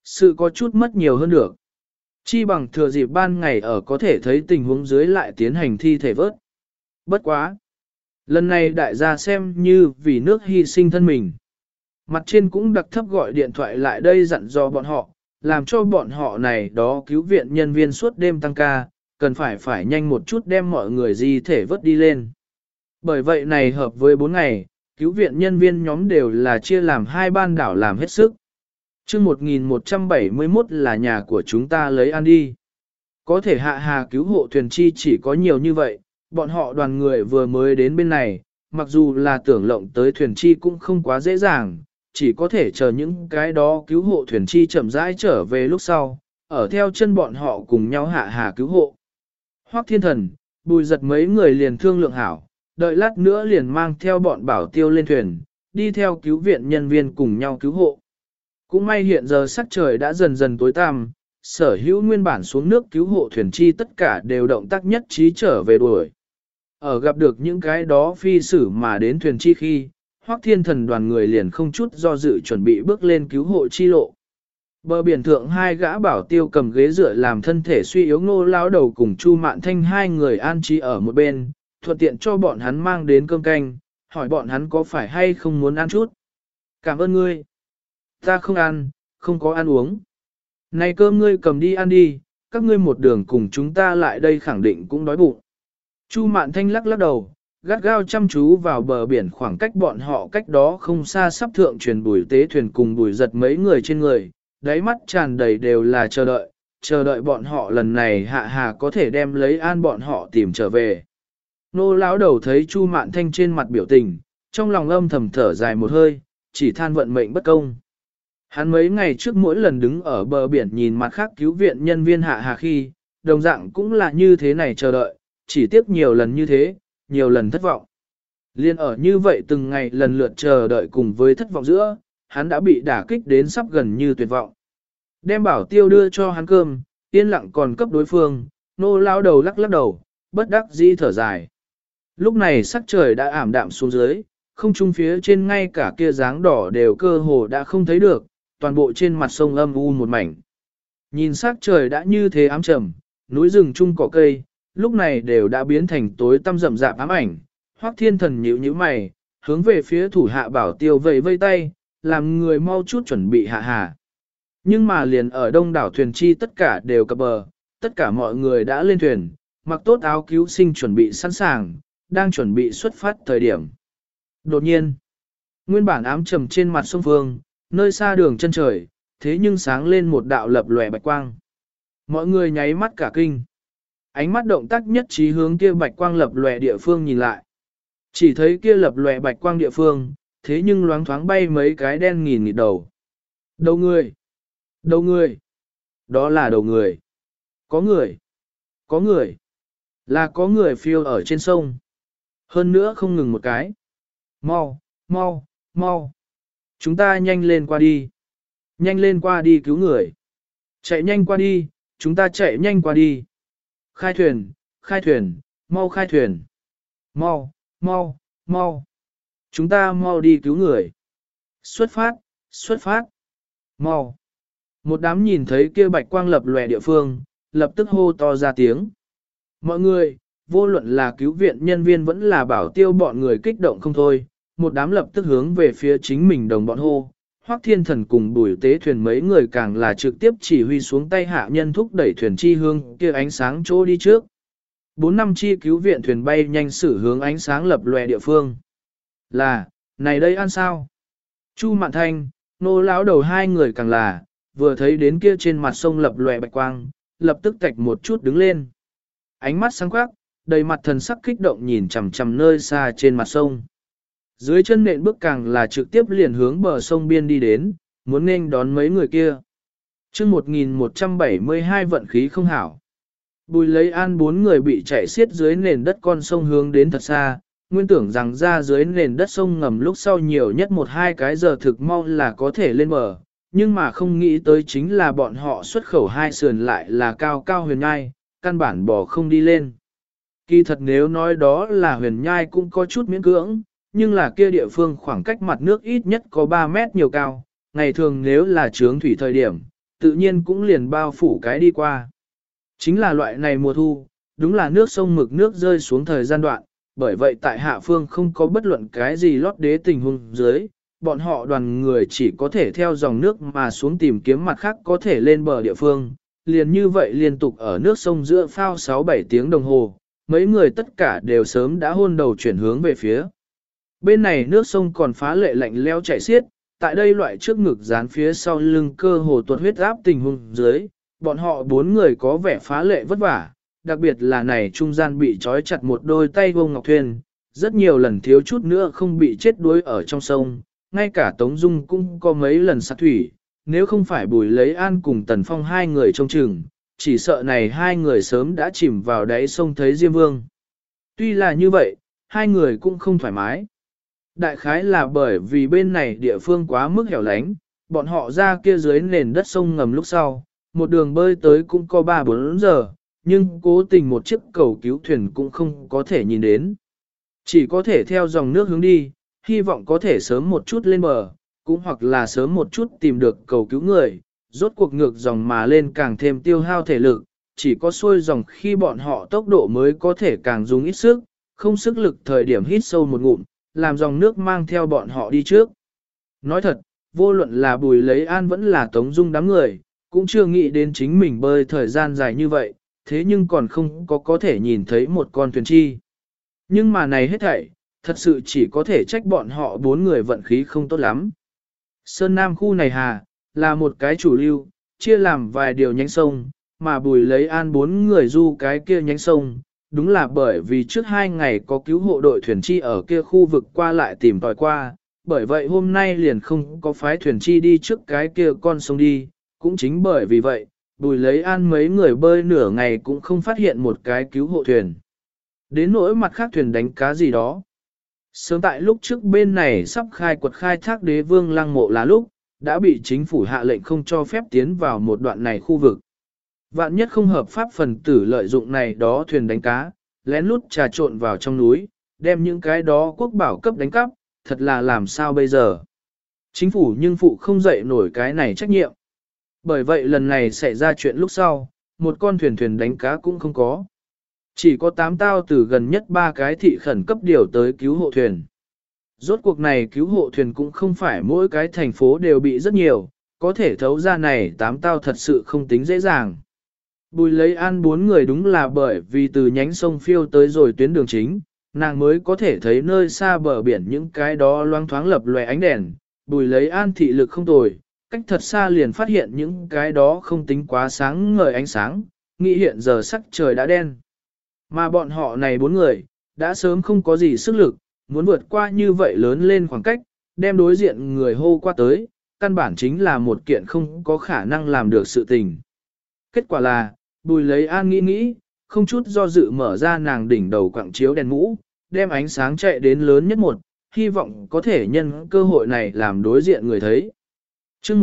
Sự có chút mất nhiều hơn được. Chi bằng thừa dịp ban ngày ở có thể thấy tình huống dưới lại tiến hành thi thể vớt. Bất quá. Lần này đại gia xem như vì nước hy sinh thân mình. Mặt trên cũng đặc thấp gọi điện thoại lại đây dặn dò bọn họ, làm cho bọn họ này đó cứu viện nhân viên suốt đêm tăng ca, cần phải nhanh một chút đem mọi người di thể vớt đi lên. Bởi vậy này hợp với 4 ngày, cứu viện nhân viên nhóm đều là chia làm 2 ban đảo làm hết sức. Chương 1171 là nhà của chúng ta lấy ăn đi. Có thể hạ hà cứu hộ thuyền chi chỉ có nhiều như vậy, bọn họ đoàn người vừa mới đến bên này, mặc dù là tưởng lộng tới thuyền chi cũng không quá dễ dàng, chỉ có thể chờ những cái đó cứu hộ thuyền chi chậm rãi trở về lúc sau, ở theo chân bọn họ cùng nhau hạ hà cứu hộ. Hoắc Thiên Thần, Bùi Giật mấy người liền thương lượng hảo, đợi lát nữa liền mang theo bọn bảo tiêu lên thuyền, đi theo cứu viện nhân viên cùng nhau cứu hộ. Cũng may hiện giờ sắc trời đã dần dần tối tăm, sở hữu nguyên bản xuống nước cứu hộ thuyền chi tất cả đều động tác nhất trí trở về đuổi. Ở gặp được những cái đó phi sử mà đến thuyền chi khi, Hoắc Thiên Thần đoàn người liền không chút do dự chuẩn bị bước lên cứu hộ chi lộ. Bờ biển thượng hai gã bảo tiêu cầm ghế dựa làm thân thể suy yếu Ngô lão đầu cùng Chu Mạn Thanh hai người an trí ở một bên, thuận tiện cho bọn hắn mang đến cơm canh, hỏi bọn hắn có phải hay không muốn ăn chút. Cảm ơn ngươi. Ta không ăn, không có ăn uống. Này cơm ngươi cầm đi ăn đi, các ngươi một đường cùng chúng ta lại đây khẳng định cũng đói bụng. Chu Mạn Thanh lắc lắc đầu, gắt gao chăm chú vào bờ biển khoảng cách bọn họ cách đó không xa sắp thượng truyền Bùi Tế thuyền cùng Bùi Giật mấy người trên người, đáy mắt tràn đầy đều là chờ đợi bọn họ lần này hạ hà có thể đem lấy an bọn họ tìm trở về. Nô lão đầu thấy Chu Mạn Thanh trên mặt biểu tình, trong lòng âm thầm thở dài một hơi, chỉ than vận mệnh bất công. Hắn mấy ngày trước mỗi lần đứng ở bờ biển nhìn mặt khác cứu viện nhân viên hạ hà khi, đồng dạng cũng là như thế này chờ đợi, chỉ tiếc nhiều lần như thế, nhiều lần thất vọng. Liên ở như vậy từng ngày lần lượt chờ đợi cùng với thất vọng giữa, hắn đã bị đả kích đến sắp gần như tuyệt vọng. Đem bảo tiêu đưa cho hắn cơm, yên lặng còn cấp đối phương, nô lao đầu lắc lắc đầu, bất đắc dĩ thở dài. Lúc này sắc trời đã ảm đạm xuống dưới, không trung phía trên ngay cả kia dáng đỏ đều cơ hồ đã không thấy được, toàn bộ trên mặt sông âm u một mảnh. Nhìn sắc trời đã như thế ám trầm, núi rừng chung cỏ cây, lúc này đều đã biến thành tối tăm rậm rạp ám ảnh. Hoắc Thiên Thần nhíu nhíu mày, hướng về phía thủ hạ bảo tiêu vẫy vây tay, làm người mau chút chuẩn bị hạ hà. Nhưng mà liền ở đông đảo thuyền chi tất cả đều cập bờ, tất cả mọi người đã lên thuyền, mặc tốt áo cứu sinh chuẩn bị sẵn sàng, đang chuẩn bị xuất phát thời điểm. Đột nhiên, nguyên bản ám trầm trên mặt sông Phương, nơi xa đường chân trời, thế nhưng sáng lên một đạo lập lòe bạch quang. Mọi người nháy mắt cả kinh. Ánh mắt động tác nhất trí hướng kia bạch quang lập lòe địa phương nhìn lại. Chỉ thấy kia lập lòe bạch quang địa phương, thế nhưng loáng thoáng bay mấy cái đen nghìn nghịt đầu. Đầu người! Đầu người! Đó là đầu người! Có người! Có người! Là có người phiêu ở trên sông. Hơn nữa không ngừng một cái. Mau! Mau! Mau! Chúng ta nhanh lên qua đi! Nhanh lên qua đi cứu người! Chạy nhanh qua đi! Chúng ta chạy nhanh qua đi! Khai thuyền! Khai thuyền! Mau khai thuyền! Mau! Mau! Mau! Chúng ta mau đi cứu người! Xuất phát! Xuất phát! Mau! Một đám nhìn thấy kia bạch quang lập lòe địa phương, lập tức hô to ra tiếng. Mọi người, vô luận là cứu viện nhân viên vẫn là bảo tiêu bọn người kích động không thôi, một đám lập tức hướng về phía chính mình đồng bọn hô. Hoắc Thiên Thần cùng Bùi Tế thuyền mấy người càng là trực tiếp chỉ huy xuống tay hạ nhân thúc đẩy thuyền chi hương kia ánh sáng chỗ đi trước. 4 năm chi cứu viện thuyền bay nhanh sử hướng ánh sáng lập lòe địa phương. Là, này đây ăn sao? Chu Mạn Thanh, nô lão đầu hai người càng là, vừa thấy đến kia trên mặt sông lập lòe bạch quang, lập tức tạch một chút đứng lên. Ánh mắt sáng quắc, đầy mặt thần sắc kích động nhìn chằm chằm nơi xa trên mặt sông. Dưới chân nện bước càng là trực tiếp liền hướng bờ sông biên đi đến, muốn nên đón mấy người kia. Chương 1172 vận khí không hảo. Bùi lấy an 4 người bị chạy xiết dưới nền đất con sông hướng đến thật xa, nguyên tưởng rằng ra dưới nền đất sông ngầm lúc sau nhiều nhất 1-2 cái giờ thực mau là có thể lên bờ, nhưng mà không nghĩ tới chính là bọn họ xuất khẩu hai sườn lại là cao cao huyền nhai, căn bản bỏ không đi lên. Kỳ thật nếu nói đó là huyền nhai cũng có chút miễn cưỡng, nhưng là kia địa phương khoảng cách mặt nước ít nhất có 3 mét nhiều cao, ngày thường nếu là trướng thủy thời điểm, tự nhiên cũng liền bao phủ cái đi qua. Chính là loại này mùa thu, đúng là nước sông mực nước rơi xuống thời gian đoạn, bởi vậy tại hạ phương không có bất luận cái gì lót đế tình huống dưới, bọn họ đoàn người chỉ có thể theo dòng nước mà xuống tìm kiếm mặt khác có thể lên bờ địa phương, liền như vậy liên tục ở nước sông giữa phao 6-7 tiếng đồng hồ, mấy người tất cả đều sớm đã hôn đầu chuyển hướng về phía. Bên này nước sông còn phá lệ lạnh leo chảy xiết, tại đây loại trước ngực dán phía sau lưng cơ hồ tuột huyết áp tình huống dưới, bọn họ 4 người có vẻ phá lệ vất vả, đặc biệt là này trung gian bị trói chặt một đôi tay Vô Ngọc Thuyền, rất nhiều lần thiếu chút nữa không bị chết đuối ở trong sông, ngay cả Tống Dung cũng có mấy lần sát thủy, nếu không phải Bùi Lấy An cùng Tần Phong hai người trông chừng, chỉ sợ này hai người sớm đã chìm vào đáy sông thấy Diêm Vương. Tuy là như vậy, hai người cũng không thoải mái. Đại khái là bởi vì bên này địa phương quá mức hẻo lánh, bọn họ ra kia dưới nền đất sông ngầm lúc sau, một đường bơi tới cũng có 3-4 giờ, nhưng cố tình một chiếc cầu cứu thuyền cũng không có thể nhìn đến. Chỉ có thể theo dòng nước hướng đi, hy vọng có thể sớm một chút lên bờ, cũng hoặc là sớm một chút tìm được cầu cứu người, rốt cuộc ngược dòng mà lên càng thêm tiêu hao thể lực, chỉ có xuôi dòng khi bọn họ tốc độ mới có thể càng dùng ít sức, không sức lực thời điểm hít sâu một ngụm, làm dòng nước mang theo bọn họ đi trước. Nói thật, vô luận là Bùi Lấy An vẫn là Tống Dung đám người, cũng chưa nghĩ đến chính mình bơi thời gian dài như vậy, thế nhưng còn không có thể nhìn thấy một con thuyền chi. Nhưng mà này hết thảy, thật sự chỉ có thể trách bọn họ 4 người vận khí không tốt lắm. Sơn Nam khu này là một cái chủ lưu, chia làm vài điều nhánh sông, mà Bùi Lấy An 4 người du cái kia nhánh sông, đúng là bởi vì trước 2 ngày có cứu hộ đội thuyền chi ở kia khu vực qua lại tìm tòi qua, bởi vậy hôm nay liền không có phái thuyền chi đi trước cái kia con sông đi, cũng chính bởi vì vậy, Bùi Lấy An mấy người bơi nửa ngày cũng không phát hiện một cái cứu hộ thuyền. Đến nỗi mặt khác thuyền đánh cá gì đó. Sớm tại lúc trước bên này sắp khai quật khai thác Đế Vương Lăng Mộ là lúc, đã bị chính phủ hạ lệnh không cho phép tiến vào một đoạn này khu vực. Vạn nhất không hợp pháp phần tử lợi dụng này đó thuyền đánh cá, lén lút trà trộn vào trong núi, đem những cái đó quốc bảo cấp đánh cắp, thật là làm sao bây giờ. Chính phủ nhưng phụ không dậy nổi cái này trách nhiệm. Bởi vậy lần này xảy ra chuyện lúc sau, một con thuyền đánh cá cũng không có. Chỉ có 8 tao từ gần nhất 3 cái thị khẩn cấp điều tới cứu hộ thuyền. Rốt cuộc này cứu hộ thuyền cũng không phải mỗi cái thành phố đều bị rất nhiều, có thể thấu ra này 8 tao thật sự không tính dễ dàng. Bùi Lấy An 4 người đúng là bởi vì từ nhánh sông phiêu tới rồi tuyến đường chính, nàng mới có thể thấy nơi xa bờ biển những cái đó loang thoáng lập lòe ánh đèn. Bùi Lấy An thị lực không tồi, cách thật xa liền phát hiện những cái đó không tính quá sáng ngời ánh sáng, nghĩ hiện giờ sắc trời đã đen. Mà bọn họ này 4 người, đã sớm không có gì sức lực, muốn vượt qua như vậy lớn lên khoảng cách, đem đối diện người hô qua tới, căn bản chính là một kiện không có khả năng làm được sự tình. Kết quả là, Bùi Lấy An nghĩ, không chút do dự mở ra nàng đỉnh đầu quặng chiếu đèn mũ, đem ánh sáng chạy đến lớn nhất một, hy vọng có thể nhân cơ hội này làm đối diện người thấy. Chương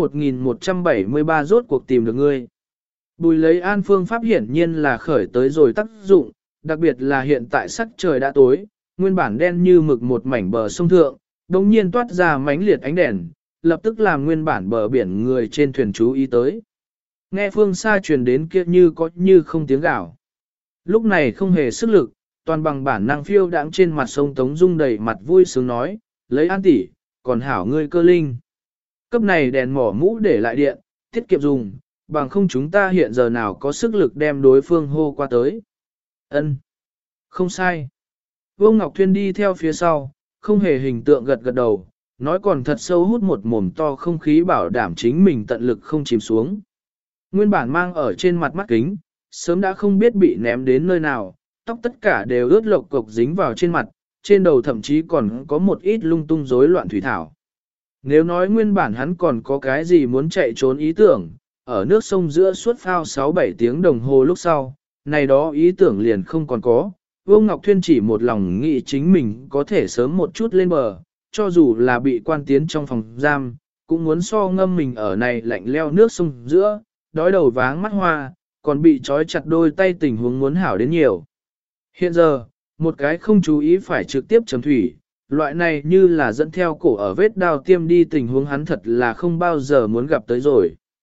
1173 rốt cuộc tìm được ngươi. Bùi Lấy An phương pháp hiển nhiên là khởi tới rồi tác dụng, đặc biệt là hiện tại sắc trời đã tối, nguyên bản đen như mực một mảnh bờ sông thượng, đồng nhiên toát ra mánh liệt ánh đèn, lập tức làm nguyên bản bờ biển người trên thuyền chú ý tới. Nghe phương xa truyền đến kia như có như không tiếng gào. Lúc này không hề sức lực, toàn bằng bản năng phiêu đãng trên mặt sông Tống Dung đầy mặt vui sướng nói, Lấy An tỷ, còn hảo ngươi cơ linh. Cấp này đèn mỏ mũ để lại điện, tiết kiệm dùng, bằng không chúng ta hiện giờ nào có sức lực đem đối phương hô qua tới. Ân, không sai. Vô Ngọc Thuyên đi theo phía sau, không hề hình tượng gật gật đầu, nói còn thật sâu hút một mồm to không khí bảo đảm chính mình tận lực không chìm xuống. Nguyên bản mang ở trên mặt mắt kính, sớm đã không biết bị ném đến nơi nào, tóc tất cả đều ướt lộc cục dính vào trên mặt, trên đầu thậm chí còn có một ít lung tung rối loạn thủy thảo. Nếu nói nguyên bản hắn còn có cái gì muốn chạy trốn ý tưởng, ở nước sông giữa suốt phao 6-7 tiếng đồng hồ lúc sau, này đó ý tưởng liền không còn có. Vô Ngọc Thuyên chỉ một lòng nghĩ chính mình có thể sớm một chút lên bờ, cho dù là bị quan tiến trong phòng giam, cũng muốn so ngâm mình ở này lạnh leo nước sông giữa, đói đầu váng mắt hoa, còn bị trói chặt đôi tay tình huống muốn hảo đến nhiều. Hiện giờ, một cái không chú ý phải trực tiếp chấm thủy, loại này như là dẫn theo cổ ở vết đao tiêm đi tình huống hắn thật là không bao giờ muốn gặp tới rồi.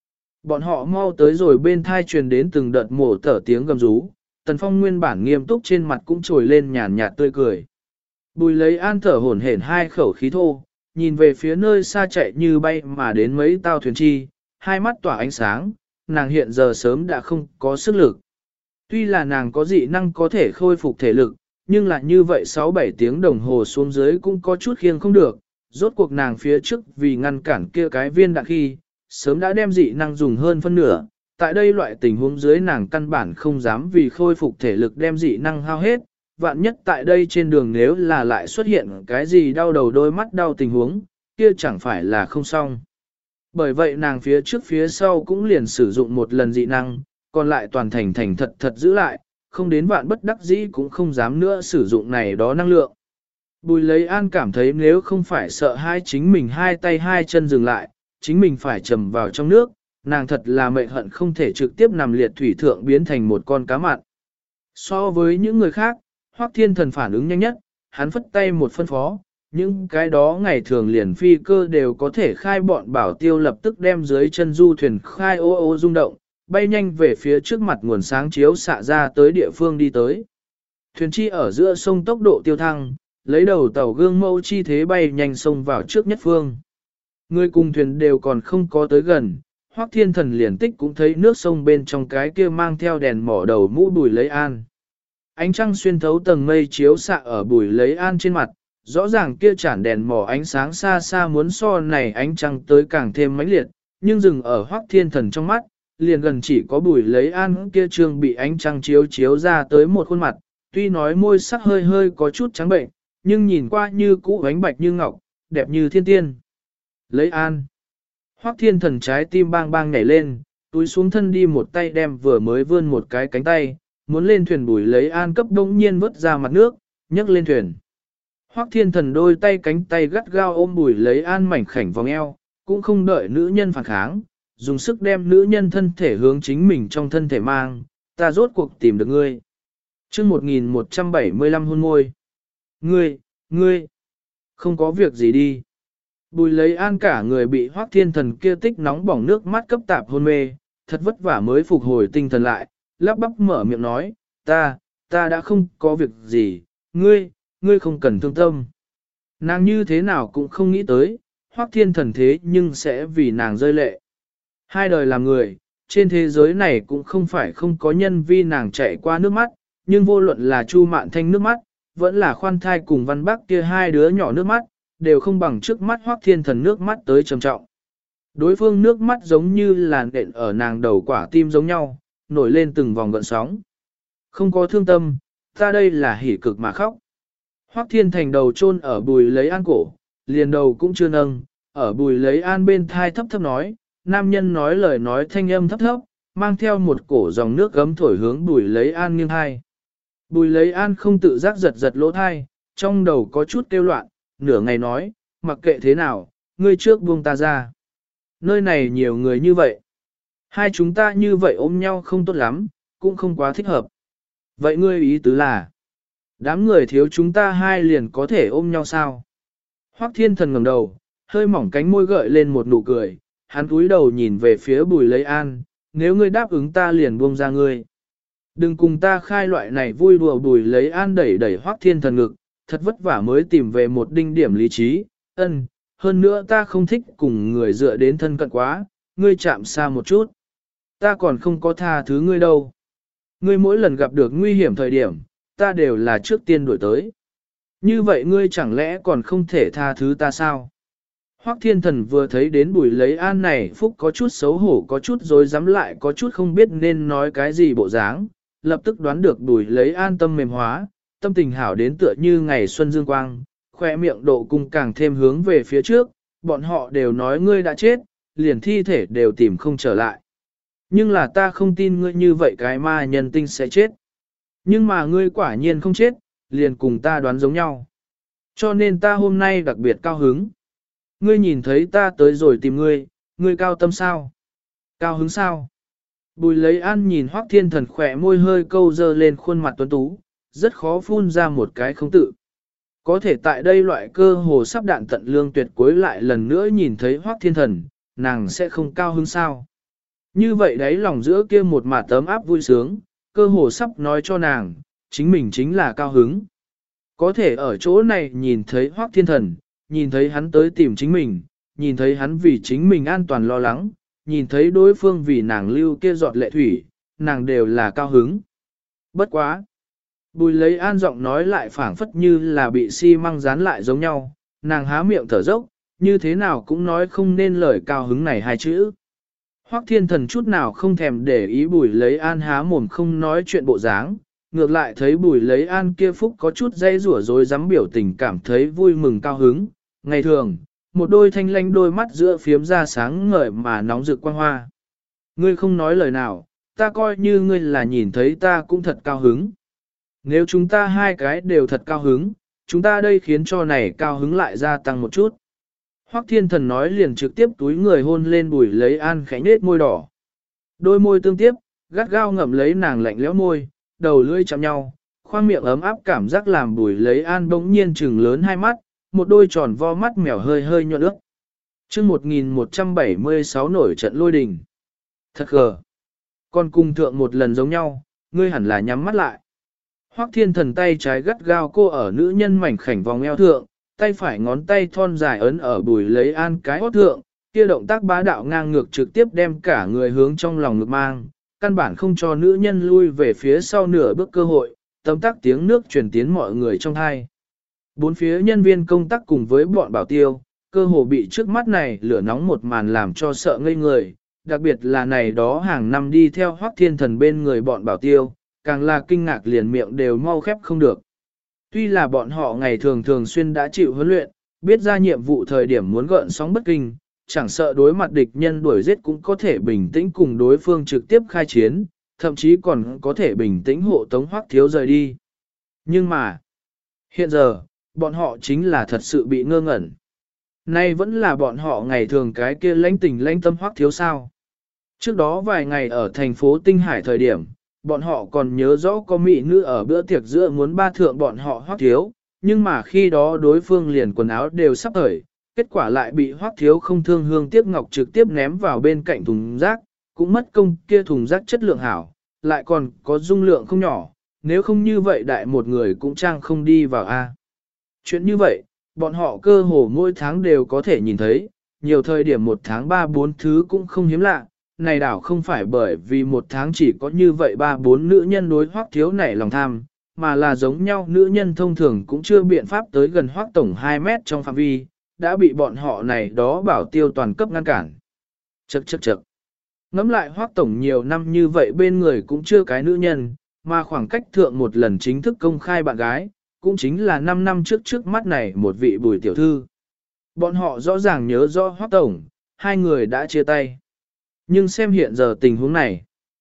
Bọn họ mau tới rồi bên thai truyền đến từng đợt mổ tở tiếng gầm rú, Tần Phong nguyên bản nghiêm túc trên mặt cũng trồi lên nhàn nhạt tươi cười. Bùi lấy an thở hổn hển hai khẩu khí thô, nhìn về phía nơi xa chạy như bay mà đến mấy tao thuyền chi, hai mắt tỏa ánh sáng, nàng hiện giờ sớm đã không có sức lực. Tuy là nàng có dị năng có thể khôi phục thể lực, nhưng lại như vậy 6-7 tiếng đồng hồ xuống dưới cũng có chút khiêng không được, rốt cuộc nàng phía trước vì ngăn cản kia cái viên đạn khi, sớm đã đem dị năng dùng hơn phân nửa, tại đây loại tình huống dưới nàng căn bản không dám vì khôi phục thể lực đem dị năng hao hết, vạn nhất tại đây trên đường nếu là lại xuất hiện cái gì đau đầu đôi mắt đau tình huống, kia chẳng phải là không xong. Bởi vậy nàng phía trước phía sau cũng liền sử dụng một lần dị năng, còn lại toàn thành thành thật thật giữ lại, không đến vạn bất đắc dĩ cũng không dám nữa sử dụng này đó năng lượng. Bùi lấy an cảm thấy nếu không phải sợ hai chính mình hai tay hai chân dừng lại, chính mình phải trầm vào trong nước, nàng thật là mệt hận không thể trực tiếp nằm liệt thủy thượng biến thành một con cá mặn. So với những người khác, Hoắc Thiên Thần phản ứng nhanh nhất, hắn phất tay một phân phó, những cái đó ngày thường liền phi cơ đều có thể khai bọn bảo tiêu lập tức đem dưới chân du thuyền khai ô ô rung động, bay nhanh về phía trước mặt nguồn sáng chiếu xạ ra tới địa phương đi tới. Thuyền chi ở giữa sông tốc độ tiêu thăng, lấy đầu tàu gương mẫu chi thế bay nhanh sông vào trước nhất phương. Người cùng thuyền đều còn không có tới gần, Hoắc Thiên Thần liền tích cũng thấy nước sông bên trong cái kia mang theo đèn mỏ đầu mũ Bùi Lấy An. Ánh trăng xuyên thấu tầng mây chiếu xạ ở Bùi Lấy An trên mặt, rõ ràng kia chản đèn mỏ ánh sáng xa xa muốn so này ánh trăng tới càng thêm mãnh liệt, nhưng dừng ở Hoắc Thiên Thần trong mắt, liền gần chỉ có Bùi Lấy An kia trương bị ánh trăng chiếu chiếu ra tới một khuôn mặt, tuy nói môi sắc hơi hơi có chút trắng bệnh, nhưng nhìn qua như cũ ánh bạch như ngọc, đẹp như thiên tiên. Lấy An. Hoắc Thiên Thần trái tim bang bang nhảy lên, túi xuống thân đi một tay đem vừa mới vươn một cái cánh tay, muốn lên thuyền Bùi Lấy An cấp đông nhiên vớt ra mặt nước, nhấc lên thuyền. Hoắc Thiên Thần đôi tay cánh tay gắt gao ôm Bùi Lấy An mảnh khảnh vòng eo, cũng không đợi nữ nhân phản kháng, dùng sức đem nữ nhân thân thể hướng chính mình trong thân thể mang, ta rốt cuộc tìm được ngươi. Chương 1175 hôn môi. Ngươi, không có việc gì đi. Bùi Lấy An cả người bị Hoắc Thiên Thần kia tích nóng bỏng nước mắt cấp tạp hôn mê, thật vất vả mới phục hồi tinh thần lại, lắp bắp mở miệng nói, ta đã không có việc gì, ngươi không cần thương tâm. Nàng như thế nào cũng không nghĩ tới, Hoắc Thiên Thần thế nhưng sẽ vì nàng rơi lệ. Hai đời làm người, trên thế giới này cũng không phải không có nhân vi nàng chạy qua nước mắt, nhưng vô luận là Chu Mạn Thanh nước mắt, vẫn là Khoan Thai cùng Văn Bắc kia hai đứa nhỏ nước mắt, đều không bằng trước mắt Hoắc Thiên Thần nước mắt tới trầm trọng. Đối phương nước mắt giống như là nện ở nàng đầu quả tim giống nhau, nổi lên từng vòng gợn sóng. Không có thương tâm, ta đây là hỉ cực mà khóc. Hoắc Thiên Thành đầu chôn ở Bùi Lấy An cổ, liền đầu cũng chưa nâng, ở Bùi Lấy An bên thai thấp thấp nói, nam nhân nói lời nói thanh âm thấp thấp, mang theo một cổ dòng nước gấm thổi hướng Bùi Lấy An nghiêng thai. Bùi Lấy An không tự giác giật giật lỗ thai, trong đầu có chút kêu loạn, nửa ngày nói, mặc kệ thế nào, ngươi trước buông ta ra. Nơi này nhiều người như vậy. Hai chúng ta như vậy ôm nhau không tốt lắm, cũng không quá thích hợp. Vậy ngươi ý tứ là, đám người thiếu chúng ta hai liền có thể ôm nhau sao? Hoắc Thiên Thần ngẩng đầu, hơi mỏng cánh môi gợi lên một nụ cười, hắn cúi đầu nhìn về phía Bùi Lấy An, nếu ngươi đáp ứng ta liền buông ra ngươi. Đừng cùng ta khai loại này vui đùa. Bùi Lấy An đẩy đẩy Hoắc Thiên Thần ngực, thật vất vả mới tìm về một đinh điểm lý trí, hơn nữa ta không thích cùng người dựa đến thân cận quá, ngươi chạm xa một chút. Ta còn không có tha thứ ngươi đâu. Ngươi mỗi lần gặp được nguy hiểm thời điểm, ta đều là trước tiên đuổi tới. Như vậy ngươi chẳng lẽ còn không thể tha thứ ta sao? Hoắc Thiên Thần vừa thấy đến Bùi Lấy An này phúc có chút xấu hổ, có chút rối rắm lại có chút không biết nên nói cái gì bộ dáng, lập tức đoán được Bùi Lấy An tâm mềm hóa, tâm tình hảo đến tựa như ngày xuân dương quang, khoe miệng độ cung càng thêm hướng về phía trước, bọn họ đều nói ngươi đã chết, liền thi thể đều tìm không trở lại. Nhưng là ta không tin ngươi như vậy cái ma nhân tinh sẽ chết. Nhưng mà ngươi quả nhiên không chết, liền cùng ta đoán giống nhau. Cho nên ta hôm nay đặc biệt cao hứng. Ngươi nhìn thấy ta tới rồi tìm ngươi, ngươi cao tâm sao? Cao hứng sao? Bùi Lấy An nhìn Hoắc Thiên Thần khỏe môi hơi câu dơ lên khuôn mặt tuấn tú, rất khó phun ra một cái không tự. Có thể tại đây loại cơ hồ sắp đạn tận lương tuyệt cuối lại lần nữa nhìn thấy Hoắc Thiên Thần, nàng sẽ không cao hứng sao? Như vậy đấy lòng giữa kia một mạt tấm áp vui sướng, cơ hồ sắp nói cho nàng, chính mình chính là cao hứng. Có thể ở chỗ này nhìn thấy Hoắc Thiên Thần, nhìn thấy hắn tới tìm chính mình, nhìn thấy hắn vì chính mình an toàn lo lắng, nhìn thấy đối phương vì nàng lưu kia giọt lệ thủy, nàng đều là cao hứng. Bất quá. Bùi lấy an giọng nói lại phảng phất như là bị xi măng dán lại giống nhau, nàng há miệng thở dốc, như thế nào cũng nói không nên lời cao hứng này hai chữ. Hoắc Thiên Thần chút nào không thèm để ý Bùi lấy an há mồm không nói chuyện bộ dáng, ngược lại thấy Bùi lấy an kia phúc có chút dây rủa rồi dám biểu tình cảm thấy vui mừng cao hứng. Ngày thường, một đôi thanh lanh đôi mắt giữa phiếm ra sáng ngời mà nóng rực quang hoa. Ngươi không nói lời nào, ta coi như ngươi là nhìn thấy ta cũng thật cao hứng. Nếu chúng ta hai cái đều thật cao hứng, chúng ta đây khiến cho này cao hứng lại gia tăng một chút. Hoắc Thiên Thần nói liền trực tiếp túi người hôn lên Bùi lấy an khẽ nết môi đỏ. Đôi môi tương tiếp, gắt gao ngậm lấy nàng lạnh lẽo môi, đầu lưỡi chạm nhau, khoang miệng ấm áp cảm giác làm Bùi lấy an bỗng nhiên trừng lớn hai mắt, một đôi tròn vo mắt mèo hơi hơi nhuận nước. Chương 1176 nổi trận lôi đình. Thật gờ. Còn cùng thượng một lần giống nhau, ngươi hẳn là nhắm mắt lại. Hoắc Thiên Thần tay trái gắt gao cô ở nữ nhân mảnh khảnh vòng eo thượng, tay phải ngón tay thon dài ấn ở Bùi lấy an cái hót thượng, kia động tác bá đạo ngang ngược trực tiếp đem cả người hướng trong lòng ngực mang, căn bản không cho nữ nhân lui về phía sau nửa bước cơ hội, tấm tắc tiếng nước truyền tiến mọi người trong hai. Bốn phía nhân viên công tác cùng với bọn bảo tiêu, cơ hồ bị trước mắt này lửa nóng một màn làm cho sợ ngây người, đặc biệt là này đó hàng năm đi theo Hoắc Thiên Thần bên người bọn bảo tiêu, càng là kinh ngạc liền miệng đều mau khép không được. Tuy là bọn họ ngày thường xuyên đã chịu huấn luyện, biết ra nhiệm vụ thời điểm muốn gợn sóng bất kinh, chẳng sợ đối mặt địch nhân đuổi giết cũng có thể bình tĩnh cùng đối phương trực tiếp khai chiến, thậm chí còn có thể bình tĩnh hộ tống Hoắc Thiếu rời đi. Nhưng mà, hiện giờ, bọn họ chính là thật sự bị ngơ ngẩn. Nay vẫn là bọn họ ngày thường cái kia lãnh tình lãnh tâm Hoắc Thiếu sao. Trước đó vài ngày ở thành phố Tinh Hải thời điểm, bọn họ còn nhớ rõ có mỹ nữ ở bữa tiệc giữa muốn ba thượng bọn họ Hoắc Thiếu, nhưng mà khi đó đối phương liền quần áo đều sắp hởi, kết quả lại bị Hoắc Thiếu không thương hương tiếc ngọc trực tiếp ném vào bên cạnh thùng rác, cũng mất công kia thùng rác chất lượng hảo, lại còn có dung lượng không nhỏ, nếu không như vậy đại một người cũng trang không đi vào a. Chuyện như vậy, bọn họ cơ hồ mỗi tháng đều có thể nhìn thấy, nhiều thời điểm một tháng 3-4 thứ cũng không hiếm lạ, này đảo không phải bởi vì một tháng chỉ có như vậy 3-4 nữ nhân đối Hoắc Thiếu nảy lòng tham, mà là giống nhau nữ nhân thông thường cũng chưa biện pháp tới gần Hoắc Tổng 2 mét trong phạm vi, đã bị bọn họ này đó bảo tiêu toàn cấp ngăn cản. Chậc. Ngắm lại Hoắc Tổng nhiều năm như vậy bên người cũng chưa cái nữ nhân, mà khoảng cách thượng một lần chính thức công khai bạn gái, cũng chính là 5 năm trước mắt này một vị Bùi tiểu thư. Bọn họ rõ ràng nhớ rõ Hoắc Tổng, hai người đã chia tay. Nhưng xem hiện giờ tình huống này,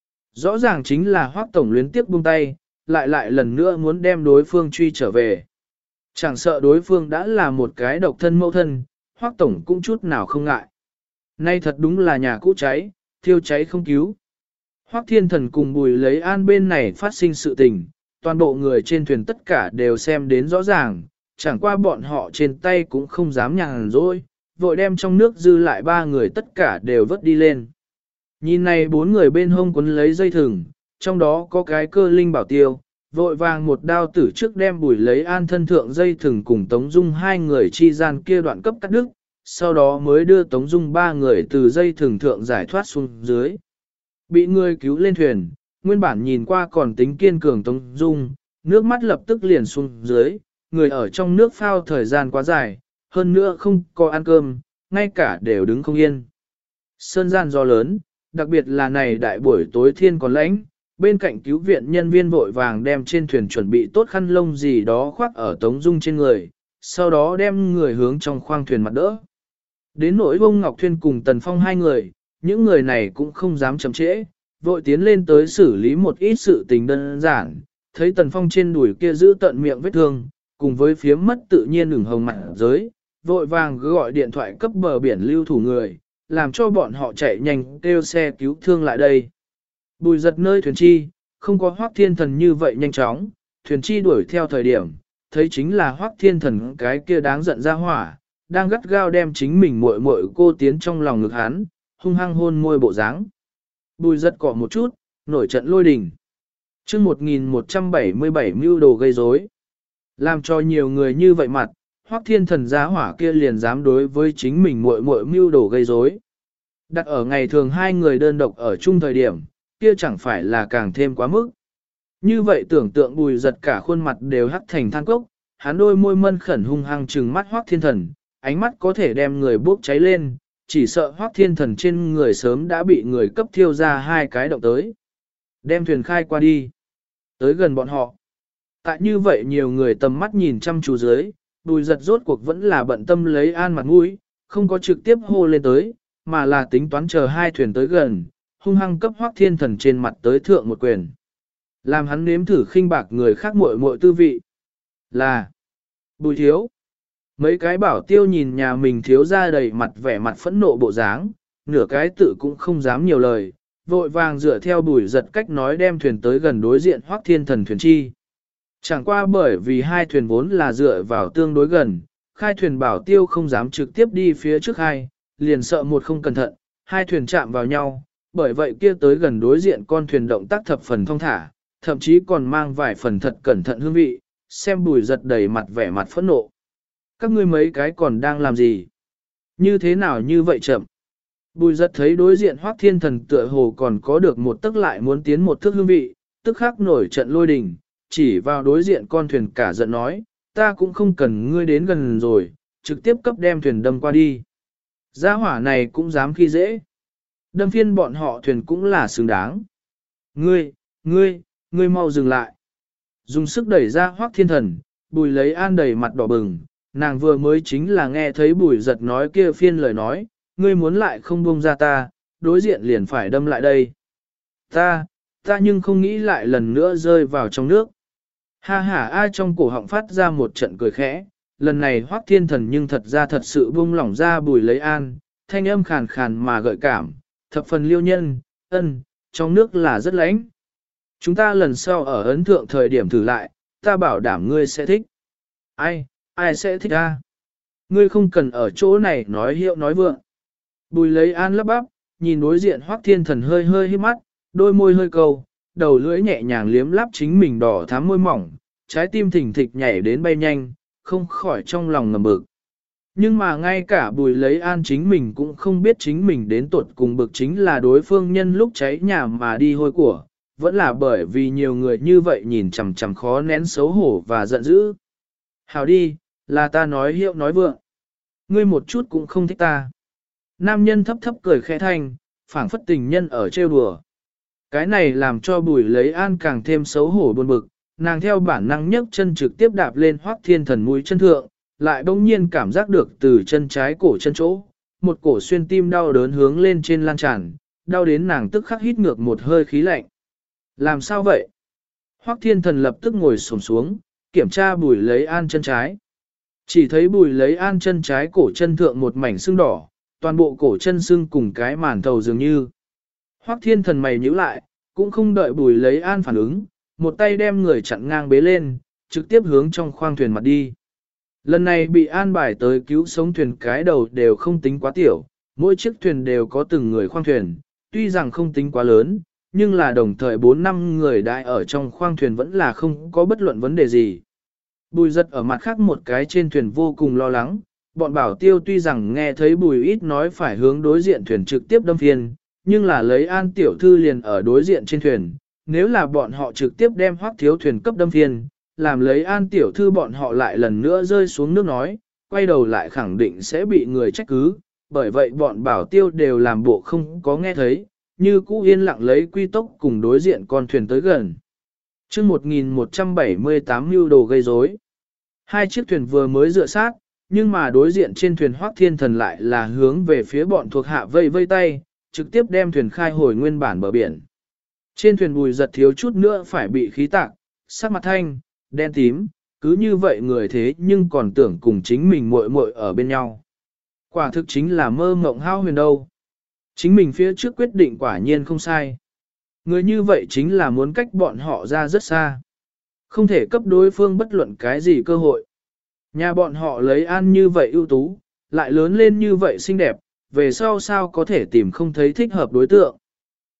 rõ ràng chính là Hoắc Tổng luyến tiếp buông tay, lại lần nữa muốn đem đối phương truy trở về. Chẳng sợ đối phương đã là một cái độc thân mẫu thân, Hoắc Tổng cũng chút nào không ngại. Nay thật đúng là nhà cũ cháy, thiêu cháy không cứu. Hoắc Thiên Thần cùng Bùi lấy an bên này phát sinh sự tình, toàn bộ người trên thuyền tất cả đều xem đến rõ ràng, chẳng qua bọn họ trên tay cũng không dám nhàn rỗi, vội đem trong nước dư lại 3 người tất cả đều vớt đi lên. Nhìn này 4 người bên hông quấn lấy dây thừng, trong đó có cái cơ linh bảo tiêu, vội vàng một đao tử trước đem Bùi lấy an thân thượng dây thừng cùng Tống Dung 2 người chi gian kia đoạn cấp cắt đứt, sau đó mới đưa Tống Dung 3 người từ dây thừng thượng giải thoát xuống dưới. Bị người cứu lên thuyền, nguyên bản nhìn qua còn tính kiên cường Tống Dung, nước mắt lập tức liền xuống dưới, người ở trong nước phao thời gian quá dài, hơn nữa không có ăn cơm, ngay cả đều đứng không yên. Sơn gian gió lớn, đặc biệt là này đại buổi tối thiên còn lãnh, bên cạnh cứu viện nhân viên vội vàng đem trên thuyền chuẩn bị tốt khăn lông gì đó khoác ở Tống Dung trên người, sau đó đem người hướng trong khoang thuyền mặt đỡ. Đến nỗi Bông Ngọc Thuyên cùng Tần Phong 2 người, những người này cũng không dám chậm trễ, vội tiến lên tới xử lý một ít sự tình đơn giản, thấy Tần Phong trên đùi kia giữ tận miệng vết thương, cùng với phiếm mất tự nhiên ửng hồng mặt giới, vội vàng gọi điện thoại cấp bờ biển lưu thủ người, làm cho bọn họ chạy nhanh kêu xe cứu thương lại đây. Bùi giật nơi thuyền chi, không có Hoắc Thiên Thần như vậy nhanh chóng, thuyền chi đuổi theo thời điểm, thấy chính là Hoắc Thiên Thần cái kia đáng giận ra hỏa, đang gắt gao đem chính mình muội muội cô tiến trong lòng ngực hắn, hung hăng hôn môi bộ dáng. Bùi giật cọ một chút, nổi trận lôi đình. chương 1177 mưu đồ gây rối, làm cho nhiều người như vậy mặt, Hoắc Thiên Thần giá hỏa kia liền dám đối với chính mình muội muội mưu đồ gây rối. Đặt ở ngày thường hai người đơn độc ở chung thời điểm, kia chẳng phải là càng thêm quá mức. Như vậy tưởng tượng Bùi giật cả khuôn mặt đều hắc thành than cốc, hắn đôi môi mân khẩn hung hăng trừng mắt Hoắc Thiên Thần, ánh mắt có thể đem người bốc cháy lên, chỉ sợ Hoắc Thiên Thần trên người sớm đã bị người cấp thiêu ra hai cái động tới. Đem thuyền khai qua đi, tới gần bọn họ. Tại như vậy nhiều người tầm mắt nhìn chăm chú dưới, Bùi giật rốt cuộc vẫn là bận tâm lấy an mặt mũi, không có trực tiếp hô lên tới, mà là tính toán chờ hai thuyền tới gần, hung hăng cấp Hoắc Thiên Thần trên mặt tới thượng một quyền. Làm hắn nếm thử khinh bạc người khác muội muội tư vị. Là Bùi thiếu. Mấy cái bảo tiêu nhìn nhà mình thiếu ra đầy mặt vẻ mặt phẫn nộ bộ dáng, nửa cái tự cũng không dám nhiều lời, vội vàng dựa theo Bùi giật cách nói đem thuyền tới gần đối diện Hoắc Thiên Thần thuyền chi. Chẳng qua bởi vì hai thuyền vốn là dựa vào tương đối gần, khai thuyền bảo tiêu không dám trực tiếp đi phía trước hai, liền sợ một không cẩn thận, hai thuyền chạm vào nhau, bởi vậy kia tới gần đối diện con thuyền động tác thập phần thong thả, thậm chí còn mang vài phần thật cẩn thận hương vị, xem Bùi giật đầy mặt vẻ mặt phẫn nộ. Các ngươi mấy cái còn đang làm gì? Như thế nào như vậy chậm? Bùi giật thấy đối diện Hoắc Thiên Thần tựa hồ còn có được một tức lại muốn tiến một thước hương vị, tức khắc nổi trận lôi đình, chỉ vào đối diện con thuyền cả giận nói, ta cũng không cần ngươi đến gần rồi, trực tiếp cấp đem thuyền đâm qua đi. Gia hỏa này cũng dám khi dễ. Đâm phiên bọn họ thuyền cũng là xứng đáng. Ngươi mau dừng lại. Dùng sức đẩy ra Hoắc Thiên Thần, Bùi lấy an đầy mặt đỏ bừng, nàng vừa mới chính là nghe thấy Bùi giật nói kia phiên lời nói, ngươi muốn lại không buông ra ta, đối diện liền phải đâm lại đây. Ta nhưng không nghĩ lại lần nữa rơi vào trong nước. Ha ha ai trong cổ họng phát ra một trận cười khẽ, lần này Hoắc Thiên Thần nhưng thật ra thật sự buông lỏng ra Bùi lấy an, thanh âm khàn khàn mà gợi cảm, thập phần liêu nhân, trong nước là rất lạnh. Chúng ta lần sau ở ấn thượng thời điểm thử lại, ta bảo đảm ngươi sẽ thích. Ai sẽ thích a? Ngươi không cần ở chỗ này nói hiệu nói vượng. Bùi lấy an lắp bắp, nhìn đối diện Hoắc Thiên Thần hơi hơi hít mắt, đôi môi hơi cầu, đầu lưỡi nhẹ nhàng liếm láp chính mình đỏ thắm môi mỏng, trái tim thình thịch nhảy đến bay nhanh, không khỏi trong lòng ngầm bực. Nhưng mà ngay cả Bùi lấy an chính mình cũng không biết chính mình đến tuột cùng bực chính là đối phương nhân lúc cháy nhà mà đi hôi của, vẫn là bởi vì nhiều người như vậy nhìn chằm chằm khó nén xấu hổ và giận dữ. Hào đi, là ta nói hiệu nói vượng. Ngươi một chút cũng không thích ta. Nam nhân thấp thấp cười khẽ thanh, phảng phất tình nhân ở trêu đùa. Cái này làm cho Bùi lấy an càng thêm xấu hổ buồn bực, nàng theo bản năng nhấc chân trực tiếp đạp lên Hoắc Thiên Thần mũi chân thượng, lại bỗng nhiên cảm giác được từ chân trái cổ chân chỗ, một cổ xuyên tim đau đớn hướng lên trên lan tràn, đau đến nàng tức khắc hít ngược một hơi khí lạnh. Làm sao vậy? Hoắc Thiên Thần lập tức ngồi xổm xuống, kiểm tra Bùi lấy an chân trái. Chỉ thấy Bùi lấy an chân trái cổ chân thượng một mảnh sưng đỏ, toàn bộ cổ chân sưng cùng cái màn thầu dường như. Hoắc Thiên Thần mày nhíu lại, cũng không đợi Bùi lấy an phản ứng, một tay đem người chặn ngang bế lên, trực tiếp hướng trong khoang thuyền mặt đi. Lần này bị an bài tới cứu sống thuyền cái đầu đều không tính quá tiểu, mỗi chiếc thuyền đều có từng người khoang thuyền, tuy rằng không tính quá lớn, nhưng là đồng thời 4-5 người đại ở trong khoang thuyền vẫn là không có bất luận vấn đề gì. Bùi giật ở mặt khác một cái trên thuyền vô cùng lo lắng, bọn bảo tiêu tuy rằng nghe thấy Bùi ít nói phải hướng đối diện thuyền trực tiếp đâm phiên, nhưng là lấy an tiểu thư liền ở đối diện trên thuyền, nếu là bọn họ trực tiếp đem Hoắc thiếu thuyền cấp đâm phiên, làm lấy an tiểu thư bọn họ lại lần nữa rơi xuống nước nói, quay đầu lại khẳng định sẽ bị người trách cứ, bởi vậy bọn bảo tiêu đều làm bộ không có nghe thấy, như cũ yên lặng lấy quy tốc cùng đối diện con thuyền tới gần. chương 1178 mưu đồ gây rối. Hai chiếc thuyền vừa mới dựa sát, nhưng mà đối diện trên thuyền Hoắc Thiên Thần lại là hướng về phía bọn thuộc hạ vây vây tay, trực tiếp đem thuyền khai hồi nguyên bản bờ biển. Trên thuyền Bùi giật thiếu chút nữa phải bị khí tạc, sắc mặt thanh, đen tím, cứ như vậy người thế nhưng còn tưởng cùng chính mình muội muội ở bên nhau. Quả thực chính là mơ mộng hao huyền đâu. Chính mình phía trước quyết định quả nhiên không sai. Người như vậy chính là muốn cách bọn họ ra rất xa. Không thể cấp đối phương bất luận cái gì cơ hội. Nhà bọn họ lấy an như vậy ưu tú, lại lớn lên như vậy xinh đẹp, về sau sao có thể tìm không thấy thích hợp đối tượng.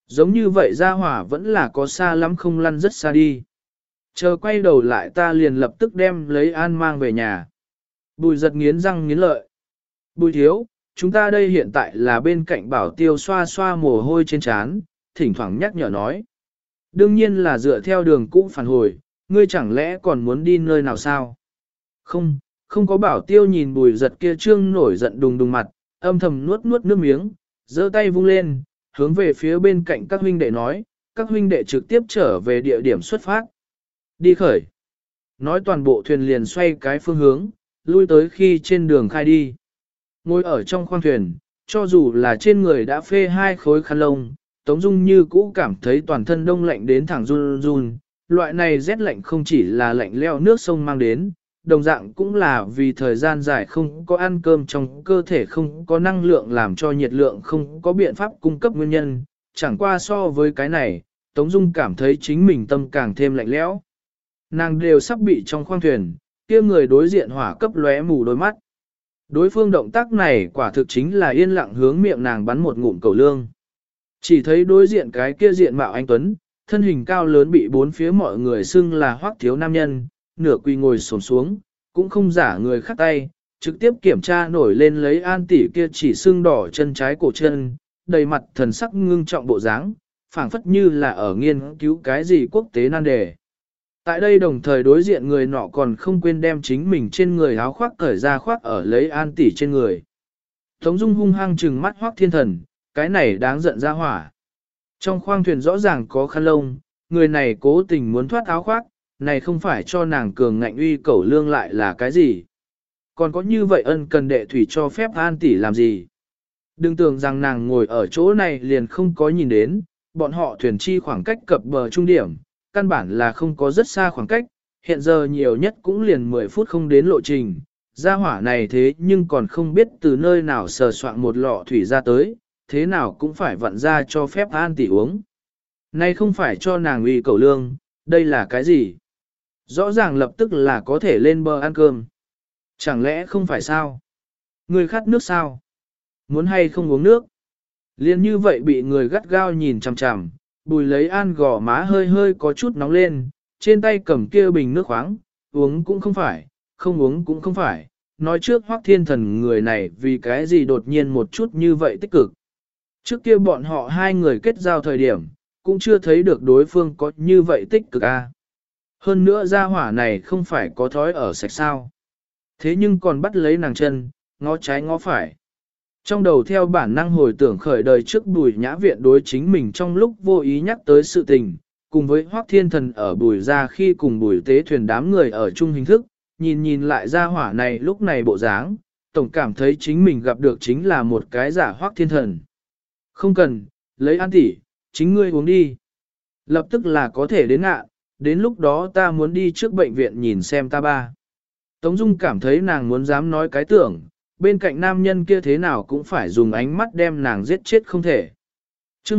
Giống như vậy gia hỏa vẫn là có xa lắm không lăn rất xa đi. Chờ quay đầu lại ta liền lập tức đem lấy An mang về nhà. Bùi giật nghiến răng nghiến lợi. Bùi thiếu, chúng ta đây hiện tại là bên cạnh Bảo Tiêu xoa xoa mồ hôi trên trán, thỉnh thoảng nhắc nhở nói. Đương nhiên là dựa theo đường cũ phản hồi, ngươi chẳng lẽ còn muốn đi nơi nào sao? Không, không có Bảo Tiêu nhìn bùi giật kia trương nổi giận đùng đùng mặt, âm thầm nuốt nuốt nước miếng, giơ tay vung lên, hướng về phía bên cạnh các huynh đệ nói, các huynh đệ trực tiếp trở về địa điểm xuất phát. Đi khởi. Nói toàn bộ thuyền liền xoay cái phương hướng, lui tới khi trên đường khai đi. Ngồi ở trong khoang thuyền, cho dù là trên người đã phê 2 khối khăn lông, Tống Dung như cũ cảm thấy toàn thân đông lạnh đến thẳng run run. Loại này rét lạnh không chỉ là lạnh leo nước sông mang đến, đồng dạng cũng là vì thời gian dài không có ăn cơm trong cơ thể không có năng lượng làm cho nhiệt lượng không có biện pháp cung cấp nguyên nhân. Chẳng qua so với cái này, Tống Dung cảm thấy chính mình tâm càng thêm lạnh lẽo. Nàng đều sắp bị trong khoang thuyền, kia người đối diện hỏa cấp lóe mù đôi mắt. Đối phương động tác này quả thực chính là yên lặng hướng miệng nàng bắn một ngụm cầu lương. Chỉ thấy đối diện cái kia diện mạo anh Tuấn, thân hình cao lớn bị bốn phía mọi người xưng là Hoắc thiếu nam nhân, nửa quỳ ngồi xổm xuống, cũng không giả người khác tay, trực tiếp kiểm tra nổi lên lấy An tỷ kia chỉ xưng đỏ chân trái cổ chân, đầy mặt thần sắc ngưng trọng bộ dáng, phảng phất như là ở nghiên cứu cái gì quốc tế nan đề. Tại đây đồng thời đối diện người nọ còn không quên đem chính mình trên người áo khoác cởi ra khoác ở lấy An tỷ trên người. Tống Dung hung hăng trừng mắt Hoắc Thiên Thần, cái này đáng giận ra hỏa. Trong khoang thuyền rõ ràng có khăn lông, người này cố tình muốn thoát áo khoác, này không phải cho nàng cường ngạnh uy cẩu lương lại là cái gì. Còn có như vậy ân cần đệ thủy cho phép An tỷ làm gì. Đừng tưởng rằng nàng ngồi ở chỗ này liền không có nhìn đến, bọn họ thuyền chi khoảng cách cập bờ trung điểm, căn bản là không có rất xa khoảng cách, hiện giờ nhiều nhất cũng liền 10 phút không đến lộ trình. Gia hỏa này thế nhưng còn không biết từ nơi nào sờ soạn một lọ thủy ra tới, thế nào cũng phải vặn ra cho phép An tỷ uống. Nay không phải cho nàng uy cầu lương, đây là cái gì? Rõ ràng lập tức là có thể lên bờ ăn cơm. Chẳng lẽ không phải sao? Người khát nước sao? Muốn hay không uống nước? Liên như vậy bị người gắt gao nhìn chằm chằm, Bùi lấy An gò má hơi hơi có chút nóng lên, trên tay cầm kia bình nước khoáng, uống cũng không phải, không uống cũng không phải. Nói trước Hoắc Thiên Thần người này vì cái gì đột nhiên một chút như vậy tích cực. Trước kia bọn họ hai người kết giao thời điểm, cũng chưa thấy được đối phương có như vậy tích cực a. Hơn nữa gia hỏa này không phải có thói ở sạch sao. Thế nhưng còn bắt lấy nàng chân, ngó trái ngó phải. Trong đầu theo bản năng hồi tưởng khởi đời trước Bùi Nhã Viện đối chính mình trong lúc vô ý nhắc tới sự tình, cùng với Hoắc Thiên Thần ở Bùi ra khi cùng Bùi Tế Thuyền đám người ở chung hình thức, nhìn lại gia hỏa này lúc này bộ dáng, tổng cảm thấy chính mình gặp được chính là một cái giả Hoắc Thiên Thần. Không cần, lấy An tỷ, chính ngươi uống đi. Lập tức là có thể đến ngạ, đến lúc đó ta muốn đi trước bệnh viện nhìn xem ta ba. Tống Dung cảm thấy nàng muốn dám nói cái tưởng, bên cạnh nam nhân kia thế nào cũng phải dùng ánh mắt đem nàng giết chết không thể. Chương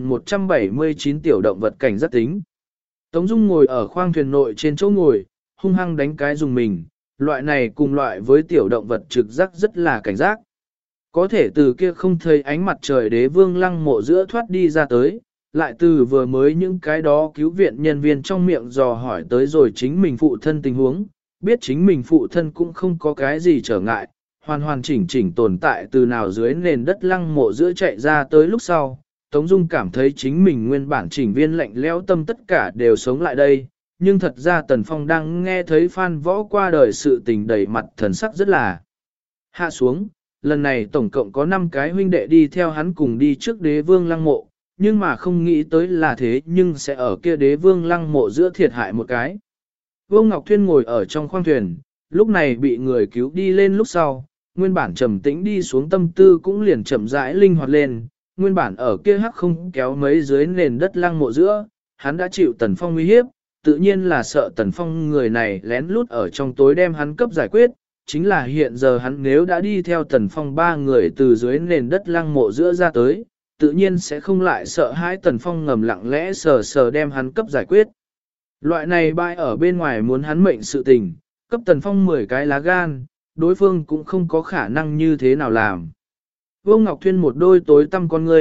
1179 tiểu động vật cảnh giác tính. Tống Dung ngồi ở khoang thuyền nội trên chỗ ngồi, hung hăng đánh cái dùng mình, loại này cùng loại với tiểu động vật trực giác rất là cảnh giác. Có thể từ kia không thấy ánh mặt trời đế vương lăng mộ giữa thoát đi ra tới, lại từ vừa mới những cái đó cứu viện nhân viên trong miệng dò hỏi tới rồi chính mình phụ thân tình huống, biết chính mình phụ thân cũng không có cái gì trở ngại, hoàn hoàn chỉnh chỉnh tồn tại từ nào dưới nền đất lăng mộ giữa chạy ra tới lúc sau. Tống Dung cảm thấy chính mình nguyên bản chỉnh viên lạnh lẽo tâm tất cả đều sống lại đây, nhưng thật ra Tần Phong đang nghe thấy Phan Võ qua đời sự tình đầy mặt thần sắc rất là hạ xuống. Lần này tổng cộng có 5 cái huynh đệ đi theo hắn cùng đi trước đế vương lăng mộ, nhưng mà không nghĩ tới là thế nhưng sẽ ở kia đế vương lăng mộ giữa thiệt hại một cái. Vô Ngọc Thuyên ngồi ở trong khoang thuyền, lúc này bị người cứu đi lên lúc sau, nguyên bản trầm tĩnh đi xuống tâm tư cũng liền chậm rãi linh hoạt lên, nguyên bản ở kia hắc không kéo mấy dưới nền đất lăng mộ giữa, hắn đã chịu Tần Phong uy hiếp, tự nhiên là sợ Tần Phong người này lén lút ở trong tối đem hắn cấp giải quyết, chính là hiện giờ hắn nếu đã đi theo Tần Phong 3 người từ dưới nền đất lăng mộ giữa ra tới, tự nhiên sẽ không lại sợ hãi Tần Phong ngầm lặng lẽ sờ sờ đem hắn cấp giải quyết. Loại này bại ở bên ngoài muốn hắn mệnh sự tình, cấp Tần Phong 10 cái lá gan, đối phương cũng không có khả năng như thế nào làm. Vô Ngọc Thuyên một đôi tối tăm con ngươi,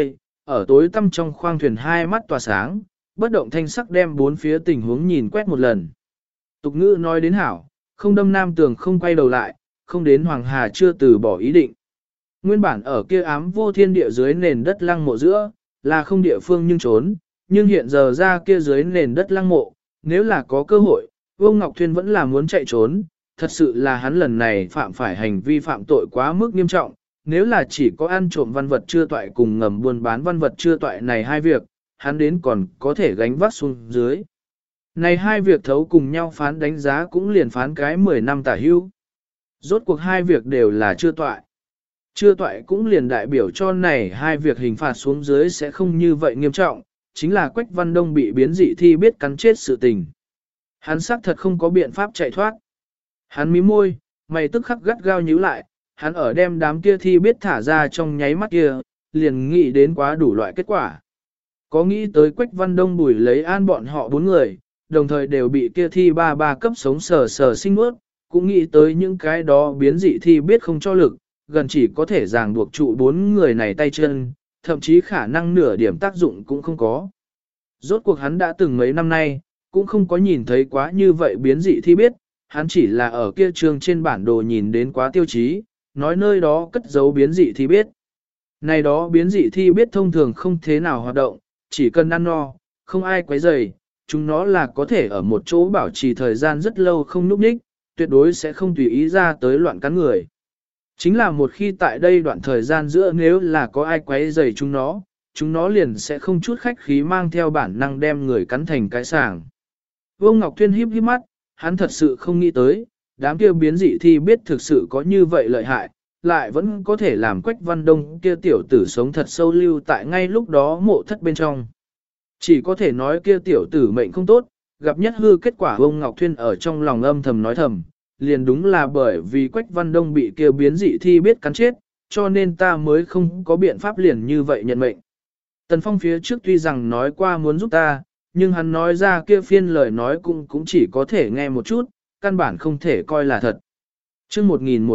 ở tối tăm trong khoang thuyền hai mắt tỏa sáng, bất động thanh sắc đem bốn phía tình huống nhìn quét một lần. Tục ngữ nói đến hảo, không đâm nam tường không quay đầu lại, không đến Hoàng Hà chưa từ bỏ ý định. Nguyên bản ở kia ám vô thiên địa dưới nền đất lăng mộ giữa, là không địa phương nhưng trốn, nhưng hiện giờ ra kia dưới nền đất lăng mộ, nếu là có cơ hội, Vương Ngọc Thuyên vẫn là muốn chạy trốn, thật sự là hắn lần này phạm phải hành vi phạm tội quá mức nghiêm trọng, nếu là chỉ có ăn trộm văn vật chưa toại cùng ngầm buôn bán văn vật chưa toại này hai việc, hắn đến còn có thể gánh vác xuống dưới. Này hai việc thấu cùng nhau phán đánh giá cũng liền phán cái 10 năm tả hưu. Rốt cuộc hai việc đều là chưa toại. Chưa toại cũng liền đại biểu cho này hai việc hình phạt xuống dưới sẽ không như vậy nghiêm trọng, chính là Quách Văn Đông bị biến dị thi biết cắn chết sự tình. Hắn xác thật không có biện pháp chạy thoát. Hắn mím môi, mày tức khắc gắt gao nhíu lại, hắn ở đem đám kia thi biết thả ra trong nháy mắt kia, liền nghĩ đến quá đủ loại kết quả. Có nghĩ tới Quách Văn Đông Bùi lấy an bọn họ 4 người, đồng thời đều bị kia thi ba cấp sống sờ sờ sinh nuốt, cũng nghĩ tới những cái đó biến dị thi biết không cho lực, gần chỉ có thể ràng buộc trụ 4 người này tay chân, thậm chí khả năng nửa điểm tác dụng cũng không có. Rốt cuộc hắn đã từng mấy năm nay, cũng không có nhìn thấy quá như vậy biến dị thi biết, hắn chỉ là ở kia trường trên bản đồ nhìn đến quá tiêu chí, nói nơi đó cất giấu biến dị thi biết. Này đó biến dị thi biết thông thường không thế nào hoạt động, chỉ cần ăn no, không ai quấy rầy, chúng nó là có thể ở một chỗ bảo trì thời gian rất lâu không núp ních, tuyệt đối sẽ không tùy ý ra tới loạn cắn người. Chính là một khi tại đây đoạn thời gian giữa nếu là có ai quấy rầy chúng nó liền sẽ không chút khách khí mang theo bản năng đem người cắn thành cái sàng. Vương Ngọc Thuyên híp híp mắt, hắn thật sự không nghĩ tới, đám kia biến dị thi biết thực sự có như vậy lợi hại, lại vẫn có thể làm Quách Văn Đông kia tiểu tử sống thật sâu lưu tại ngay lúc đó mộ thất bên trong. Chỉ có thể nói kia tiểu tử mệnh không tốt, gặp nhất hư kết quả ông Ngọc Thuyên ở trong lòng âm thầm nói thầm, liền đúng là bởi vì Quách Văn Đông bị kia biến dị thi biết cắn chết, cho nên ta mới không có biện pháp liền như vậy nhận mệnh. Tần Phong phía trước tuy rằng nói qua muốn giúp ta, nhưng hắn nói ra kia phiên lời nói cũng chỉ có thể nghe một chút, căn bản không thể coi là thật. Chương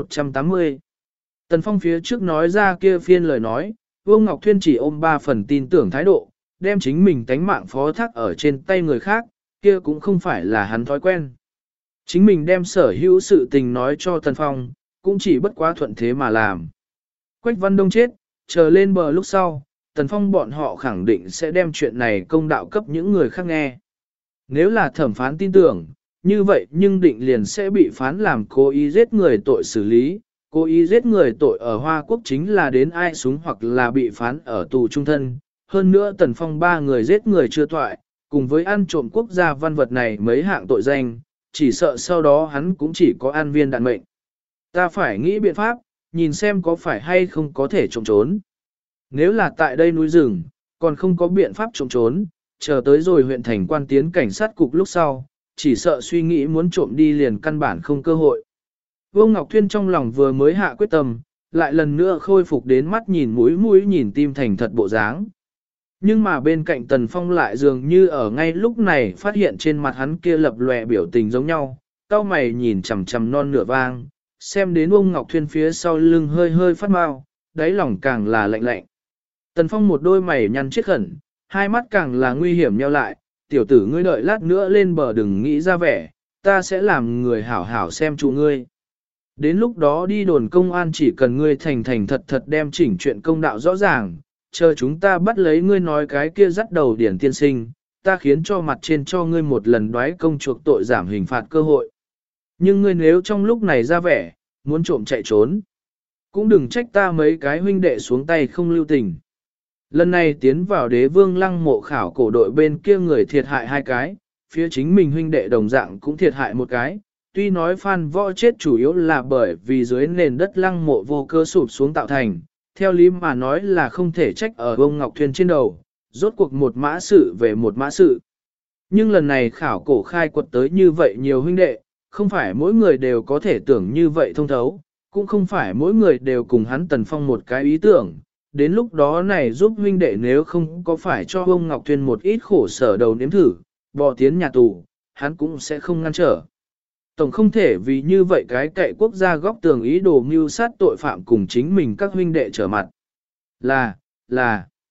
1180 Tần Phong phía trước nói ra kia phiên lời nói, Vương Ngọc Thuyên chỉ ôm 3 phần tin tưởng thái độ, đem chính mình tánh mạng phó thác ở trên tay người khác, kia cũng không phải là hắn thói quen. Chính mình đem sở hữu sự tình nói cho Tần Phong, cũng chỉ bất quá thuận thế mà làm. Quách Văn Đông chết, chờ lên bờ lúc sau, Tần Phong bọn họ khẳng định sẽ đem chuyện này công đạo cấp những người khác nghe. Nếu là thẩm phán tin tưởng, như vậy nhưng định liền sẽ bị phán làm cố ý giết người tội xử lý. Cố ý giết người tội ở Hoa Quốc chính là đến ai súng hoặc là bị phán ở tù trung thân. Hơn nữa Tần Phong 3 người giết người chưa toại, cùng với ăn trộm quốc gia văn vật này mấy hạng tội danh, chỉ sợ sau đó hắn cũng chỉ có an viên đạn mệnh. Ta phải nghĩ biện pháp, nhìn xem có phải hay không có thể trộm trốn. Nếu là tại đây núi rừng, còn không có biện pháp trộm trốn, chờ tới rồi huyện thành quan tiến cảnh sát cục lúc sau, chỉ sợ suy nghĩ muốn trộm đi liền căn bản không cơ hội. Vương Ngọc Thuyên trong lòng vừa mới hạ quyết tâm, lại lần nữa khôi phục đến mắt nhìn mũi nhìn tim thành thật bộ dáng. Nhưng mà bên cạnh Tần Phong lại dường như ở ngay lúc này phát hiện trên mặt hắn kia lập lòe biểu tình giống nhau, cau mày nhìn chằm chằm non nửa vang, xem đến ông Ngọc Thuyên phía sau lưng hơi hơi phát mau, đáy lòng càng là lạnh lạnh. Tần Phong một đôi mày nhăn chết khẩn, hai mắt càng là nguy hiểm nheo lại, tiểu tử ngươi đợi lát nữa lên bờ đừng nghĩ ra vẻ, ta sẽ làm người hảo hảo xem chủ ngươi. Đến lúc đó đi đồn công an chỉ cần ngươi thành thành thật thật đem chỉnh chuyện công đạo rõ ràng, chờ chúng ta bắt lấy ngươi nói cái kia dắt đầu điển tiên sinh, ta khiến cho mặt trên cho ngươi một lần đoái công chuộc tội giảm hình phạt cơ hội. Nhưng ngươi nếu trong lúc này ra vẻ, muốn trộm chạy trốn, cũng đừng trách ta mấy cái huynh đệ xuống tay không lưu tình. Lần này tiến vào đế vương lăng mộ khảo cổ đội bên kia người thiệt hại 2 cái, phía chính mình huynh đệ đồng dạng cũng thiệt hại 1 cái. Tuy nói Phan Võ chết chủ yếu là bởi vì dưới nền đất lăng mộ vô cơ sụp xuống tạo thành, theo lý mà nói là không thể trách ở ông Ngọc Thuyên trên đầu, rốt cuộc một mã sự về một mã sự. Nhưng lần này khảo cổ khai quật tới như vậy nhiều huynh đệ, không phải mỗi người đều có thể tưởng như vậy thông thấu, cũng không phải mỗi người đều cùng hắn Tần Phong một cái ý tưởng. Đến lúc đó này giúp huynh đệ nếu không có phải cho ông Ngọc Thuyên một ít khổ sở đầu nếm thử, bỏ tiến nhà tù, hắn cũng sẽ không ngăn trở. Tổng không thể vì như vậy cái cậy quốc gia góc tường ý đồ mưu sát tội phạm cùng chính mình các huynh đệ trở mặt. Là,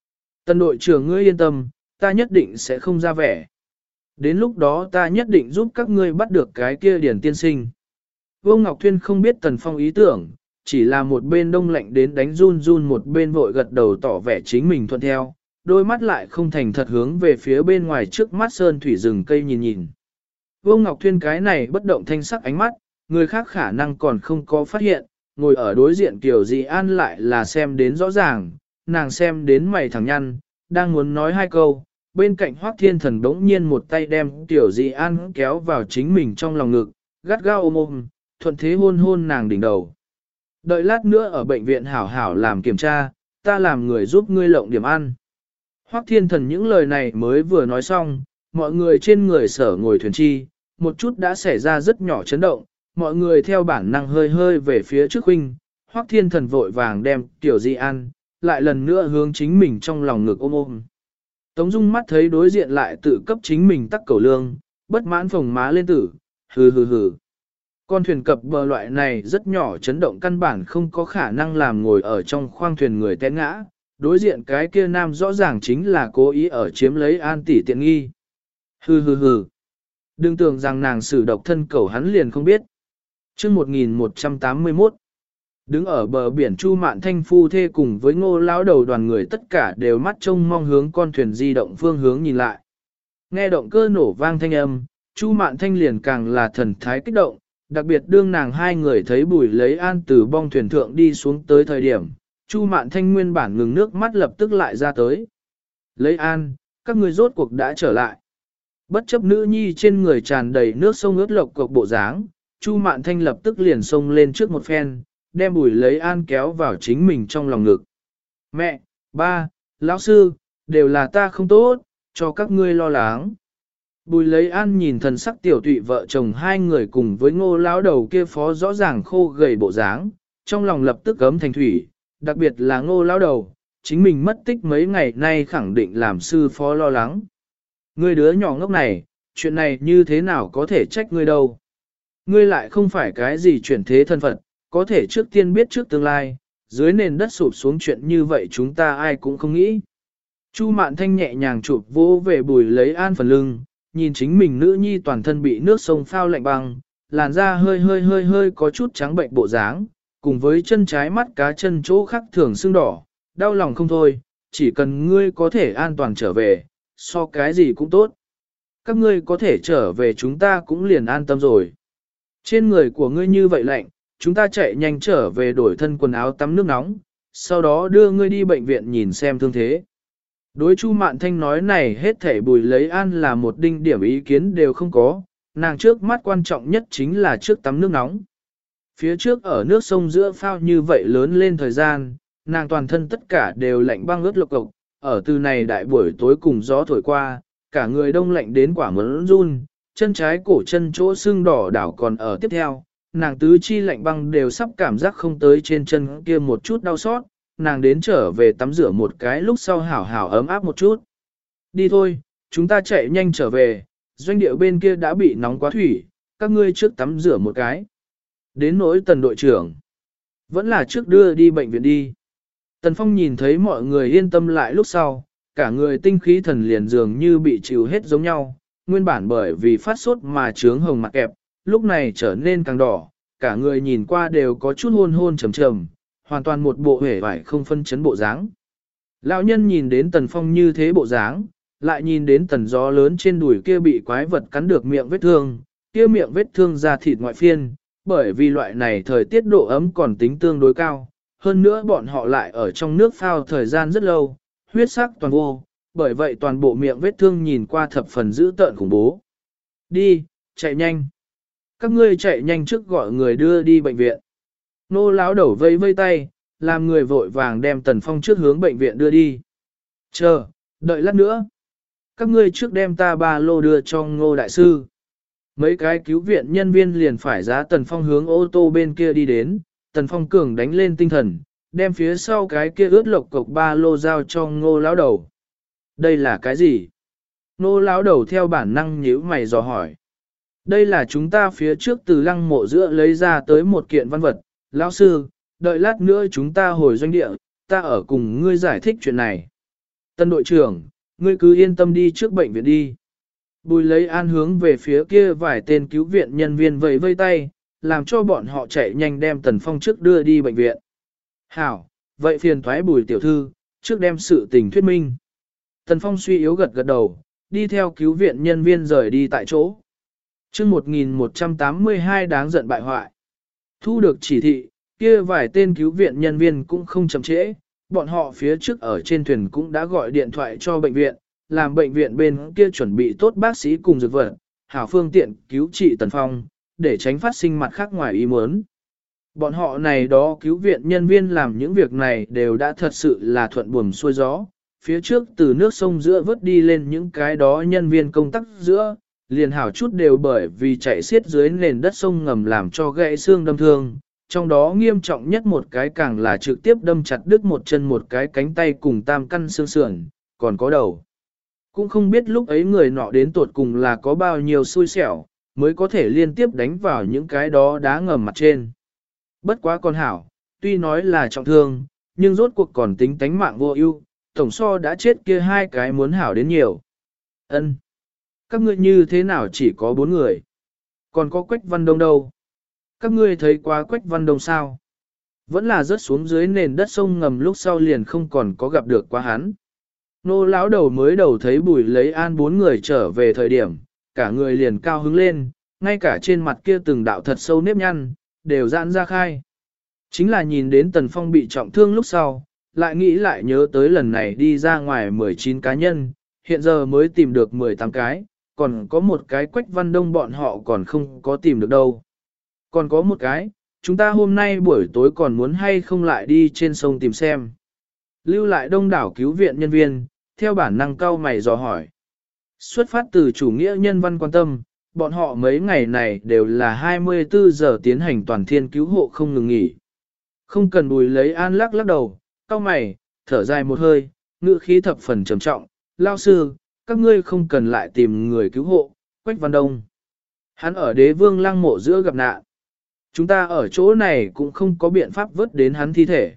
Tần đội trưởng ngươi yên tâm, ta nhất định sẽ không ra vẻ. Đến lúc đó ta nhất định giúp các ngươi bắt được cái kia Điền tiên sinh. Vô Ngọc Thuyên không biết Tần Phong ý tưởng, chỉ là một bên đông lạnh đến đánh run run một bên vội gật đầu tỏ vẻ chính mình thuận theo, đôi mắt lại không thành thật hướng về phía bên ngoài trước mắt sơn thủy rừng cây nhìn nhìn. Vô Ngọc Thuyên cái này bất động thanh sắc ánh mắt, người khác khả năng còn không có phát hiện, ngồi ở đối diện Kiều Dị An lại là xem đến rõ ràng, nàng xem đến mày thẳng nhăn, đang muốn nói hai câu, bên cạnh Hoắc Thiên Thần bỗng nhiên một tay đem Kiều Dị An kéo vào chính mình trong lòng ngực, gắt gao ôm ôm, thuận thế hôn hôn nàng đỉnh đầu. Đợi lát nữa ở bệnh viện hảo hảo làm kiểm tra, ta làm người giúp ngươi lộng điểm ăn. Hoắc Thiên Thần những lời này mới vừa nói xong, mọi người trên người sở ngồi thuyền chi, một chút đã xảy ra rất nhỏ chấn động, mọi người theo bản năng hơi hơi về phía trước huynh, Hoắc Thiên Thần vội vàng đem Tiểu Di ăn, lại lần nữa hướng chính mình trong lòng ngực ôm ôm. Tống Dung mắt thấy đối diện lại tự cấp chính mình tắc cầu lương, bất mãn phồng má lên tử, hừ hừ hừ. Con thuyền cập bờ loại này rất nhỏ chấn động căn bản không có khả năng làm ngồi ở trong khoang thuyền người té ngã, đối diện cái kia nam rõ ràng chính là cố ý ở chiếm lấy An tỷ tiện nghi. Hừ hừ hừ. Đừng tưởng rằng nàng xử độc thân cầu hắn liền không biết. Chương 1181 đứng ở bờ biển Chu Mạn Thanh phu thê cùng với Ngô lão đầu đoàn người tất cả đều mắt trông mong hướng con thuyền di động phương hướng nhìn lại. Nghe động cơ nổ vang thanh âm, Chu Mạn Thanh liền càng là thần thái kích động, đặc biệt đương nàng hai người thấy Bùi Lấy An từ bong thuyền thượng đi xuống tới thời điểm, Chu Mạn Thanh nguyên bản ngừng nước mắt lập tức lại ra tới. Lấy An, các ngươi rốt cuộc đã trở lại. Bất chấp nữ nhi trên người tràn đầy nước sông ướt lộc cục bộ dáng, Chu Mạn Thanh lập tức liền xông lên trước một phen, đem Bùi Lấy An kéo vào chính mình trong lòng ngực. Mẹ, ba, lão sư, đều là ta không tốt, cho các ngươi lo lắng. Bùi Lấy An nhìn thần sắc tiểu tụy vợ chồng hai người cùng với Ngô lão đầu kia phó rõ ràng khô gầy bộ dáng, trong lòng lập tức cấm thành thủy, đặc biệt là Ngô lão đầu, chính mình mất tích mấy ngày nay khẳng định làm sư phó lo lắng. Ngươi đứa nhỏ ngốc này, chuyện này như thế nào có thể trách ngươi đâu. Ngươi lại không phải cái gì chuyển thế thân phận, có thể trước tiên biết trước tương lai, dưới nền đất sụp xuống chuyện như vậy chúng ta ai cũng không nghĩ. Chu Mạn Thanh nhẹ nhàng chụp vỗ về Bùi Lấy An phần lưng, nhìn chính mình nữ nhi toàn thân bị nước sông phao lạnh băng, làn da hơi có chút trắng bệnh bộ dáng, cùng với chân trái mắt cá chân chỗ khác thường sưng đỏ, đau lòng không thôi, chỉ cần ngươi có thể an toàn trở về, so cái gì cũng tốt. Các ngươi có thể trở về chúng ta cũng liền an tâm rồi. Trên người của ngươi như vậy lạnh, chúng ta chạy nhanh trở về đổi thân quần áo tắm nước nóng, sau đó đưa ngươi đi bệnh viện nhìn xem thương thế. Đối Chu Mạn Thanh nói này hết thảy Bùi Lấy An là một đinh điểm ý kiến đều không có, nàng trước mắt quan trọng nhất chính là trước tắm nước nóng. Phía trước ở nước sông giữa phao như vậy lớn lên thời gian, nàng toàn thân tất cả đều lạnh băng ướt lộc cộc, ở từ này đại buổi tối cùng gió thổi qua, cả người đông lạnh đến quả muốn run, chân trái cổ chân chỗ sưng đỏ đảo còn ở tiếp theo, nàng tứ chi lạnh băng đều sắp cảm giác không tới trên chân kia một chút đau xót, nàng đến trở về tắm rửa một cái lúc sau hảo hảo ấm áp một chút. Đi thôi, chúng ta chạy nhanh trở về, doanh địa bên kia đã bị nóng quá thủy, các ngươi trước tắm rửa một cái. Đến nỗi Tần đội trưởng, vẫn là trước đưa đi bệnh viện đi. Tần Phong nhìn thấy mọi người yên tâm lại lúc sau, cả người tinh khí thần liền dường như bị chịu hết giống nhau, nguyên bản bởi vì phát sốt mà trướng hồng mặt kẹp, lúc này trở nên càng đỏ, cả người nhìn qua đều có chút hôn hôn trầm trầm, hoàn toàn một bộ hể vải không phân chấn bộ dáng. Lão nhân nhìn đến Tần Phong như thế bộ dáng, lại nhìn đến tần gió lớn trên đùi kia bị quái vật cắn được miệng vết thương, kia miệng vết thương da thịt ngoại phiên, bởi vì loại này thời tiết độ ấm còn tính tương đối cao, hơn nữa bọn họ lại ở trong nước phao thời gian rất lâu, huyết sắc toàn vô, bởi vậy toàn bộ miệng vết thương nhìn qua thập phần dữ tợn khủng bố. Đi, chạy nhanh. Các ngươi chạy nhanh trước gọi người đưa đi bệnh viện. Nô lão đầu vây vây tay, làm người vội vàng đem Tần Phong trước hướng bệnh viện đưa đi. Chờ, đợi lát nữa. Các ngươi trước đem ta ba lô đưa cho Ngô đại sư. Mấy cái cứu viện nhân viên liền phải giá Tần Phong hướng ô tô bên kia đi đến, Tần Phong cường đánh lên tinh thần, đem phía sau cái kia ướt lộc cộc ba lô giao cho Ngô lão đầu. Đây là cái gì? Ngô lão đầu theo bản năng nhíu mày dò hỏi. Đây là chúng ta phía trước từ lăng mộ giữa lấy ra tới một kiện văn vật. Lão sư, đợi lát nữa chúng ta hồi doanh địa, ta ở cùng ngươi giải thích chuyện này. Tân đội trưởng, ngươi cứ yên tâm đi trước bệnh viện đi. Bùi lấy an hướng về phía kia vài tên cứu viện nhân viên vẫy vây tay, làm cho bọn họ chạy nhanh đem Tần Phong trước đưa đi bệnh viện. Hảo, vậy phiền thoái Bùi tiểu thư, trước đem sự tình thuyết minh. Tần Phong suy yếu gật gật đầu, đi theo cứu viện nhân viên rời đi tại chỗ. chương 1182 đáng giận bại hoại. Thu được chỉ thị, kia vài tên cứu viện nhân viên cũng không chậm trễ, bọn họ phía trước ở trên thuyền cũng đã gọi điện thoại cho bệnh viện, làm bệnh viện bên kia chuẩn bị tốt bác sĩ cùng dược vật, hảo phương tiện cứu trị Tần Phong, để tránh phát sinh mặt khác ngoài ý muốn. Bọn họ này đó cứu viện nhân viên làm những việc này đều đã thật sự là thuận buồm xuôi gió. Phía trước từ nước sông giữa vớt đi lên những cái đó nhân viên công tác giữa, liền hảo chút đều bởi vì chạy xiết dưới nền đất sông ngầm làm cho gãy xương đâm thương. Trong đó nghiêm trọng nhất một cái càng là trực tiếp đâm chặt đứt một chân một cái cánh tay cùng tam căn xương sườn, còn có đầu. Cũng không biết lúc ấy người nọ đến tột cùng là có bao nhiêu xui xẻo, mới có thể liên tiếp đánh vào những cái đó đá ngầm mặt trên. Bất quá con hảo, tuy nói là trọng thương, nhưng rốt cuộc còn tính tánh mạng vô ưu, tổng so đã chết kia hai cái muốn hảo đến nhiều. Ân, các ngươi như thế nào chỉ có 4 người? Còn có Quách Văn Đông đâu? Các ngươi thấy qua Quách Văn Đông sao? Vẫn là rớt xuống dưới nền đất sông ngầm lúc sau liền không còn có gặp được quá hắn. Nô lão đầu mới đầu thấy Bùi lấy an 4 người trở về thời điểm, cả người liền cao hứng lên, ngay cả trên mặt kia từng đạo thật sâu nếp nhăn, đều giãn ra khai. Chính là nhìn đến Tần Phong bị trọng thương lúc sau, lại nghĩ lại nhớ tới lần này đi ra ngoài 19 cá nhân, hiện giờ mới tìm được 18 cái, còn có một cái Quách Văn Đông bọn họ còn không có tìm được đâu. Còn có một cái, chúng ta hôm nay buổi tối còn muốn hay không lại đi trên sông tìm xem. Lưu lại đông đảo cứu viện nhân viên, theo bản năng cau mày dò hỏi. Xuất phát từ chủ nghĩa nhân văn quan tâm, bọn họ mấy ngày này đều là 24 giờ tiến hành toàn thiên cứu hộ không ngừng nghỉ. Không cần Bùi lấy an lắc đầu, cau mày, thở dài một hơi, ngữ khí thập phần trầm trọng, lao sư, các ngươi không cần lại tìm người cứu hộ, Quách Văn Đông. Hắn ở Đế Vương Lăng mộ giữa gặp nạn. Chúng ta ở chỗ này cũng không có biện pháp vớt đến hắn thi thể.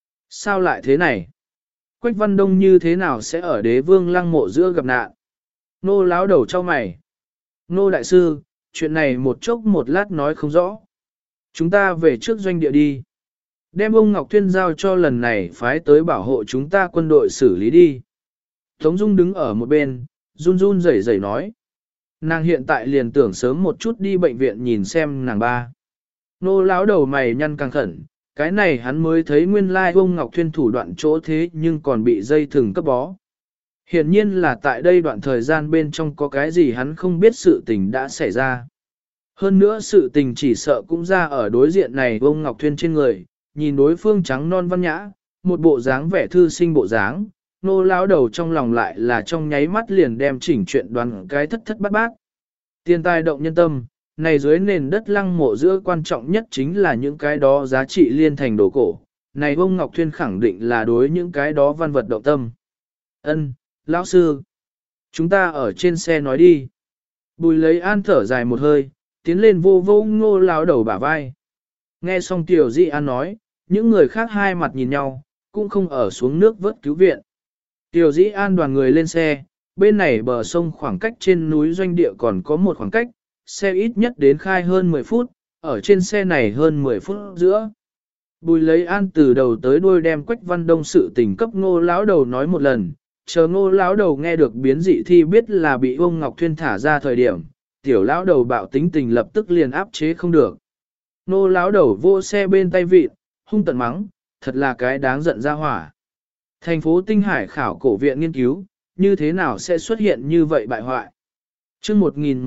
Sao lại thế này? Quách Văn Đông như thế nào sẽ ở Đế Vương Lăng mộ giữa gặp nạn? Nô láo đầu cho mày. Nô đại sư, chuyện này một chốc một lát nói không rõ. Chúng ta về trước doanh địa đi. Đem ông Ngọc Thuyên giao cho lần này phái tới bảo hộ chúng ta quân đội xử lý đi. Tống Dung đứng ở một bên, run run rẩy rẩy nói. Nàng hiện tại liền tưởng sớm một chút đi bệnh viện nhìn xem nàng ba. Nô láo đầu mày nhăn càng khẩn, cái này hắn mới thấy nguyên lai ông Ngọc Thuyên thủ đoạn chỗ thế nhưng còn bị dây thừng cấp bó. Hiển nhiên là tại đây đoạn thời gian bên trong có cái gì hắn không biết sự tình đã xảy ra. Hơn nữa sự tình chỉ sợ cũng ra ở đối diện này ông Ngọc Thuyên trên người, nhìn đối phương trắng non văn nhã, một bộ dáng vẻ thư sinh bộ dáng, nô lão đầu trong lòng lại là trong nháy mắt liền đem chỉnh chuyện đoán cái thất thất bát bát. Tiền tài động nhân tâm, này dưới nền đất lăng mộ giữa quan trọng nhất chính là những cái đó giá trị liên thành đồ cổ. Này ông Ngọc Thuyên khẳng định là đối những cái đó văn vật động tâm. Ân, lão sư, chúng ta ở trên xe nói đi. Bùi lấy an thở dài một hơi, tiến lên vô vô ngô lão đầu bả vai. Nghe xong Tiểu Di An nói, những người khác hai mặt nhìn nhau, cũng không ở xuống nước vớt cứu viện. Tiểu Di An đoàn người lên xe, bên này bờ sông khoảng cách trên núi doanh địa còn có một khoảng cách, xe ít nhất đến khai hơn 10 phút, ở trên xe này hơn 10 phút giữa. Bùi lấy an từ đầu tới đuôi đem Quách Văn Đông sự tình cấp ngô lão đầu nói một lần, chờ ngô lão đầu nghe được biến dị thi biết là bị ông Ngọc Thuyên thả ra thời điểm, tiểu lão đầu bạo tính tình lập tức liền áp chế không được. Ngô lão đầu vô xe bên tay vịt, hung tận mắng, thật là cái đáng giận ra hỏa. Thành phố Tinh Hải khảo cổ viện nghiên cứu, như thế nào sẽ xuất hiện như vậy bại hoại. chương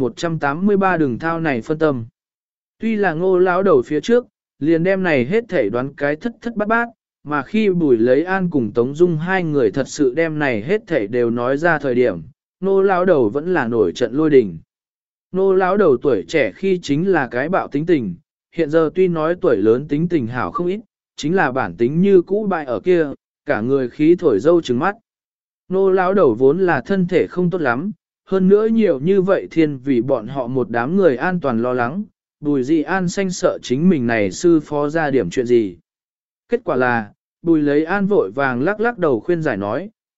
1183 đường thao này phân tâm. Tuy là ngô lão đầu phía trước, liền đem này hết thể đoán cái thất thất bát bát, mà khi Bùi lấy an cùng Tống Dung hai người thật sự đem này hết thể đều nói ra thời điểm, ngô lão đầu vẫn là nổi trận lôi đình. Ngô lão đầu tuổi trẻ khi chính là cái bạo tính tình, hiện giờ tuy nói tuổi lớn tính tình hảo không ít, chính là bản tính như cũ bại ở kia, cả người khí thổi dâu trừng mắt. Ngô lão đầu vốn là thân thể không tốt lắm, hơn nữa nhiều như vậy thiên vì bọn họ một đám người an toàn lo lắng, Bùi Dị An xanh sợ chính mình này sư phó ra điểm chuyện gì. Kết quả là, Bùi lấy an vội vàng lắc lắc đầu khuyên giải nói,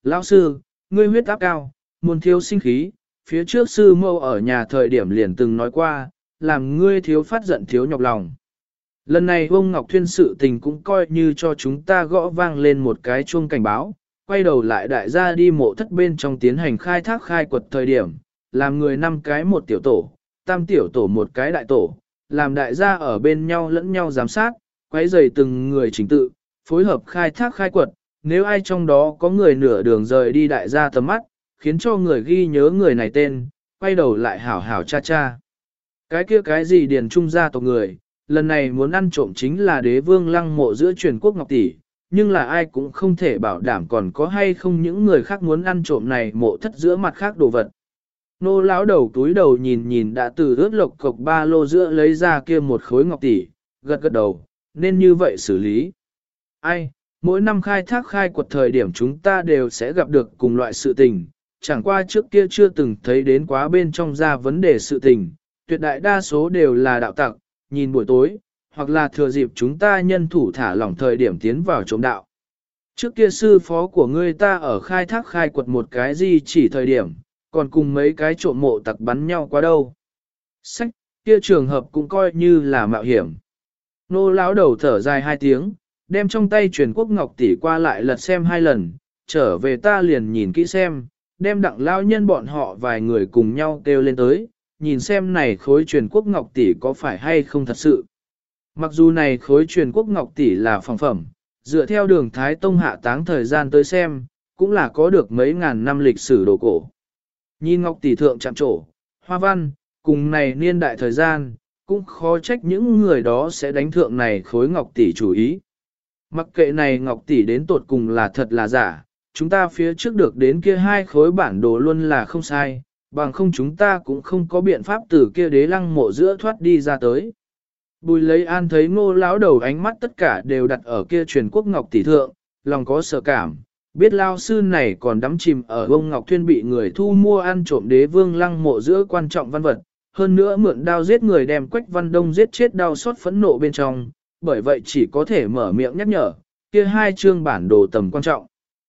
Lão sư, ngươi huyết áp cao, muốn thiếu sinh khí, phía trước sư mâu ở nhà thời điểm liền từng nói qua, làm ngươi thiếu phát giận thiếu nhọc lòng. Lần này ông Ngọc Thuyên sự tình cũng coi như cho chúng ta gõ vang lên một cái chuông cảnh báo, quay đầu lại đại gia đi mộ thất bên trong tiến hành khai thác khai quật thời điểm, làm người 5 cái một tiểu tổ, tam tiểu tổ một cái đại tổ, làm đại gia ở bên nhau lẫn nhau giám sát, quấy rầy từng người trình tự, phối hợp khai thác khai quật, nếu ai trong đó có người nửa đường rời đi đại gia tầm mắt, khiến cho người ghi nhớ người này tên, quay đầu lại hảo hảo cha cha. Cái kia cái gì điền trung gia tộc người, lần này muốn ăn trộm chính là đế vương lăng mộ giữa truyền quốc ngọc tỷ, nhưng là ai cũng không thể bảo đảm còn có hay không những người khác muốn ăn trộm này mộ thất giữa mặt khác đồ vật. Nô lão đầu túi đầu nhìn nhìn đã từ ướt lộc cộc ba lô giữa lấy ra kia một khối ngọc tỷ, gật gật đầu, nên như vậy xử lý. Ai, mỗi năm khai thác khai quật thời điểm chúng ta đều sẽ gặp được cùng loại sự tình, chẳng qua trước kia chưa từng thấy đến quá bên trong ra vấn đề sự tình, tuyệt đại đa số đều là đạo tặc, nhìn buổi tối, hoặc là thừa dịp chúng ta nhân thủ thả lỏng thời điểm tiến vào trộm đạo. Trước kia sư phó của ngươi ta ở khai thác khai quật một cái gì chỉ thời điểm, còn cùng mấy cái trộm mộ tặc bắn nhau quá đâu. Sách, kia trường hợp cũng coi như là mạo hiểm. Nô lão đầu thở dài 2 tiếng, đem trong tay truyền quốc ngọc tỷ qua lại lật xem 2 lần, trở về ta liền nhìn kỹ xem, đem đặng lao nhân bọn họ vài người cùng nhau kêu lên tới, nhìn xem này khối truyền quốc ngọc tỷ có phải hay không thật sự. Mặc dù này khối truyền quốc ngọc tỷ là phòng phẩm, dựa theo đường Thái Tông hạ táng thời gian tới xem, cũng là có được mấy ngàn năm lịch sử đồ cổ. Nhìn ngọc tỷ thượng chạm trổ, hoa văn, cùng này niên đại thời gian, cũng khó trách những người đó sẽ đánh thượng này khối ngọc tỷ chủ ý. Mặc kệ này ngọc tỷ đến tột cùng là thật là giả, chúng ta phía trước được đến kia 2 khối bản đồ luôn là không sai, bằng không chúng ta cũng không có biện pháp từ kia đế lăng mộ giữa thoát đi ra tới. Bùi lấy an thấy ngô lão đầu ánh mắt tất cả đều đặt ở kia truyền quốc ngọc tỷ thượng, lòng có sợ cảm, biết lao sư này còn đắm chìm ở ông Ngọc Thuyên bị người thu mua ăn trộm đế vương lăng mộ giữa quan trọng văn vật, hơn nữa mượn đao giết người đem Quách Văn Đông giết chết đau xót phẫn nộ bên trong, bởi vậy chỉ có thể mở miệng nhắc nhở, kia 2 chương bản đồ tầm quan trọng.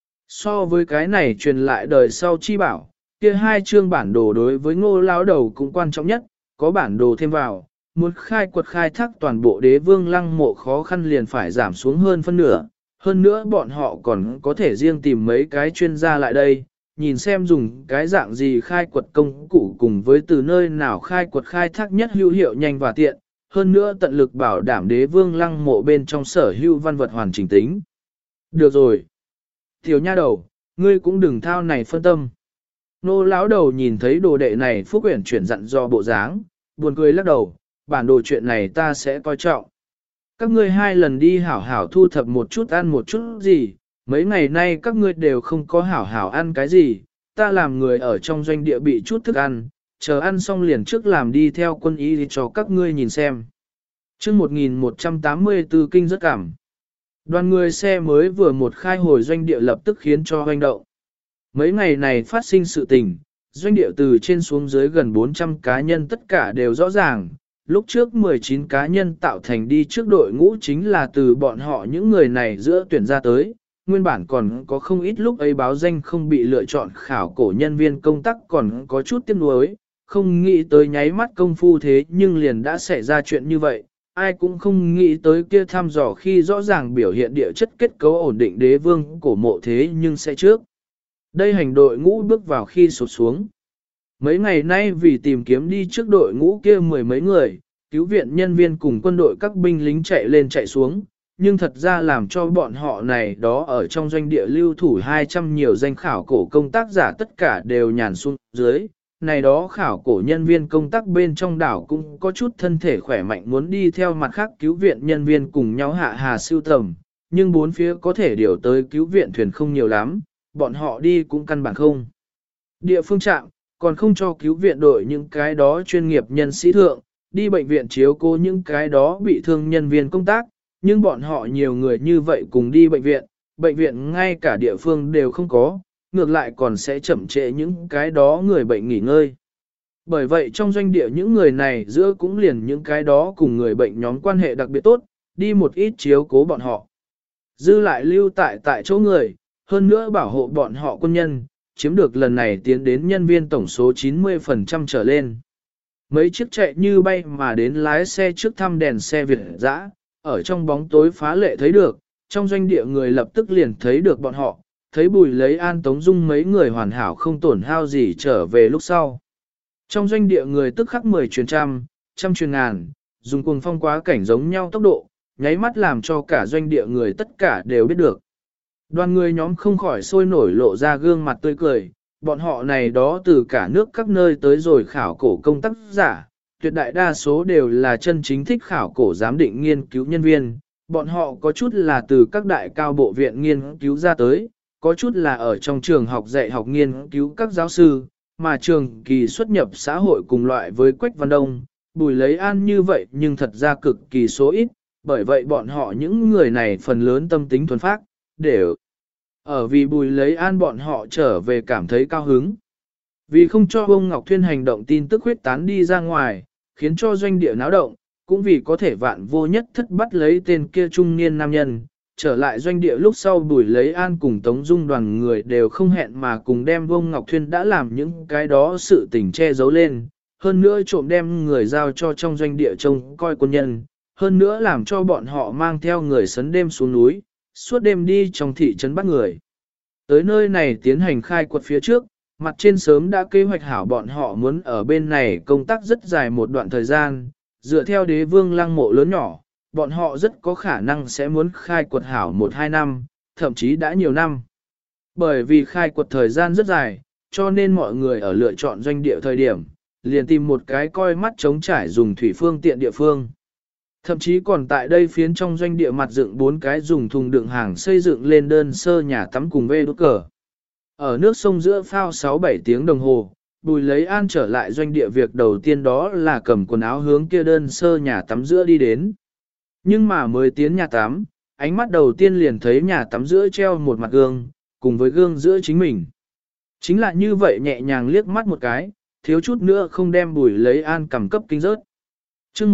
So với cái này truyền lại đời sau chi bảo, kia 2 chương bản đồ đối với ngô lão đầu cũng quan trọng nhất, có bản đồ thêm vào, muốn khai quật khai thác toàn bộ đế vương lăng mộ khó khăn liền phải giảm xuống hơn phân nửa. Hơn nữa bọn họ còn có thể riêng tìm mấy cái chuyên gia lại đây, nhìn xem dùng cái dạng gì khai quật công cụ cùng với từ nơi nào khai quật khai thác nhất hữu hiệu nhanh và tiện, hơn nữa tận lực bảo đảm đế vương lăng mộ bên trong sở hữu văn vật hoàn chỉnh tính. Được rồi. Tiểu nha đầu, ngươi cũng đừng thao này phân tâm. Nô lão đầu nhìn thấy đồ đệ này Phúc Uyển chuyển dặn do bộ dáng, buồn cười lắc đầu, bản đồ chuyện này ta sẽ coi trọng. Các ngươi 2 lần đi hảo hảo thu thập một chút ăn một chút gì, mấy ngày nay các ngươi đều không có hảo hảo ăn cái gì, ta làm người ở trong doanh địa bị chút thức ăn, chờ ăn xong liền trước làm đi theo quân y cho các ngươi nhìn xem. Chương 1184 kinh rất cảm. Đoàn người xe mới vừa một khai hồi doanh địa lập tức khiến cho hoành động. Mấy ngày này phát sinh sự tình, doanh địa từ trên xuống dưới gần 400 cá nhân tất cả đều rõ ràng. Lúc trước 19 cá nhân tạo thành đi trước đội ngũ chính là từ bọn họ những người này giữa tuyển ra tới. Nguyên bản còn có không ít lúc ấy báo danh không bị lựa chọn khảo cổ nhân viên công tác còn có chút tiếc nuối, không nghĩ tới nháy mắt công phu thế nhưng liền đã xảy ra chuyện như vậy. Ai cũng không nghĩ tới kia thăm dò khi rõ ràng biểu hiện địa chất kết cấu ổn định đế vương cổ mộ thế nhưng sẽ trước. Đây hành đội ngũ bước vào khi sụt xuống. Mấy ngày nay vì tìm kiếm đi trước đội ngũ kia 10 mấy người, cứu viện nhân viên cùng quân đội các binh lính chạy lên chạy xuống, nhưng thật ra làm cho bọn họ này đó ở trong doanh địa lưu thủ 200 nhiều danh khảo cổ công tác giả tất cả đều nhàn xuống dưới. Này đó khảo cổ nhân viên công tác bên trong đảo cũng có chút thân thể khỏe mạnh muốn đi theo mặt khác cứu viện nhân viên cùng nhau hạ hà siêu tầm, nhưng bốn phía có thể điều tới cứu viện thuyền không nhiều lắm, bọn họ đi cũng căn bản không. Địa phương trạm, còn không cho cứu viện đội những cái đó chuyên nghiệp nhân sĩ thượng, đi bệnh viện chiếu cố những cái đó bị thương nhân viên công tác, nhưng bọn họ nhiều người như vậy cùng đi bệnh viện ngay cả địa phương đều không có, ngược lại còn sẽ chậm trễ những cái đó người bệnh nghỉ ngơi. Bởi vậy trong doanh địa những người này giữa cũng liền những cái đó cùng người bệnh nhóm quan hệ đặc biệt tốt, đi một ít chiếu cố bọn họ. Dư lại lưu tại chỗ người, hơn nữa bảo hộ bọn họ quân nhân, chiếm được lần này tiến đến nhân viên tổng số 90% trở lên. Mấy chiếc chạy như bay mà đến lái xe trước thăm đèn xe Việt dã, ở trong bóng tối phá lệ thấy được, trong doanh địa người lập tức liền thấy được bọn họ, thấy Bùi Lấy An Tống Dung mấy người hoàn hảo không tổn hao gì trở về lúc sau. Trong doanh địa người tức khắc 10 truyền trăm, trăm truyền ngàn, dùng cuồng phong quá cảnh giống nhau tốc độ, nháy mắt làm cho cả doanh địa người tất cả đều biết được. Đoàn người nhóm không khỏi sôi nổi lộ ra gương mặt tươi cười, bọn họ này đó từ cả nước các nơi tới rồi khảo cổ công tác giả, tuyệt đại đa số đều là chân chính thích khảo cổ giám định nghiên cứu nhân viên, bọn họ có chút là từ các đại cao bộ viện nghiên cứu ra tới, có chút là ở trong trường học dạy học nghiên cứu các giáo sư, mà trường kỳ xuất nhập xã hội cùng loại với Quách Văn Đông, Bùi Lấy An như vậy nhưng thật ra cực kỳ số ít, bởi vậy bọn họ những người này phần lớn tâm tính thuần phác, đều ở vì Bùi Lấy An bọn họ trở về cảm thấy cao hứng. Vì không cho ông Ngọc Thuyên hành động tin tức huyết tán đi ra ngoài, khiến cho doanh địa náo động, cũng vì có thể vạn vô nhất thất bắt lấy tên kia trung niên nam nhân, trở lại doanh địa lúc sau Bùi Lấy An cùng Tống Dung đoàn người đều không hẹn mà cùng đem Vương Ngọc Thuyên đã làm những cái đó sự tình che giấu lên, hơn nữa trộm đem người giao cho trong doanh địa trông coi quân nhân, hơn nữa làm cho bọn họ mang theo người sấn đêm xuống núi, suốt đêm đi trong thị trấn bắt người. Tới nơi này tiến hành khai quật phía trước, mặt trên sớm đã kế hoạch hảo bọn họ muốn ở bên này công tác rất dài một đoạn thời gian, dựa theo đế vương lăng mộ lớn nhỏ, bọn họ rất có khả năng sẽ muốn khai quật hảo 1-2 năm, thậm chí đã nhiều năm. Bởi vì khai quật thời gian rất dài, cho nên mọi người ở lựa chọn doanh địa thời điểm, liền tìm một cái coi mắt trống trải dùng thủy phương tiện địa phương. Thậm chí còn tại đây phiến trong doanh địa mặt dựng 4 cái dùng thùng đựng hàng xây dựng lên đơn sơ nhà tắm cùng vê đốt cờ. Ở nước sông giữa phao 6-7 tiếng đồng hồ, Bùi Lấy An trở lại doanh địa việc đầu tiên đó là cầm quần áo hướng kia đơn sơ nhà tắm giữa đi đến. Nhưng mà mới tiến nhà tắm, ánh mắt đầu tiên liền thấy nhà tắm giữa treo một mặt gương, cùng với gương giữa chính mình. Chính là như vậy nhẹ nhàng liếc mắt một cái, thiếu chút nữa không đem Bùi Lấy An cầm cấp kinh rớt. Chương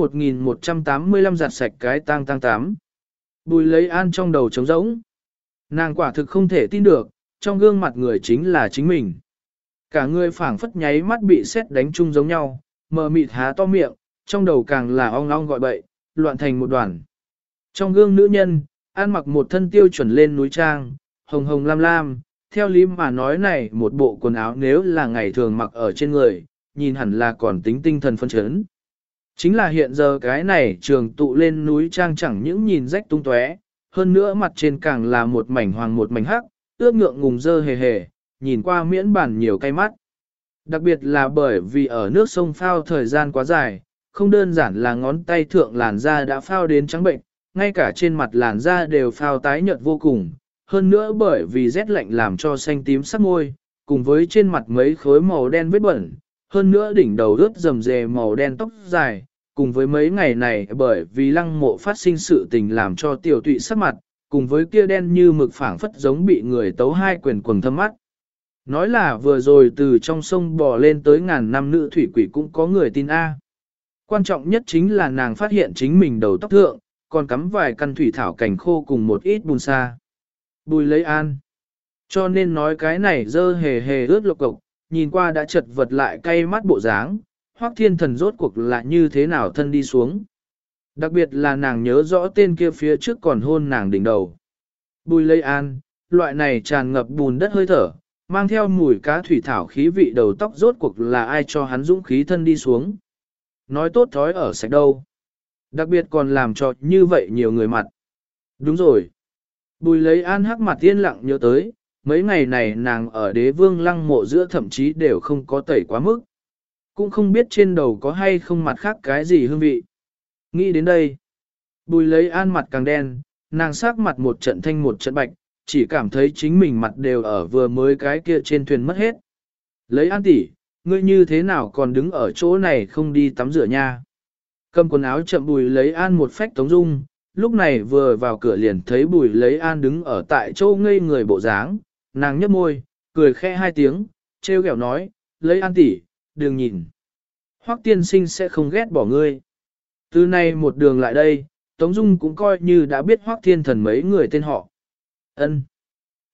1185 giặt sạch cái tang tám. Bùi Lấy An trong đầu trống rỗng. Nàng quả thực không thể tin được, trong gương mặt người chính là chính mình. Cả người phảng phất nháy mắt bị sét đánh chung giống nhau, mờ mịt há to miệng, trong đầu càng là ong ong gọi bậy, loạn thành một đoàn. Trong gương nữ nhân, ăn mặc một thân tiêu chuẩn lên núi trang, hồng hồng lam lam, theo lý mà nói này một bộ quần áo nếu là ngày thường mặc ở trên người, nhìn hẳn là còn tính tinh thần phân chấn. Chính là hiện giờ cái này trường tụ lên núi trang chẳng những nhìn rách tung tóe, hơn nữa mặt trên càng là một mảnh hoàng một mảnh hắc, ướt ngượng ngùng dơ hề hề, nhìn qua miễn bản nhiều cay mắt. Đặc biệt là bởi vì ở nước sông phao thời gian quá dài, không đơn giản là ngón tay thượng làn da đã phao đến trắng bệnh, ngay cả trên mặt làn da đều phao tái nhợt vô cùng. Hơn nữa bởi vì rét lạnh làm cho xanh tím sắc môi, cùng với trên mặt mấy khối màu đen vết bẩn, hơn nữa đỉnh đầu ướt rầm rề màu đen tóc dài, cùng với mấy ngày này bởi vì lăng mộ phát sinh sự tình làm cho tiểu tụy sắc mặt, cùng với kia đen như mực phảng phất giống bị người tấu hai quyền quần thâm mắt. Nói là vừa rồi từ trong sông bò lên tới ngàn năm nữ thủy quỷ cũng có người tin A. Quan trọng nhất chính là nàng phát hiện chính mình đầu tóc thượng, còn cắm vài căn thủy thảo cảnh khô cùng một ít bùn sa. Bùi Lấy An. Cho nên nói cái này dơ hề hề ướt lộc cộc, nhìn qua đã chật vật lại cay mắt bộ dáng, Hoắc Thiên Thần rốt cuộc là như thế nào thân đi xuống. Đặc biệt là nàng nhớ rõ tên kia phía trước còn hôn nàng đỉnh đầu. Bùi Lấy An, loại này tràn ngập bùn đất hơi thở, mang theo mùi cá thủy thảo khí vị đầu tóc rốt cuộc là ai cho hắn dũng khí thân đi xuống. Nói tốt thói ở sạch đâu. Đặc biệt còn làm cho như vậy nhiều người mặt. Đúng rồi. Bùi Lấy An hắc mặt yên lặng nhớ tới, mấy ngày này nàng ở đế vương lăng mộ giữa thậm chí đều không có tẩy quá mức. Cũng không biết trên đầu có hay không mặt khác cái gì hương vị. Nghĩ đến đây, Bùi Lấy An mặt càng đen, nàng sắc mặt một trận thanh một trận bạch, chỉ cảm thấy chính mình mặt đều ở vừa mới cái kia trên thuyền mất hết. Lấy An tỷ, ngươi như thế nào còn đứng ở chỗ này không đi tắm rửa nha. Cầm quần áo chậm Bùi Lấy An một phách Tống Dung, lúc này vừa vào cửa liền thấy Bùi Lấy An đứng ở tại chỗ ngây người bộ dáng, nàng nhếch môi, cười khẽ hai tiếng, trêu ghẹo nói, Lấy An tỷ, đừng nhìn. Hoắc tiên sinh sẽ không ghét bỏ ngươi. Từ nay một đường lại đây, Tống Dung cũng coi như đã biết Hoắc Thiên Thần mấy người tên họ. Ân,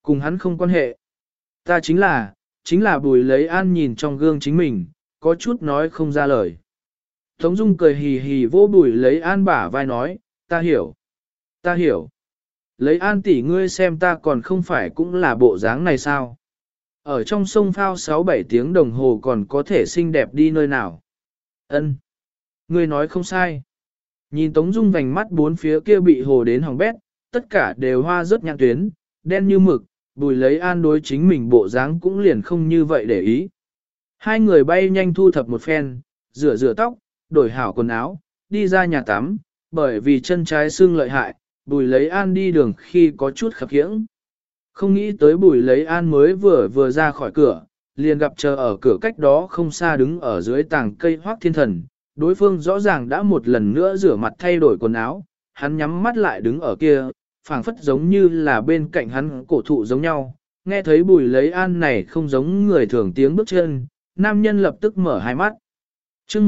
Cùng hắn không quan hệ. Ta chính là Bùi Lấy An nhìn trong gương chính mình, có chút nói không ra lời. Tống Dung cười hì hì vô Bùi Lấy An bả vai nói, ta hiểu. Ta hiểu. Lấy An tỷ ngươi xem ta còn không phải cũng là bộ dáng này sao? Ở trong sông phao 6-7 tiếng đồng hồ còn có thể xinh đẹp đi nơi nào? Ân, ngươi nói không sai. Nhìn Tống Dung vành mắt bốn phía kia bị hồ đến hỏng bét, tất cả đều hoa rất nhãn tuyến, đen như mực, Bùi Lấy An đối chính mình bộ dáng cũng liền không như vậy để ý. Hai người bay nhanh thu thập một phen, rửa tóc, đổi hảo quần áo, đi ra nhà tắm, bởi vì chân trái xương lợi hại, Bùi Lấy An đi đường khi có chút khập khiễng. Không nghĩ tới Bùi Lấy An mới vừa ra khỏi cửa, liền gặp chờ ở cửa cách đó không xa đứng ở dưới tàng cây Hoắc Thiên Thần, đối phương rõ ràng đã một lần nữa rửa mặt thay đổi quần áo, hắn nhắm mắt lại đứng ở kia, phảng phất giống như là bên cạnh hắn cổ thụ giống nhau, nghe thấy Bùi Lấy An này không giống người thường tiếng bước chân, nam nhân lập tức mở hai mắt. Chương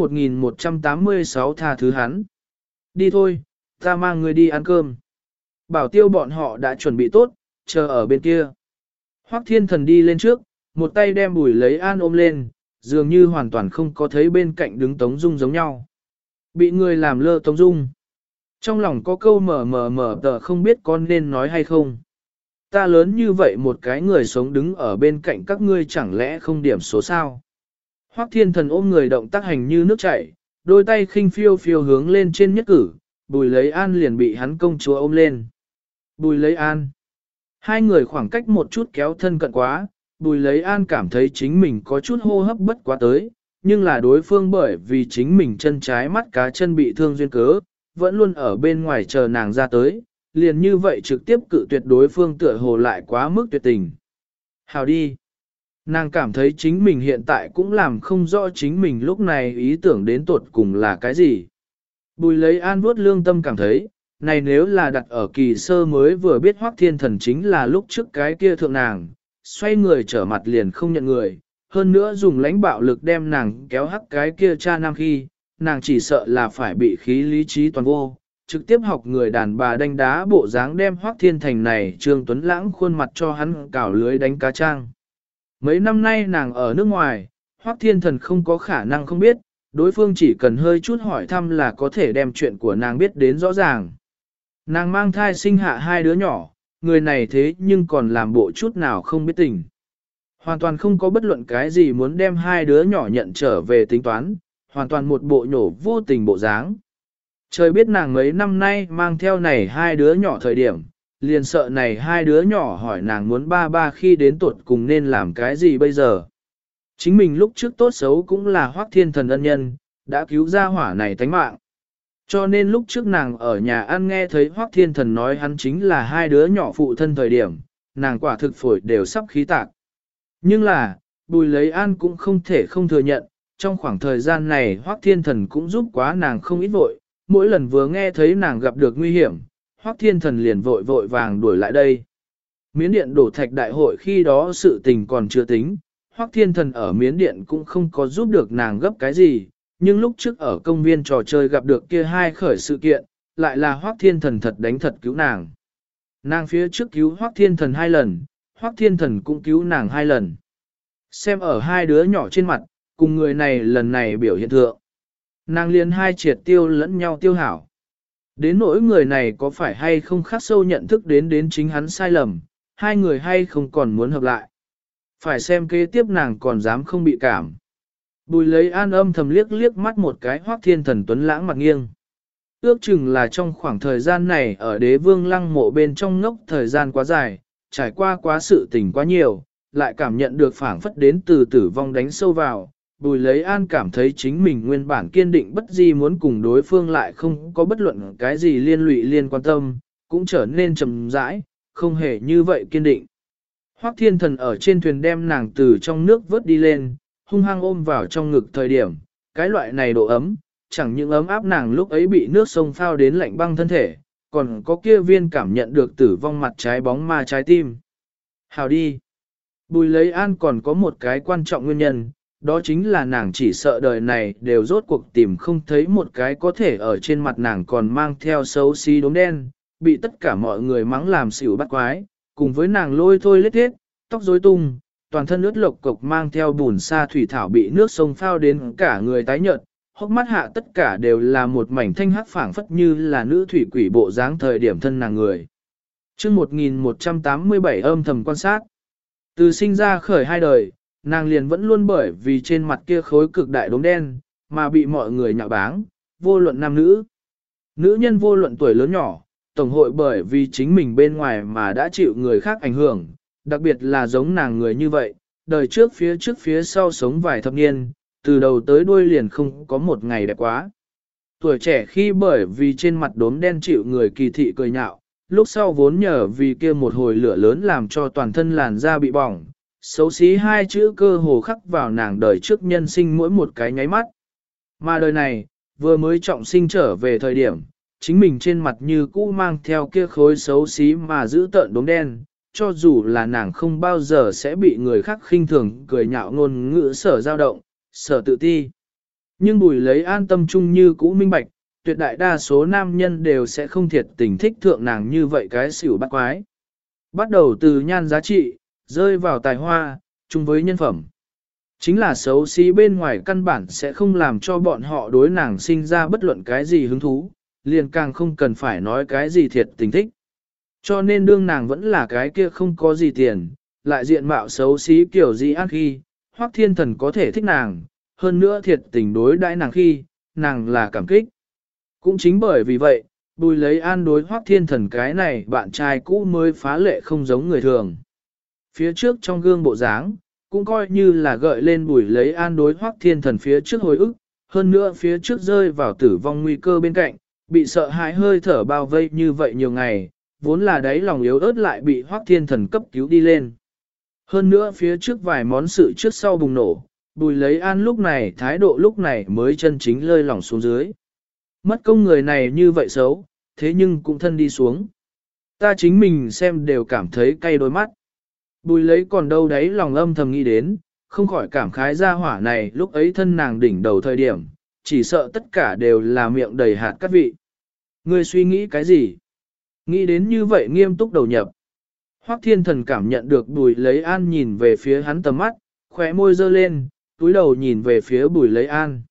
1186 tha thứ hắn. Đi thôi, ta mang người đi ăn cơm. Bảo tiêu bọn họ đã chuẩn bị tốt, chờ ở bên kia. Hoắc Thiên Thần đi lên trước, một tay đem Bùi Lấy An ôm lên, dường như hoàn toàn không có thấy bên cạnh đứng Tống Dung giống nhau. Bị người làm lơ Tống Dung. Trong lòng có câu mở tờ không biết con nên nói hay không. Ta lớn như vậy một cái người sống đứng ở bên cạnh các ngươi chẳng lẽ không điểm số sao. Hoắc Thiên Thần ôm người động tác hành như nước chảy, đôi tay khinh phiêu phiêu hướng lên trên nhất cử, Bùi Lấy An liền bị hắn công chúa ôm lên. Bùi Lấy An. Hai người khoảng cách một chút kéo thân cận quá, Bùi Lấy An cảm thấy chính mình có chút hô hấp bất quá tới, nhưng là đối phương bởi vì chính mình chân trái mắt cá chân bị thương duyên cớ, vẫn luôn ở bên ngoài chờ nàng ra tới, liền như vậy trực tiếp cự tuyệt đối phương tựa hồ lại quá mức tuyệt tình. Hào đi. Nàng cảm thấy chính mình hiện tại cũng làm không rõ chính mình lúc này ý tưởng đến tột cùng là cái gì. Bùi Lấy An vuốt lương tâm cảm thấy, này nếu là đặt ở kỳ sơ mới vừa biết Hoắc Thiên Thần chính là lúc trước cái kia thượng nàng, xoay người trở mặt liền không nhận người, hơn nữa dùng lãnh bạo lực đem nàng kéo hắc cái kia cha nam khi, nàng chỉ sợ là phải bị khí lý trí toàn vô, trực tiếp học người đàn bà đánh đá bộ dáng đem Hoắc Thiên Thành này Trương Tuấn Lãng khuôn mặt cho hắn cào lưới đánh cá trang. Mấy năm nay nàng ở nước ngoài, Hoắc Thiên Thần không có khả năng không biết, đối phương chỉ cần hơi chút hỏi thăm là có thể đem chuyện của nàng biết đến rõ ràng. Nàng mang thai sinh hạ hai đứa nhỏ, người này thế nhưng còn làm bộ chút nào không biết tình. Hoàn toàn không có bất luận cái gì muốn đem hai đứa nhỏ nhận trở về tính toán, hoàn toàn một bộ nhổ vô tình bộ dáng. Trời biết nàng mấy năm nay mang theo này hai đứa nhỏ thời điểm, liền sợ này hai đứa nhỏ hỏi nàng muốn ba khi đến tuột cùng nên làm cái gì bây giờ. Chính mình lúc trước tốt xấu cũng là Hoắc Thiên Thần ân nhân, đã cứu ra hỏa này tánh mạng. Cho nên lúc trước nàng ở nhà ăn nghe thấy Hoắc Thiên Thần nói hắn chính là hai đứa nhỏ phụ thân thời điểm, nàng quả thực phổi đều sắp khí tạc. Nhưng là, Bùi Lấy An cũng không thể không thừa nhận, trong khoảng thời gian này Hoắc Thiên Thần cũng giúp quá nàng không ít vội, mỗi lần vừa nghe thấy nàng gặp được nguy hiểm, Hoắc Thiên Thần liền vội vàng đuổi lại đây. Miến Điện đổ thạch đại hội khi đó sự tình còn chưa tính, Hoắc Thiên Thần ở Miến Điện cũng không có giúp được nàng gấp cái gì, nhưng lúc trước ở công viên trò chơi gặp được kia hai khởi sự kiện, lại là Hoắc Thiên Thần thật đánh thật cứu nàng. Nàng phía trước cứu Hoắc Thiên Thần 2 lần, Hoắc Thiên Thần cũng cứu nàng 2 lần. Xem ở hai đứa nhỏ trên mặt, cùng người này lần này biểu hiện thượng. Nàng liền hai triệt tiêu lẫn nhau tiêu hảo. Đến nỗi người này có phải hay không khắc sâu nhận thức đến chính hắn sai lầm, hai người hay không còn muốn hợp lại. Phải xem kế tiếp nàng còn dám không bị cảm. Bùi Lấy An âm thầm liếc mắt một cái Hoắc Thiên Thần tuấn lãng mặt nghiêng. Ước chừng là trong khoảng thời gian này ở Đế Vương Lăng mộ bên trong ngốc thời gian quá dài, trải qua quá sự tình quá nhiều, lại cảm nhận được phảng phất đến từ tử vong đánh sâu vào. Bùi Lấy An cảm thấy chính mình nguyên bản kiên định bất di muốn cùng đối phương lại không có bất luận cái gì liên lụy liên quan tâm, cũng trở nên trầm rãi, không hề như vậy kiên định. Hoắc Thiên Thần ở trên thuyền đem nàng từ trong nước vớt đi lên, hung hăng ôm vào trong ngực thời điểm, cái loại này độ ấm, chẳng những ấm áp nàng lúc ấy bị nước sông phao đến lạnh băng thân thể, còn có kia viên cảm nhận được tử vong mặt trái bóng ma trái tim. Hào đi! Bùi Lấy An còn có một cái quan trọng nguyên nhân, đó chính là nàng chỉ sợ đời này đều rốt cuộc tìm không thấy một cái có thể ở trên mặt nàng còn mang theo xấu xí đốm đen, bị tất cả mọi người mắng làm xỉu bắt quái, cùng với nàng lôi thôi lết thiết, tóc rối tung, toàn thân ướt lộc cộc mang theo bùn sa thủy thảo bị nước sông phao đến cả người tái nhợt, hốc mắt hạ tất cả đều là một mảnh thanh hắc phảng phất như là nữ thủy quỷ bộ dáng thời điểm thân nàng người. Chương 1187 âm thầm quan sát. Từ sinh ra khởi hai đời, nàng liền vẫn luôn bởi vì trên mặt kia khối cực đại đốm đen, mà bị mọi người nhạo báng, vô luận nam nữ. Nữ nhân vô luận tuổi lớn nhỏ, tổng hội bởi vì chính mình bên ngoài mà đã chịu người khác ảnh hưởng, đặc biệt là giống nàng người như vậy, đời trước phía sau sống vài thập niên, từ đầu tới đuôi liền không có một ngày đẹp quá. Tuổi trẻ khi bởi vì trên mặt đốm đen chịu người kỳ thị cười nhạo, lúc sau vốn nhờ vì kia một hồi lửa lớn làm cho toàn thân làn da bị bỏng, xấu xí hai chữ cơ hồ khắc vào nàng đời trước nhân sinh mỗi một cái nháy mắt. Mà đời này, vừa mới trọng sinh trở về thời điểm, chính mình trên mặt như cũ mang theo kia khối xấu xí mà giữ tợn đốm đen, cho dù là nàng không bao giờ sẽ bị người khác khinh thường cười nhạo ngôn ngữ sở dao động, sở tự ti. Nhưng Bùi Lấy An tâm chung như cũ minh bạch, tuyệt đại đa số nam nhân đều sẽ không thiệt tình thích thượng nàng như vậy cái xỉu bắt quái. Bắt đầu từ nhan giá trị, rơi vào tài hoa, chung với nhân phẩm. Chính là xấu xí bên ngoài căn bản sẽ không làm cho bọn họ đối nàng sinh ra bất luận cái gì hứng thú, liền càng không cần phải nói cái gì thiệt tình thích. Cho nên đương nàng vẫn là cái kia không có gì tiền, lại diện mạo xấu xí kiểu gì ác khi, Hoắc Thiên Thần có thể thích nàng, hơn nữa thiệt tình đối đãi nàng khi, nàng là cảm kích. Cũng chính bởi vì vậy, Bùi Lấy An đối Hoắc Thiên Thần cái này bạn trai cũ mới phá lệ không giống người thường. Phía trước trong gương bộ dáng, cũng coi như là gợi lên Bùi Lấy An đối Hoắc Thiên Thần phía trước hồi ức, hơn nữa phía trước rơi vào tử vong nguy cơ bên cạnh, bị sợ hãi hơi thở bao vây như vậy nhiều ngày, vốn là đáy lòng yếu ớt lại bị Hoắc Thiên Thần cấp cứu đi lên. Hơn nữa phía trước vài món sự trước sau bùng nổ, Bùi Lấy An lúc này thái độ lúc này mới chân chính lơi lỏng xuống dưới. Mất công người này như vậy xấu, thế nhưng cũng thân đi xuống. Ta chính mình xem đều cảm thấy cay đôi mắt. Bùi Lấy còn đâu đấy lòng âm thầm nghĩ đến, không khỏi cảm khái ra hỏa này lúc ấy thân nàng đỉnh đầu thời điểm, chỉ sợ tất cả đều là miệng đầy hạt cát vị. Ngươi suy nghĩ cái gì? Nghĩ đến như vậy nghiêm túc đầu nhập. Hoắc Thiên Thần cảm nhận được Bùi Lấy An nhìn về phía hắn tầm mắt, khóe môi dơ lên, túi đầu nhìn về phía Bùi Lấy An.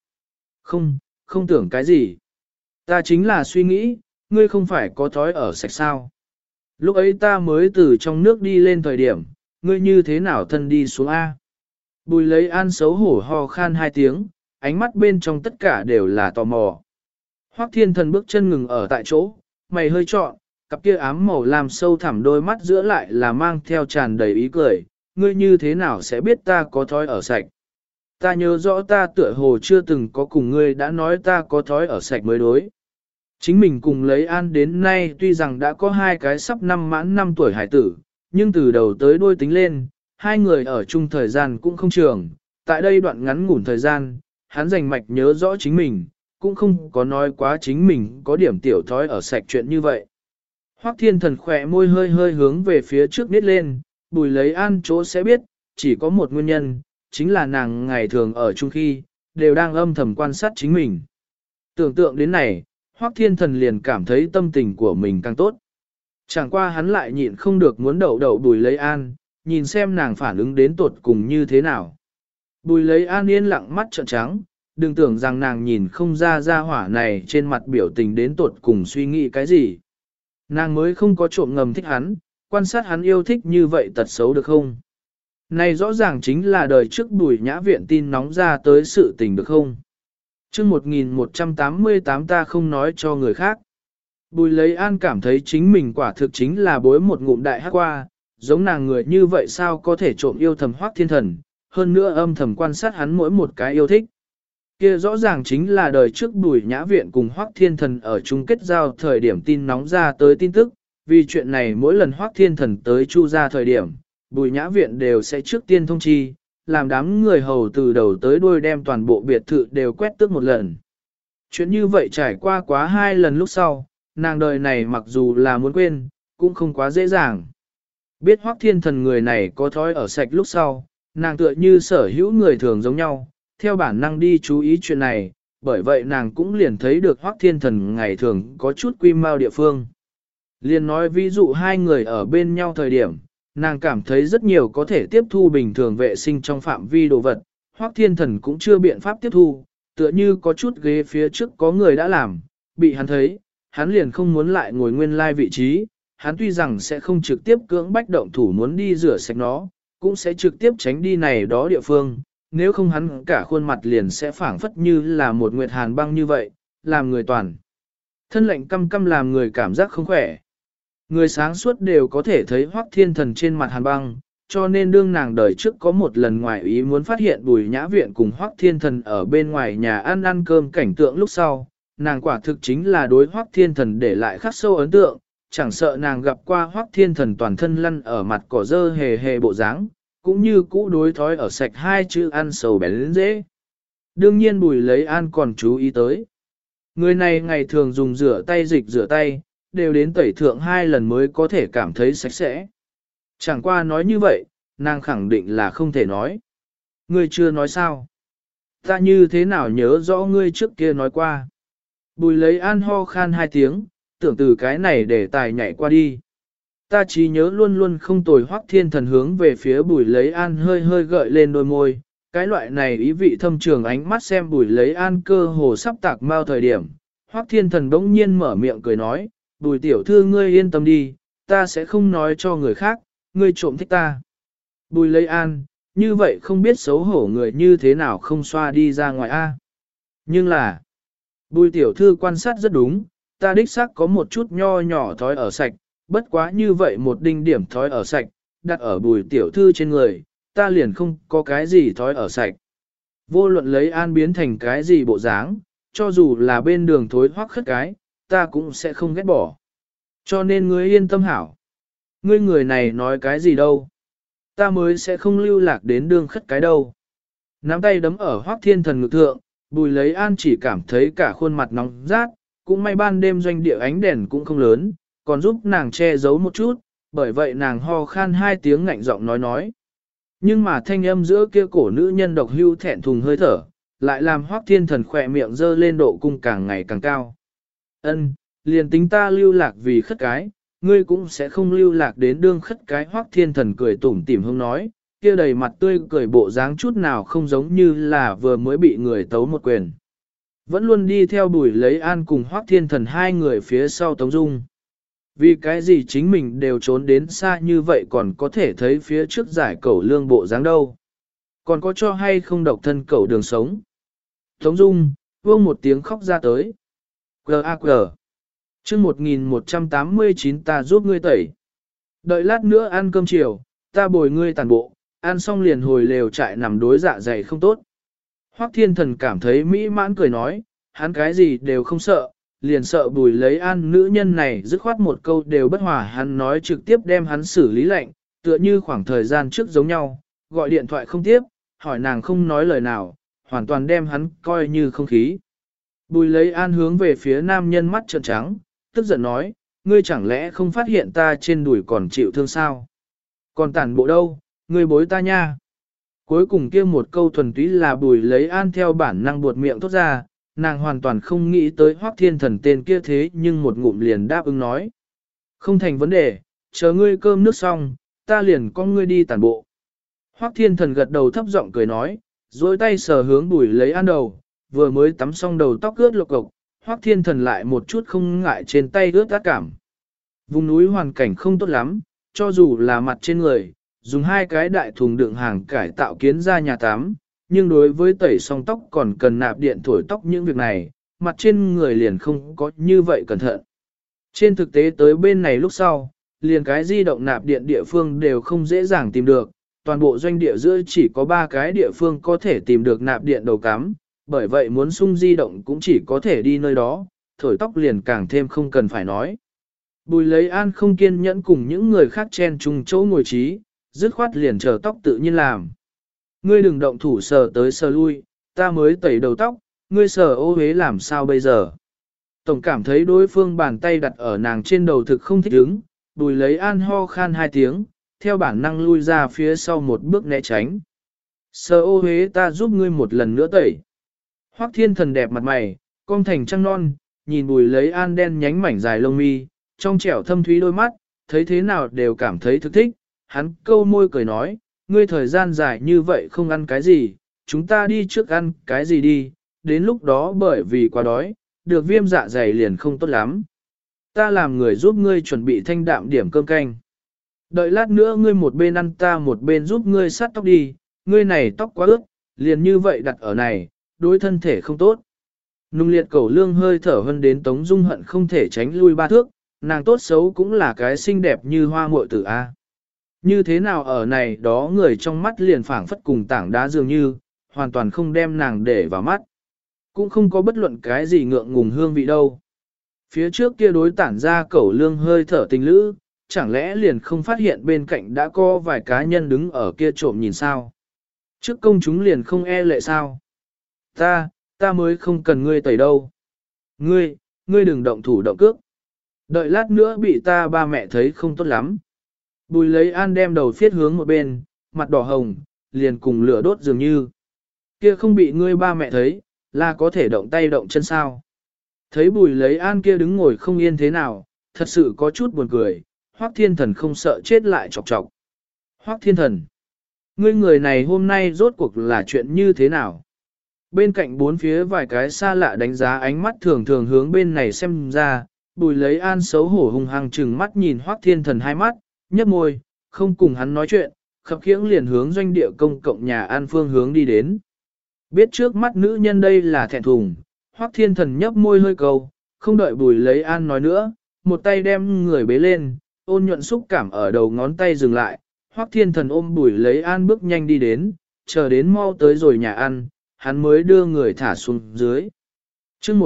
Không tưởng cái gì. Ta chính là suy nghĩ, ngươi không phải có thói ở sạch sao. Lúc ấy ta mới từ trong nước đi lên thời điểm, ngươi như thế nào thân đi xuống A. Bùi Lấy An xấu hổ ho khan hai tiếng, ánh mắt bên trong tất cả đều là tò mò. Hoắc Thiên Thần bước chân ngừng ở tại chỗ, mày hơi trọn, cặp kia ám màu làm sâu thẳm đôi mắt giữa lại là mang theo tràn đầy ý cười, ngươi như thế nào sẽ biết ta có thói ở sạch. Ta nhớ rõ ta tựa hồ chưa từng có cùng ngươi đã nói ta có thói ở sạch mới đối. Chính mình cùng Lấy An đến nay tuy rằng đã có hai cái sắp mãn 5 tuổi hải tử, nhưng từ đầu tới đuôi tính lên, hai người ở chung thời gian cũng không trường. Tại đây đoạn ngắn ngủn thời gian, hắn dành mạch nhớ rõ chính mình, cũng không có nói quá chính mình có điểm tiểu thói ở sạch chuyện như vậy. Hoắc Thiên Thần khỏe môi hơi hơi hướng về phía trước nít lên, Bùi Lấy An chỗ sẽ biết, chỉ có một nguyên nhân, chính là nàng ngày thường ở chung khi, đều đang âm thầm quan sát chính mình. Tưởng tượng đến này, Hoắc Thiên Thần liền cảm thấy tâm tình của mình càng tốt. Chẳng qua hắn lại nhịn không được muốn đậu Bùi Lấy An, nhìn xem nàng phản ứng đến tột cùng như thế nào. Bùi Lấy An yên lặng mắt trợn trắng, đừng tưởng rằng nàng nhìn không ra hỏa này trên mặt biểu tình đến tột cùng suy nghĩ cái gì. Nàng mới không có trộm ngầm thích hắn, quan sát hắn yêu thích như vậy tật xấu được không? Này rõ ràng chính là đời trước Bùi Nhã Viện tin nóng ra tới sự tình được không? Chương 1188 ta không nói cho người khác. Bùi Lấy An cảm thấy chính mình quả thực chính là bối một ngụm đại hắc qua, giống nàng người như vậy sao có thể trộm yêu thầm Hoắc Thiên Thần, hơn nữa âm thầm quan sát hắn mỗi một cái yêu thích. Kia rõ ràng chính là đời trước Bùi Nhã Viện cùng Hoắc Thiên Thần ở chung kết giao thời điểm tin nóng ra tới tin tức, vì chuyện này mỗi lần Hoắc Thiên Thần tới Chu ra thời điểm, Bùi Nhã Viện đều sẽ trước tiên thông chi, làm đám người hầu từ đầu tới đuôi đem toàn bộ biệt thự đều quét tước một lần. Chuyện như vậy trải qua quá 2 lần lúc sau, nàng đời này mặc dù là muốn quên, cũng không quá dễ dàng. Biết Hoắc Thiên Thần người này có thói ở sạch lúc sau, nàng tựa như sở hữu người thường giống nhau, theo bản năng đi chú ý chuyện này, bởi vậy nàng cũng liền thấy được Hoắc Thiên Thần ngày thường có chút quy mau địa phương. Liên nói ví dụ hai người ở bên nhau thời điểm, nàng cảm thấy rất nhiều có thể tiếp thu bình thường vệ sinh trong phạm vi đồ vật, Hoắc Thiên Thần cũng chưa biện pháp tiếp thu, tựa như có chút ghế phía trước có người đã làm, bị hắn thấy, hắn liền không muốn lại ngồi nguyên lai vị trí, hắn tuy rằng sẽ không trực tiếp cưỡng bách động thủ muốn đi rửa sạch nó, cũng sẽ trực tiếp tránh đi này đó địa phương, nếu không hắn cả khuôn mặt liền sẽ phảng phất như là một nguyệt hàn băng như vậy, làm người toàn. Thân lệnh căm căm làm người cảm giác không khỏe. Người sáng suốt đều có thể thấy Hoắc Thiên Thần trên mặt hàn băng, cho nên đương nàng đời trước có một lần ngoài ý muốn phát hiện Bùi Nhã Viện cùng Hoắc Thiên Thần ở bên ngoài nhà ăn cơm cảnh tượng lúc sau, nàng quả thực chính là đối Hoắc Thiên Thần để lại khắc sâu ấn tượng, chẳng sợ nàng gặp qua Hoắc Thiên Thần toàn thân lăn ở mặt cỏ dơ hề hề bộ dáng, cũng như cũ đối thói ở sạch hai chữ ăn sầu bén lên dễ. Đương nhiên Bùi Lấy An còn chú ý tới. Người này ngày thường dùng rửa tay dịch rửa tay, đều đến tẩy thượng 2 lần mới có thể cảm thấy sạch sẽ. Chẳng qua nói như vậy, nàng khẳng định là không thể nói. Ngươi chưa nói sao? Ta như thế nào nhớ rõ ngươi trước kia nói qua? Bùi Lấy An ho khan 2 tiếng, tưởng từ cái này để tài nhảy qua đi. Ta chỉ nhớ luôn luôn không tồi. Hoắc Thiên Thần hướng về phía Bùi Lấy An hơi hơi gợi lên đôi môi. Cái loại này ý vị thâm trường ánh mắt xem Bùi Lấy An cơ hồ sắp tạc mau thời điểm. Hoắc Thiên Thần bỗng nhiên mở miệng cười nói, Bùi tiểu thư ngươi yên tâm đi, ta sẽ không nói cho người khác, ngươi trộm thích ta. Bùi Lấy An, như vậy không biết xấu hổ người như thế nào không xoa đi ra ngoài a. Nhưng là, Bùi tiểu thư quan sát rất đúng, ta đích xác có một chút nho nhỏ thói ở sạch, bất quá như vậy một đinh điểm thói ở sạch, đặt ở Bùi tiểu thư trên người, ta liền không có cái gì thói ở sạch. Vô luận Lấy An biến thành cái gì bộ dáng, cho dù là bên đường thối hoắc khất cái, ta cũng sẽ không ghét bỏ. Cho nên ngươi yên tâm hảo. Ngươi người này nói cái gì đâu. Ta mới sẽ không lưu lạc đến đường khất cái đâu. Nắm tay đấm ở Hoắc Thiên Thần ngực thượng, Bùi Lấy An chỉ cảm thấy cả khuôn mặt nóng rát, cũng may ban đêm doanh địa ánh đèn cũng không lớn, còn giúp nàng che giấu một chút, bởi vậy nàng ho khan 2 tiếng ngạnh giọng nói. Nhưng mà thanh âm giữa kia cổ nữ nhân độc hưu thẹn thùng hơi thở, lại làm Hoắc Thiên Thần khỏe miệng dơ lên độ cung càng ngày càng cao. Ân, liền tính ta lưu lạc vì khất cái, ngươi cũng sẽ không lưu lạc đến đương khất cái. Hoắc Thiên Thần cười tủm tỉm hông nói, kia đầy mặt tươi cười bộ dáng chút nào không giống như là vừa mới bị người tấu một quyền. Vẫn luôn đi theo Bùi Lấy An cùng Hoắc Thiên Thần hai người phía sau Tống Dung. Vì cái gì chính mình đều trốn đến xa như vậy còn có thể thấy phía trước giải cẩu lương bộ dáng đâu. Còn có cho hay không độc thân cẩu đường sống. Tống Dung, vương một tiếng khóc ra tới. Q.A.Q. Chương 1189 ta giúp ngươi tẩy. Đợi lát nữa ăn cơm chiều, ta bồi ngươi tàn bộ, ăn xong liền hồi lều trại nằm đối dạ dày không tốt. Hoắc Thiên Thần cảm thấy mỹ mãn cười nói, hắn cái gì đều không sợ, liền sợ Bùi Lấy An nữ nhân này dứt khoát một câu đều bất hòa, hắn nói trực tiếp đem hắn xử lý lệnh, tựa như khoảng thời gian trước giống nhau, gọi điện thoại không tiếp, hỏi nàng không nói lời nào, hoàn toàn đem hắn coi như không khí. Bùi Lấy An hướng về phía nam nhân mắt trợn trắng, tức giận nói, ngươi chẳng lẽ không phát hiện ta trên đùi còn chịu thương sao? Còn tàn bộ đâu, ngươi bối ta nha. Cuối cùng kia một câu thuần túy là Bùi Lấy An theo bản năng buột miệng thốt ra, nàng hoàn toàn không nghĩ tới Hoắc Thiên Thần tên kia thế nhưng một ngụm liền đáp ứng nói. Không thành vấn đề, chờ ngươi cơm nước xong, ta liền con ngươi đi tàn bộ. Hoắc Thiên Thần gật đầu thấp giọng cười nói, dối tay sờ hướng Bùi Lấy An đầu, vừa mới tắm xong đầu tóc ướt lộc cộc, Hoắc Thiên Thần lại một chút không ngại trên tay ướt át cảm. Vùng núi hoàn cảnh không tốt lắm, cho dù là mặt trên người, dùng 2 cái đại thùng đựng hàng cải tạo kiến ra nhà tắm, nhưng đối với tẩy xong tóc còn cần nạp điện thổi tóc những việc này, mặt trên người liền không có như vậy cẩn thận. Trên thực tế tới bên này lúc sau, liền cái di động nạp điện địa phương đều không dễ dàng tìm được, toàn bộ doanh địa giữa chỉ có 3 cái địa phương có thể tìm được nạp điện đầu cắm, bởi vậy muốn sung di động cũng chỉ có thể đi nơi đó, thổi tóc liền càng thêm không cần phải nói. Bùi Lấy An không kiên nhẫn cùng những người khác chen chung chỗ ngồi trí, dứt khoát liền chờ tóc tự nhiên làm. Ngươi đừng động thủ sờ tới sờ lui, ta mới tẩy đầu tóc, ngươi sờ ô uế làm sao bây giờ. Tổng cảm thấy đối phương bàn tay đặt ở nàng trên đầu thực không thích ứng, Bùi Lấy An ho khan 2 tiếng, theo bản năng lui ra phía sau một bước né tránh. Sờ ô uế ta giúp ngươi một lần nữa tẩy. Hoắc Thiên Thần đẹp mặt mày, cong thành trăng non, nhìn Bùi Lấy An đen nhánh mảnh dài lông mi, trong trẻo thâm thúy đôi mắt, thấy thế nào đều cảm thấy thực thích, hắn câu môi cười nói, ngươi thời gian dài như vậy không ăn cái gì, chúng ta đi trước ăn cái gì đi, đến lúc đó bởi vì quá đói, được viêm dạ dày liền không tốt lắm. Ta làm người giúp ngươi chuẩn bị thanh đạm điểm cơm canh. Đợi lát nữa ngươi một bên ăn ta một bên giúp ngươi sát tóc đi, ngươi này tóc quá ướt, liền như vậy đặt ở này, đối thân thể không tốt. Nung liệt cẩu lương hơi thở hơn đến Tống Dung hận không thể tránh lui ba thước, nàng tốt xấu cũng là cái xinh đẹp như hoa muội tử A. Như thế nào ở này đó người trong mắt liền phảng phất cùng tảng đá dường như, hoàn toàn không đem nàng để vào mắt. Cũng không có bất luận cái gì ngượng ngùng hương vị đâu. Phía trước kia đối tản ra cẩu lương hơi thở tình lữ, chẳng lẽ liền không phát hiện bên cạnh đã có vài cá nhân đứng ở kia trộm nhìn sao? Trước công chúng liền không e lệ sao? Ta mới không cần ngươi tẩy đâu. Ngươi đừng động thủ động cước. Đợi lát nữa bị ta ba mẹ thấy không tốt lắm. Bùi lấy an đem đầu phiết hướng một bên, mặt đỏ hồng, liền cùng lửa đốt dường như. Kia không bị ngươi ba mẹ thấy, là có thể động tay động chân sao. Thấy bùi lấy an kia đứng ngồi không yên thế nào, thật sự có chút buồn cười, Hoắc Thiên Thần không sợ chết lại chọc chọc. Hoắc Thiên Thần, ngươi người này hôm nay rốt cuộc là chuyện như thế nào? Bên cạnh bốn phía vài cái xa lạ đánh giá ánh mắt thường thường hướng bên này xem ra, bùi lấy an xấu hổ hung hăng chừng mắt nhìn Hoắc Thiên Thần hai mắt, nhấp môi, không cùng hắn nói chuyện, khập khiễng liền hướng doanh địa công cộng nhà an phương hướng đi đến. Biết trước mắt nữ nhân đây là thẹn thùng, Hoắc Thiên Thần nhấp môi hơi cầu, không đợi bùi lấy an nói nữa, một tay đem người bế lên, ôn nhuận xúc cảm ở đầu ngón tay dừng lại, Hoắc Thiên Thần ôm bùi lấy an bước nhanh đi đến, chờ đến mau tới rồi nhà ăn, hắn mới đưa người thả xuống dưới. Chương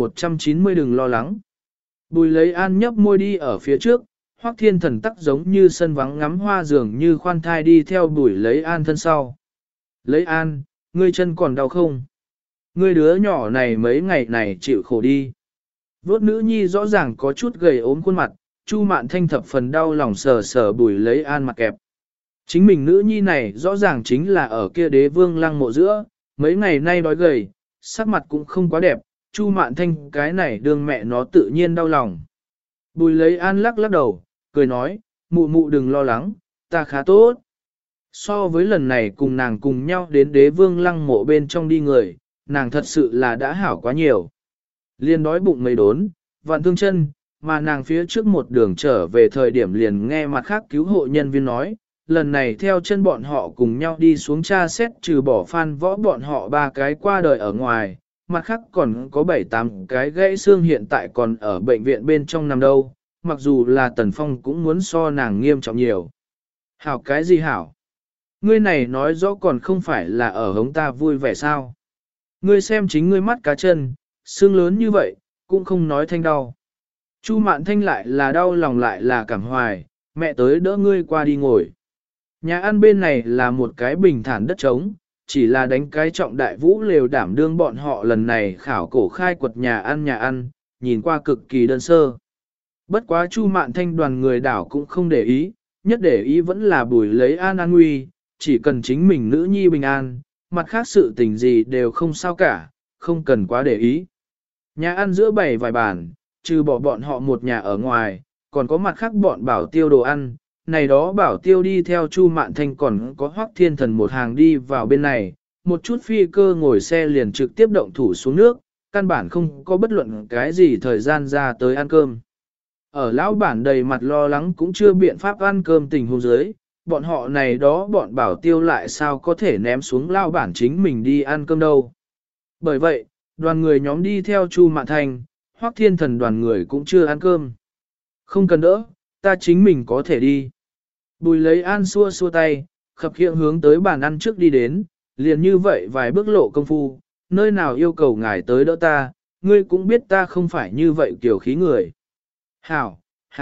1190 đừng lo lắng. Bùi lấy an nhấp môi đi ở phía trước, Hoắc Thiên Thần tắc giống như sân vắng ngắm hoa dường như khoan thai đi theo bùi lấy an thân sau. Lấy an, ngươi chân còn đau không? Ngươi đứa nhỏ này mấy ngày này chịu khổ đi. Vốt nữ nhi rõ ràng có chút gầy ốm khuôn mặt, Chu Mạn Thanh thập phần đau lòng sờ sờ bùi lấy an mặt kẹp. Chính mình nữ nhi này rõ ràng chính là ở kia đế vương lăng mộ giữa, mấy ngày nay đói gầy, sắc mặt cũng không quá đẹp, Chu Mạn Thanh cái này đương mẹ nó tự nhiên đau lòng. Bùi lấy an lắc lắc đầu, cười nói, mụ mụ đừng lo lắng, ta khá tốt. So với lần này cùng nàng cùng nhau đến đế vương lăng mộ bên trong đi người, nàng thật sự là đã hảo quá nhiều. Liên đói bụng mấy đốn, vạn thương chân, mà nàng phía trước một đường trở về thời điểm liền nghe mặt khác cứu hộ nhân viên nói, lần này theo chân bọn họ cùng nhau đi xuống tra xét trừ bỏ Phan Võ bọn họ ba cái qua đời ở ngoài, mặt khác còn có 7-8 cái gãy xương hiện tại còn ở bệnh viện bên trong nằm đâu, mặc dù là Tần Phong cũng muốn so nàng nghiêm trọng nhiều. Hảo cái gì hảo? Ngươi này nói rõ còn không phải là ở hống ta vui vẻ sao? Ngươi xem chính ngươi mắt cá chân, xương lớn như vậy, cũng không nói thanh đau. Chu Mạn Thanh lại là đau lòng lại là cảm hoài, mẹ tới đỡ ngươi qua đi ngồi. Nhà ăn bên này là một cái bình thản đất trống, chỉ là đánh cái trọng đại vũ lều đảm đương bọn họ lần này khảo cổ khai quật nhà ăn, nhìn qua cực kỳ đơn sơ. Bất quá Chu Mạn Thanh đoàn người đảo cũng không để ý, nhất để ý vẫn là bùi lấy an nguy, chỉ cần chính mình nữ nhi bình an, mặt khác sự tình gì đều không sao cả, không cần quá để ý. Nhà ăn giữa bày vài bàn, trừ bỏ bọn họ một nhà ở ngoài, còn có mặt khác bọn bảo tiêu đồ ăn, này đó bảo tiêu đi theo Chu Mạn Thanh còn có Hoắc Thiên Thần một hàng đi vào bên này, một chút phi cơ ngồi xe liền trực tiếp động thủ xuống nước, căn bản không có bất luận cái gì thời gian ra tới ăn cơm. Ở lão bản đầy mặt lo lắng cũng chưa biện pháp ăn cơm tình huống dưới, bọn họ này đó bọn bảo tiêu lại sao có thể ném xuống lão bản chính mình đi ăn cơm đâu. Bởi vậy, đoàn người nhóm đi theo Chu Mạn Thanh, Hoắc Thiên Thần đoàn người cũng chưa ăn cơm. Không cần đỡ, ta chính mình có thể đi. Bùi lấy an xua xua tay, khập khiễng hướng tới bàn ăn trước đi đến, liền như vậy vài bước lộ công phu, nơi nào yêu cầu ngài tới đỡ ta, ngươi cũng biết ta không phải như vậy kiểu khí người. Hảo,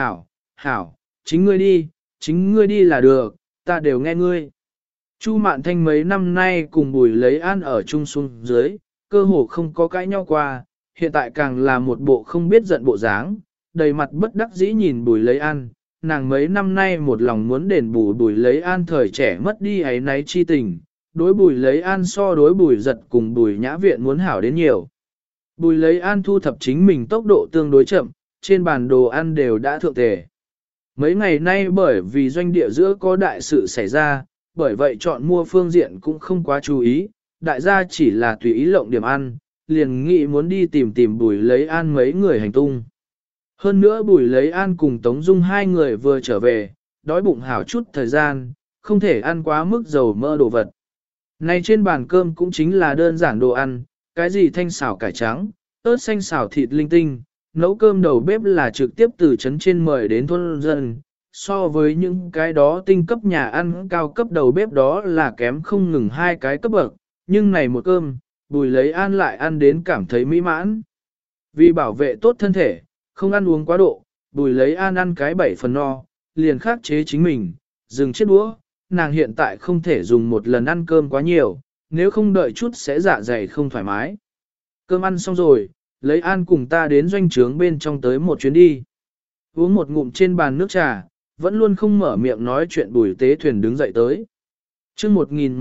chính ngươi đi là được, ta đều nghe ngươi. Chu Mạn Thanh mấy năm nay cùng bùi lấy an ở chung xuống dưới, cơ hồ không có cãi nhau qua, hiện tại càng là một bộ không biết giận bộ dáng, đầy mặt bất đắc dĩ nhìn bùi lấy an, nàng mấy năm nay một lòng muốn đền bù bùi lấy an thời trẻ mất đi ấy náy chi tình, đối bùi lấy an so đối bùi giật cùng bùi nhã viện muốn hảo đến nhiều. Bùi lấy an thu thập chính mình tốc độ tương đối chậm, trên bàn đồ ăn đều đã thượng tề. Mấy ngày nay bởi vì doanh địa giữa có đại sự xảy ra, bởi vậy chọn mua phương diện cũng không quá chú ý, đại gia chỉ là tùy ý lộng điểm ăn, liền nghĩ muốn đi tìm Bùi Lấy An mấy người hành tung. Hơn nữa Bùi Lấy An cùng Tống Dung hai người vừa trở về, đói bụng hảo chút thời gian, không thể ăn quá mức dầu mỡ đồ vật. Này trên bàn cơm cũng chính là đơn giản đồ ăn, cái gì thanh xào cải trắng, ớt xanh xào thịt linh tinh, nấu cơm đầu bếp là trực tiếp từ trấn trên mời đến thôn dân. So với những cái đó tinh cấp nhà ăn cao cấp đầu bếp đó là kém không ngừng hai cái cấp bậc, nhưng này một cơm, Bùi Lấy An lại ăn đến cảm thấy mỹ mãn. Vì bảo vệ tốt thân thể, không ăn uống quá độ, Bùi Lấy An ăn cái 7 phần no, liền khắc chế chính mình, dừng chiếc đũa, nàng hiện tại không thể dùng một lần ăn cơm quá nhiều, nếu không đợi chút sẽ dạ dày không thoải mái. Cơm ăn xong rồi, Lấy An cùng ta đến doanh trướng bên trong tới một chuyến đi. Uống một ngụm trên bàn nước trà, vẫn luôn không mở miệng nói chuyện Bùi Tế Thuyền đứng dậy tới. chương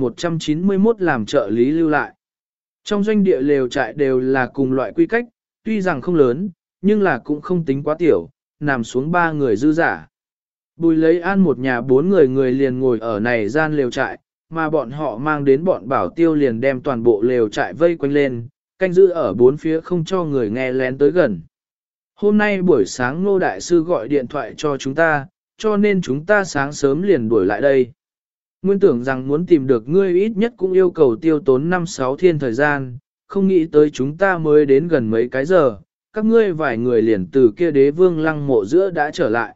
1191 làm trợ lý lưu lại. Trong doanh địa lều trại đều là cùng loại quy cách, tuy rằng không lớn, nhưng là cũng không tính quá tiểu, nằm xuống 3 người dư giả. Bùi Lấy An một nhà 4 người liền ngồi ở này gian lều trại, mà bọn họ mang đến bọn bảo tiêu liền đem toàn bộ lều trại vây quanh lên, canh giữ ở 4 phía không cho người nghe lén tới gần. Hôm nay buổi sáng Ngô Đại Sư gọi điện thoại cho chúng ta, cho nên chúng ta sáng sớm liền đuổi lại đây. Nguyên tưởng rằng muốn tìm được ngươi ít nhất cũng yêu cầu tiêu tốn 5-6 thiên thời gian, không nghĩ tới chúng ta mới đến gần mấy cái giờ, các ngươi vài người liền từ kia Đế Vương Lăng mộ giữa đã trở lại.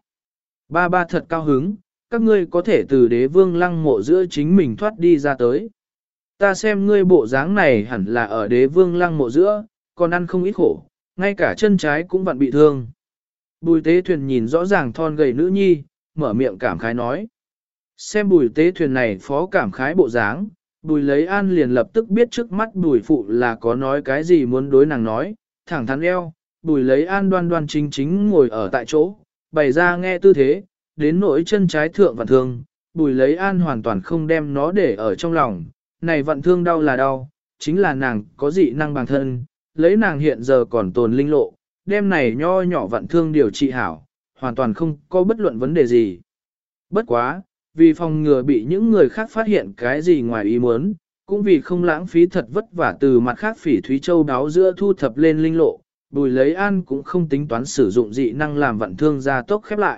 Ba thật cao hứng, các ngươi có thể từ Đế Vương Lăng mộ giữa chính mình thoát đi ra tới. Ta xem ngươi bộ dáng này hẳn là ở Đế Vương Lăng mộ giữa, còn ăn không ít khổ, ngay cả chân trái cũng vặn bị thương. Bùi Tế Thuyền nhìn rõ ràng thon gầy nữ nhi, mở miệng cảm khái nói. Xem Bùi Tế Thuyền này phó cảm khái bộ dáng, Bùi Lấy An liền lập tức biết trước mắt Bùi Phụ là có nói cái gì muốn đối nàng nói, thẳng thắn eo, Bùi Lấy An đoan đoan chính chính ngồi ở tại chỗ, bày ra nghe tư thế, đến nỗi chân trái thượng vặn thương, Bùi Lấy An hoàn toàn không đem nó để ở trong lòng, này vặn thương đau là đau, chính là nàng có dị năng bằng thân, lấy nàng hiện giờ còn tồn linh lộ, đem này nho nhỏ vặn thương điều trị hảo, hoàn toàn không có bất luận vấn đề gì. Bất quá, vì phòng ngừa bị những người khác phát hiện cái gì ngoài ý muốn, cũng vì không lãng phí thật vất vả từ mặt khác Phỉ Thúy Châu đáo giữa thu thập lên linh lộ, Bùi Lấy An cũng không tính toán sử dụng dị năng làm vặn thương gia tốc khép lại.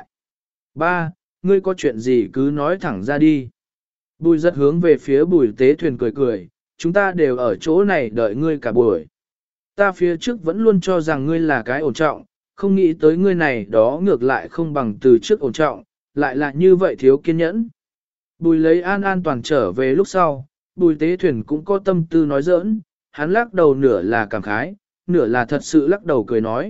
Ba, ngươi có chuyện gì cứ nói thẳng ra đi. Bùi rất hướng về phía Bùi Tế Thuyền cười cười, chúng ta đều ở chỗ này đợi ngươi cả buổi. Ta phía trước vẫn luôn cho rằng ngươi là cái ổn trọng, không nghĩ tới ngươi này đó ngược lại không bằng từ trước ổn trọng, lại là như vậy thiếu kiên nhẫn. Bùi Lấy An an toàn trở về lúc sau, Bùi Tế Thuyền cũng có tâm tư nói giỡn, hắn lắc đầu nửa là cảm khái, nửa là thật sự lắc đầu cười nói.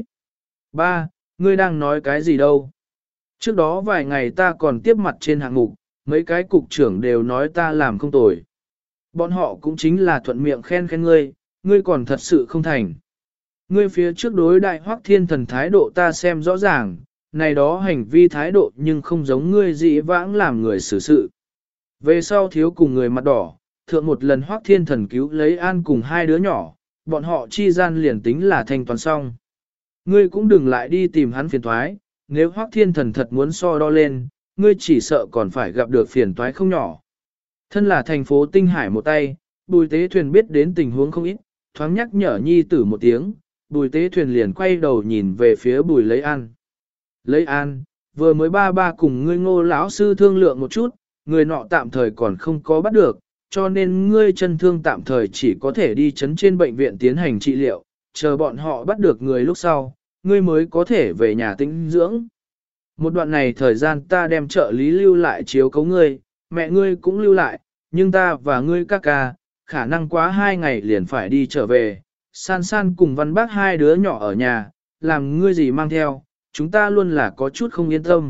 Ba, ngươi đang nói cái gì đâu? Trước đó vài ngày ta còn tiếp mặt trên hạng mục, mấy cái cục trưởng đều nói ta làm không tồi. Bọn họ cũng chính là thuận miệng khen ngươi, ngươi còn thật sự không thành. Ngươi phía trước đối đại Hoắc Thiên Thần thái độ ta xem rõ ràng, này đó hành vi thái độ nhưng không giống ngươi dị vãng làm người xử sự. Về sau thiếu cùng người mặt đỏ, thượng một lần Hoắc Thiên Thần cứu lấy An cùng 2 đứa nhỏ, bọn họ chi gian liền tính là thanh toán xong. Ngươi cũng đừng lại đi tìm hắn phiền toái, nếu Hoắc Thiên Thần thật muốn so đo lên, ngươi chỉ sợ còn phải gặp được phiền toái không nhỏ. Thân là thành phố Tinh Hải một tay, Bùi Tế Thuyền biết đến tình huống không ít, thoáng nhắc nhở nhi tử một tiếng, Bùi Tế Thuyền liền quay đầu nhìn về phía Bùi Lấy An. Lấy An, vừa mới ba cùng ngươi Ngô lão sư thương lượng một chút, người nọ tạm thời còn không có bắt được, cho nên ngươi chân thương tạm thời chỉ có thể đi chấn trên bệnh viện tiến hành trị liệu, chờ bọn họ bắt được người lúc sau, ngươi mới có thể về nhà tĩnh dưỡng. Một đoạn này thời gian ta đem trợ lý lưu lại chiếu cấu ngươi, mẹ ngươi cũng lưu lại, nhưng ta và ngươi các ca, khả năng quá 2 ngày liền phải đi trở về, San San cùng Văn Bác 2 đứa nhỏ ở nhà, làm ngươi gì mang theo, chúng ta luôn là có chút không yên tâm.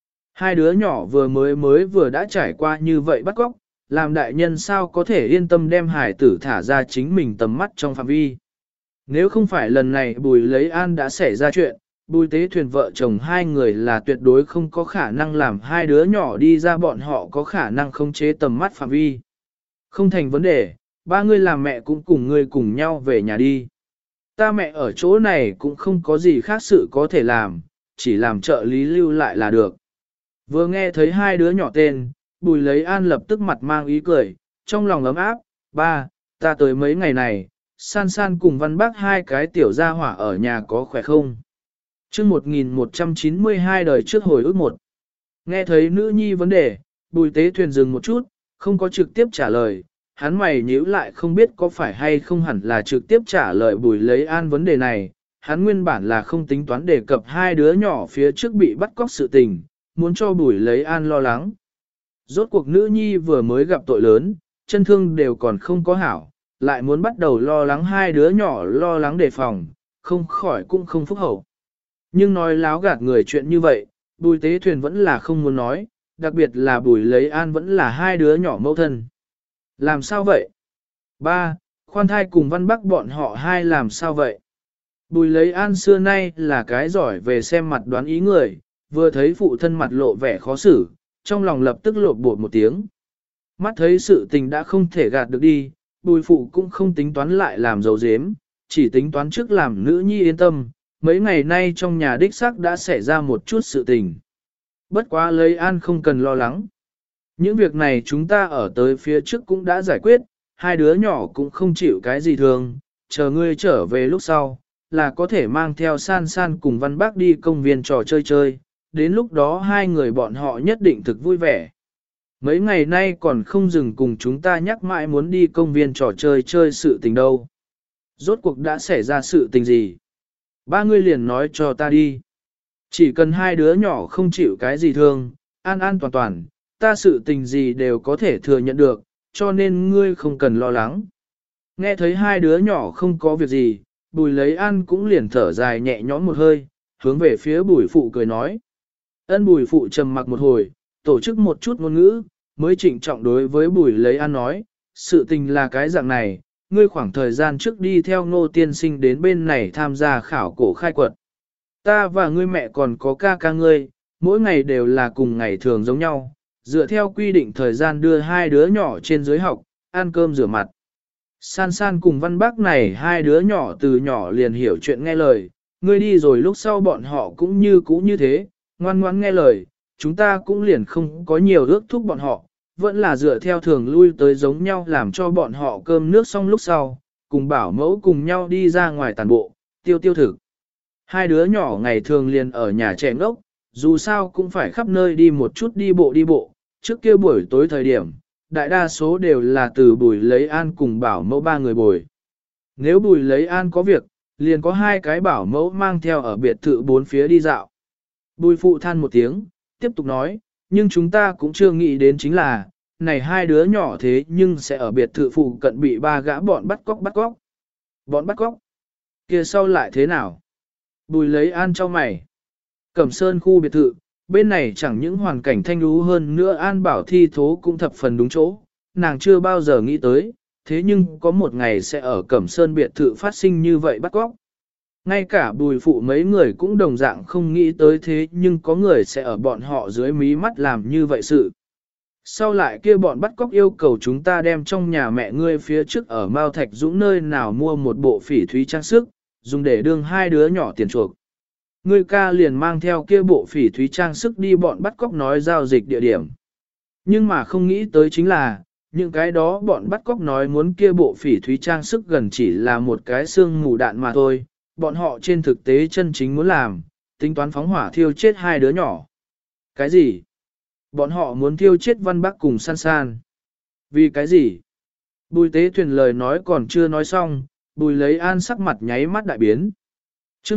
2 đứa nhỏ vừa đã trải qua như vậy bắt cóc, làm đại nhân sao có thể yên tâm đem hải tử thả ra chính mình tầm mắt trong phạm vi. Nếu không phải lần này Bùi Lấy An đã xảy ra chuyện, Bùi Tế Thuyền vợ chồng 2 người là tuyệt đối không có khả năng làm 2 đứa nhỏ đi ra, bọn họ có khả năng khống chế tầm mắt phạm vi. Không thành vấn đề, 3 người làm mẹ cũng cùng ngươi cùng nhau về nhà đi. Ta mẹ ở chỗ này cũng không có gì khác sự có thể làm, chỉ làm trợ lý lưu lại là được. Vừa nghe thấy hai đứa nhỏ tên, Bùi Lấy An lập tức mặt mang ý cười, trong lòng ấm áp, ba, ta tới mấy ngày này, San San cùng Văn Bác hai cái tiểu gia hỏa ở nhà có khỏe không? Trước 1192 đời trước hồi ức một. Nghe thấy nữ nhi vấn đề, Bùi Tế Thuyền dừng một chút, không có trực tiếp trả lời, hắn mày nhíu lại không biết có phải hay không hẳn là trực tiếp trả lời Bùi Lấy An vấn đề này, hắn nguyên bản là không tính toán đề cập hai đứa nhỏ phía trước bị bắt cóc sự tình, muốn cho Bùi Lấy An lo lắng. Rốt cuộc nữ nhi vừa mới gặp tội lớn, chân thương đều còn không có hảo, lại muốn bắt đầu lo lắng hai đứa nhỏ lo lắng đề phòng, không khỏi cũng không phúc hậu. Nhưng nói láo gạt người chuyện như vậy, Bùi Tế Thuyền vẫn là không muốn nói, đặc biệt là Bùi Lấy An vẫn là hai đứa nhỏ mẫu thân. Làm sao vậy? Ba, Khoan Thai cùng Văn Bắc bọn họ hai làm sao vậy? Bùi Lấy An xưa nay là cái giỏi về xem mặt đoán ý người, vừa thấy phụ thân mặt lộ vẻ khó xử, trong lòng lập tức lột bột một tiếng. Mắt thấy sự tình đã không thể gạt được đi, Bùi phụ cũng không tính toán lại làm dấu dếm, chỉ tính toán trước làm nữ nhi yên tâm, mấy ngày nay trong nhà đích xác đã xảy ra một chút sự tình. Bất quá Lấy An không cần lo lắng. Những việc này chúng ta ở tới phía trước cũng đã giải quyết, hai đứa nhỏ cũng không chịu cái gì thường, chờ ngươi trở về lúc sau, là có thể mang theo San San cùng Văn Bác đi công viên trò chơi chơi, đến lúc đó hai người bọn họ nhất định thực vui vẻ. Mấy ngày nay còn không dừng cùng chúng ta nhắc mãi muốn đi công viên trò chơi chơi sự tình đâu. Rốt cuộc đã xảy ra sự tình gì? Ba ngươi liền nói cho ta đi. Chỉ cần hai đứa nhỏ không chịu cái gì thương, an an toàn toàn, ta sự tình gì đều có thể thừa nhận được, cho nên ngươi không cần lo lắng. Nghe thấy hai đứa nhỏ không có việc gì, Bùi Lấy An cũng liền thở dài nhẹ nhõm một hơi, hướng về phía Bùi phụ cười nói. Ân Bùi phụ trầm mặc một hồi, tổ chức một chút ngôn ngữ, mới trịnh trọng đối với Bùi Lấy An nói, sự tình là cái dạng này, ngươi khoảng thời gian trước đi theo Ngô tiên sinh đến bên này tham gia khảo cổ khai quật. Ta và ngươi mẹ còn có ca ca ngươi, mỗi ngày đều là cùng ngày thường giống nhau, dựa theo quy định thời gian đưa hai đứa nhỏ trên dưới học, ăn cơm rửa mặt. San San cùng Văn Bác này hai đứa nhỏ từ nhỏ liền hiểu chuyện nghe lời, ngươi đi rồi lúc sau bọn họ cũng như thế, ngoan ngoãn nghe lời, chúng ta cũng liền không có nhiều ước thúc bọn họ, vẫn là dựa theo thường lui tới giống nhau làm cho bọn họ cơm nước xong lúc sau, cùng bảo mẫu cùng nhau đi ra ngoài tàn bộ, tiêu thực. Hai đứa nhỏ ngày thường liền ở nhà trẻ ngốc, dù sao cũng phải khắp nơi đi một chút đi bộ, trước kia buổi tối thời điểm, đại đa số đều là từ Bùi Lấy An cùng bảo mẫu ba người bồi. Nếu Bùi Lấy An có việc, liền có hai cái bảo mẫu mang theo ở biệt thự bốn phía đi dạo. Bùi phụ than một tiếng, tiếp tục nói, nhưng chúng ta cũng chưa nghĩ đến chính là, này hai đứa nhỏ thế nhưng sẽ ở biệt thự phụ cận bị ba gã bọn bắt cóc. Bọn bắt cóc? Kia sau lại thế nào? Bùi Lấy An cho mày. Cẩm Sơn khu biệt thự, bên này chẳng những hoàn cảnh thanh lú hơn nữa An Bảo thi thố cũng thập phần đúng chỗ, nàng chưa bao giờ nghĩ tới, thế nhưng có một ngày sẽ ở Cẩm Sơn biệt thự phát sinh như vậy bắt cóc. Ngay cả Bùi phụ mấy người cũng đồng dạng không nghĩ tới thế nhưng có người sẽ ở bọn họ dưới mí mắt làm như vậy sự. Sau lại kia bọn bắt cóc yêu cầu chúng ta đem trong nhà mẹ ngươi phía trước ở Mao Thạch Dũng nơi nào mua một bộ phỉ thúy trang sức, dùng để đương hai đứa nhỏ tiền chuộc. Ngươi ca liền mang theo kia bộ phỉ thúy trang sức đi bọn bắt cóc nói giao dịch địa điểm. Nhưng mà không nghĩ tới chính là, những cái đó bọn bắt cóc nói muốn kia bộ phỉ thúy trang sức gần chỉ là một cái xương mù đạn mà thôi, bọn họ trên thực tế chân chính muốn làm, tính toán phóng hỏa thiêu chết hai đứa nhỏ. Cái gì? Bọn họ muốn thiêu chết Văn Bác cùng San San. Vì cái gì? Bùi Tế Thuyền lời nói còn chưa nói xong, Bùi Lấy An sắc mặt nháy mắt đại biến. Trước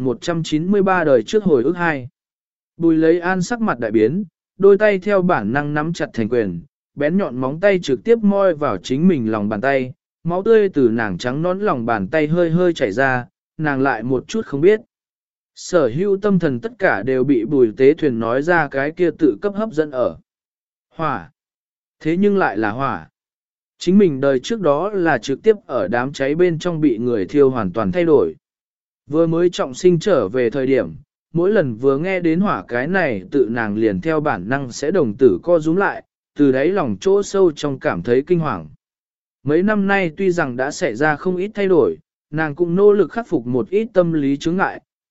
1193 đời trước hồi ức 2. Bùi Lấy An sắc mặt đại biến, đôi tay theo bản năng nắm chặt thành quyền, bén nhọn móng tay trực tiếp moi vào chính mình lòng bàn tay, máu tươi từ nàng trắng nón lòng bàn tay hơi hơi chảy ra, nàng lại một chút không biết. Sở hữu tâm thần tất cả đều bị Bùi Tế Thuyền nói ra cái kia tự cấp hấp dẫn ở. Hỏa. Thế nhưng lại là hỏa. Chính mình đời trước đó là trực tiếp ở đám cháy bên trong bị người thiêu hoàn toàn thay đổi. Vừa mới trọng sinh trở về thời điểm, mỗi lần vừa nghe đến hỏa cái này tự nàng liền theo bản năng sẽ đồng tử co rúm lại, từ đáy lòng chỗ sâu trong cảm thấy kinh hoàng. Mấy năm nay tuy rằng đã xảy ra không ít thay đổi, nàng cũng nỗ lực khắc phục một ít tâm lý chướng ngại,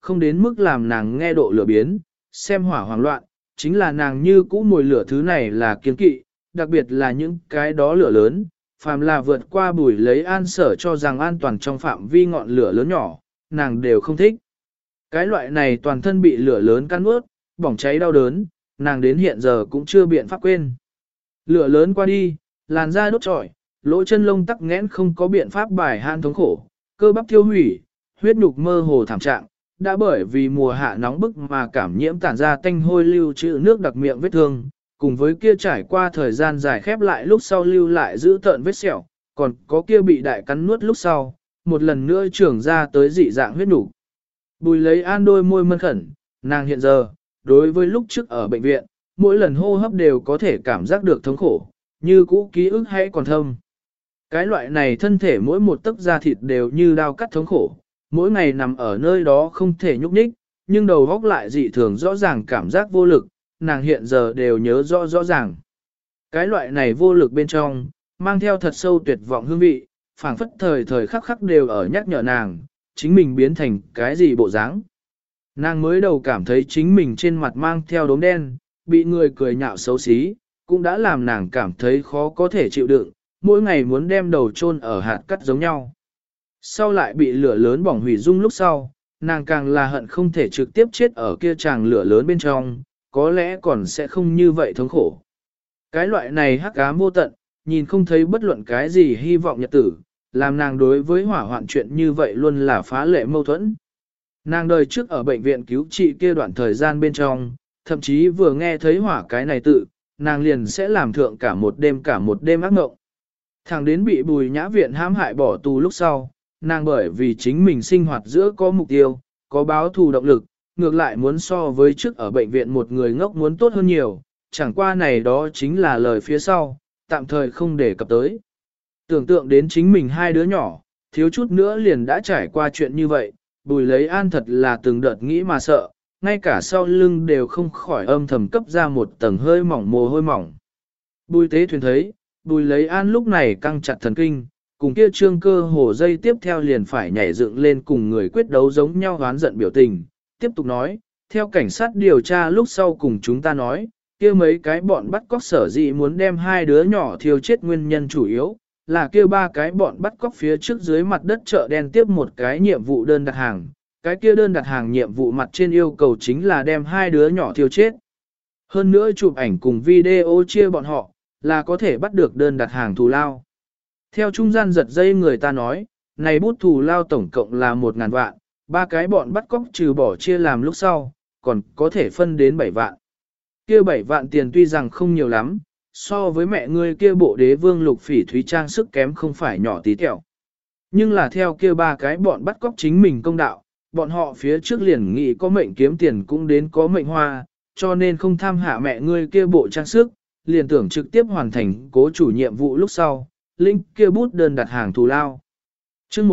không đến mức làm nàng nghe độ lửa biến, xem hỏa hoảng loạn, chính là nàng như cũ mùi lửa thứ này là kiên kỵ, đặc biệt là những cái đó lửa lớn, phàm là vượt qua Bùi Lấy An sở cho rằng an toàn trong phạm vi ngọn lửa lớn nhỏ, nàng đều không thích. Cái loại này toàn thân bị lửa lớn cắn ướt, bỏng cháy đau đớn, nàng đến hiện giờ cũng chưa biện pháp quên. Lửa lớn qua đi, làn da đốt trọi, lỗ chân lông tắc nghẽn không có biện pháp bài han thống khổ, cơ bắp thiêu hủy, huyết nhục mơ hồ thảm trạng, đã bởi vì mùa hạ nóng bức mà cảm nhiễm tản ra tanh hôi lưu trữ nước đặc miệng vết thương, cùng với kia trải qua thời gian dài khép lại lúc sau lưu lại giữ tợn vết sẹo, còn có kia bị đại cắn nuốt lúc sau, một lần nữa trưởng ra tới dị dạng huyết nhục. Bùi Lấy An đôi môi mân khẩn, nàng hiện giờ, đối với lúc trước ở bệnh viện, mỗi lần hô hấp đều có thể cảm giác được thống khổ, như cũ ký ức hay còn thâm. Cái loại này thân thể mỗi một tấc da thịt đều như đao cắt thống khổ, mỗi ngày nằm ở nơi đó không thể nhúc nhích, nhưng đầu góc lại dị thường rõ ràng cảm giác vô lực, nàng hiện giờ đều nhớ rõ ràng. Cái loại này vô lực bên trong, mang theo thật sâu tuyệt vọng hương vị, phảng phất thời thời khắc khắc đều ở nhắc nhở nàng, chính mình biến thành cái gì bộ dáng. Nàng mới đầu cảm thấy chính mình trên mặt mang theo đốm đen, bị người cười nhạo xấu xí, cũng đã làm nàng cảm thấy khó có thể chịu đựng, mỗi ngày muốn đem đầu chôn ở hạt cắt giống nhau. Sau lại bị lửa lớn bỏng hủy dung lúc sau, nàng càng là hận không thể trực tiếp chết ở kia tràng lửa lớn bên trong, có lẽ còn sẽ không như vậy thống khổ. Cái loại này hắc ám vô tận, nhìn không thấy bất luận cái gì hy vọng nhật tử, làm nàng đối với hỏa hoạn chuyện như vậy luôn là phá lệ mâu thuẫn. Nàng đời trước ở bệnh viện cứu trị kia đoạn thời gian bên trong, thậm chí vừa nghe thấy hỏa cái này tự, nàng liền sẽ làm thượng cả một đêm ác mộng. Thẳng đến bị Bùi Nhã Viện hãm hại bỏ tù lúc sau, nàng bởi vì chính mình sinh hoạt giữa có mục tiêu, có báo thù động lực, ngược lại muốn so với trước ở bệnh viện một người ngốc muốn tốt hơn nhiều, chẳng qua này đó chính là lời phía sau, tạm thời không để cập tới. Tưởng tượng đến chính mình hai đứa nhỏ, thiếu chút nữa liền đã trải qua chuyện như vậy, Bùi Lấy An thật là từng đợt nghĩ mà sợ, ngay cả sau lưng đều không khỏi âm thầm cấp ra một tầng hơi mỏng mồ hôi mỏng. Bùi Tế Thuyền thấy, Bùi Lấy An lúc này căng chặt thần kinh, cùng kia trương cơ hồ dây tiếp theo liền phải nhảy dựng lên cùng người quyết đấu giống nhau oán giận biểu tình, tiếp tục nói, theo cảnh sát điều tra lúc sau cùng chúng ta nói, kia mấy cái bọn bắt cóc sở dĩ muốn đem hai đứa nhỏ thiêu chết nguyên nhân chủ yếu, là kia ba cái bọn bắt cóc phía trước dưới mặt đất chợ đen tiếp một cái nhiệm vụ đơn đặt hàng, cái kia đơn đặt hàng nhiệm vụ mặt trên yêu cầu chính là đem hai đứa nhỏ thiêu chết. Hơn nữa chụp ảnh cùng video chia bọn họ, là có thể bắt được đơn đặt hàng thù lao. Theo trung gian giật dây người ta nói, này bút thù lao tổng cộng là 1.000 vạn, ba cái bọn bắt cóc trừ bỏ chia làm lúc sau, còn có thể phân đến 7 vạn. Kia 7 vạn tiền tuy rằng không nhiều lắm, so với mẹ ngươi kia bộ đế vương lục phỉ thúy trang sức kém không phải nhỏ tí tẹo. Nhưng là theo kia ba cái bọn bắt cóc chính mình công đạo, bọn họ phía trước liền nghĩ có mệnh kiếm tiền cũng đến có mệnh hoa, cho nên không tham hạ mẹ ngươi kia bộ trang sức, liền tưởng trực tiếp hoàn thành cố chủ nhiệm vụ lúc sau, lĩnh kia bút đơn đặt hàng thù lao. Chương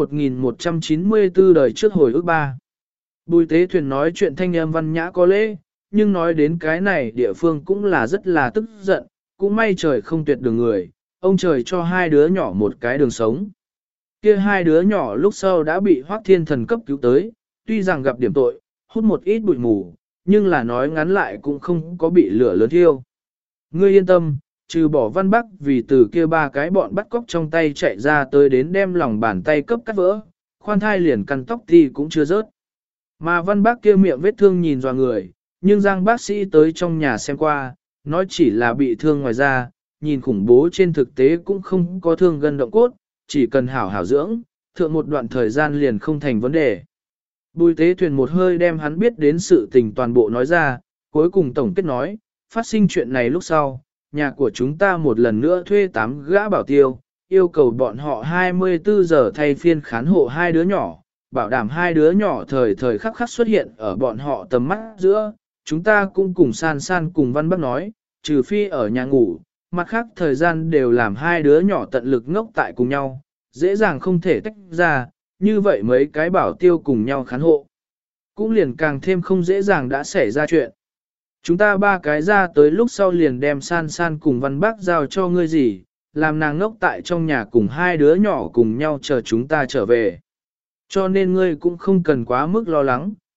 1194 đời trước hồi ước 3. Bùi Tế Thuyền nói chuyện thanh âm văn nhã có lễ, nhưng nói đến cái này địa phương cũng là rất là tức giận, cũng may trời không tuyệt đường người, ông trời cho hai đứa nhỏ một cái đường sống. Kia hai đứa nhỏ lúc sau đã bị Hoắc Thiên Thần cấp cứu tới, tuy rằng gặp điểm tội, hút một ít bụi mù, nhưng là nói ngắn lại cũng không có bị lửa lớn thiêu. Ngươi yên tâm, trừ bỏ Văn Bắc vì từ kia ba cái bọn bắt cóc trong tay chạy ra tới đến đem lòng bàn tay cấp cắt vỡ, khoan thai liền căn tóc thì cũng chưa rớt. Mà Văn Bắc kia miệng vết thương nhìn dò người, nhưng Giang bác sĩ tới trong nhà xem qua, nói chỉ là bị thương ngoài da, nhìn khủng bố trên thực tế cũng không có thương gân động cốt, chỉ cần hảo hảo dưỡng, thượng một đoạn thời gian liền không thành vấn đề. Bùi Tế Thuyền một hơi đem hắn biết đến sự tình toàn bộ nói ra, cuối cùng tổng kết nói, phát sinh chuyện này lúc sau, nhà của chúng ta một lần nữa thuê 8 gã bảo tiêu, yêu cầu bọn họ 24 giờ thay phiên khán hộ hai đứa nhỏ, bảo đảm hai đứa nhỏ thời thời khắc khắc xuất hiện ở bọn họ tầm mắt giữa. Chúng ta cũng cùng san san cùng Văn Bắc nói, trừ phi ở nhà ngủ, mặt khác thời gian đều làm hai đứa nhỏ tận lực ngốc tại cùng nhau, dễ dàng không thể tách ra, như vậy mấy cái bảo tiêu cùng nhau khán hộ. Cũng liền càng thêm không dễ dàng đã xảy ra chuyện. Chúng ta ba cái ra tới lúc sau liền đem san san cùng Văn Bắc giao cho ngươi gì, làm nàng ngốc tại trong nhà cùng hai đứa nhỏ cùng nhau chờ chúng ta trở về. Cho nên ngươi cũng không cần quá mức lo lắng,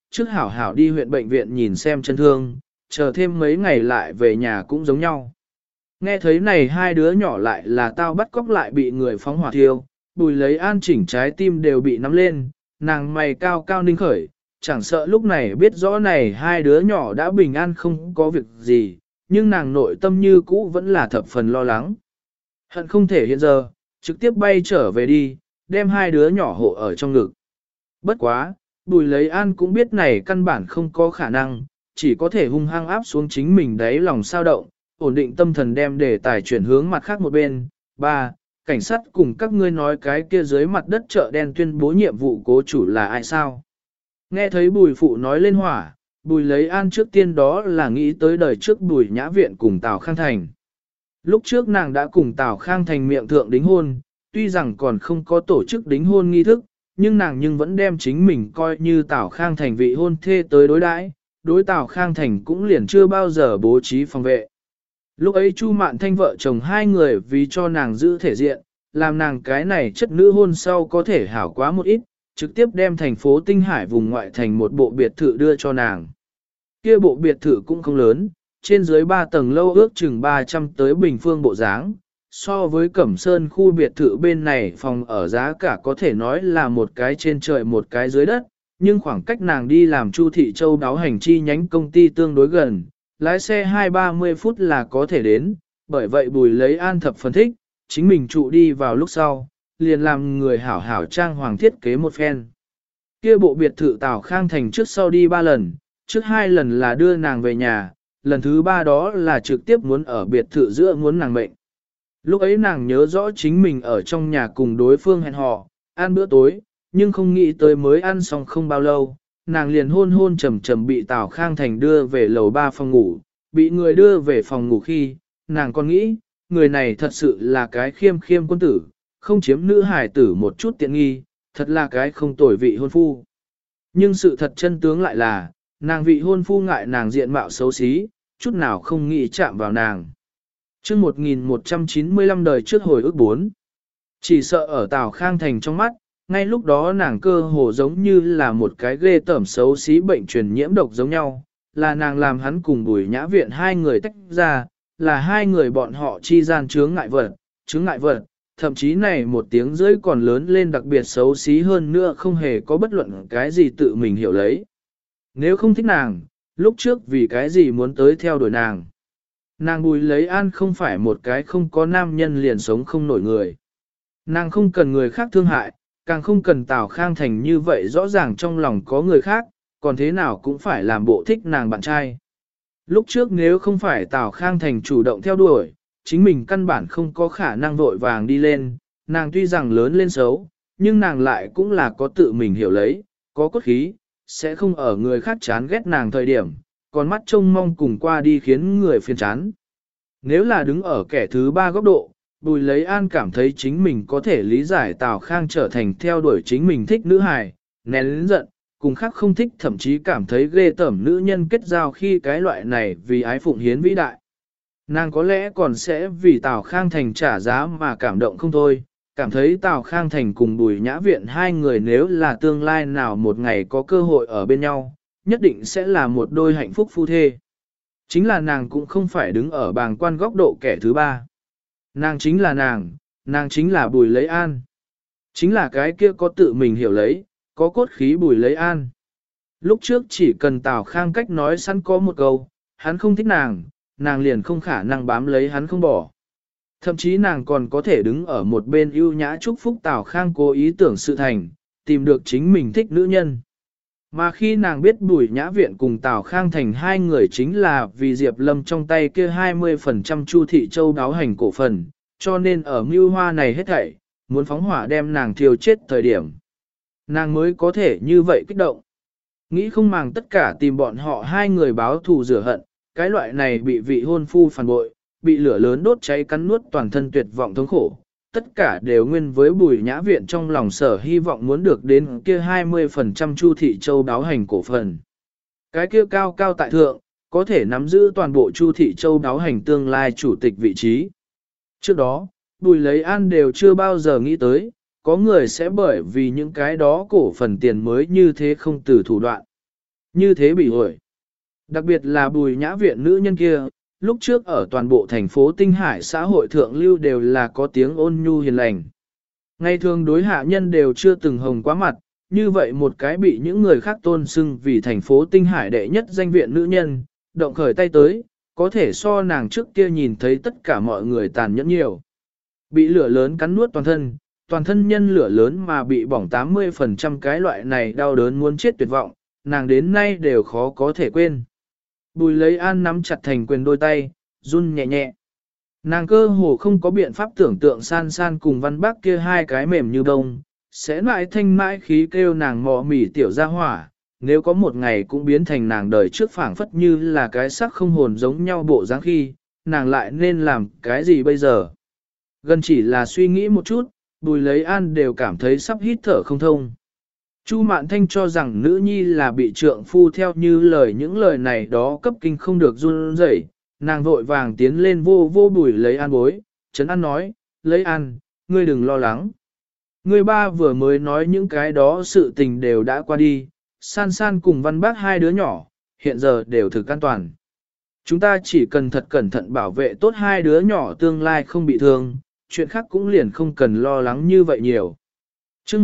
trước hảo hảo đi huyện bệnh viện nhìn xem chân thương, chờ thêm mấy ngày lại về nhà cũng giống nhau. Nghe thấy này hai đứa nhỏ lại là tao bắt cóc lại bị người phóng hỏa thiêu, Bùi Lấy An chỉnh trái tim đều bị nắm lên, nàng mày cao cao ninh khởi, chẳng sợ lúc này biết rõ này hai đứa nhỏ đã bình an không có việc gì, nhưng nàng nội tâm như cũ vẫn là thập phần lo lắng. Hận không thể hiện giờ, trực tiếp bay trở về đi, đem hai đứa nhỏ hộ ở trong ngực. Bất quá, Bùi Lấy An cũng biết này căn bản không có khả năng, chỉ có thể hung hăng áp xuống chính mình đáy lòng sao động, ổn định tâm thần đem đề tài chuyển hướng mặt khác một bên. Ba, cảnh sát cùng các ngươi nói cái kia dưới mặt đất chợ đen tuyên bố nhiệm vụ cố chủ là ai sao? Nghe thấy Bùi phụ nói lên hỏa, Bùi Lấy An trước tiên đó là nghĩ tới đời trước Bùi Nhã Viện cùng Tào Khang Thành. Lúc trước nàng đã cùng Tào Khang Thành miệng thượng đính hôn, tuy rằng còn không có tổ chức đính hôn nghi thức, nhưng nàng vẫn đem chính mình coi như Tào Khang Thành vị hôn thê tới đối đãi, đối Tào Khang Thành cũng liền chưa bao giờ bố trí phòng vệ. Lúc ấy Chu Mạn Thanh vợ chồng hai người vì cho nàng giữ thể diện, làm nàng cái này chất nữ hôn sau có thể hảo quá một ít, trực tiếp đem thành phố Tinh Hải vùng ngoại thành một bộ biệt thự đưa cho nàng. Kia bộ biệt thự cũng không lớn, trên dưới 3 tầng lâu ước chừng 300 tới bình phương bộ dáng. So với Cẩm Sơn khu biệt thự bên này phòng ở giá cả có thể nói là một cái trên trời một cái dưới đất, nhưng khoảng cách nàng đi làm Chu Thị Châu đáo hành chi nhánh công ty tương đối gần, lái xe 2-30 phút là có thể đến, bởi vậy Bùi Lấy An thập phân thích, chính mình trụ đi vào lúc sau, liền làm người hảo hảo trang hoàng thiết kế một phen. Kia bộ biệt thự Tào Khang Thành trước sau đi 3 lần, trước 2 lần là đưa nàng về nhà, lần thứ 3 đó là trực tiếp muốn ở biệt thự giữa muốn nàng mệnh. Lúc ấy nàng nhớ rõ chính mình ở trong nhà cùng đối phương hẹn hò, ăn bữa tối, nhưng không nghĩ tới mới ăn xong không bao lâu, nàng liền hôn hôn trầm trầm bị Tào Khang Thành đưa về lầu 3 phòng ngủ, bị người đưa về phòng ngủ khi, nàng còn nghĩ, người này thật sự là cái khiêm khiêm quân tử, không chiếm nữ hài tử một chút tiện nghi, thật là cái không tồi vị hôn phu. Nhưng sự thật chân tướng lại là, nàng vị hôn phu ngại nàng diện mạo xấu xí, chút nào không nghĩ chạm vào nàng. Chương 1195 đời trước hồi ức 4. Chỉ sợ ở Tào Khang Thành trong mắt, ngay lúc đó nàng cơ hồ giống như là một cái ghê tởm xấu xí bệnh truyền nhiễm độc giống nhau, là nàng làm hắn cùng Bùi Nhã Viện hai người tách ra, là hai người bọn họ chi gian chướng ngại vật, thậm chí này một tiếng rưỡi còn lớn lên đặc biệt xấu xí hơn nữa không hề có bất luận cái gì tự mình hiểu lấy. Nếu không thích nàng, lúc trước vì cái gì muốn tới theo đuổi nàng. Nàng Bùi Lấy An không phải một cái không có nam nhân liền sống không nổi người. Nàng không cần người khác thương hại, càng không cần Tào Khang Thành như vậy rõ ràng trong lòng có người khác, còn thế nào cũng phải làm bộ thích nàng bạn trai. Lúc trước nếu không phải Tào Khang Thành chủ động theo đuổi, chính mình căn bản không có khả năng vội vàng đi lên, nàng tuy rằng lớn lên xấu, nhưng nàng lại cũng là có tự mình hiểu lấy, có cốt khí, sẽ không ở người khác chán ghét nàng thời điểm, còn mắt trông mong cùng qua đi khiến người phiền chán. Nếu là đứng ở kẻ thứ ba góc độ, Bùi Lấy An cảm thấy chính mình có thể lý giải Tào Khang trở thành theo đuổi chính mình thích nữ hài, nén lớn giận, cùng khác không thích thậm chí cảm thấy ghê tởm nữ nhân kết giao khi cái loại này vì ái phụng hiến vĩ đại. Nàng có lẽ còn sẽ vì Tào Khang Thành trả giá mà cảm động không thôi, cảm thấy Tào Khang Thành cùng Bùi Nhã Viện hai người nếu là tương lai nào một ngày có cơ hội ở bên nhau, nhất định sẽ là một đôi hạnh phúc phu thê. Chính là nàng cũng không phải đứng ở bàng quan góc độ kẻ thứ ba. Nàng chính là nàng chính là Bùi Lấy An. Chính là cái kia có tự mình hiểu lấy, có cốt khí Bùi Lấy An. Lúc trước chỉ cần Tào Khang cách nói sẵn có một câu, hắn không thích nàng liền không khả năng bám lấy hắn không bỏ. Thậm chí nàng còn có thể đứng ở một bên ưu nhã chúc phúc Tào Khang cố ý tưởng sự thành, tìm được chính mình thích nữ nhân. Mà khi nàng biết Bùi Nhã Viện cùng Tào Khang Thành hai người chính là vì Diệp Lâm trong tay kia 20% Chu Thị Châu đáo hành cổ phần, cho nên ở mưu hoa này hết thảy, muốn phóng hỏa đem nàng thiêu chết thời điểm. Nàng mới có thể như vậy kích động. Nghĩ không màng tất cả tìm bọn họ hai người báo thù rửa hận, cái loại này bị vị hôn phu phản bội, bị lửa lớn đốt cháy cắn nuốt toàn thân tuyệt vọng thống khổ. Tất cả đều nguyên với Bùi Nhã Viện trong lòng sở hy vọng muốn được đến kia 20% Chu Thị Châu đáo hành cổ phần. Cái kia cao cao tại thượng, có thể nắm giữ toàn bộ Chu Thị Châu đáo hành tương lai chủ tịch vị trí. Trước đó, Bùi Lấy An đều chưa bao giờ nghĩ tới, có người sẽ bởi vì những cái đó cổ phần tiền mới như thế không từ thủ đoạn. như thế bị ổi. Đặc biệt là Bùi Nhã Viện nữ nhân kia, lúc trước ở toàn bộ thành phố Tinh Hải xã hội thượng lưu đều là có tiếng ôn nhu hiền lành. Ngày thường đối hạ nhân đều chưa từng hồng quá mặt, như vậy một cái bị những người khác tôn xưng vì thành phố Tinh Hải đệ nhất danh viện nữ nhân, động khởi tay tới, có thể so nàng trước kia nhìn thấy tất cả mọi người tàn nhẫn nhiều. Bị lửa lớn cắn nuốt toàn thân nhân lửa lớn mà bị bỏng 80% cái loại này đau đớn muốn chết tuyệt vọng, nàng đến nay đều khó có thể quên. Bùi lấy an nắm chặt thành quyền đôi tay, run nhẹ nhẹ. Nàng cơ hồ không có biện pháp tưởng tượng san san cùng văn bác kia hai cái mềm như bông, sẽ mãi thanh mãi khí kêu nàng mò mỉ tiểu ra hỏa, nếu có một ngày cũng biến thành nàng đời trước phảng phất như là cái xác không hồn giống nhau bộ dáng khi, nàng lại nên làm cái gì bây giờ? Gần chỉ là suy nghĩ một chút, Bùi lấy an đều cảm thấy sắp hít thở không thông. Chu Mạn Thanh cho rằng nữ nhi là bị trượng phu theo như lời những lời này đó cấp kinh không được run rẩy, nàng vội vàng tiến lên vô vô Bùi lấy an bối, Trấn An nói, lấy an, ngươi đừng lo lắng. Ngươi ba vừa mới nói những cái đó sự tình đều đã qua đi, san san cùng văn bác hai đứa nhỏ, hiện giờ đều thực an toàn. Chúng ta chỉ cần thật cẩn thận bảo vệ tốt hai đứa nhỏ tương lai không bị thương, chuyện khác cũng liền không cần lo lắng như vậy nhiều. Chương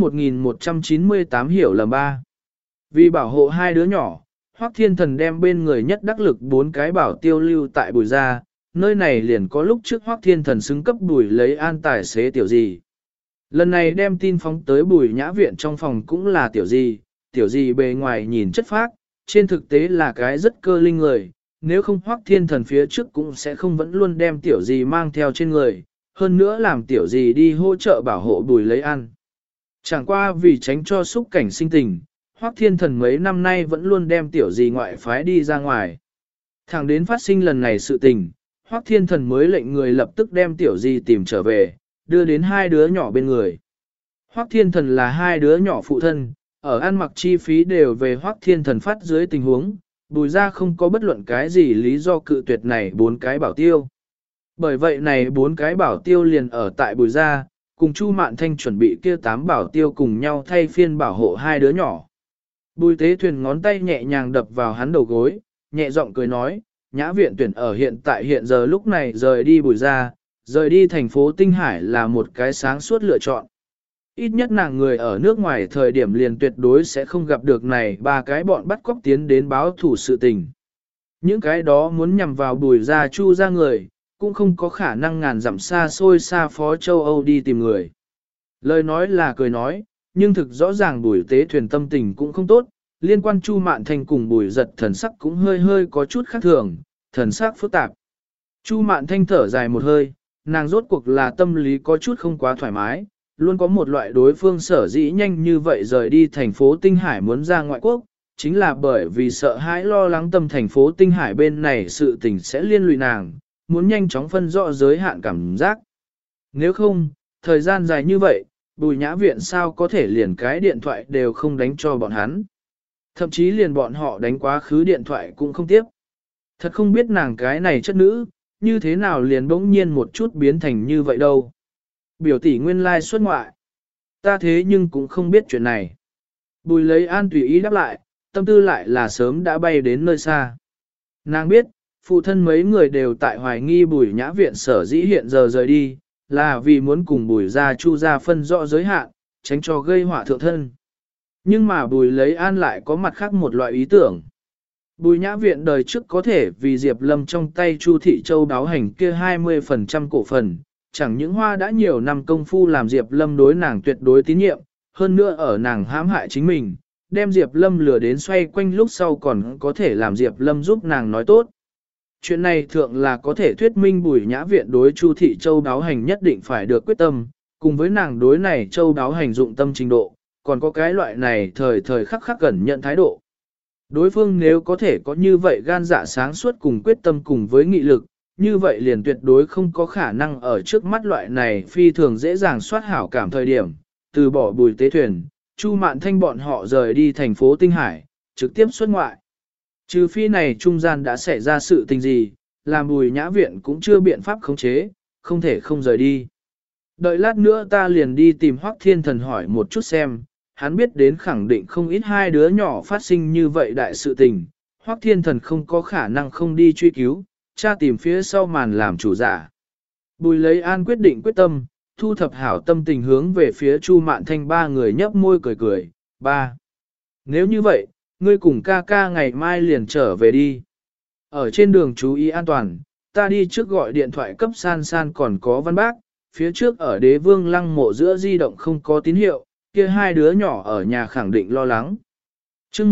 1198 hiểu lầm ba. Vì bảo hộ hai đứa nhỏ, Hoắc Thiên Thần đem bên người nhất đắc lực 4 cái bảo tiêu lưu tại Bùi gia, nơi này liền có lúc trước Hoắc Thiên Thần xứng cấp Bùi lấy an tài xế tiểu gì. Lần này đem tin phóng tới Bùi Nhã Viện trong phòng cũng là tiểu gì bề ngoài nhìn chất phác, trên thực tế là cái rất cơ linh người, nếu không Hoắc Thiên Thần phía trước cũng sẽ không vẫn luôn đem tiểu gì mang theo trên người, hơn nữa làm tiểu gì đi hỗ trợ bảo hộ Bùi lấy ăn. Chẳng qua vì tránh cho xúc cảnh sinh tình, Hoắc Thiên Thần mấy năm nay vẫn luôn đem tiểu gì ngoại phái đi ra ngoài. Thẳng đến phát sinh lần này sự tình, Hoắc Thiên Thần mới lệnh người lập tức đem tiểu gì tìm trở về, đưa đến hai đứa nhỏ bên người. Hoắc Thiên Thần là hai đứa nhỏ phụ thân, ở ăn mặc chi phí đều về Hoắc Thiên Thần phát dưới tình huống, Bùi ra không có bất luận cái gì lý do cự tuyệt này 4 cái bảo tiêu. Bởi vậy này 4 cái bảo tiêu liền ở tại Bùi ra, cùng Chu Mạn Thanh chuẩn bị kia 8 bảo tiêu cùng nhau thay phiên bảo hộ hai đứa nhỏ. Bùi Tế Thuyền ngón tay nhẹ nhàng đập vào hắn đầu gối, nhẹ giọng cười nói, Nhã Viện tuyển ở hiện giờ lúc này rời đi Bùi ra, rời đi thành phố Tinh Hải là một cái sáng suốt lựa chọn. Ít nhất nàng người ở nước ngoài thời điểm liền tuyệt đối sẽ không gặp được này 3 cái bọn bắt cóc tiến đến báo thủ sự tình. Những cái đó muốn nhằm vào Bùi ra Chu ra người, cũng không có khả năng ngàn dặm xa xôi xa phó châu Âu đi tìm người. Lời nói là cười nói, nhưng thực rõ ràng Bùi Tế Thuyền tâm tình cũng không tốt, liên quan Chu Mạn Thanh cùng Bùi Giật thần sắc cũng hơi có chút khác thường, thần sắc phức tạp. Chu Mạn Thanh thở dài một hơi, nàng rốt cuộc là tâm lý có chút không quá thoải mái, luôn có một loại đối phương sở dĩ nhanh như vậy rời đi thành phố Tinh Hải muốn ra ngoại quốc, chính là bởi vì sợ hãi lo lắng tâm thành phố Tinh Hải bên này sự tình sẽ liên lụy nàng, muốn nhanh chóng phân rõ giới hạn cảm giác. Nếu không, thời gian dài như vậy, Bùi Nhã Viện sao có thể liền cái điện thoại đều không đánh cho bọn hắn. Thậm chí liền bọn họ đánh quá khứ điện thoại cũng không tiếp. Thật không biết nàng cái này chất nữ, như thế nào liền bỗng nhiên một chút biến thành như vậy đâu. Biểu tỷ nguyên lai xuất ngoại. Ta thế nhưng cũng không biết chuyện này. Bùi lấy an tùy ý đáp lại, tâm tư lại là sớm đã bay đến nơi xa. Nàng biết, phụ thân mấy người đều tại hoài nghi Bùi Nhã Viện sở dĩ hiện giờ rời đi, là vì muốn cùng Bùi gia Chu gia phân rõ giới hạn, tránh cho gây họa thượng thân. Nhưng mà Bùi lấy an lại có mặt khác một loại ý tưởng. Bùi Nhã Viện đời trước có thể vì Diệp Lâm trong tay Chu Thị Châu đáo hành kia 20% cổ phần, chẳng những hoa đã nhiều năm công phu làm Diệp Lâm đối nàng tuyệt đối tín nhiệm, hơn nữa ở nàng hãm hại chính mình, đem Diệp Lâm lừa đến xoay quanh lúc sau còn có thể làm Diệp Lâm giúp nàng nói tốt. Chuyện này thượng là có thể thuyết minh Bùi Nhã Viện đối Chu Thị Châu đáo hành nhất định phải được quyết tâm, cùng với nàng đối này Châu đáo hành dụng tâm trình độ, còn có cái loại này thời khắc khắc cẩn nhận thái độ. Đối phương nếu có thể có như vậy gan dạ sáng suốt cùng quyết tâm cùng với nghị lực, như vậy liền tuyệt đối không có khả năng ở trước mắt loại này phi thường dễ dàng soát hảo cảm thời điểm, từ bỏ Bùi Tế Thuyền, Chu Mạn Thanh bọn họ rời đi thành phố Tinh Hải, trực tiếp xuất ngoại. Trừ phi này trung gian đã xảy ra sự tình gì, làm Bùi Nhã Viện cũng chưa biện pháp khống chế, không thể không rời đi. Đợi lát nữa ta liền đi tìm Hoắc Thiên Thần hỏi một chút xem, hắn biết đến khẳng định không ít hai đứa nhỏ phát sinh như vậy đại sự tình, Hoắc Thiên Thần không có khả năng không đi truy cứu, tra tìm phía sau màn làm chủ giả. Bùi Lấy An quyết định quyết tâm, thu thập hảo tâm tình hướng về phía Chu Mạn Thanh ba người nhấp môi cười cười, ba. Nếu như vậy, ngươi cùng ca ca ngày mai liền trở về đi. Ở trên đường chú ý an toàn, ta đi trước gọi điện thoại cấp san san còn có văn bác, phía trước ở đế vương lăng mộ giữa di động không có tín hiệu, kia hai đứa nhỏ ở nhà khẳng định lo lắng. Trước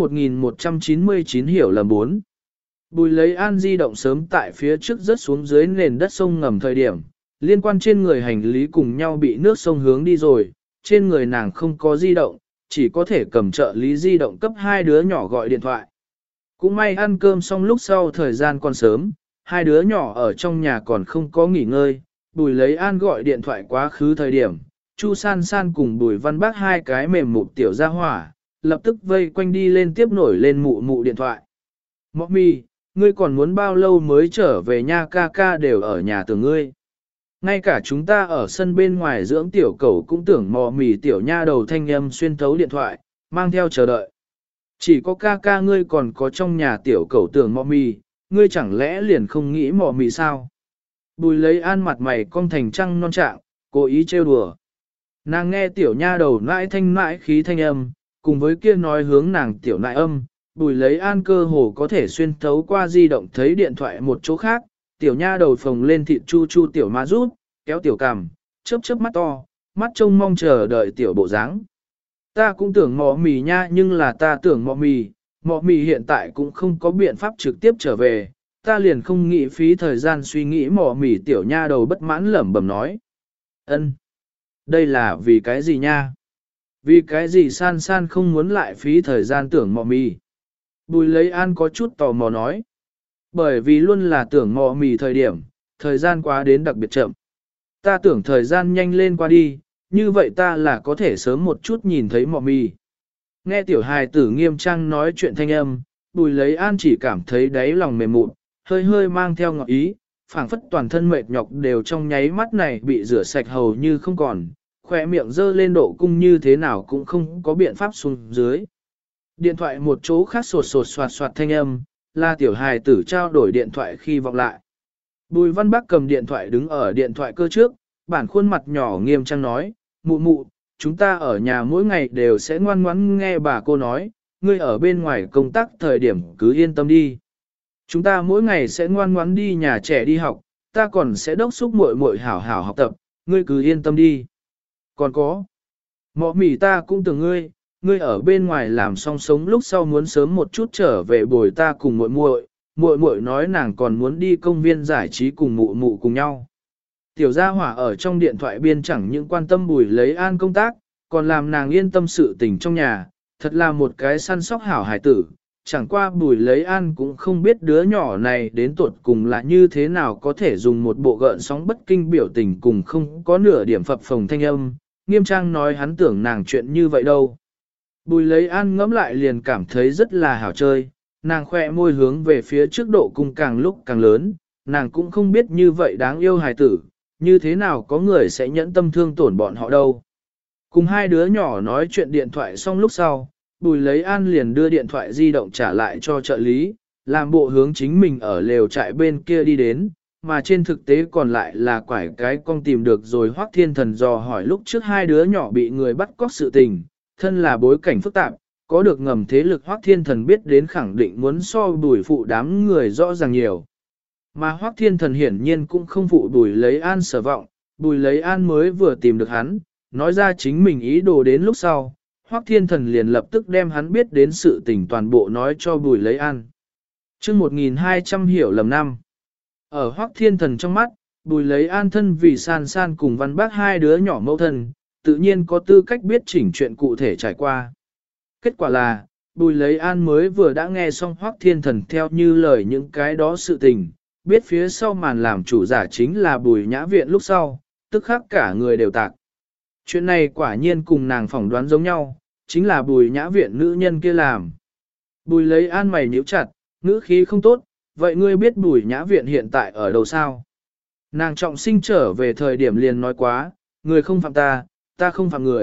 1199 hiểu lầm 4. Bùi Lấy An di động sớm tại phía trước rớt xuống dưới nền đất sông ngầm thời điểm, liên quan trên người hành lý cùng nhau bị nước sông hướng đi rồi, trên người nàng không có di động, chỉ có thể cầm trợ lý di động cấp hai đứa nhỏ gọi điện thoại. Cũng may ăn cơm xong lúc sau thời gian còn sớm, hai đứa nhỏ ở trong nhà còn không có nghỉ ngơi, Bùi Lấy An gọi điện thoại quá khứ thời điểm, Chu San San cùng Bùi Văn Bác hai cái mềm mụt tiểu ra hỏa, lập tức vây quanh đi lên tiếp nổi lên mụ mụ điện thoại. Mọ mì, ngươi còn muốn bao lâu mới trở về nha, ca ca đều ở nhà tưởng ngươi. Ngay cả chúng ta ở sân bên ngoài dưỡng tiểu cẩu cũng tưởng mò mì tiểu nha đầu thanh âm xuyên thấu điện thoại, mang theo chờ đợi. Chỉ có ca ca ngươi còn có trong nhà tiểu cẩu tưởng mò mì, ngươi chẳng lẽ liền không nghĩ mò mì sao? Bùi Lấy An mặt mày cong thành trăng non trạng, cố ý trêu đùa. Nàng nghe tiểu nha đầu nãi thanh nãi khí thanh âm, cùng với kia nói hướng nàng tiểu nãi âm, Bùi Lấy An cơ hồ có thể xuyên thấu qua di động thấy điện thoại một chỗ khác, tiểu nha đầu phồng lên thịt chu chu tiểu má rút, kéo tiểu cằm, chớp chớp mắt to, mắt trông mong chờ đợi tiểu bộ dáng. Ta cũng tưởng mọ mì nha, nhưng là ta tưởng mọ mì hiện tại cũng không có biện pháp trực tiếp trở về, ta liền không nghĩ phí thời gian suy nghĩ mọ mì tiểu nha đầu bất mãn lẩm bẩm nói. Ân, đây là vì cái gì nha? Vì cái gì san san không muốn lại phí thời gian tưởng mọ mì? Bùi Lấy An có chút tò mò nói. Bởi vì luôn là tưởng mọ mì thời gian quá đến đặc biệt chậm. Ta tưởng thời gian nhanh lên qua đi, như vậy ta là có thể sớm một chút nhìn thấy mọ mì. Nghe tiểu hài tử nghiêm trang nói chuyện thanh âm, Bùi Lấy An chỉ cảm thấy đáy lòng mềm mụn, hơi hơi mang theo ngọt ý, phảng phất toàn thân mệt nhọc đều trong nháy mắt này bị rửa sạch hầu như không còn, khỏe miệng dơ lên độ cung như thế nào cũng không có biện pháp xuống dưới. Điện thoại một chỗ khác sột sột soạt soạt thanh âm, là tiểu hài tử trao đổi điện thoại khi vọng lại. Bùi Văn Bắc cầm điện thoại đứng ở điện thoại cơ trước, bản khuôn mặt nhỏ nghiêm trang nói, mụ mụ, chúng ta ở nhà mỗi ngày đều sẽ ngoan ngoãn nghe bà cô nói, ngươi ở bên ngoài công tác thời điểm cứ yên tâm đi. Chúng ta mỗi ngày sẽ ngoan ngoãn đi nhà trẻ đi học, ta còn sẽ đốc xúc muội muội hảo hảo học tập, ngươi cứ yên tâm đi. Còn có, mọ mì ta cũng tưởng ngươi ở bên ngoài làm xong sống lúc sau muốn sớm một chút trở về bồi ta cùng muội muội nói nàng còn muốn đi công viên giải trí cùng mụ mụ cùng nhau. Tiểu gia hỏa ở trong điện thoại biên chẳng những quan tâm Bùi Lấy An công tác, còn làm nàng yên tâm sự tình trong nhà, thật là một cái săn sóc hảo hài tử. Chẳng qua Bùi Lấy An cũng không biết đứa nhỏ này đến tuột cùng là như thế nào có thể dùng một bộ gợn sóng bất kinh biểu tình cùng không có nửa điểm phập phồng thanh âm, nghiêm trang nói hắn tưởng nàng chuyện như vậy đâu. Bùi Lấy An ngẫm lại liền cảm thấy rất là hảo chơi, nàng khoe môi hướng về phía trước độ cung càng lúc càng lớn, nàng cũng không biết như vậy đáng yêu hài tử, như thế nào có người sẽ nhẫn tâm thương tổn bọn họ đâu. Cùng hai đứa nhỏ nói chuyện điện thoại xong lúc sau, Bùi Lấy An liền đưa điện thoại di động trả lại cho trợ lý, làm bộ hướng chính mình ở lều trại bên kia đi đến, mà trên thực tế còn lại là quải cái con tìm được rồi Hoắc Thiên Thần dò hỏi lúc trước hai đứa nhỏ bị người bắt cóc sự tình, thân là bối cảnh phức tạp, có được ngầm thế lực Hoắc Thiên Thần biết đến khẳng định muốn so Bùi phụ đám người rõ ràng nhiều. Mà Hoắc Thiên Thần hiển nhiên cũng không phụ Bùi Lấy An sở vọng, Bùi Lấy An mới vừa tìm được hắn, nói ra chính mình ý đồ đến lúc sau, Hoắc Thiên Thần liền lập tức đem hắn biết đến sự tình toàn bộ nói cho Bùi Lấy An. Chương 1200 hiểu lầm năm. Ở Hoắc Thiên Thần trong mắt, Bùi Lấy An thân vì San San cùng Văn Bác hai đứa nhỏ mẫu thân, tự nhiên có tư cách biết chỉnh chuyện cụ thể trải qua. Kết quả là, Bùi Lấy An mới vừa đã nghe xong Hoắc Thiên Thần theo như lời những cái đó sự tình, biết phía sau màn làm chủ giả chính là Bùi Nhã Viện lúc sau, tức khắc cả người đều tạc. Chuyện này quả nhiên cùng nàng phỏng đoán giống nhau, chính là Bùi Nhã Viện nữ nhân kia làm. Bùi Lấy An mày nhíu chặt, ngữ khí không tốt, vậy ngươi biết Bùi Nhã Viện hiện tại ở đâu sao? Nàng trọng sinh trở về thời điểm liền nói quá, người không phạm ta, ta không phạm người,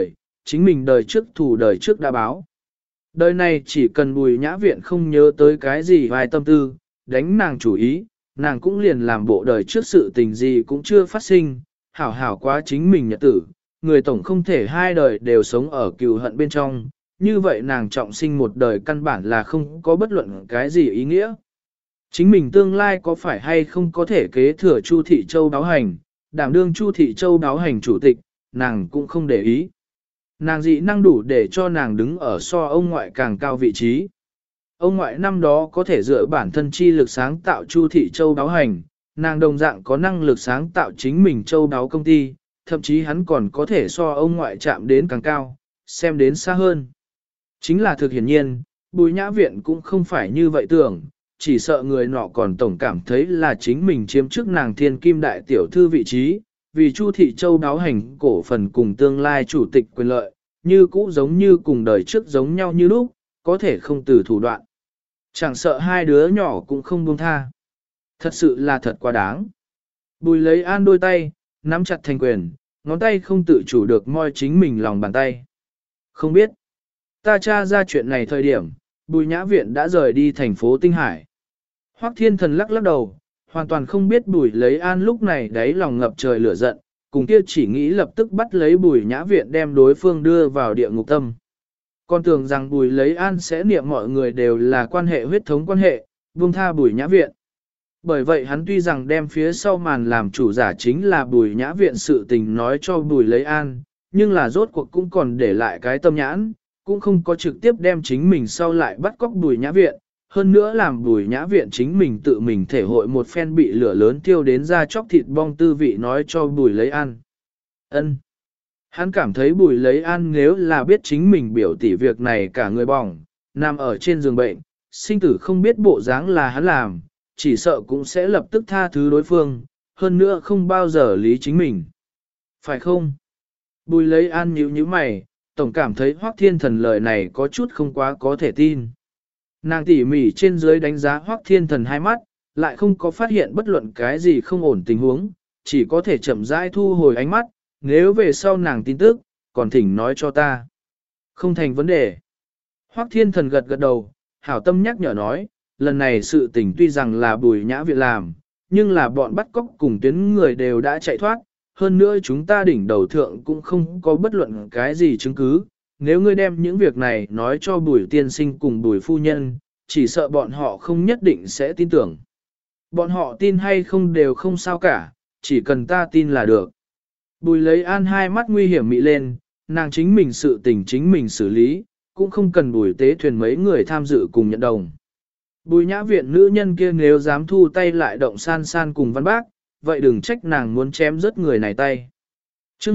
chính mình đời trước thủ đời trước đã báo. Đời này chỉ cần Bùi Nhã Viện không nhớ tới cái gì vài tâm tư, đánh nàng chủ ý, nàng cũng liền làm bộ đời trước sự tình gì cũng chưa phát sinh, hảo hảo quá chính mình nhật tử, người tổng không thể hai đời đều sống ở cừu hận bên trong, như vậy nàng trọng sinh một đời căn bản là không có bất luận cái gì ý nghĩa. Chính mình tương lai có phải hay không có thể kế thừa Chu Thị Châu báo hành, đảm đương Chu Thị Châu báo hành chủ tịch, nàng cũng không để ý. Nàng dị năng đủ để cho nàng đứng ở so ông ngoại càng cao vị trí. Ông ngoại năm đó có thể dựa bản thân chi lực sáng tạo Chu Thị Châu báo hành, nàng đồng dạng có năng lực sáng tạo chính mình châu báo công ty, thậm chí hắn còn có thể so ông ngoại chạm đến càng cao, xem đến xa hơn. Chính là thực hiển nhiên, Bùi Nhã Viện cũng không phải như vậy tưởng, chỉ sợ người nọ còn tổng cảm thấy là chính mình chiếm trước nàng thiên kim đại tiểu thư vị trí, vì Chu Thị Châu báo hành cổ phần cùng tương lai chủ tịch quyền lợi, như cũ giống như cùng đời trước giống nhau như lúc, có thể không từ thủ đoạn. Chẳng sợ hai đứa nhỏ cũng không buông tha. Thật sự là thật quá đáng. Bùi lấy an đôi tay, nắm chặt thành quyền, ngón tay không tự chủ được moi chính mình lòng bàn tay. Không biết. Ta tra ra chuyện này thời điểm, Bùi Nhã Viện đã rời đi thành phố Tinh Hải. Hoắc Thiên Thần lắc lắc đầu, hoàn toàn không biết Bùi lấy an lúc này đáy lòng ngập trời lửa giận, cùng kia chỉ nghĩ lập tức bắt lấy Bùi Nhã Viện đem đối phương đưa vào địa ngục tâm. Con tưởng rằng Bùi lấy an sẽ niệm mọi người đều là quan hệ huyết thống quan hệ, buông tha Bùi Nhã Viện. Bởi vậy hắn tuy rằng đem phía sau màn làm chủ giả chính là Bùi Nhã Viện sự tình nói cho Bùi lấy an, nhưng là rốt cuộc cũng còn để lại cái tâm nhãn, cũng không có trực tiếp đem chính mình sau lại bắt cóc Bùi Nhã Viện, hơn nữa làm Bùi Nhã Viện chính mình tự mình thể hội một phen bị lửa lớn tiêu đến ra chóc thịt bong tư vị nói cho Bùi lấy an. Ân. Hắn cảm thấy Bùi lấy an nếu là biết chính mình biểu tỉ việc này cả người bỏng, nằm ở trên giường bệnh, sinh tử không biết bộ dáng là hắn làm, chỉ sợ cũng sẽ lập tức tha thứ đối phương, hơn nữa không bao giờ lý chính mình. Phải không? Bùi lấy an nhíu mày, tổng cảm thấy Hoắc Thiên Thần lời này có chút không quá có thể tin. Nàng tỉ mỉ trên dưới đánh giá Hoắc Thiên Thần hai mắt, lại không có phát hiện bất luận cái gì không ổn tình huống, chỉ có thể chậm rãi thu hồi ánh mắt, nếu về sau nàng tin tức, còn thỉnh nói cho ta. Không thành vấn đề. Hoắc Thiên Thần gật gật đầu, hảo tâm nhắc nhở nói, lần này sự tình tuy rằng là Bùi Nhã Viện làm, nhưng là bọn bắt cóc cùng tuyến người đều đã chạy thoát, hơn nữa chúng ta đỉnh đầu thượng cũng không có bất luận cái gì chứng cứ. Nếu ngươi đem những việc này nói cho Bùi tiên sinh cùng Bùi phu nhân, chỉ sợ bọn họ không nhất định sẽ tin tưởng. Bọn họ tin hay không đều không sao cả, chỉ cần ta tin là được. Bùi lấy an hai mắt nguy hiểm mị lên, nàng chính mình sự tình chính mình xử lý, cũng không cần Bùi tế thuyền mấy người tham dự cùng nhận đồng. Bùi Nhã Viện nữ nhân kia nếu dám thu tay lại động san san cùng văn bác, vậy đừng trách nàng muốn chém rớt người này tay. Chương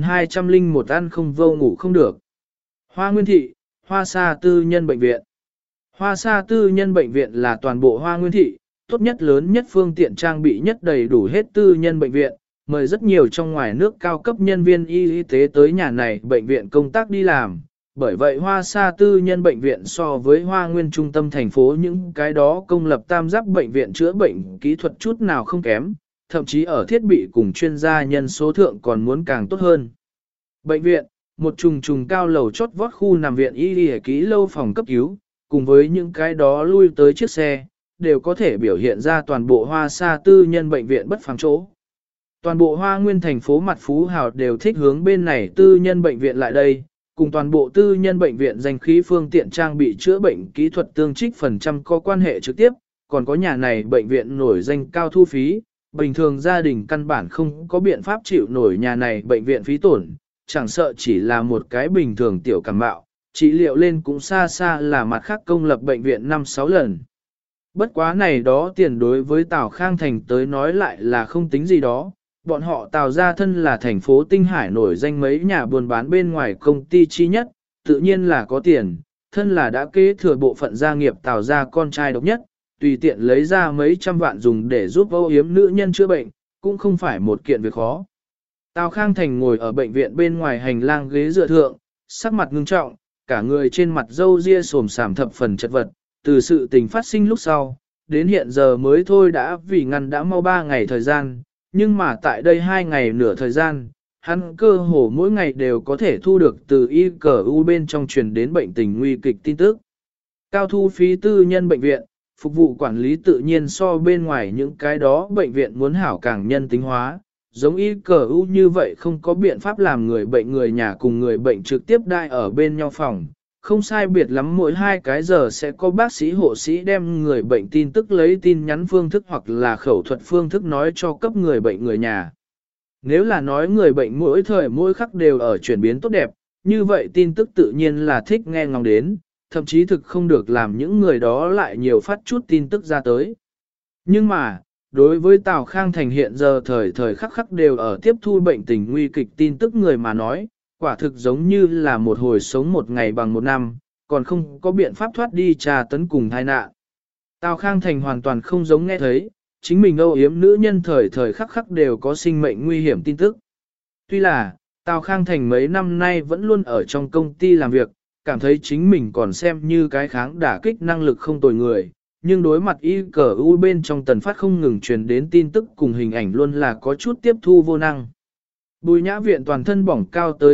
1201 ăn không vô ngủ không được. Hoa Nguyên Thị, Hoa Sa tư nhân bệnh viện. Hoa Sa tư nhân bệnh viện là toàn bộ Hoa Nguyên Thị, tốt nhất lớn nhất phương tiện trang bị nhất đầy đủ hết tư nhân bệnh viện, mời rất nhiều trong ngoài nước cao cấp nhân viên y tế tới nhà này bệnh viện công tác đi làm. Bởi vậy Hoa Sa tư nhân bệnh viện so với Hoa Nguyên trung tâm thành phố những cái đó công lập tam giác bệnh viện chữa bệnh kỹ thuật chút nào không kém, thậm chí ở thiết bị cùng chuyên gia nhân số thượng còn muốn càng tốt hơn. Bệnh viện, một trùng cao lầu chót vót khu nằm viện y kỹ lâu phòng cấp cứu, cùng với những cái đó lui tới chiếc xe, đều có thể biểu hiện ra toàn bộ Hoa Sa tư nhân bệnh viện bất phàm chỗ. Toàn bộ Hoa Nguyên thành phố mặt phú hào đều thích hướng bên này tư nhân bệnh viện lại đây, cùng toàn bộ tư nhân bệnh viện danh khí phương tiện trang bị chữa bệnh kỹ thuật tương trích phần trăm có quan hệ trực tiếp, còn có nhà này bệnh viện nổi danh cao thu phí, bình thường gia đình căn bản không có biện pháp chịu nổi nhà này bệnh viện phí tổn, chẳng sợ chỉ là một cái bình thường tiểu cảm mạo, trị liệu lên cũng xa xa là mặt khác công lập bệnh viện 5-6 lần. Bất quá này đó tiền đối với Tào Khang Thành tới nói lại là không tính gì đó, bọn họ Tào gia thân là thành phố Tinh Hải nổi danh mấy nhà buôn bán bên ngoài công ty chi nhất, tự nhiên là có tiền, thân là đã kế thừa bộ phận gia nghiệp Tào gia con trai độc nhất, tùy tiện lấy ra mấy trăm vạn dùng để giúp âu yếm nữ nhân chữa bệnh, cũng không phải một kiện việc khó. Tào Khang Thành ngồi ở bệnh viện bên ngoài hành lang ghế dựa thượng, sắc mặt ngưng trọng, cả người trên mặt râu ria xồm xàm thập phần chật vật, từ sự tình phát sinh lúc sau, đến hiện giờ mới thôi đã vì ngăn đã mau 3 ngày thời gian, nhưng mà tại đây 2 ngày nửa thời gian, hắn cơ hồ mỗi ngày đều có thể thu được từ ICU bên trong truyền đến bệnh tình nguy kịch tin tức. Cao thu phí tư nhân bệnh viện, phục vụ quản lý tự nhiên so bên ngoài những cái đó bệnh viện muốn hảo càng nhân tính hóa. Giống ICU như vậy không có biện pháp làm người bệnh người nhà cùng người bệnh trực tiếp đai ở bên nhau phòng. Không sai biệt lắm mỗi 2 cái giờ sẽ có bác sĩ hộ sĩ đem người bệnh tin tức lấy tin nhắn phương thức hoặc là khẩu thuật phương thức nói cho cấp người bệnh người nhà. Nếu là nói người bệnh mỗi thời mỗi khắc đều ở chuyển biến tốt đẹp, như vậy tin tức tự nhiên là thích nghe ngóng đến, thậm chí thực không được làm những người đó lại nhiều phát chút tin tức ra tới. Nhưng mà, đối với Tào Khang Thành hiện giờ thời thời khắc khắc đều ở tiếp thu bệnh tình nguy kịch tin tức người mà nói, quả thực giống như là một hồi sống một ngày bằng một năm, còn không có biện pháp thoát đi trà tấn cùng tai nạn. Tào Khang Thành hoàn toàn không giống nghe thấy, chính mình âu yếm nữ nhân thời thời khắc khắc đều có sinh mệnh nguy hiểm tin tức. Tuy là, Tào Khang Thành mấy năm nay vẫn luôn ở trong công ty làm việc, cảm thấy chính mình còn xem như cái kháng đả kích năng lực không tồi người, nhưng đối mặt ICU bên trong tần phát không ngừng truyền đến tin tức cùng hình ảnh luôn là có chút tiếp thu vô năng. Bùi Nhã Viện toàn thân bỏng cao tới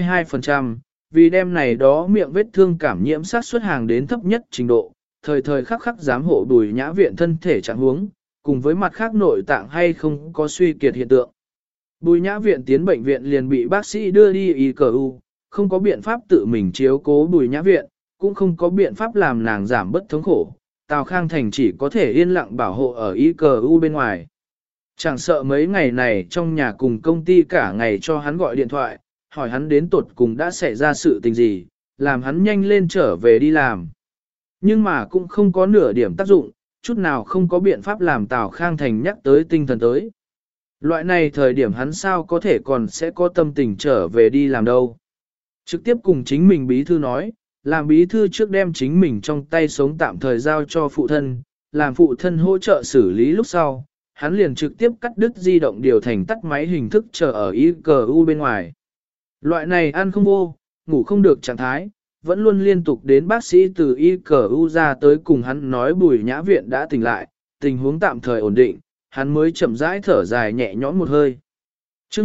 92%, vì đêm này đó miệng vết thương cảm nhiễm sát xuất hàng đến thấp nhất trình độ, thời thời khắc khắc giám hộ Bùi Nhã Viện thân thể trạng huống, cùng với mặt khác nội tạng hay không có suy kiệt hiện tượng. Bùi Nhã Viện tiến bệnh viện liền bị bác sĩ đưa đi ICU, không có biện pháp tự mình chiếu cố Bùi Nhã Viện, cũng không có biện pháp làm nàng giảm bất thống khổ. Tào Khang Thành chỉ có thể yên lặng bảo hộ ở ICU bên ngoài. Chẳng sợ mấy ngày này trong nhà cùng công ty cả ngày cho hắn gọi điện thoại, hỏi hắn đến tuột cùng đã xảy ra sự tình gì, làm hắn nhanh lên trở về đi làm. Nhưng mà cũng không có nửa điểm tác dụng, chút nào không có biện pháp làm Tào Khang Thành nhắc tới tinh thần tới. Loại này thời điểm hắn sao có thể còn sẽ có tâm tình trở về đi làm đâu. Trực tiếp cùng chính mình bí thư nói, làm bí thư trước đem chính mình trong tay sống tạm thời giao cho phụ thân, làm phụ thân hỗ trợ xử lý lúc sau, hắn liền trực tiếp cắt đứt di động điều thành tắt máy hình thức chờ ở ICU bên ngoài. Loại này ăn không vô, ngủ không được trạng thái, vẫn luôn liên tục đến bác sĩ từ ICU ra tới cùng hắn nói Bùi Nhã Viện đã tỉnh lại, tình huống tạm thời ổn định, hắn mới chậm rãi thở dài nhẹ nhõm một hơi. Trước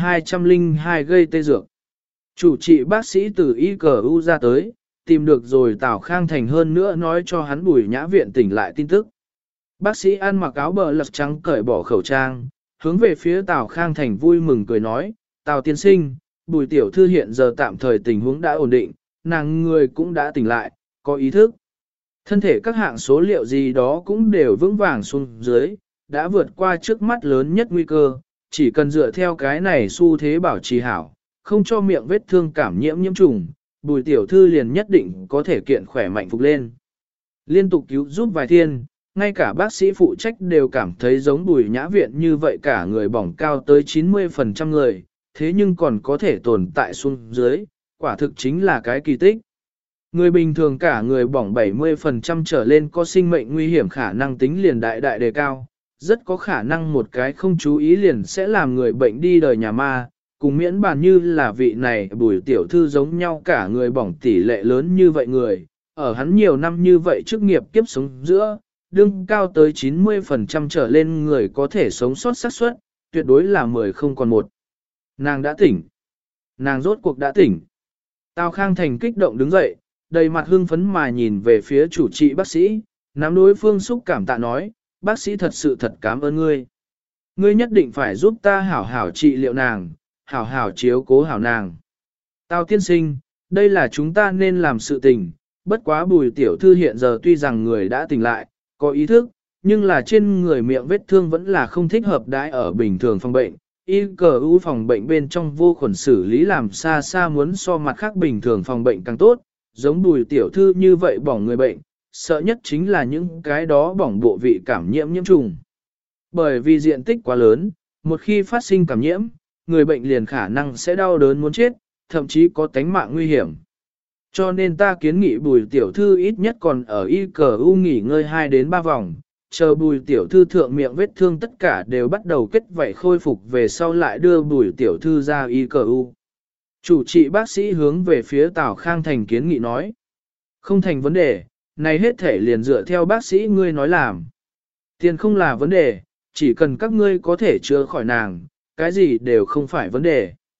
1202 gây tê dược, chủ trị bác sĩ từ ICU ra tới, tìm được rồi Tào Khang Thành hơn nữa nói cho hắn Bùi Nhã Viện tỉnh lại tin tức. Bác sĩ ăn mặc áo bờ lật trắng cởi bỏ khẩu trang, hướng về phía Tào Khang Thành vui mừng cười nói, Tào tiên sinh, Bùi tiểu thư hiện giờ tạm thời tình huống đã ổn định, nàng người cũng đã tỉnh lại, có ý thức. Thân thể các hạng số liệu gì đó cũng đều vững vàng xuống dưới, đã vượt qua trước mắt lớn nhất nguy cơ, chỉ cần dựa theo cái này xu thế bảo trì hảo, không cho miệng vết thương cảm nhiễm trùng, Bùi tiểu thư liền nhất định có thể kiện khỏe mạnh phục lên. Liên tục cứu giúp vài thiên, ngay cả bác sĩ phụ trách đều cảm thấy giống Bùi Nhã Viện như vậy cả người bỏng cao tới 90% người, thế nhưng còn có thể tồn tại xuống dưới, quả thực chính là cái kỳ tích. Người bình thường cả người bỏng 70% trở lên có sinh mệnh nguy hiểm khả năng tính liền đại đề cao, rất có khả năng một cái không chú ý liền sẽ làm người bệnh đi đời nhà ma, cùng miễn bàn như là vị này Bùi tiểu thư giống nhau cả người bỏng tỷ lệ lớn như vậy người, ở hắn nhiều năm như vậy chức nghiệp kiếp sống giữa, đương cao tới 90% trở lên người có thể sống sót xác suất, tuyệt đối là 10 không còn một. Nàng đã tỉnh. Nàng rốt cuộc đã tỉnh. Tào Khang Thành kích động đứng dậy, đầy mặt hưng phấn mà nhìn về phía chủ trị bác sĩ, nắm đối phương xúc cảm tạ nói, bác sĩ thật sự thật cảm ơn ngươi. Ngươi nhất định phải giúp ta hảo hảo trị liệu nàng, hảo hảo chiếu cố hảo nàng. Tào tiên sinh, đây là chúng ta nên làm sự tình, bất quá Bùi tiểu thư hiện giờ tuy rằng người đã tỉnh lại, có ý thức, nhưng là trên người miệng vết thương vẫn là không thích hợp đãi ở bình thường phòng bệnh. ICU phòng bệnh bên trong vô khuẩn xử lý làm xa xa muốn so mặt khác bình thường phòng bệnh càng tốt, giống Bùi tiểu thư như vậy bỏng người bệnh, sợ nhất chính là những cái đó bỏng bộ vị cảm nhiễm trùng. Bởi vì diện tích quá lớn, một khi phát sinh cảm nhiễm, người bệnh liền khả năng sẽ đau đớn muốn chết, thậm chí có tánh mạng nguy hiểm. Cho nên ta kiến nghị Bùi tiểu thư ít nhất còn ở ICU nghỉ ngơi 2 đến 3 vòng, chờ Bùi tiểu thư thượng miệng vết thương tất cả đều bắt đầu kết vảy khôi phục về sau lại đưa Bùi tiểu thư ra ICU. Chủ trị bác sĩ hướng về phía Tào Khang Thành kiến nghị nói. Không thành vấn đề, này hết thể liền dựa theo bác sĩ ngươi nói làm. Tiền không là vấn đề, chỉ cần các ngươi có thể chữa khỏi nàng, cái gì đều không phải vấn đề.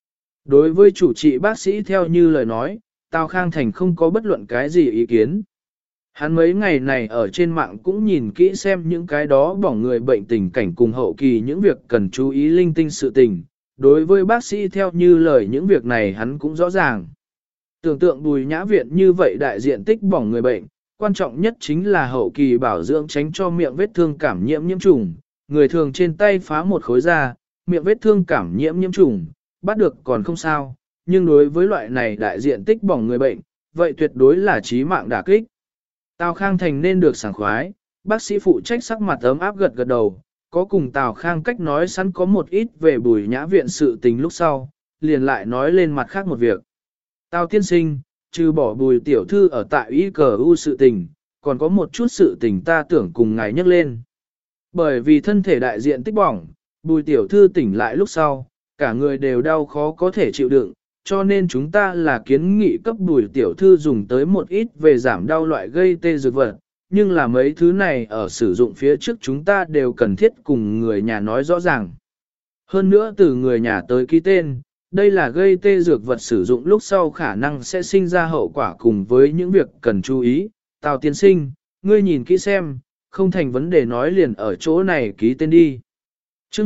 Đối với chủ trị bác sĩ theo như lời nói, Tào Khang Thành không có bất luận cái gì ý kiến. Hắn mấy ngày này ở trên mạng cũng nhìn kỹ xem những cái đó bỏng người bệnh tình cảnh cùng hậu kỳ những việc cần chú ý linh tinh sự tình. Đối với bác sĩ theo như lời những việc này hắn cũng rõ ràng. Tưởng tượng Bùi Nhã Viện như vậy đại diện tích bỏng người bệnh, quan trọng nhất chính là hậu kỳ bảo dưỡng tránh cho miệng vết thương cảm nhiễm trùng. Người thường trên tay phá một khối da, miệng vết thương cảm nhiễm trùng, bắt được còn không sao, nhưng đối với loại này đại diện tích bỏng người bệnh, vậy tuyệt đối là chí mạng đả kích. Tào Khang Thành nên được sảng khoái, bác sĩ phụ trách sắc mặt ấm áp gật gật đầu, có cùng Tào Khang cách nói sẵn có một ít về Bùi Nhã Viện sự tình lúc sau, liền lại nói lên mặt khác một việc. Tào tiên sinh, trừ bỏ Bùi tiểu thư ở tại ICU sự tình, còn có một chút sự tình ta tưởng cùng ngài nhắc lên. Bởi vì thân thể đại diện tích bỏng, Bùi tiểu thư tỉnh lại lúc sau, cả người đều đau khó có thể chịu đựng, cho nên chúng ta là kiến nghị cấp Bùi tiểu thư dùng tới một ít về giảm đau loại gây tê dược vật, nhưng là mấy thứ này ở sử dụng phía trước chúng ta đều cần thiết cùng người nhà nói rõ ràng. Hơn nữa từ người nhà tới ký tên, đây là gây tê dược vật sử dụng lúc sau khả năng sẽ sinh ra hậu quả cùng với những việc cần chú ý. Tào tiên sinh, ngươi nhìn kỹ xem, không thành vấn đề nói liền ở chỗ này ký tên đi. Chương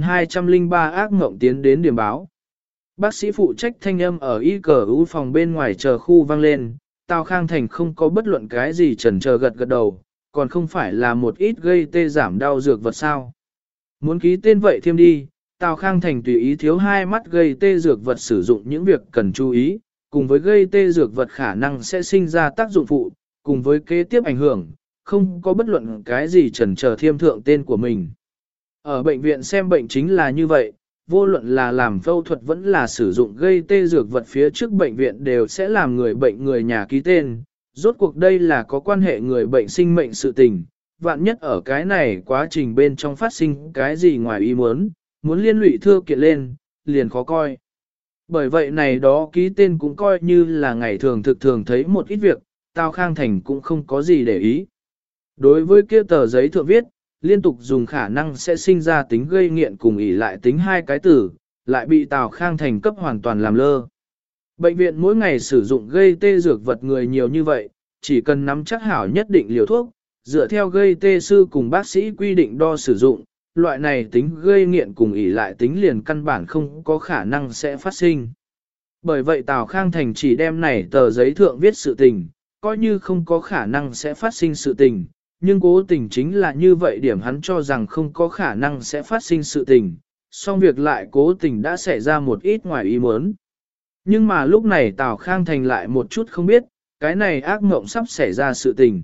1203 ác mộng tiến đến điểm báo. Bác sĩ phụ trách thanh âm ở ICU phòng bên ngoài chờ khu vang lên, Tào Khang Thành không có bất luận cái gì chần chờ gật gật đầu, còn không phải là một ít gây tê giảm đau dược vật sao. Muốn ký tên vậy thêm đi, Tào Khang Thành tùy ý thiếu hai mắt gây tê dược vật sử dụng những việc cần chú ý, cùng với gây tê dược vật khả năng sẽ sinh ra tác dụng phụ, cùng với kế tiếp ảnh hưởng, không có bất luận cái gì chần chờ thêm thượng tên của mình. Ở bệnh viện xem bệnh chính là như vậy, vô luận là làm phẫu thuật vẫn là sử dụng gây tê dược vật phía trước bệnh viện đều sẽ làm người bệnh người nhà ký tên. Rốt cuộc đây là có quan hệ người bệnh sinh mệnh sự tình, vạn nhất ở cái này quá trình bên trong phát sinh cái gì ngoài ý muốn liên lụy thưa kiện lên, liền khó coi. Bởi vậy này đó ký tên cũng coi như là ngày thường thực thường thấy một ít việc, Tào Khang Thành cũng không có gì để ý. Đối với kia tờ giấy thượng viết, liên tục dùng khả năng sẽ sinh ra tính gây nghiện cùng ỷ lại tính hai cái từ, lại bị Tào Khang Thành cấp hoàn toàn làm lơ. Bệnh viện mỗi ngày sử dụng gây tê dược vật người nhiều như vậy, chỉ cần nắm chắc hảo nhất định liều thuốc, dựa theo gây tê sư cùng bác sĩ quy định đo sử dụng, loại này tính gây nghiện cùng ỷ lại tính liền căn bản không có khả năng sẽ phát sinh. Bởi vậy Tào Khang Thành chỉ đem này tờ giấy thượng viết sự tình, coi như không có khả năng sẽ phát sinh sự tình, nhưng cố tình chính là như vậy điểm hắn cho rằng không có khả năng sẽ phát sinh sự tình, song việc lại cố tình đã xảy ra một ít ngoài ý muốn. Nhưng mà lúc này Tào Khang Thành lại một chút không biết, cái này ác mộng sắp xảy ra sự tình.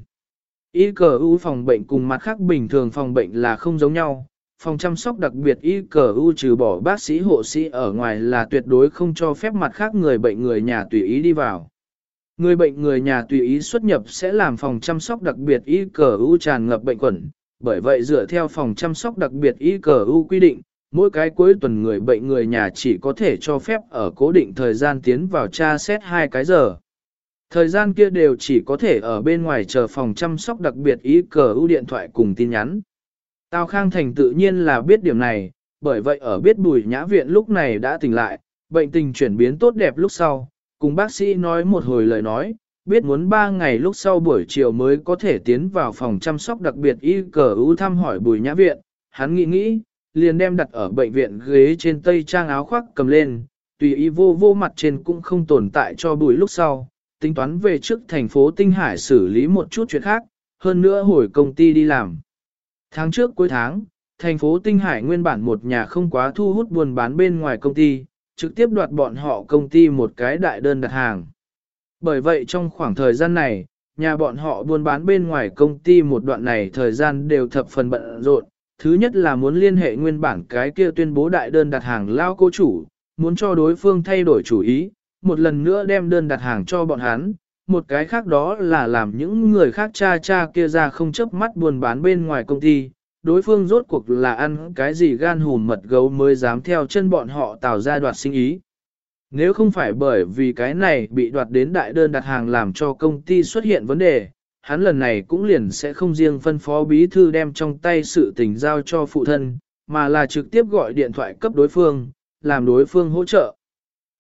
ICU phòng bệnh cùng mặt khác bình thường phòng bệnh là không giống nhau, phòng chăm sóc đặc biệt ICU trừ bỏ bác sĩ hộ sĩ ở ngoài là tuyệt đối không cho phép mặt khác người bệnh người nhà tùy ý đi vào. Người bệnh người nhà tùy ý xuất nhập sẽ làm phòng chăm sóc đặc biệt ICU tràn ngập bệnh khuẩn, bởi vậy dựa theo phòng chăm sóc đặc biệt ICU quy định, mỗi cái cuối tuần người bệnh người nhà chỉ có thể cho phép ở cố định thời gian tiến vào tra xét 2 cái giờ. Thời gian kia đều chỉ có thể ở bên ngoài chờ phòng chăm sóc đặc biệt ICU điện thoại cùng tin nhắn. Tào Khang Thành tự nhiên là biết điểm này, bởi vậy ở biết Bùi Nhã Viện lúc này đã tỉnh lại, bệnh tình chuyển biến tốt đẹp lúc sau, cùng bác sĩ nói một hồi lời nói, biết muốn 3 ngày lúc sau buổi chiều mới có thể tiến vào phòng chăm sóc đặc biệt ICU thăm hỏi Bùi Nhã Viện, hắn nghĩ, liền đem đặt ở bệnh viện ghế trên tây trang áo khoác cầm lên, tùy ý vô mặt trên cũng không tồn tại cho Bùi lúc sau, tính toán về trước thành phố Tinh Hải xử lý một chút chuyện khác, hơn nữa hồi công ty đi làm. Tháng trước cuối tháng, thành phố Tinh Hải nguyên bản một nhà không quá thu hút buôn bán bên ngoài công ty, trực tiếp đoạt bọn họ công ty một cái đại đơn đặt hàng. Bởi vậy trong khoảng thời gian này, nhà bọn họ buôn bán bên ngoài công ty một đoạn này thời gian đều thập phần bận rộn. Thứ nhất là muốn liên hệ nguyên bản cái kia tuyên bố đại đơn đặt hàng lao cô chủ, muốn cho đối phương thay đổi chủ ý, một lần nữa đem đơn đặt hàng cho bọn hắn. Một cái khác đó là làm những người khác cha kia ra không chớp mắt buôn bán bên ngoài công ty, đối phương rốt cuộc là ăn cái gì gan hùn mật gấu mới dám theo chân bọn họ tạo ra đoạt sinh ý. Nếu không phải bởi vì cái này bị đoạt đến đại đơn đặt hàng làm cho công ty xuất hiện vấn đề, hắn lần này cũng liền sẽ không riêng phân phó bí thư đem trong tay sự tình giao cho phụ thân, mà là trực tiếp gọi điện thoại cấp đối phương, làm đối phương hỗ trợ.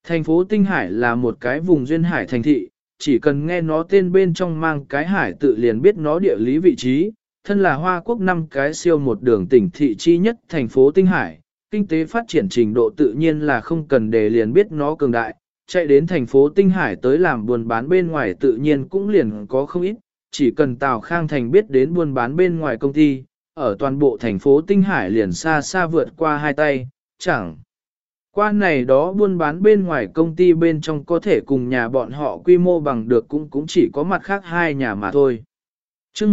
Thành phố Tinh Hải là một cái vùng duyên hải thành thị, chỉ cần nghe nó tên bên trong mang cái hải tự liền biết nó địa lý vị trí, thân là Hoa Quốc 5 cái siêu một đường tỉnh thị chi nhất thành phố Tinh Hải, kinh tế phát triển trình độ tự nhiên là không cần để liền biết nó cường đại, chạy đến thành phố Tinh Hải tới làm buôn bán bên ngoài tự nhiên cũng liền có không ít, chỉ cần Tào Khang Thành biết đến buôn bán bên ngoài công ty, ở toàn bộ thành phố Tinh Hải liền xa xa vượt qua hai tay, chẳng. Qua này đó buôn bán bên ngoài công ty bên trong có thể cùng nhà bọn họ quy mô bằng được cũng chỉ có mặt khác hai nhà mà thôi. chương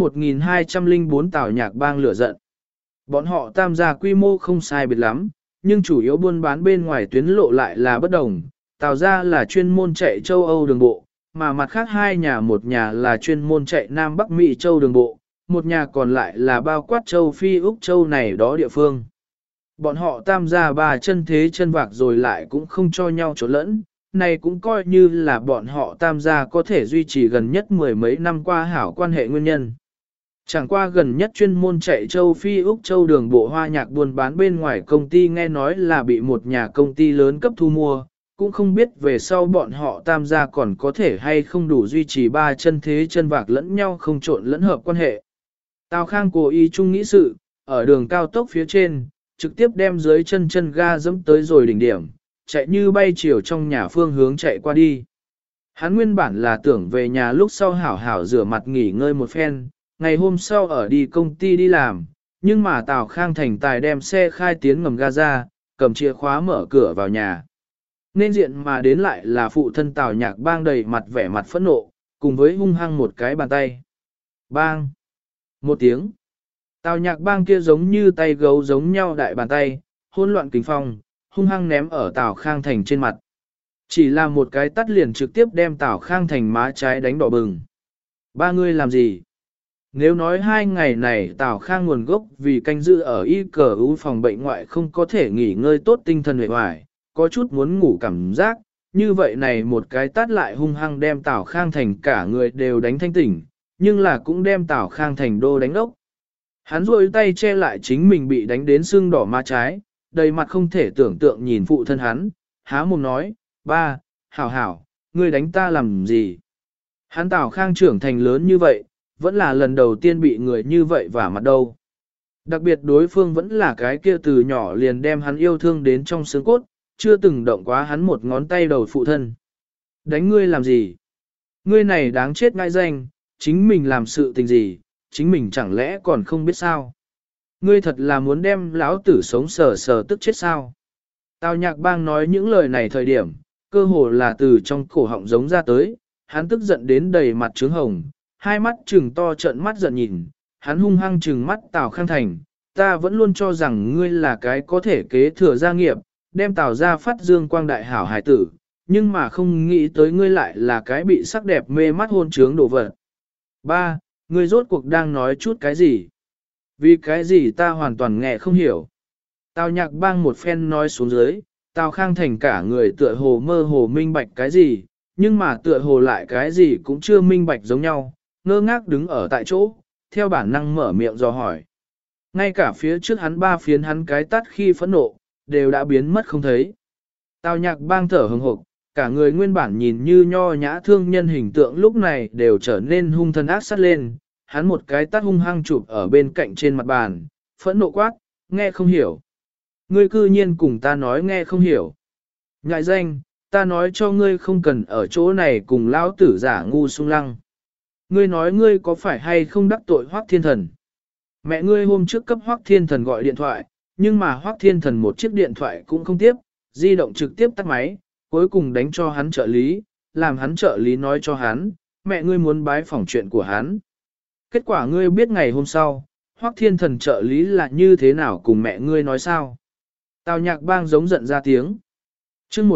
1204 Tào Nhạc Bang lửa giận. Bọn họ tam gia quy mô không sai biệt lắm, nhưng chủ yếu buôn bán bên ngoài tuyến lộ lại là bất đồng. Tào gia là chuyên môn chạy châu Âu đường bộ, mà mặt khác hai nhà, một nhà là chuyên môn chạy Nam Bắc Mỹ châu đường bộ, một nhà còn lại là bao quát châu Phi Úc châu này đó địa phương. Bọn họ tam gia ba chân thế chân vạc rồi lại cũng không cho nhau trộn lẫn, này cũng coi như là bọn họ tam gia có thể duy trì gần nhất mười mấy năm qua hảo quan hệ nguyên nhân. Chẳng qua gần nhất chuyên môn chạy châu Phi Úc châu đường bộ Hoa Nhạc buôn bán bên ngoài công ty nghe nói là bị một nhà công ty lớn cấp thu mua, cũng không biết về sau bọn họ tam gia còn có thể hay không đủ duy trì ba chân thế chân vạc lẫn nhau không trộn lẫn hợp quan hệ. Tào Khang cố ý chung nghĩ sự, ở đường cao tốc phía trên, trực tiếp đem dưới chân ga dẫm tới rồi đỉnh điểm, chạy như bay chiều trong nhà phương hướng chạy qua đi. Hắn nguyên bản là tưởng về nhà lúc sau hảo hảo rửa mặt nghỉ ngơi một phen, ngày hôm sau ở đi công ty đi làm, nhưng mà Tào Khang thành tài đem xe khai tiến ngầm ga ra, cầm chìa khóa mở cửa vào nhà. Nên diện mà đến lại là phụ thân Tào Nhạc Bang đầy mặt vẻ mặt phẫn nộ, cùng với hung hăng một cái bàn tay. Bang! Một tiếng. Tào Nhạc Bang kia giống như tay gấu giống nhau đại bàn tay, hỗn loạn kinh phong, hung hăng ném ở Tào Khang Thành trên mặt. Chỉ là một cái tắt liền trực tiếp đem Tào Khang Thành má trái đánh đỏ bừng. Ba ngươi làm gì? Nếu nói hai ngày này Tào Khang nguồn gốc vì canh giữ ở y cờ ưu phòng bệnh ngoại không có thể nghỉ ngơi tốt tinh thần hệ hoài, có chút muốn ngủ cảm giác, như vậy này một cái tát lại hung hăng đem Tào Khang Thành cả người đều đánh thanh tỉnh, nhưng là cũng đem Tào Khang Thành đô đánh ốc. Hắn rôi tay che lại chính mình bị đánh đến sưng đỏ má trái, đầy mặt không thể tưởng tượng nhìn phụ thân hắn, há mồm nói, ba, hảo hảo, ngươi đánh ta làm gì? Hắn Tào Khang trưởng thành lớn như vậy, vẫn là lần đầu tiên bị người như vậy vả mặt đâu. Đặc biệt đối phương vẫn là cái kia từ nhỏ liền đem hắn yêu thương đến trong xương cốt, chưa từng động quá hắn một ngón tay đầu phụ thân. Đánh ngươi làm gì? Ngươi này đáng chết ngại danh, chính mình làm sự tình gì, chính mình chẳng lẽ còn không biết sao? Ngươi thật là muốn đem lão tử sống sờ sờ tức chết sao? Tào Nhạc Bang nói những lời này thời điểm, cơ hồ là từ trong cổ họng giống ra tới, hắn tức giận đến đầy mặt trướng hồng, hai mắt trừng to trợn mắt giận nhìn, hắn hung hăng trừng mắt Tào Khang Thành, ta vẫn luôn cho rằng ngươi là cái có thể kế thừa gia nghiệp, đem Tào ra phát dương quang đại hảo hải tử, nhưng mà không nghĩ tới ngươi lại là cái bị sắc đẹp mê mắt hôn trướng đồ vật. Ba, ngươi rốt cuộc đang nói chút cái gì? Vì cái gì ta hoàn toàn nghe không hiểu. Tào Nhạc Bang một phen nói xuống dưới, Tào Khang Thành cả người tựa hồ mơ hồ minh bạch cái gì, nhưng mà tựa hồ lại cái gì cũng chưa minh bạch giống nhau, ngơ ngác đứng ở tại chỗ, theo bản năng mở miệng dò hỏi. Ngay cả phía trước hắn ba phiến hắn cái tắt khi phẫn nộ, đều đã biến mất không thấy. Tào Nhạc Bang thở hừng hực, cả người nguyên bản nhìn như nho nhã thương nhân hình tượng lúc này đều trở nên hung thân ác sát lên, hắn một cái tát hung hăng chụp ở bên cạnh trên mặt bàn, phẫn nộ quát, nghe không hiểu. Ngươi cư nhiên cùng ta nói nghe không hiểu. Ngại danh, ta nói cho ngươi không cần ở chỗ này cùng lão tử giả ngu sung lăng. Ngươi nói ngươi có phải hay không đắc tội Hoắc Thiên Thần. Mẹ ngươi hôm trước cấp Hoắc Thiên Thần gọi điện thoại, nhưng mà Hoắc Thiên Thần một chiếc điện thoại cũng không tiếp, di động trực tiếp tắt máy, cuối cùng đánh cho hắn trợ lý, làm hắn trợ lý nói cho hắn, mẹ ngươi muốn bái phỏng chuyện của hắn. Kết quả ngươi biết ngày hôm sau, Hoắc Thiên Thần trợ lý là như thế nào cùng mẹ ngươi nói sao? Tào Nhạc Bang giống giận ra tiếng. chương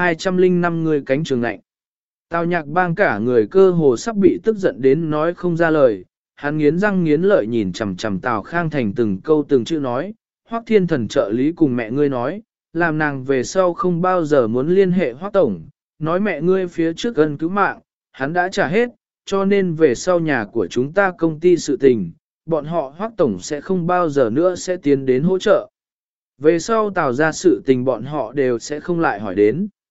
1205 người cánh trường lạnh. Tào Nhạc Bang cả người cơ hồ sắp bị tức giận đến nói không ra lời, hắn nghiến răng nghiến lợi nhìn chằm chằm Tào Khang Thành từng câu từng chữ nói, Hoắc Thiên Thần trợ lý cùng mẹ ngươi nói, làm nàng về sau không bao giờ muốn liên hệ Hoắc Tổng, nói mẹ ngươi phía trước gần cứu mạng, hắn đã trả hết, cho nên về sau nhà của chúng ta công ty sự tình, bọn họ Hoắc Tổng sẽ không bao giờ nữa sẽ tiến đến hỗ trợ. Về sau Tào ra sự tình bọn họ đều sẽ không lại hỏi đến.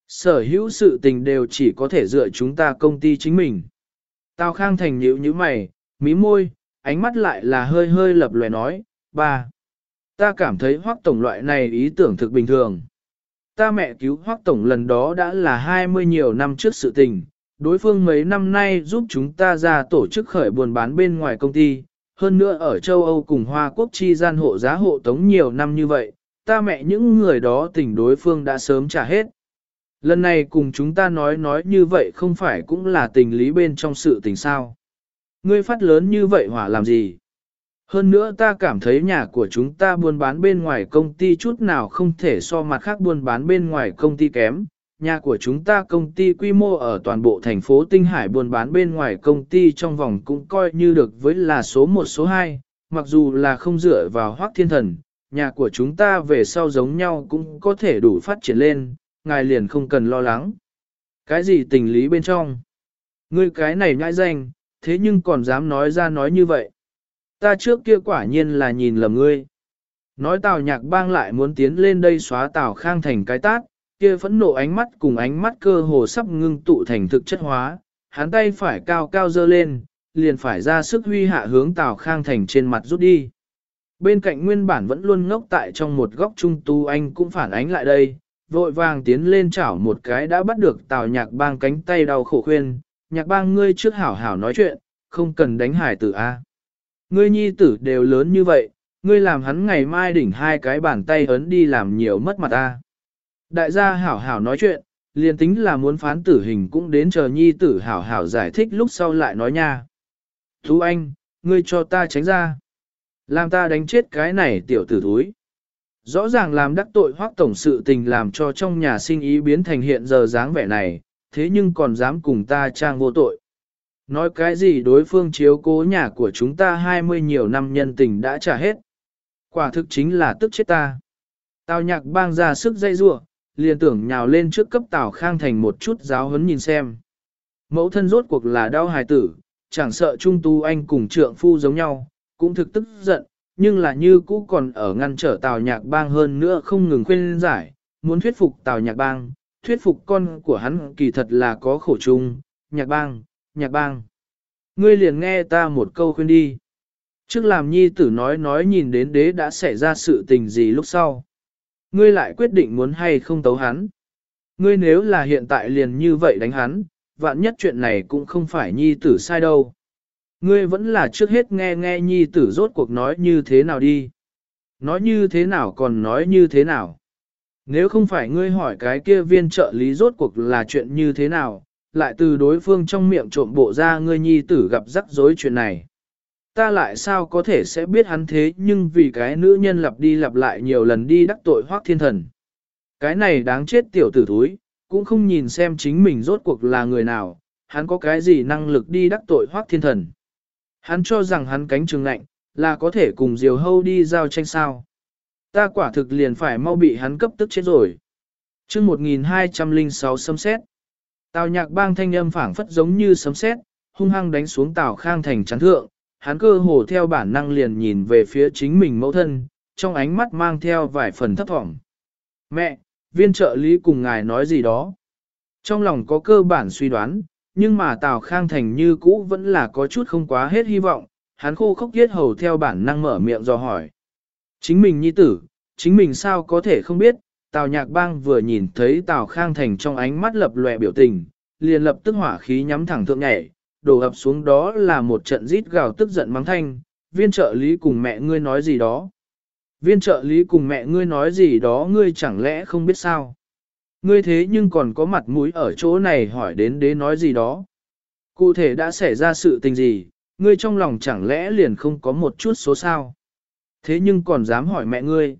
Sở hữu sự tình đều chỉ có thể dựa chúng ta công ty chính mình. Tào Khang Thành nhíu nhíu mày, mí môi, ánh mắt lại là hơi hơi lập lòe nói, ba. Ta cảm thấy Hoắc Tổng loại này ý tưởng thực bình thường. Ta mẹ cứu Hoắc Tổng lần đó đã là 20 nhiều năm trước sự tình, đối phương mấy năm nay giúp chúng ta ra tổ chức khởi buôn bán bên ngoài công ty, hơn nữa ở châu Âu cùng Hoa Quốc chi gian hộ giá hộ tống nhiều năm như vậy, ta mẹ những người đó tình đối phương đã sớm trả hết. Lần này cùng chúng ta nói như vậy không phải cũng là tình lý bên trong sự tình sao. Ngươi phát lớn như vậy hỏa làm gì? Hơn nữa ta cảm thấy nhà của chúng ta buôn bán bên ngoài công ty chút nào không thể so mặt khác buôn bán bên ngoài công ty kém. Nhà của chúng ta công ty quy mô ở toàn bộ thành phố Tinh Hải buôn bán bên ngoài công ty trong vòng cũng coi như được với là số 1 số 2, mặc dù là không dựa vào Hoắc Thiên Thần, nhà của chúng ta về sau giống nhau cũng có thể đủ phát triển lên, ngài liền không cần lo lắng. Cái gì tình lý bên trong? Ngươi cái này nhãi danh, thế nhưng còn dám nói ra nói như vậy. Ta trước kia quả nhiên là nhìn lầm ngươi. Nói Tào Nhạc Bang lại muốn tiến lên đây xóa Tào Khang Thành cái tát, kia phẫn nộ ánh mắt cùng ánh mắt cơ hồ sắp ngưng tụ thành thực chất hóa, hắn tay phải cao cao dơ lên, liền phải ra sức huy hạ hướng Tào Khang Thành trên mặt rút đi. Bên cạnh nguyên bản vẫn luôn ngốc tại trong một góc trung tu anh cũng phản ánh lại đây, vội vàng tiến lên chảo một cái đã bắt được Tào Nhạc Bang cánh tay đau khổ khuyên, Nhạc Bang ngươi trước hảo hảo nói chuyện, không cần đánh hải tử A. Ngươi nhi tử đều lớn như vậy, ngươi làm hắn ngày mai đỉnh hai cái bàn tay ấn đi làm nhiều mất mặt A. Đại gia hảo hảo nói chuyện, liền tính là muốn phán tử hình cũng đến chờ nhi tử hảo hảo giải thích lúc sau lại nói nha. Tú Anh, ngươi cho ta tránh ra. Làm ta đánh chết cái này tiểu tử thúi. Rõ ràng làm đắc tội Hoắc tổng sự tình làm cho trong nhà sinh ý biến thành hiện giờ dáng vẻ này, thế nhưng còn dám cùng ta trang vô tội. Nói cái gì đối phương chiếu cố nhà của chúng ta 20 nhiều năm nhân tình đã trả hết. Quả thực chính là tức chết ta. Tào Nhạc Bang ra sức dây rua, liền tưởng nhào lên trước cấp Tào Khang Thành một chút giáo huấn nhìn xem. Mẫu thân rốt cuộc là đau hài tử, chẳng sợ Trung Tu Anh cùng trượng phu giống nhau, cũng thực tức giận, nhưng là như cũ còn ở ngăn trở Tào Nhạc Bang hơn nữa không ngừng khuyên giải, muốn thuyết phục Tào Nhạc Bang, thuyết phục con của hắn kỳ thật là có khổ chung, Nhạc Bang. Ngươi liền nghe ta một câu khuyên đi. Trước làm nhi tử nói nhìn đến đế đã xảy ra sự tình gì lúc sau. Ngươi lại quyết định muốn hay không tấu hắn. Ngươi nếu là hiện tại liền như vậy đánh hắn, vạn nhất chuyện này cũng không phải nhi tử sai đâu. Ngươi vẫn là trước hết nghe nhi tử rốt cuộc nói như thế nào đi. Nói như thế nào còn nói như thế nào. Nếu không phải ngươi hỏi cái kia viên trợ lý rốt cuộc là chuyện như thế nào, lại từ đối phương trong miệng trộm bộ ra ngươi nhi tử gặp rắc rối chuyện này. Ta lại sao có thể sẽ biết hắn thế nhưng vì cái nữ nhân lặp đi lặp lại nhiều lần đi đắc tội Hoắc Thiên Thần. Cái này đáng chết tiểu tử thúi, cũng không nhìn xem chính mình rốt cuộc là người nào, hắn có cái gì năng lực đi đắc tội Hoắc Thiên Thần. Hắn cho rằng hắn cánh trường lạnh, là có thể cùng Diều Hâu đi giao tranh sao. Ta quả thực liền phải mau bị hắn cấp tức chết rồi. Chương 1206 sấm sét. Tào Nhạc Bang thanh âm phảng phất giống như sấm sét, hung hăng đánh xuống Tào Khang Thành chán thượng, hắn cơ hồ theo bản năng liền nhìn về phía chính mình mẫu thân, trong ánh mắt mang theo vài phần thấp thỏm. Mẹ, viên trợ lý cùng ngài nói gì đó. Trong lòng có cơ bản suy đoán, nhưng mà Tào Khang Thành như cũ vẫn là có chút không quá hết hy vọng, hắn khô khốc yết hầu theo bản năng mở miệng dò hỏi. Chính mình nhi tử, chính mình sao có thể không biết, Tào Nhạc Bang vừa nhìn thấy Tào Khang Thành trong ánh mắt lập lòe biểu tình, liền lập tức hỏa khí nhắm thẳng thượng nhảy, đổ ập xuống đó là một trận rít gào tức giận mắng thanh, viên trợ lý cùng mẹ ngươi nói gì đó. Viên trợ lý cùng mẹ ngươi nói gì đó ngươi chẳng lẽ không biết sao. Ngươi thế nhưng còn có mặt mũi ở chỗ này hỏi đến đế nói gì đó. Cụ thể đã xảy ra sự tình gì, ngươi trong lòng chẳng lẽ liền không có một chút số sao. Thế nhưng còn dám hỏi mẹ ngươi.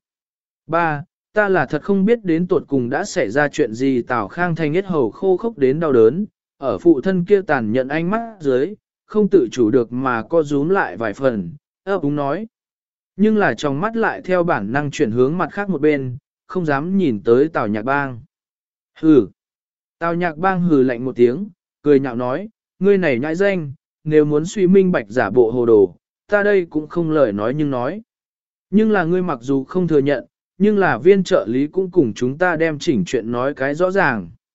Ba, ta là thật không biết đến tuột cùng đã xảy ra chuyện gì. Tào Khang Thành hết hầu khô khốc đến đau đớn, ở phụ thân kia tàn nhận ánh mắt dưới, không tự chủ được mà co rúm lại vài phần, ấp úng nói. Nhưng là trong mắt lại theo bản năng chuyển hướng mặt khác một bên, không dám nhìn tới Tào Nhạc Bang. Hừ. Tào Nhạc Bang hừ lạnh một tiếng, cười nhạo nói, ngươi này nhãi danh, nếu muốn suy minh bạch giả bộ hồ đồ, ta đây cũng không lời nói nhưng nói. Nhưng là ngươi mặc dù không thừa nhận, nhưng là viên trợ lý cũng cùng chúng ta đem chỉnh chuyện nói cái rõ ràng.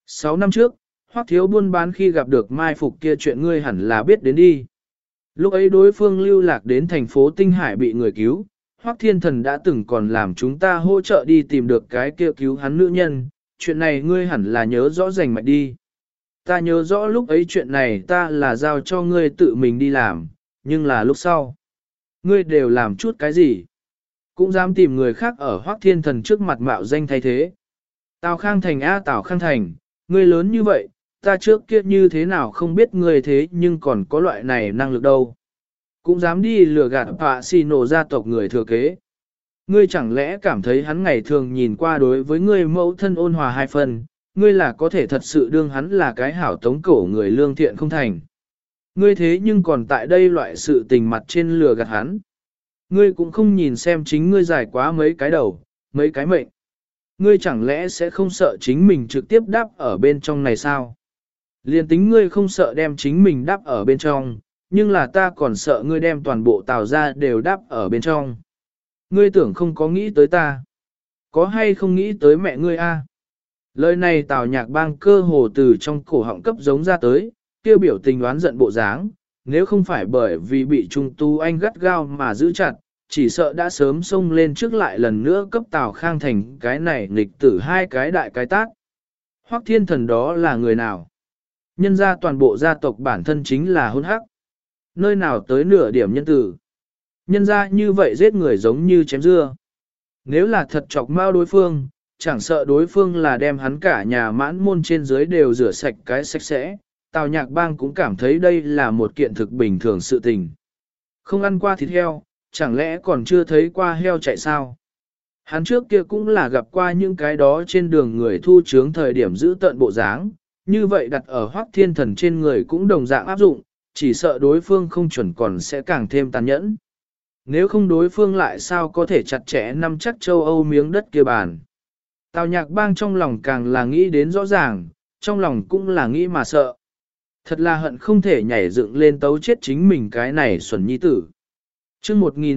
6 năm trước, Hoắc thiếu buôn bán khi gặp được mai phục kia chuyện ngươi hẳn là biết đến đi. Lúc ấy đối phương lưu lạc đến thành phố Tinh Hải bị người cứu, Hoắc Thiên Thần đã từng còn làm chúng ta hỗ trợ đi tìm được cái kia cứu hắn nữ nhân, chuyện này ngươi hẳn là nhớ rõ rành mạch đi. Ta nhớ rõ lúc ấy chuyện này ta là giao cho ngươi tự mình đi làm, nhưng là lúc sau. Ngươi đều làm chút cái gì? Cũng dám tìm người khác ở Hoắc Thiên Thần trước mặt mạo danh thay thế. Tào Khang Thành a Tào Khang Thành, ngươi lớn như vậy, ta trước kia như thế nào không biết ngươi thế nhưng còn có loại này năng lực đâu. Cũng dám đi lừa gạt Pạ Xì Nổ gia tộc người thừa kế. Ngươi chẳng lẽ cảm thấy hắn ngày thường nhìn qua đối với ngươi mẫu thân ôn hòa hai phần, ngươi là có thể thật sự đương hắn là cái hảo tống cổ người lương thiện không thành. Ngươi thế nhưng còn tại đây loại sự tình mặt trên lừa gạt hắn. Ngươi cũng không nhìn xem chính ngươi giải quá mấy cái đầu, mấy cái mệnh. Ngươi chẳng lẽ sẽ không sợ chính mình trực tiếp đáp ở bên trong này sao? Liên tính ngươi không sợ đem chính mình đáp ở bên trong, nhưng là ta còn sợ ngươi đem toàn bộ Tào ra đều đáp ở bên trong. Ngươi tưởng không có nghĩ tới ta. Có hay không nghĩ tới mẹ ngươi a? Lời này Tào Nhạc Bang cơ hồ từ trong cổ họng cấp giống ra tới, kêu biểu tình đoán giận bộ dáng, nếu không phải bởi vì bị Trung Tu Anh gắt gao mà giữ chặt, chỉ sợ đã sớm xông lên trước lại lần nữa cấp Tào Khang Thành cái này nghịch tử hai cái đại cái tác. Hoắc Thiên Thần đó là người nào? Nhân ra toàn bộ gia tộc bản thân chính là hôn hắc. Nơi nào tới nửa điểm nhân tử. Nhân ra như vậy giết người giống như chém dưa. Nếu là thật chọc mau đối phương, chẳng sợ đối phương là đem hắn cả nhà mãn môn trên dưới đều rửa sạch cái sạch sẽ, Tào Nhạc Bang cũng cảm thấy đây là một kiện thực bình thường sự tình. Không ăn qua thịt heo, chẳng lẽ còn chưa thấy qua heo chạy sao? Hắn trước kia cũng là gặp qua những cái đó trên đường người thu chướng thời điểm giữ tận bộ dáng, như vậy đặt ở Hoắc Thiên Thần trên người cũng đồng dạng áp dụng, chỉ sợ đối phương không chuẩn còn sẽ càng thêm tàn nhẫn. Nếu không đối phương lại sao có thể chặt chẽ nắm chắc châu Âu miếng đất kia bàn. Tào Nhạc Bang trong lòng càng là nghĩ đến rõ ràng, trong lòng cũng là nghĩ mà sợ. Thật là hận không thể nhảy dựng lên tấu chết chính mình cái này xuẩn nhi tử. Chương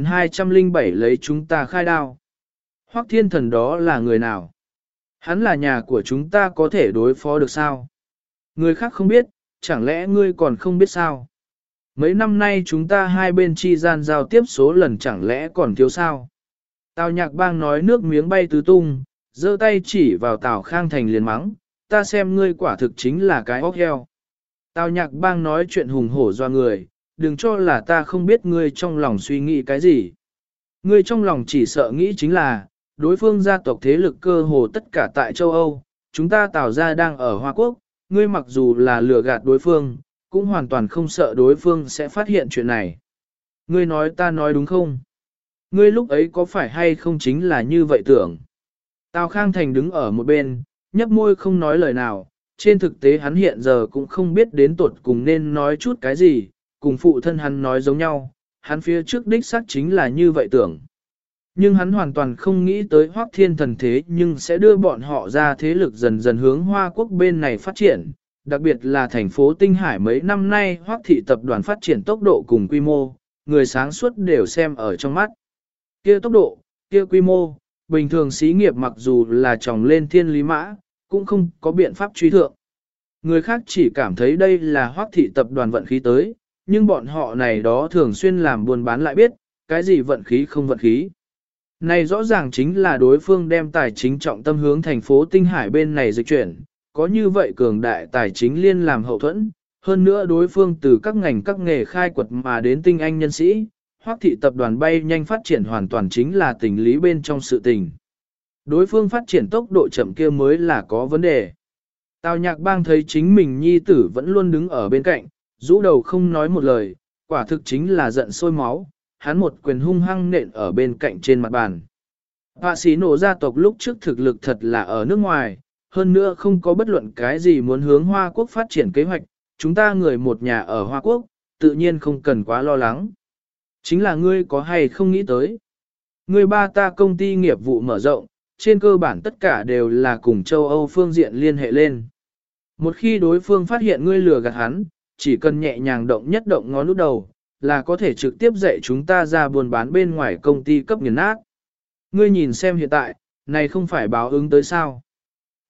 1207 lấy chúng ta khai đao. Hoắc Thiên Thần đó là người nào? Hắn là nhà của chúng ta có thể đối phó được sao? Người khác không biết, chẳng lẽ ngươi còn không biết sao? Mấy năm nay chúng ta hai bên chi gian giao tiếp số lần chẳng lẽ còn thiếu sao? Tào Nhạc Bang nói nước miếng bay tứ tung, giơ tay chỉ vào Tào Khang Thành liền mắng, ta xem ngươi quả thực chính là cái óc heo. Tào Nhạc Bang nói chuyện hùng hổ doa người, đừng cho là ta không biết ngươi trong lòng suy nghĩ cái gì. Ngươi trong lòng chỉ sợ nghĩ chính là, đối phương gia tộc thế lực cơ hồ tất cả tại châu Âu, chúng ta Tào gia đang ở Hoa Quốc, ngươi mặc dù là lừa gạt đối phương, cũng hoàn toàn không sợ đối phương sẽ phát hiện chuyện này. Ngươi nói ta nói đúng không? Ngươi lúc ấy có phải hay không chính là như vậy tưởng? Tào Khang Thành đứng ở một bên, nhấp môi không nói lời nào, trên thực tế hắn hiện giờ cũng không biết đến tuột cùng nên nói chút cái gì, cùng phụ thân hắn nói giống nhau, hắn phía trước đích xác chính là như vậy tưởng. Nhưng hắn hoàn toàn không nghĩ tới Hoắc Thiên Thần thế nhưng sẽ đưa bọn họ ra thế lực dần dần hướng Hoa Quốc bên này phát triển, đặc biệt là thành phố Tinh Hải mấy năm nay Hoắc thị tập đoàn phát triển tốc độ cùng quy mô, người sáng suốt đều xem ở trong mắt. Kia tốc độ, kia quy mô, bình thường xí nghiệp mặc dù là tròng lên thiên lý mã, cũng không có biện pháp truy thượng. Người khác chỉ cảm thấy đây là Hoắc thị tập đoàn vận khí tới, nhưng bọn họ này đó thường xuyên làm buôn bán lại biết, cái gì vận khí không vận khí. Này rõ ràng chính là đối phương đem tài chính trọng tâm hướng thành phố Tinh Hải bên này dịch chuyển, có như vậy cường đại tài chính liên làm hậu thuẫn, hơn nữa đối phương từ các ngành các nghề khai quật mà đến tinh anh nhân sĩ, Hoắc thị tập đoàn bay nhanh phát triển hoàn toàn chính là tình lý bên trong sự tình. Đối phương phát triển tốc độ chậm kia mới là có vấn đề. Tào Nhạc Bang thấy chính mình nhi tử vẫn luôn đứng ở bên cạnh, rũ đầu không nói một lời, quả thực chính là giận sôi máu, hắn một quyền hung hăng nện ở bên cạnh trên mặt bàn. Họa sĩ nổ gia tộc lúc trước thực lực thật là ở nước ngoài, hơn nữa không có bất luận cái gì muốn hướng Hoa Quốc phát triển kế hoạch, chúng ta người một nhà ở Hoa Quốc, tự nhiên không cần quá lo lắng. Chính là ngươi có hay không nghĩ tới. Ngươi ba ta công ty nghiệp vụ mở rộng, trên cơ bản tất cả đều là cùng châu Âu phương diện liên hệ lên. Một khi đối phương phát hiện ngươi lừa gạt hắn, chỉ cần nhẹ nhàng động nhất động ngón út đầu, là có thể trực tiếp dạy chúng ta ra buôn bán bên ngoài công ty cấp nghiền nát. Ngươi nhìn xem hiện tại, này không phải báo ứng tới sao.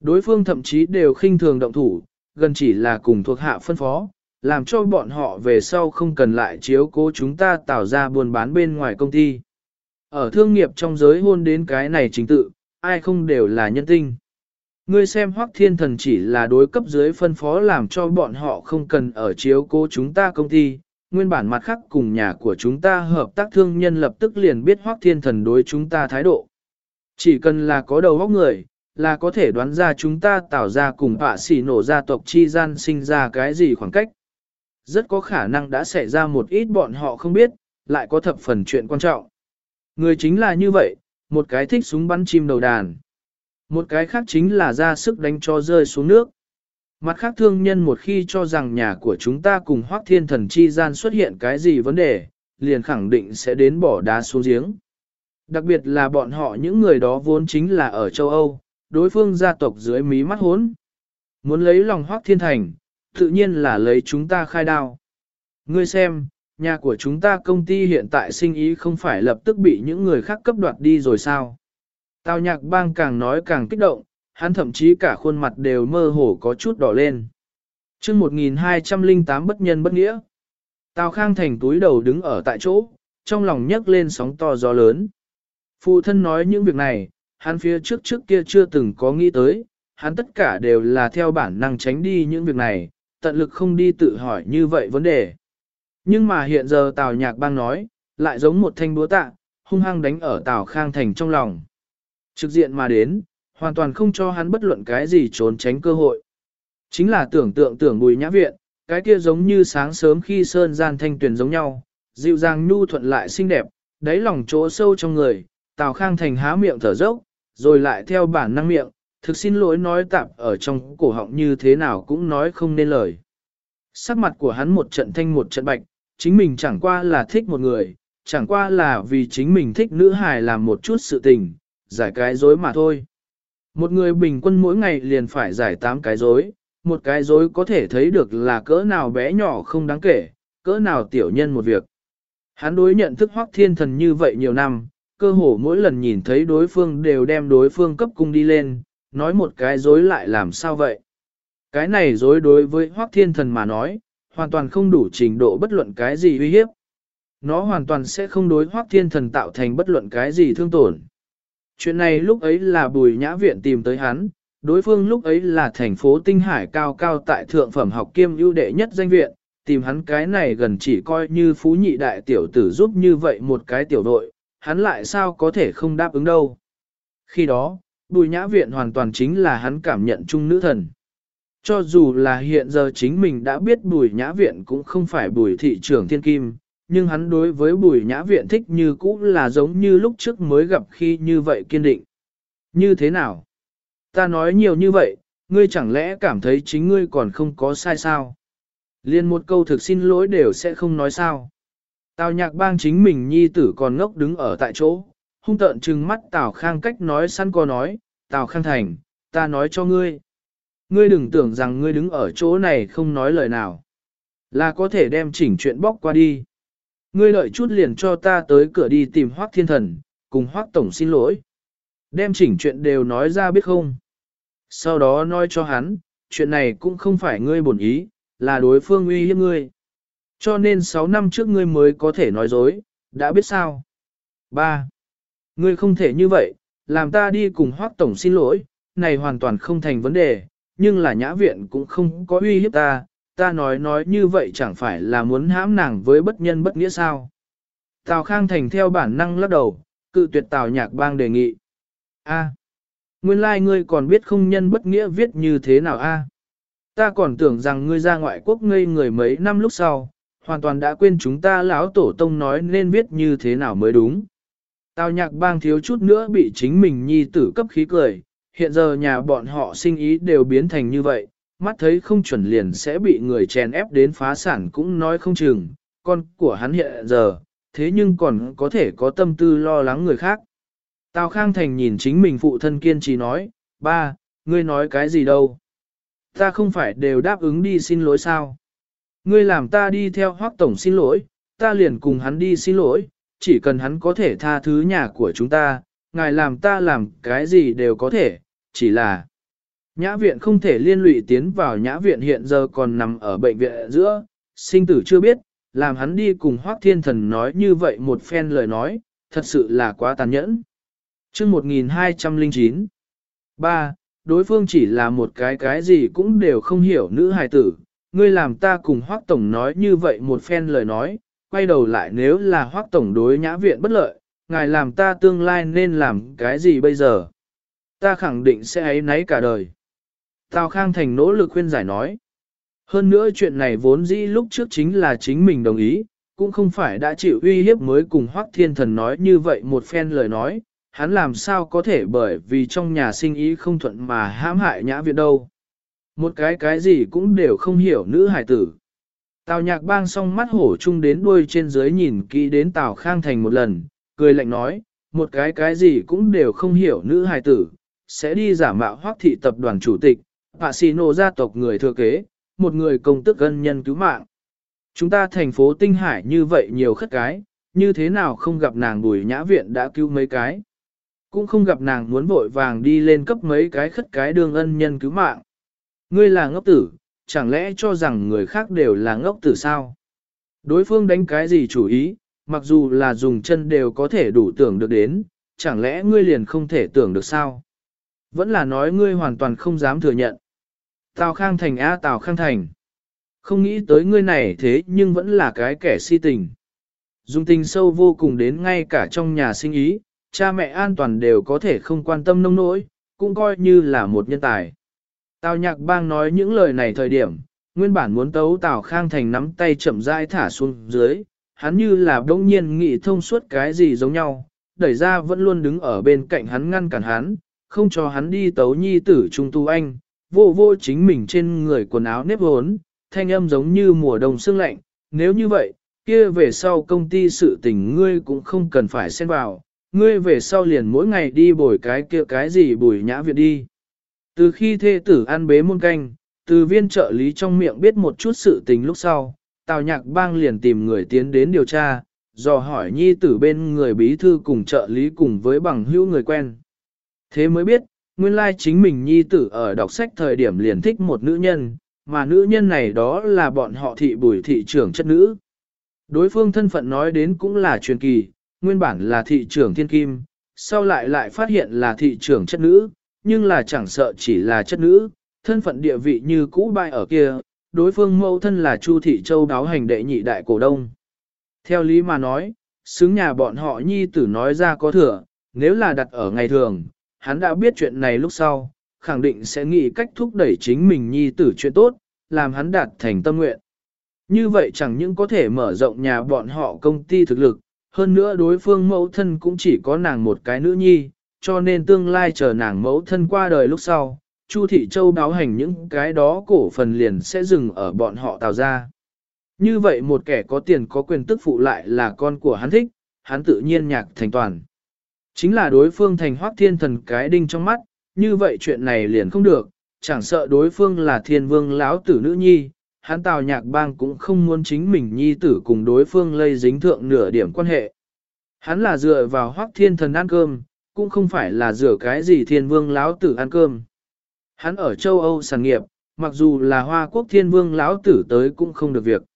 Đối phương thậm chí đều khinh thường động thủ, gần chỉ là cùng thuộc hạ phân phó, làm cho bọn họ về sau không cần lại chiếu cố chúng ta tạo ra buôn bán bên ngoài công ty. Ở thương nghiệp trong giới hôn đến cái này chính tự, ai không đều là nhân tinh. Ngươi xem Hoắc Thiên Thần chỉ là đối cấp dưới phân phó làm cho bọn họ không cần ở chiếu cố chúng ta công ty, nguyên bản mặt khác cùng nhà của chúng ta hợp tác thương nhân lập tức liền biết Hoắc Thiên Thần đối chúng ta thái độ. Chỉ cần là có đầu óc người, là có thể đoán ra chúng ta tạo ra cùng họa xỉ nổ gia tộc chi gian sinh ra cái gì khoảng cách. Rất có khả năng đã xảy ra một ít bọn họ không biết, lại có thập phần chuyện quan trọng. Người chính là như vậy, một cái thích súng bắn chim đầu đàn. Một cái khác chính là ra sức đánh cho rơi xuống nước. Mặt khác thương nhân một khi cho rằng nhà của chúng ta cùng Hoắc Thiên Thần chi gian xuất hiện cái gì vấn đề, liền khẳng định sẽ đến bỏ đá xuống giếng. Đặc biệt là bọn họ những người đó vốn chính là ở châu Âu, đối phương gia tộc dưới mí mắt hốn. Muốn lấy lòng Hoắc Thiên Thành, tự nhiên là lấy chúng ta khai đao. Ngươi xem, nhà của chúng ta công ty hiện tại sinh ý không phải lập tức bị những người khác cấp đoạt đi rồi sao? Tào Nhạc Bang càng nói càng kích động, hắn thậm chí cả khuôn mặt đều mơ hồ có chút đỏ lên. Chương 1208 bất nhân bất nghĩa. Tào Khang Thành túi đầu đứng ở tại chỗ, trong lòng nhấc lên sóng to gió lớn. Phụ thân nói những việc này, hắn phía trước kia chưa từng có nghĩ tới, hắn tất cả đều là theo bản năng tránh đi những việc này, tận lực không đi tự hỏi như vậy vấn đề. Nhưng mà hiện giờ Tào Nhạc Bang nói, lại giống một thanh búa tạ, hung hăng đánh ở Tào Khang Thành trong lòng. Trực diện mà đến, hoàn toàn không cho hắn bất luận cái gì trốn tránh cơ hội. Chính là tưởng Bùi Nhã Viện, cái kia giống như sáng sớm khi sơn gian thanh tuyển giống nhau, dịu dàng nhu thuận lại xinh đẹp, đáy lòng chỗ sâu trong người, Tào Khang Thành há miệng thở dốc, rồi lại theo bản năng miệng, thực xin lỗi nói tạp ở trong cổ họng như thế nào cũng nói không nên lời. Sắc mặt của hắn một trận thanh một trận bạch, chính mình chẳng qua là thích một người, chẳng qua là vì chính mình thích nữ hài làm một chút sự tình, giải cái dối mà thôi. Một người bình quân mỗi ngày liền phải giải 8 cái dối, một cái dối có thể thấy được là cỡ nào bé nhỏ không đáng kể, cỡ nào tiểu nhân một việc. Hắn đối nhận thức Hoắc Thiên Thần như vậy nhiều năm, cơ hồ mỗi lần nhìn thấy đối phương đều đem đối phương cấp cung đi lên, nói một cái dối lại làm sao vậy. Cái này dối đối với Hoắc Thiên Thần mà nói, hoàn toàn không đủ trình độ bất luận cái gì uy hiếp. Nó hoàn toàn sẽ không đối Hoắc Thiên Thần tạo thành bất luận cái gì thương tổn. Chuyện này lúc ấy là Bùi Nhã Viện tìm tới hắn, đối phương lúc ấy là thành phố Tinh Hải cao cao tại thượng phẩm học kiêm ưu đệ nhất danh viện, tìm hắn cái này gần chỉ coi như phú nhị đại tiểu tử giúp như vậy một cái tiểu đội, hắn lại sao có thể không đáp ứng đâu. Khi đó, Bùi Nhã Viện hoàn toàn chính là hắn cảm nhận chung nữ thần. Cho dù là hiện giờ chính mình đã biết Bùi Nhã Viện cũng không phải Bùi thị trưởng thiên kim, nhưng hắn đối với Bùi Nhã Viện thích như cũ là giống như lúc trước mới gặp khi như vậy kiên định. Như thế nào? Ta nói nhiều như vậy, ngươi chẳng lẽ cảm thấy chính ngươi còn không có sai sao? Liên một câu thực xin lỗi đều sẽ không nói sao? Tào Nhạc Bang chính mình nhi tử còn ngốc đứng ở tại chỗ, hung tợn trừng mắt Tào Khang cách nói săn co nói, Tào Khang Thành, ta nói cho ngươi. Ngươi đừng tưởng rằng ngươi đứng ở chỗ này không nói lời nào. Là có thể đem chỉnh chuyện bóc qua đi. Ngươi đợi chút liền cho ta tới cửa đi tìm Hoắc Thiên Thần, cùng Hoắc Tổng xin lỗi. Đem chỉnh chuyện đều nói ra biết không. Sau đó nói cho hắn, chuyện này cũng không phải ngươi bổn ý, là đối phương uy hiếp ngươi. Cho nên 6 năm trước ngươi mới có thể nói dối, đã biết sao. 3. Ngươi không thể như vậy, làm ta đi cùng Hoắc Tổng xin lỗi, này hoàn toàn không thành vấn đề, nhưng là Nhã Viện cũng không có uy hiếp ta nói như vậy chẳng phải là muốn hãm nàng với bất nhân bất nghĩa sao. Tào Khang Thành theo bản năng lắc đầu, cự tuyệt Tào Nhạc Bang đề nghị. Nguyên lai ngươi còn biết không nhân bất nghĩa viết như thế nào Ta còn tưởng rằng ngươi ra ngoại quốc ngây người mấy năm lúc sau, hoàn toàn đã quên chúng ta lão tổ tông nói nên viết như thế nào mới đúng. Tào Nhạc Bang thiếu chút nữa bị chính mình nhi tử cấp khí cười, hiện giờ nhà bọn họ sinh ý đều biến thành như vậy, mắt thấy không chuẩn liền sẽ bị người chèn ép đến phá sản cũng nói không chừng, con của hắn hiện giờ, thế nhưng còn có thể có tâm tư lo lắng người khác. Tào Khang Thành nhìn chính mình phụ thân kiên trì nói, ba, ngươi nói cái gì đâu? Ta không phải đều đáp ứng đi xin lỗi sao? Ngươi làm ta đi theo Hoắc Tổng xin lỗi, ta liền cùng hắn đi xin lỗi, chỉ cần hắn có thể tha thứ nhà của chúng ta, ngài làm ta làm cái gì đều có thể, chỉ là Nhã viện không thể liên lụy tiến vào nhã viện hiện giờ còn nằm ở bệnh viện giữa, sinh tử chưa biết, làm hắn đi cùng Hoác Thiên Thần nói như vậy một phen lời nói, thật sự là quá tàn nhẫn. Chương 1209 3. Đối phương chỉ là một cái gì cũng đều không hiểu nữ hài tử, ngươi làm ta cùng Hoác Tổng nói như vậy một phen lời nói, quay đầu lại nếu là Hoác Tổng đối nhã viện bất lợi, ngài làm ta tương lai nên làm cái gì bây giờ? Ta khẳng định sẽ áy náy cả đời. Tào Khang Thành nỗ lực khuyên giải nói. Hơn nữa chuyện này vốn dĩ lúc trước chính là chính mình đồng ý, cũng không phải đã chịu uy hiếp mới cùng Hoắc Thiên Thần nói như vậy một phen lời nói, hắn làm sao có thể bởi vì trong nhà sinh ý không thuận mà hãm hại nhã viện đâu. Một cái gì cũng đều không hiểu nữ hải tử. Tào Nhạc Bang song mắt hổ chung đến đuôi trên dưới nhìn kỹ đến Tào Khang Thành một lần, cười lạnh nói, một cái gì cũng đều không hiểu nữ hải tử, sẽ đi giả mạo Hoắc thị tập đoàn chủ tịch, Pạ Xì Nô gia tộc người thừa kế, một người công tức ân nhân cứu mạng. Chúng ta thành phố Tinh Hải như vậy nhiều khất cái, như thế nào không gặp nàng Bùi Nhã Viện đã cứu mấy cái. Cũng không gặp nàng muốn vội vàng đi lên cấp mấy cái khất cái đương ân nhân cứu mạng. Ngươi là ngốc tử, chẳng lẽ cho rằng người khác đều là ngốc tử sao? Đối phương đánh cái gì chủ ý, mặc dù là dùng chân đều có thể đủ tưởng được đến, chẳng lẽ ngươi liền không thể tưởng được sao? Vẫn là nói ngươi hoàn toàn không dám thừa nhận. Tào Khang Thành Tào Khang Thành. Không nghĩ tới ngươi này thế nhưng vẫn là cái kẻ si tình. Dùng tình sâu vô cùng đến ngay cả trong nhà sinh ý, cha mẹ an toàn đều có thể không quan tâm nông nỗi, cũng coi như là một nhân tài. Tào Nhạc Bang nói những lời này thời điểm, nguyên bản muốn tấu Tào Khang Thành nắm tay chậm rãi thả xuống dưới, hắn như là đông nhiên nghĩ thông suốt cái gì giống nhau, đẩy ra vẫn luôn đứng ở bên cạnh hắn ngăn cản hắn, không cho hắn đi tấu nhi tử Trung Tu Anh, vô chính mình trên người quần áo nếp hốn, thanh âm giống như mùa đông sương lạnh, nếu như vậy, kia về sau công ty sự tình ngươi cũng không cần phải xen vào, ngươi về sau liền mỗi ngày đi bồi cái kia cái gì Bùi Nhã Viện đi. Từ khi thê tử ăn bế môn canh, từ viên trợ lý trong miệng biết một chút sự tình lúc sau, Tào Nhạc Bang liền tìm người tiến đến điều tra, dò hỏi nhi tử bên người bí thư cùng trợ lý cùng với bằng hữu người quen. Thế mới biết, nguyên lai chính mình nhi tử ở đọc sách thời điểm liền thích một nữ nhân, mà nữ nhân này đó là bọn họ thị Bùi thị trưởng chất nữ. Đối phương thân phận nói đến cũng là truyền kỳ, nguyên bản là thị trưởng thiên kim, sau lại phát hiện là thị trưởng chất nữ, nhưng là chẳng sợ chỉ là chất nữ, thân phận địa vị như cũ bại ở kia, đối phương mẫu thân là Chu Thị Châu đáo hành đệ nhị đại cổ đông. Theo lý mà nói, xứng nhà bọn họ nhi tử nói ra có thừa, nếu là đặt ở ngày thường, hắn đã biết chuyện này lúc sau, khẳng định sẽ nghĩ cách thúc đẩy chính mình nhi tử chuyện tốt, làm hắn đạt thành tâm nguyện. Như vậy chẳng những có thể mở rộng nhà bọn họ công ty thực lực, hơn nữa đối phương mẫu thân cũng chỉ có nàng một cái nữ nhi, cho nên tương lai chờ nàng mẫu thân qua đời lúc sau, Chu Thị Châu báo hành những cái đó cổ phần liền sẽ dừng ở bọn họ Tào ra. Như vậy một kẻ có tiền có quyền tức phụ lại là con của hắn thích, hắn tự nhiên nhạc thành toàn. Chính là đối phương thành Hoắc Thiên Thần cái đinh trong mắt, như vậy chuyện này liền không được, chẳng sợ đối phương là thiên vương lão tử nữ nhi, hắn Tào Nhạc Bang cũng không muốn chính mình nhi tử cùng đối phương lây dính thượng nửa điểm quan hệ. Hắn là dựa vào Hoắc Thiên Thần ăn cơm, cũng không phải là dựa cái gì thiên vương lão tử ăn cơm. Hắn ở châu Âu sản nghiệp, mặc dù là Hoa Quốc thiên vương lão tử tới cũng không được việc.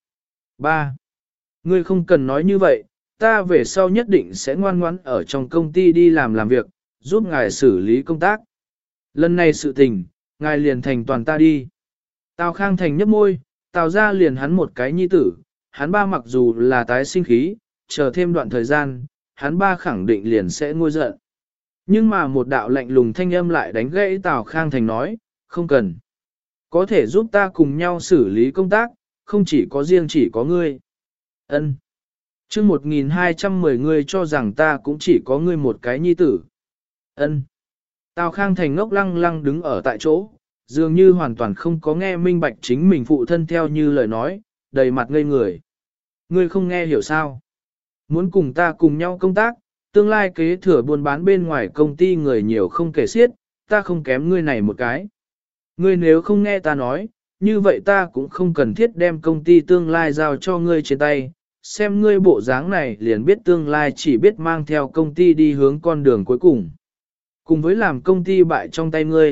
3. Ngươi không cần nói như vậy, ta về sau nhất định sẽ ngoan ngoãn ở trong công ty đi làm việc, giúp ngài xử lý công tác. Lần này sự tình, ngài liền thành toàn ta đi. Tào Khang Thành nhấp môi, Tào ra liền hắn một cái nhi tử, hắn ba mặc dù là tái sinh khí, chờ thêm đoạn thời gian, hắn ba khẳng định liền sẽ nguôi giận. Nhưng mà một đạo lạnh lùng thanh âm lại đánh gãy Tào Khang Thành nói, không cần. Có thể giúp ta cùng nhau xử lý công tác, không chỉ có riêng chỉ có ngươi. Ân. Chương 1210 ngươi cho rằng ta cũng chỉ có ngươi một cái nhi tử. Ân. Tào Khang Thành ngốc lăng lăng đứng ở tại chỗ, dường như hoàn toàn không có nghe minh bạch chính mình phụ thân theo như lời nói, đầy mặt ngây người. Ngươi không nghe hiểu sao? Muốn cùng ta cùng nhau công tác, tương lai kế thừa buôn bán bên ngoài công ty người nhiều không kể xiết, ta không kém ngươi này một cái. Ngươi nếu không nghe ta nói, như vậy ta cũng không cần thiết đem công ty tương lai giao cho ngươi trên tay, xem ngươi bộ dáng này liền biết tương lai chỉ biết mang theo công ty đi hướng con đường cuối cùng. Cùng với làm công ty bại trong tay ngươi,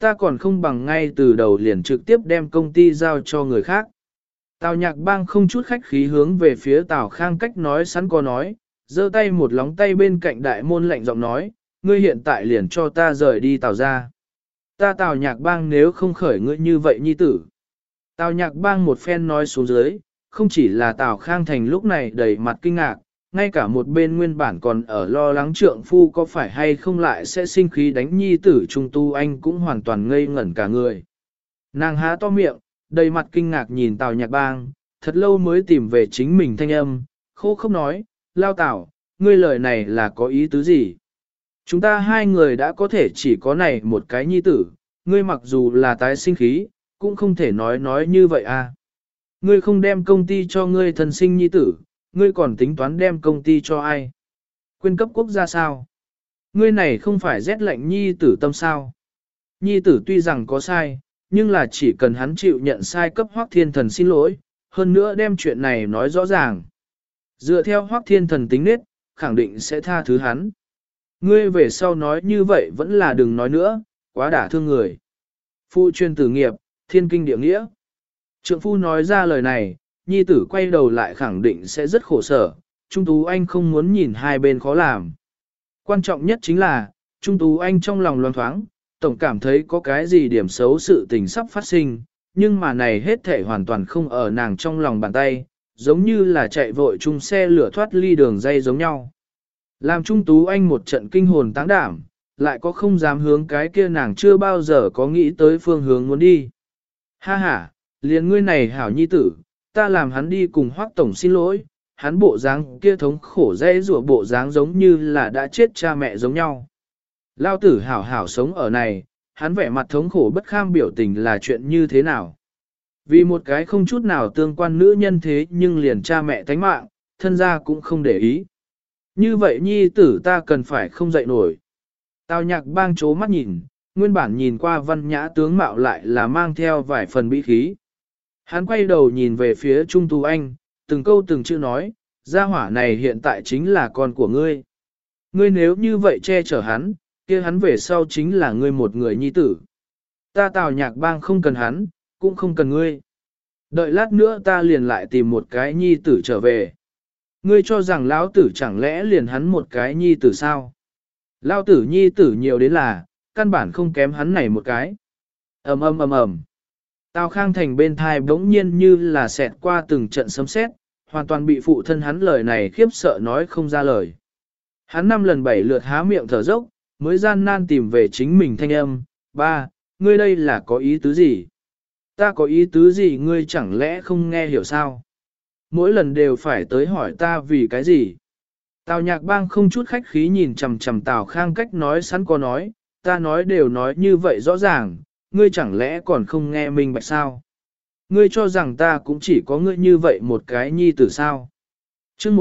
ta còn không bằng ngay từ đầu liền trực tiếp đem công ty giao cho người khác. Tào Nhạc Bang không chút khách khí hướng về phía Tào Khang Cách nói sẵn có nói, giơ tay một lóng tay bên cạnh đại môn lạnh giọng nói, ngươi hiện tại liền cho ta rời đi Tào ra. Ta Tào Nhạc Bang nếu không khởi ngươi như vậy nhi tử. Tào Nhạc Bang một phen nói xuống dưới, không chỉ là Tào Khang Thành lúc này đầy mặt kinh ngạc, ngay cả một bên nguyên bản còn ở lo lắng trượng phu có phải hay không lại sẽ sinh khí đánh nhi tử Trung Tu Anh cũng hoàn toàn ngây ngẩn cả người. Nàng há to miệng, đầy mặt kinh ngạc nhìn Tào Nhạc Bang, thật lâu mới tìm về chính mình thanh âm, khô không nói, lao Tào, ngươi lời này là có ý tứ gì? Chúng ta hai người đã có thể chỉ có này một cái nhi tử, ngươi mặc dù là tái sinh khí, cũng không thể nói như vậy à. Ngươi không đem công ty cho ngươi thân sinh nhi tử, ngươi còn tính toán đem công ty cho ai? Quyên cấp quốc gia sao? Ngươi này không phải rét lạnh nhi tử tâm sao? Nhi tử tuy rằng có sai, nhưng là chỉ cần hắn chịu nhận sai cấp Hoắc Thiên Thần xin lỗi, hơn nữa đem chuyện này nói rõ ràng. Dựa theo Hoắc Thiên Thần tính nết, khẳng định sẽ tha thứ hắn. Ngươi về sau nói như vậy vẫn là đừng nói nữa, quá đả thương người. Phụ truyền tử nghiệp, thiên kinh địa nghĩa. Trượng phu nói ra lời này, nhi tử quay đầu lại khẳng định sẽ rất khổ sở, Trung Tú Anh không muốn nhìn hai bên khó làm. Quan trọng nhất chính là, Trung Tú Anh trong lòng loang thoáng, tổng cảm thấy có cái gì điểm xấu sự tình sắp phát sinh, nhưng mà này hết thể hoàn toàn không ở nàng trong lòng bàn tay, giống như là chạy vội chung xe lửa thoát ly đường dây giống nhau. Làm Trung Tú Anh một trận kinh hồn táng đảm, lại có không dám hướng cái kia nàng chưa bao giờ có nghĩ tới phương hướng muốn đi. Ha ha, liền ngươi này hảo nhi tử, ta làm hắn đi cùng Hoắc tổng xin lỗi, hắn bộ dáng kia thống khổ dễ rủa bộ dáng giống như là đã chết cha mẹ giống nhau. Lao tử hảo hảo sống ở này, hắn vẻ mặt thống khổ bất kham biểu tình là chuyện như thế nào. Vì một cái không chút nào tương quan nữ nhân thế nhưng liền cha mẹ tánh mạng, thân gia cũng không để ý. Như vậy nhi tử ta cần phải không dậy nổi. Tào Nhạc Bang chố mắt nhìn, nguyên bản nhìn qua văn nhã tướng mạo lại là mang theo vài phần bí khí. Hắn quay đầu nhìn về phía Trung Tú Anh, từng câu từng chữ nói, gia hỏa này hiện tại chính là con của ngươi. Ngươi nếu như vậy che chở hắn, kia hắn về sau chính là ngươi một người nhi tử. Ta Tào Nhạc Bang không cần hắn, cũng không cần ngươi. Đợi lát nữa ta liền lại tìm một cái nhi tử trở về. Ngươi cho rằng lão tử chẳng lẽ liền hắn một cái nhi tử sao? Lão tử nhi tử nhiều đến là, căn bản không kém hắn này một cái. Ầm ầm ầm ầm. Tào Khang Thành bên thai bỗng nhiên như là xẹt qua từng trận sấm sét, hoàn toàn bị phụ thân hắn lời này khiếp sợ nói không ra lời. Hắn 5 lần 7 lượt há miệng thở dốc, mới gian nan tìm về chính mình thanh âm, ba, ngươi đây là có ý tứ gì? Ta có ý tứ gì ngươi chẳng lẽ không nghe hiểu sao? Mỗi lần đều phải tới hỏi ta vì cái gì? Tào Nhạc Bang không chút khách khí nhìn chằm chằm Tào Khang Cách nói sẵn có nói, ta nói đều nói như vậy rõ ràng, ngươi chẳng lẽ còn không nghe minh bạch sao? Ngươi cho rằng ta cũng chỉ có ngươi như vậy một cái nhi tử sao? chương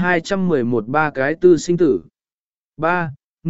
1211 ba cái tư sinh tử. Ba,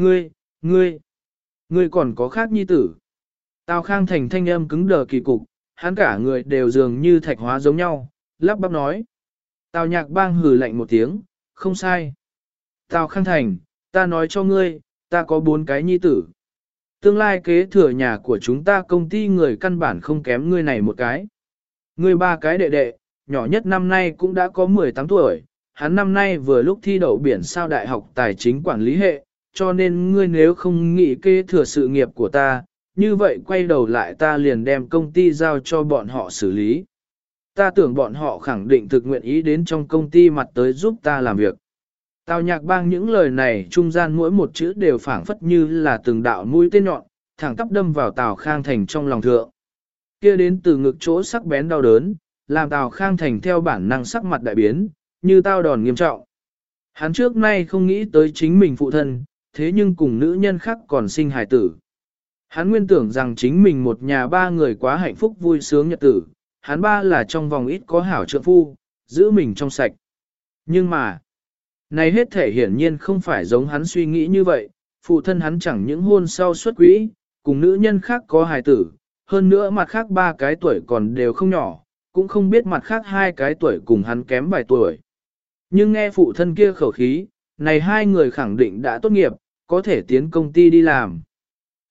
ngươi còn có khác nhi tử. Tào Khang Thành thanh âm cứng đờ kỳ cục, hắn cả người đều dường như thạch hóa giống nhau, lắp bắp nói. Tào Nhạc Bang hừ lạnh một tiếng, không sai. Tào Khang Thành, ta nói cho ngươi, ta có 4 cái nhi tử. Tương lai kế thừa nhà của chúng ta công ty người căn bản không kém ngươi này một cái. Ngươi 3 cái đệ đệ, nhỏ nhất năm nay cũng đã có 18 tuổi, hắn năm nay vừa lúc thi đậu biển sao đại học tài chính quản lý hệ, cho nên ngươi nếu không nghĩ kế thừa sự nghiệp của ta, như vậy quay đầu lại ta liền đem công ty giao cho bọn họ xử lý. Ta tưởng bọn họ khẳng định thực nguyện ý đến trong công ty mặt tới giúp ta làm việc. Tào Nhạc Bang những lời này trung gian mỗi một chữ đều phảng phất như là từng đạo mũi tên nhọn, thẳng tắp đâm vào Tào Khang Thành trong lòng thượng. Kia đến từ ngực chỗ sắc bén đau đớn, làm Tào Khang Thành theo bản năng sắc mặt đại biến, như tao đòn nghiêm trọng. Hắn trước nay không nghĩ tới chính mình phụ thân, thế nhưng cùng nữ nhân khác còn sinh hài tử. Hắn nguyên tưởng rằng chính mình một nhà 3 người quá hạnh phúc vui sướng nhật tử, hắn 3 là trong vòng ít có hảo trượng phu, giữ mình trong sạch. Nhưng mà, này hết thể hiển nhiên không phải giống hắn suy nghĩ như vậy, phụ thân hắn chẳng những hôn sau xuất quỹ, cùng nữ nhân khác có hài tử, hơn nữa mặt khác 3 cái tuổi còn đều không nhỏ, cũng không biết mặt khác 2 cái tuổi cùng hắn kém vài tuổi. Nhưng nghe phụ thân kia khẩu khí, này 2 người khẳng định đã tốt nghiệp, có thể tiến công ty đi làm.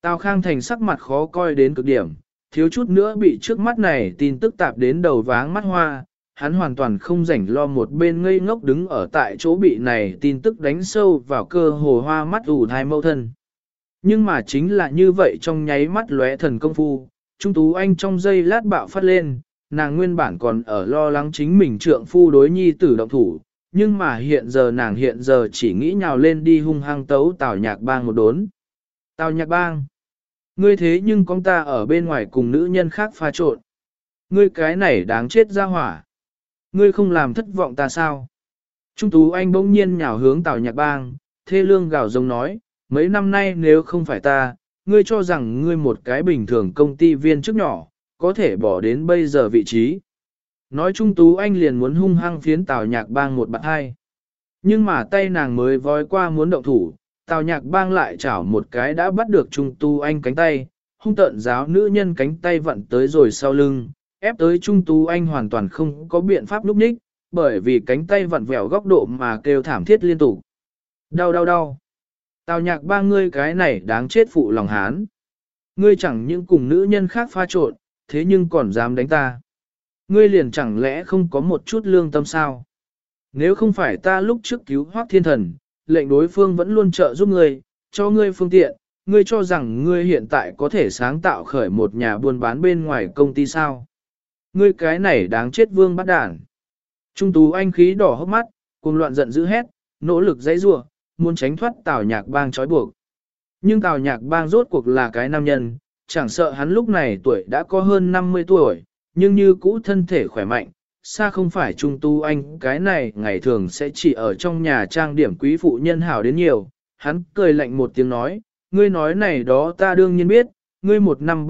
Tào Khang Thành sắc mặt khó coi đến cực điểm, thiếu chút nữa bị trước mắt này tin tức tạp đến đầu váng mắt hoa, hắn hoàn toàn không rảnh lo một bên ngây ngốc đứng ở tại chỗ bị này tin tức đánh sâu vào cơ hồ hoa mắt ủ thai mâu thân. Nhưng mà chính là như vậy trong nháy mắt lóe thần công phu, Trung Tú Anh trong giây lát bạo phát lên, nàng nguyên bản còn ở lo lắng chính mình trượng phu đối nhi tử động thủ, nhưng mà hiện giờ chỉ nghĩ nhào lên đi hung hăng tấu Tào Nhạc Bang một đốn. Tào Nhạc Bang, ngươi thế nhưng con ta ở bên ngoài cùng nữ nhân khác pha trộn. Ngươi cái này đáng chết ra hỏa. Ngươi không làm thất vọng ta sao? Trung Tú Anh bỗng nhiên nhào hướng Tào Nhạc Bang, thê lương gào giống nói, mấy năm nay nếu không phải ta, ngươi cho rằng ngươi một cái bình thường công ty viên chức nhỏ, có thể bỏ đến bây giờ vị trí. Nói Trung Tú Anh liền muốn hung hăng phiến Tào Nhạc Bang một bạn hai. Nhưng mà tay nàng mới vói qua muốn động thủ, Tào Nhạc Bang lại chảo một cái đã bắt được Trung Tú Anh cánh tay, hung tợn giáo nữ nhân cánh tay vặn tới rồi sau lưng, ép tới Trung Tú Anh hoàn toàn không có biện pháp núp ních, bởi vì cánh tay vặn vẹo góc độ mà kêu thảm thiết liên tục. Đau đau đau. Tào Nhạc Bang ngươi cái này đáng chết phụ lòng hán. Ngươi chẳng những cùng nữ nhân khác pha trộn, thế nhưng còn dám đánh ta. Ngươi liền chẳng lẽ không có một chút lương tâm sao? Nếu không phải ta lúc trước cứu Hoắc Thiên Thần, lệnh đối phương vẫn luôn trợ giúp ngươi, cho ngươi phương tiện, ngươi cho rằng ngươi hiện tại có thể sáng tạo khởi một nhà buôn bán bên ngoài công ty sao? Ngươi cái này đáng chết vương bắt đản. Trung Tú Anh khí đỏ hốc mắt, cuồng loạn giận dữ hét, nỗ lực dãy rủa, muốn tránh thoát Tào Nhạc Bang trói buộc. Nhưng Tào Nhạc Bang rốt cuộc là cái nam nhân, chẳng sợ hắn lúc này tuổi đã có hơn 50 tuổi, nhưng như cũ thân thể khỏe mạnh, xa không phải Trung Tú Anh cái này ngày thường sẽ chỉ ở trong nhà trang điểm quý phụ nhân hảo đến nhiều. Hắn cười lạnh một tiếng nói, ngươi nói này đó ta đương nhiên biết, ngươi một năm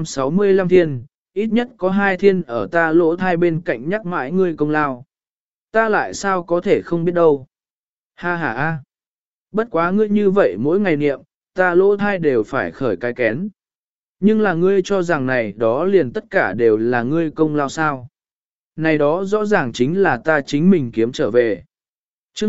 365 thiên, ít nhất có 2 thiên ở ta lỗ thai bên cạnh nhắc mãi ngươi công lao. Ta lại sao có thể không biết đâu. Ha ha ha. Bất quá ngươi như vậy mỗi ngày niệm, ta lỗ thai đều phải khởi cái kén. Nhưng là ngươi cho rằng này đó liền tất cả đều là ngươi công lao sao. Này đó rõ ràng chính là ta chính mình kiếm trở về. Chương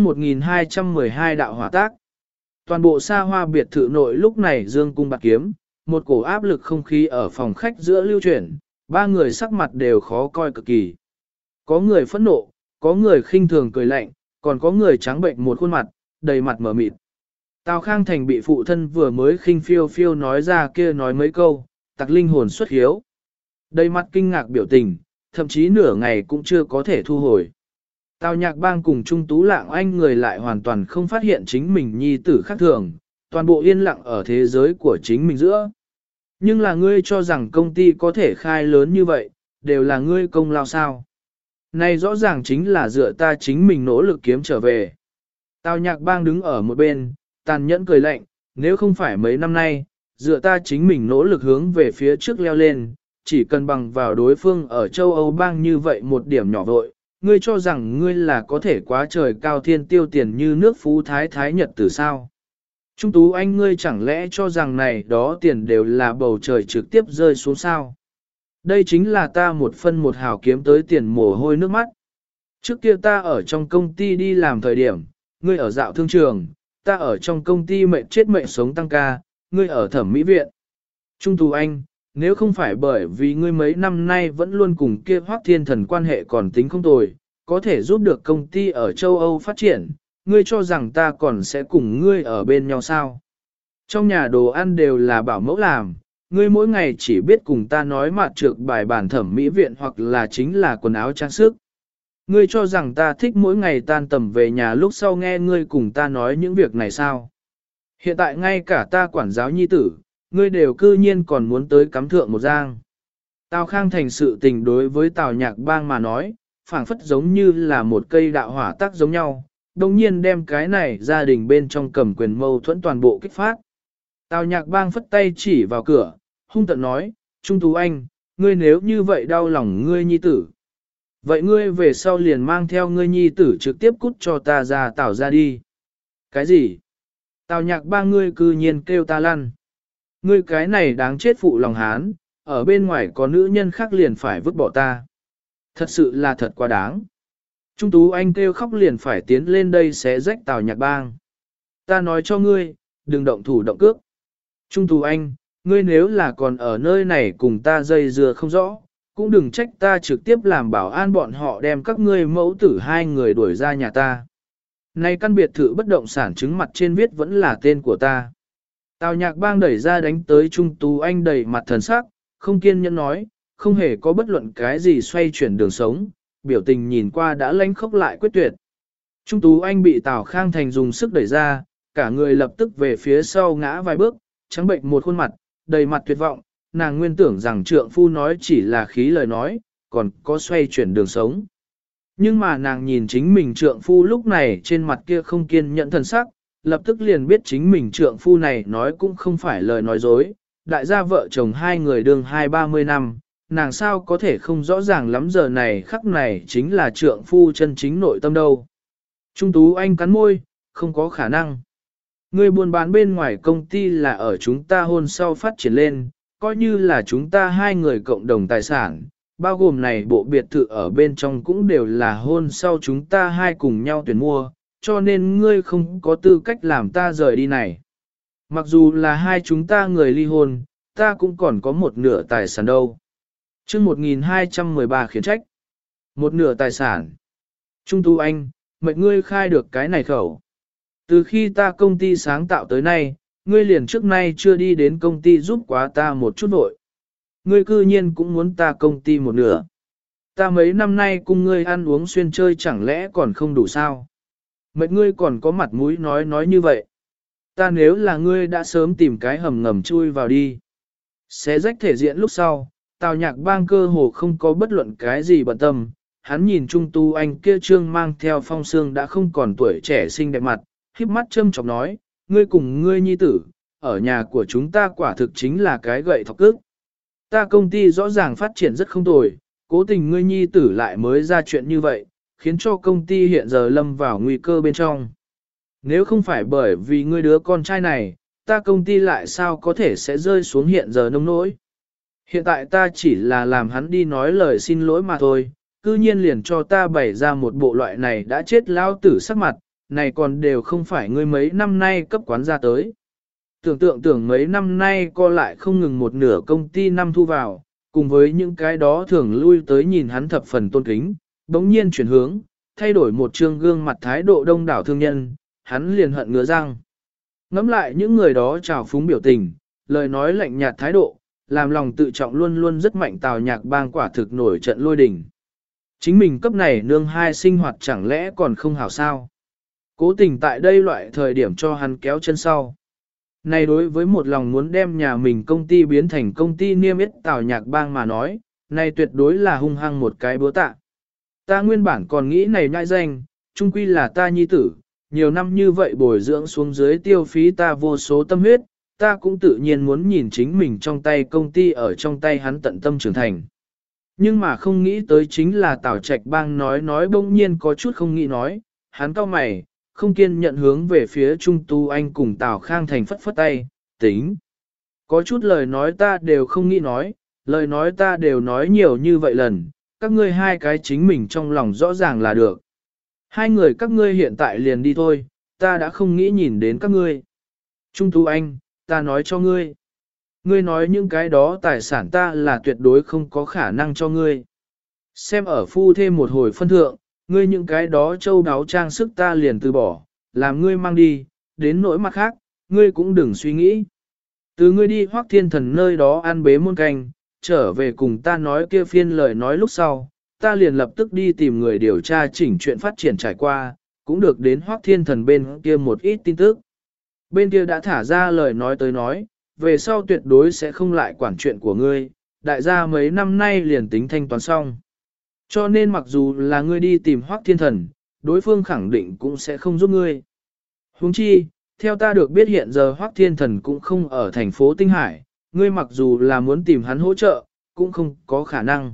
1212 đạo hỏa tác. Toàn bộ xa hoa biệt thự nội lúc này dương cung bạc kiếm, một cổ áp lực không khí ở phòng khách giữa lưu chuyển, ba người sắc mặt đều khó coi cực kỳ. Có người phẫn nộ, có người khinh thường cười lạnh, còn có người trắng bệnh một khuôn mặt, đầy mặt mở mịt. Tào Khang Thành bị phụ thân vừa mới khinh phiêu phiêu nói ra kia nói mấy câu, tặc linh hồn xuất hiếu. Đầy mặt kinh ngạc biểu tình, thậm chí nửa ngày cũng chưa có thể thu hồi. Tào Nhạc Bang cùng Trung Tú Lạng Anh người lại hoàn toàn không phát hiện chính mình nhi tử khác thường, toàn bộ yên lặng ở thế giới của chính mình giữa. Nhưng là ngươi cho rằng công ty có thể khai lớn như vậy, đều là ngươi công lao sao. Này rõ ràng chính là dựa ta chính mình nỗ lực kiếm trở về. Tào Nhạc Bang đứng ở một bên, tàn nhẫn cười lạnh, nếu không phải mấy năm nay, dựa ta chính mình nỗ lực hướng về phía trước leo lên, chỉ cần bằng vào đối phương ở châu Âu bang như vậy một điểm nhỏ vội, ngươi cho rằng ngươi là có thể quá trời cao thiên tiêu tiền như nước phú thái thái nhật từ sao. Trung Tú Anh ngươi chẳng lẽ cho rằng này đó tiền đều là bầu trời trực tiếp rơi xuống sao. Đây chính là ta một phân một hào kiếm tới tiền mồ hôi nước mắt. Trước kia ta ở trong công ty đi làm thời điểm, ngươi ở dạo thương trường, ta ở trong công ty mệnh chết mệnh sống tăng ca, ngươi ở thẩm mỹ viện. Trung Tú Anh, nếu không phải bởi vì ngươi mấy năm nay vẫn luôn cùng kia Hoắc Thiên Thần quan hệ còn tính không tồi, có thể giúp được công ty ở châu Âu phát triển, ngươi cho rằng ta còn sẽ cùng ngươi ở bên nhau sao? Trong nhà đồ ăn đều là bảo mẫu làm, ngươi mỗi ngày chỉ biết cùng ta nói mặt trược bài bản thẩm mỹ viện hoặc là chính là quần áo trang sức. Ngươi cho rằng ta thích mỗi ngày tan tầm về nhà lúc sau nghe ngươi cùng ta nói những việc này sao? Hiện tại ngay cả ta quản giáo nhi tử, ngươi đều cư nhiên còn muốn tới cắm thượng một giang. Tào Khang Thành sự tình đối với Tào Nhạc Bang mà nói, phảng phất giống như là một cây đạo hỏa tác giống nhau, đồng nhiên đem cái này gia đình bên trong cầm quyền mâu thuẫn toàn bộ kích phát. Tào Nhạc Bang phất tay chỉ vào cửa, hung tợn nói, Trung Tú Anh, ngươi nếu như vậy đau lòng ngươi nhi tử. Vậy ngươi về sau liền mang theo ngươi nhi tử trực tiếp cút cho ta ra Tào ra đi. Cái gì? Tào Nhạc Bang ngươi cư nhiên kêu ta lăn. Ngươi cái này đáng chết phụ lòng hán, ở bên ngoài có nữ nhân khác liền phải vứt bỏ ta. Thật sự là thật quá đáng. Trung Tú Anh kêu khóc liền phải tiến lên đây xé rách Tào Nhạc Bang. Ta nói cho ngươi, đừng động thủ động cước. Trung Tú Anh, ngươi nếu là còn ở nơi này cùng ta dây dưa không rõ, cũng đừng trách ta trực tiếp làm bảo an bọn họ đem các ngươi mẫu tử hai người đuổi ra nhà ta. Này căn biệt thự bất động sản chứng mặt trên viết vẫn là tên của ta. Tào Nhạc Bang đẩy ra đánh tới Trung Tú Anh đầy mặt thần sắc, không kiên nhẫn nói, không hề có bất luận cái gì xoay chuyển đường sống, biểu tình nhìn qua đã lanh khốc lại quyết tuyệt. Trung Tú Anh bị Tào Khang Thành dùng sức đẩy ra, cả người lập tức về phía sau ngã vài bước, trắng bệnh một khuôn mặt, đầy mặt tuyệt vọng, nàng nguyên tưởng rằng trượng phu nói chỉ là khí lời nói, còn có xoay chuyển đường sống. Nhưng mà nàng nhìn chính mình trượng phu lúc này trên mặt kia không kiên nhẫn thần sắc, lập tức liền biết chính mình trượng phu này nói cũng không phải lời nói dối, đại gia vợ chồng hai người đương 20-30 năm, nàng sao có thể không rõ ràng lắm giờ này khắc này chính là trượng phu chân chính nội tâm đâu. Trung Tú Anh cắn môi, không có khả năng. Người buôn bán bên ngoài công ty là ở chúng ta hôn sau phát triển lên, coi như là chúng ta hai người cộng đồng tài sản, bao gồm này bộ biệt thự ở bên trong cũng đều là hôn sau chúng ta hai cùng nhau tuyển mua, cho nên ngươi không có tư cách làm ta rời đi này. Mặc dù là hai chúng ta người ly hôn, ta cũng còn có một nửa tài sản đâu. Chương 1213 khiển trách. Một nửa tài sản. Trung Tú Anh, mệnh ngươi khai được cái này khẩu. Từ khi ta công ty sáng tạo tới nay, ngươi liền trước nay chưa đi đến công ty giúp quá ta một chút vội. Ngươi cư nhiên cũng muốn ta công ty một nửa. Ta mấy năm nay cùng ngươi ăn uống xuyên chơi chẳng lẽ còn không đủ sao? Mệnh ngươi còn có mặt mũi nói như vậy. Ta nếu là ngươi đã sớm tìm cái hầm ngầm chui vào đi. Xé rách thể diện lúc sau, Tào Nhạc Bang cơ hồ không có bất luận cái gì bận tâm. Hắn nhìn Trung Tú Anh kia trương mang theo phong sương đã không còn tuổi trẻ xinh đẹp mặt, híp mắt châm chọc nói, ngươi cùng ngươi nhi tử, ở nhà của chúng ta quả thực chính là cái gậy thọc cước. Ta công ty rõ ràng phát triển rất không tồi, cố tình ngươi nhi tử lại mới ra chuyện như vậy, khiến cho công ty hiện giờ lâm vào nguy cơ bên trong. Nếu không phải bởi vì ngươi đứa con trai này, ta công ty lại sao có thể sẽ rơi xuống hiện giờ nông nỗi. Hiện tại ta chỉ là làm hắn đi nói lời xin lỗi mà thôi, cư nhiên liền cho ta bày ra một bộ loại này đã chết lao tử sắc mặt, này còn đều không phải ngươi mấy năm nay cấp quán ra tới. Tưởng mấy năm nay co lại không ngừng một nửa công ty năm thu vào, cùng với những cái đó thường lui tới nhìn hắn thập phần tôn kính, bỗng nhiên chuyển hướng, thay đổi một trương gương mặt thái độ đông đảo thương nhân, hắn liền hận ngứa răng. Ngắm lại những người đó trào phúng biểu tình, lời nói lạnh nhạt thái độ, làm lòng tự trọng luôn luôn rất mạnh. Tào Nhạc Bang quả thực nổi trận lôi đình. Chính mình cấp này nương hai sinh hoạt chẳng lẽ còn không hảo sao? Cố tình tại đây loại thời điểm cho hắn kéo chân sau. Này đối với một lòng muốn đem nhà mình công ty biến thành công ty niêm yết Tào Nhạc Bang mà nói, này tuyệt đối là hung hăng một cái búa tạ. Ta nguyên bản còn nghĩ này nhãi danh, chung quy là ta nhi tử, nhiều năm như vậy bồi dưỡng xuống dưới tiêu phí ta vô số tâm huyết, ta cũng tự nhiên muốn nhìn chính mình trong tay công ty ở trong tay hắn tận tâm trưởng thành. Nhưng mà không nghĩ tới chính là Tào Trạch Bang nói bỗng nhiên có chút không nghĩ nói, hắn cau mày, không kiên nhận hướng về phía Trung Tú Anh cùng Tào Khang Thành phất phất tay, tính. Có chút lời nói ta đều không nghĩ nói, lời nói ta đều nói nhiều như vậy lần, các ngươi hai cái chính mình trong lòng rõ ràng là được. Hai người các ngươi hiện tại liền đi thôi, ta đã không nghĩ nhìn đến các ngươi. Trung Tú Anh, ta nói cho ngươi. Ngươi nói những cái đó tài sản ta là tuyệt đối không có khả năng cho ngươi. Xem ở phu thêm một hồi phân thượng, ngươi những cái đó châu đáo trang sức ta liền từ bỏ, làm ngươi mang đi, đến nỗi mặt khác, ngươi cũng đừng suy nghĩ. Từ ngươi đi Hoắc Thiên Thần nơi đó ăn bế muôn canh, trở về cùng ta nói kia phiên lời nói lúc sau, ta liền lập tức đi tìm người điều tra chỉnh chuyện phát triển trải qua, cũng được đến Hoắc Thiên Thần bên kia một ít tin tức. Bên kia đã thả ra lời nói tới nói, về sau tuyệt đối sẽ không lại quản chuyện của ngươi, đại gia mấy năm nay liền tính thanh toán xong. Cho nên mặc dù là ngươi đi tìm Hoắc Thiên Thần, đối phương khẳng định cũng sẽ không giúp ngươi. Huống chi, theo ta được biết hiện giờ Hoắc Thiên Thần cũng không ở thành phố Tinh Hải, ngươi mặc dù là muốn tìm hắn hỗ trợ, cũng không có khả năng.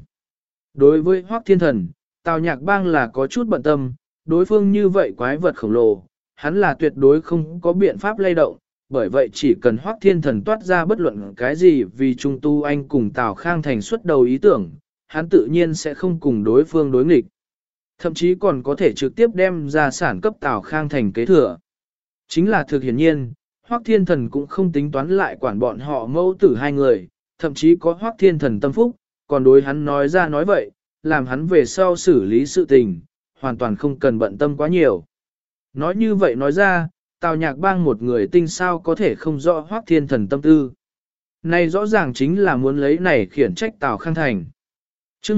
Đối với Hoắc Thiên Thần, Tào Nhạc Bang là có chút bận tâm, đối phương như vậy quái vật khổng lồ, hắn là tuyệt đối không có biện pháp lay động, bởi vậy chỉ cần Hoắc Thiên Thần toát ra bất luận cái gì vì Trung Tu Anh cùng Tào Khang Thành xuất đầu ý tưởng, hắn tự nhiên sẽ không cùng đối phương đối nghịch. Thậm chí còn có thể trực tiếp đem ra sản cấp Tào Khang Thành kế thừa. Chính là thực hiển nhiên, Hoắc Thiên Thần cũng không tính toán lại quản bọn họ mẫu tử hai người, thậm chí có Hoắc Thiên Thần tâm phúc, còn đối hắn nói ra nói vậy, làm hắn về sau xử lý sự tình, hoàn toàn không cần bận tâm quá nhiều. Nói như vậy nói ra, Tào Nhạc Bang một người tinh sao có thể không rõ Hoắc Thiên Thần tâm tư. Này rõ ràng chính là muốn lấy này khiển trách Tào Khang Thành. Chương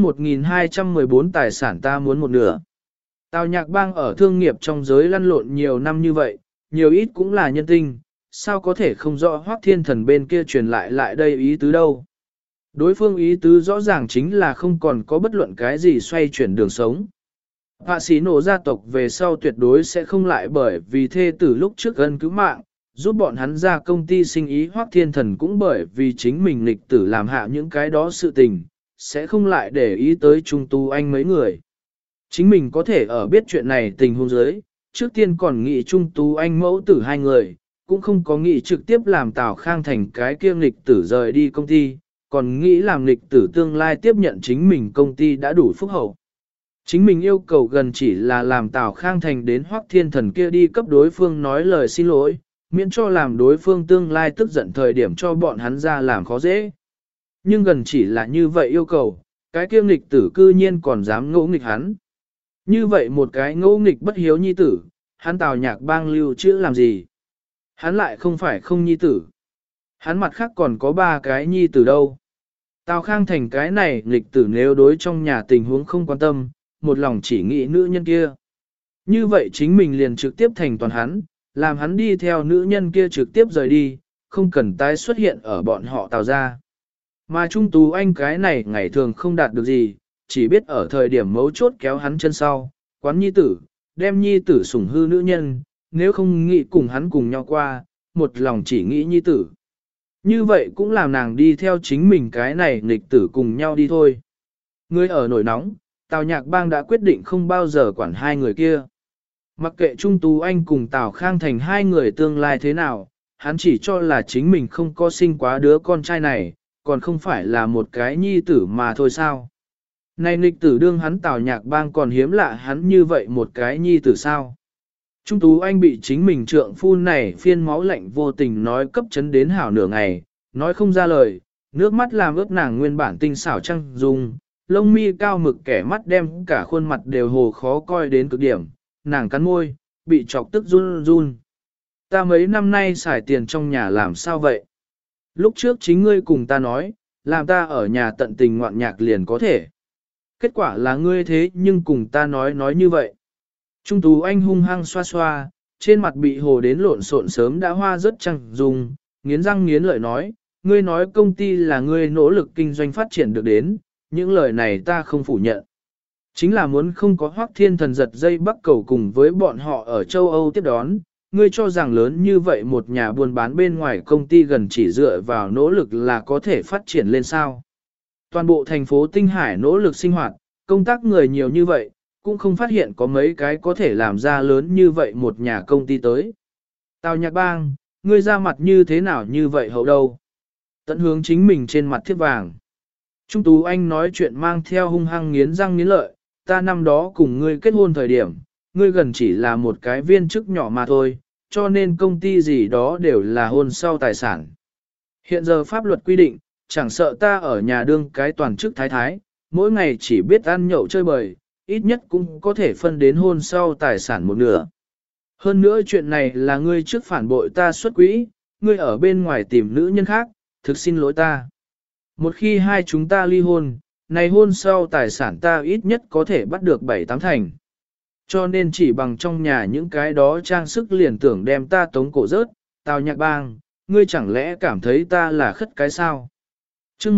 1214 tài sản ta muốn một nửa. Tào Nhạc Bang ở thương nghiệp trong giới lăn lộn nhiều năm như vậy, nhiều ít cũng là nhân tinh, sao có thể không rõ Hoắc Thiên Thần bên kia truyền lại đây ý tứ đâu. Đối phương ý tứ rõ ràng chính là không còn có bất luận cái gì xoay chuyển đường sống. Hạ sĩ nổ gia tộc về sau tuyệt đối sẽ không lại bởi vì thê tử lúc trước ân cứu mạng, giúp bọn hắn ra công ty sinh ý. Hoắc Thiên Thần cũng bởi vì chính mình lịch tử làm hạ những cái đó sự tình, sẽ không lại để ý tới Trung Tu Anh mấy người. Chính mình có thể ở biết chuyện này tình huống dưới, trước tiên còn nghĩ Trung Tu Anh mẫu tử hai người, cũng không có nghĩ trực tiếp làm Tào Khang Thành cái kia lịch tử rời đi công ty, còn nghĩ làm lịch tử tương lai tiếp nhận chính mình công ty đã đủ phúc hậu. Chính mình yêu cầu gần chỉ là làm Tào Khang Thành đến Hoắc Thiên Thần kia đi cấp đối phương nói lời xin lỗi, miễn cho làm đối phương tương lai tức giận thời điểm cho bọn hắn ra làm khó dễ. Nhưng gần chỉ là như vậy yêu cầu, cái kia nghịch tử cư nhiên còn dám ngỗ nghịch hắn. Như vậy một cái ngỗ nghịch bất hiếu nhi tử, hắn Tào Nhạc Bang lưu trữ làm gì? Hắn lại không phải không nhi tử. Hắn mặt khác còn có 3 cái nhi tử đâu. Tào Khang Thành cái này nghịch tử nếu đối trong nhà tình huống không quan tâm, một lòng chỉ nghĩ nữ nhân kia. Như vậy chính mình liền trực tiếp thành toàn hắn, làm hắn đi theo nữ nhân kia trực tiếp rời đi, không cần tái xuất hiện ở bọn họ Tào ra. Mà Trung Tú Anh cái này ngày thường không đạt được gì, chỉ biết ở thời điểm mấu chốt kéo hắn chân sau, quán nhi tử, đem nhi tử sủng hư nữ nhân, nếu không nghĩ cùng hắn cùng nhau qua, một lòng chỉ nghĩ nhi tử. Như vậy cũng làm nàng đi theo chính mình cái này nghịch tử cùng nhau đi thôi. Người ở nổi nóng, Tào Nhạc Bang đã quyết định không bao giờ quản hai người kia. Mặc kệ Trung Tú Anh cùng Tào Khang Thành hai người tương lai thế nào, hắn chỉ cho là chính mình không có sinh quá đứa con trai này, còn không phải là một cái nhi tử mà thôi sao. Này nghịch tử đương hắn Tào Nhạc Bang còn hiếm lạ hắn như vậy một cái nhi tử sao. Trung Tú Anh bị chính mình trượng phu này phiên máu lạnh vô tình nói cấp chấn đến hảo nửa ngày, nói không ra lời, nước mắt làm ướt nàng nguyên bản tinh xảo trăng dung, lông mi cao mực kẻ mắt đem cả khuôn mặt đều hồ khó coi đến cực điểm, nàng cắn môi, bị chọc tức run run. Ta mấy năm nay xài tiền trong nhà làm sao vậy? Lúc trước chính ngươi cùng ta nói, làm ta ở nhà tận tình ngoạn nhạc liền có thể. Kết quả là ngươi thế nhưng cùng ta nói như vậy. Trung Tú Anh hung hăng xoa xoa, trên mặt bị hồ đến lộn xộn sớm đã hoa rất trăng dùng, nghiến răng nghiến lợi nói, ngươi nói công ty là ngươi nỗ lực kinh doanh phát triển được đến, những lời này ta không phủ nhận. Chính là muốn không có Hoắc Thiên Thần giật dây bắt cầu cùng với bọn họ ở châu Âu tiếp đón, ngươi cho rằng lớn như vậy một nhà buôn bán bên ngoài công ty gần chỉ dựa vào nỗ lực là có thể phát triển lên sao. Toàn bộ thành phố Tinh Hải nỗ lực sinh hoạt, công tác người nhiều như vậy, cũng không phát hiện có mấy cái có thể làm ra lớn như vậy một nhà công ty tới. Tào Nhạc Bang, ngươi ra mặt như thế nào như vậy hậu đâu? Tận hướng chính mình trên mặt thiếp vàng. Trung Tú Anh nói chuyện mang theo hung hăng nghiến răng nghiến lợi, ta năm đó cùng ngươi kết hôn thời điểm, ngươi gần chỉ là một cái viên chức nhỏ mà thôi, cho nên công ty gì đó đều là hôn sau tài sản. Hiện giờ pháp luật quy định, chẳng sợ ta ở nhà đương cái toàn chức thái thái, mỗi ngày chỉ biết ăn nhậu chơi bời, ít nhất cũng có thể phân đến hôn sau tài sản một nửa. Hơn nữa chuyện này là ngươi trước phản bội ta xuất quỹ, ngươi ở bên ngoài tìm nữ nhân khác, thực xin lỗi ta. Một khi hai chúng ta ly hôn, này hôn sau tài sản ta ít nhất có thể bắt được 7-8 thành. Cho nên chỉ bằng trong nhà những cái đó trang sức liền tưởng đem ta tống cổ rớt, Tào Nhạc Bang, ngươi chẳng lẽ cảm thấy ta là khất cái sao? Chương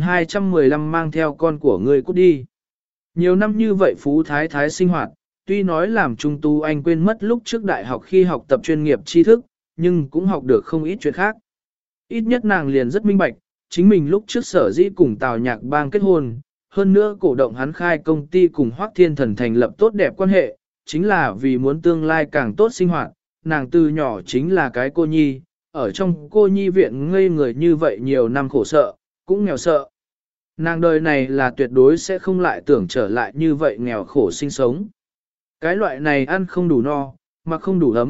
1215 mang theo con của ngươi cút đi. Nhiều năm như vậy Phú Thái Thái sinh hoạt, tuy nói làm Trung Tú Anh quên mất lúc trước đại học khi học tập chuyên nghiệp tri thức, nhưng cũng học được không ít chuyện khác. Ít nhất nàng liền rất minh bạch, chính mình lúc trước sở dĩ cùng Tào Nhạc Bang kết hôn, hơn nữa cổ động hắn khai công ty cùng Hoắc Thiên Thần thành lập tốt đẹp quan hệ, chính là vì muốn tương lai càng tốt sinh hoạt, nàng từ nhỏ chính là cái cô nhi, ở trong cô nhi viện ngây người như vậy nhiều năm khổ sợ, cũng nghèo sợ. Nàng đời này là tuyệt đối sẽ không lại tưởng trở lại như vậy nghèo khổ sinh sống. Cái loại này ăn không đủ no, mặc không đủ ấm,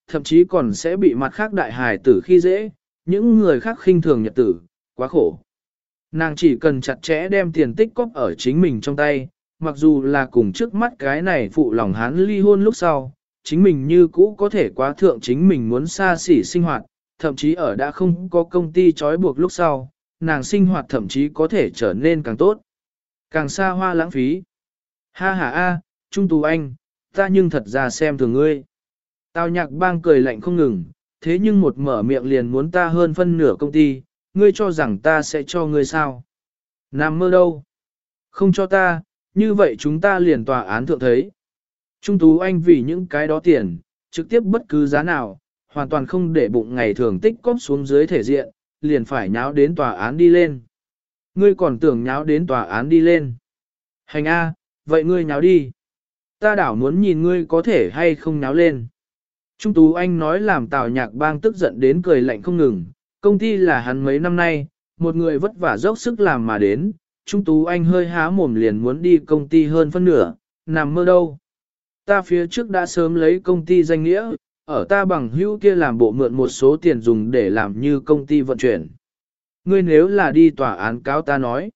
thậm chí còn sẽ bị mặt khác đại hài tử khi dễ, những người khác khinh thường nhật tử, quá khổ. Nàng chỉ cần chặt chẽ đem tiền tích cóp ở chính mình trong tay, mặc dù là cùng trước mắt cái này phụ lòng hắn ly hôn lúc sau, chính mình như cũ có thể quá thượng chính mình muốn xa xỉ sinh hoạt, thậm chí ở đã không có công ty trói buộc lúc sau, nàng sinh hoạt thậm chí có thể trở nên càng tốt, càng xa hoa lãng phí. Ha ha a, Trung Tú Anh, ta nhưng thật ra xem thường ngươi. Tào Nhạc Bang cười lạnh không ngừng, thế nhưng một mở miệng liền muốn ta hơn phân nửa công ty, ngươi cho rằng ta sẽ cho ngươi sao? Nằm mơ đâu? Không cho ta, như vậy chúng ta liền tòa án thượng thấy. Trung Tú Anh vì những cái đó tiền, trực tiếp bất cứ giá nào, hoàn toàn không để bụng ngày thường tích cóp xuống dưới thể diện, liền phải nháo đến tòa án đi lên. Ngươi còn tưởng nháo đến tòa án đi lên. Hành A, vậy ngươi nháo đi. Ta đảo muốn nhìn ngươi có thể hay không nháo lên. Trung Tú Anh nói làm Tào Nhạc Bang tức giận đến cười lạnh không ngừng, công ty là hắn mấy năm nay, một người vất vả dốc sức làm mà đến, Trung Tú Anh hơi há mồm liền muốn đi công ty hơn phân nửa, nằm mơ đâu. Ta phía trước đã sớm lấy công ty danh nghĩa, ở ta bằng hữu kia làm bộ mượn một số tiền dùng để làm như công ty vận chuyển. Ngươi nếu là đi tòa án cáo ta nói.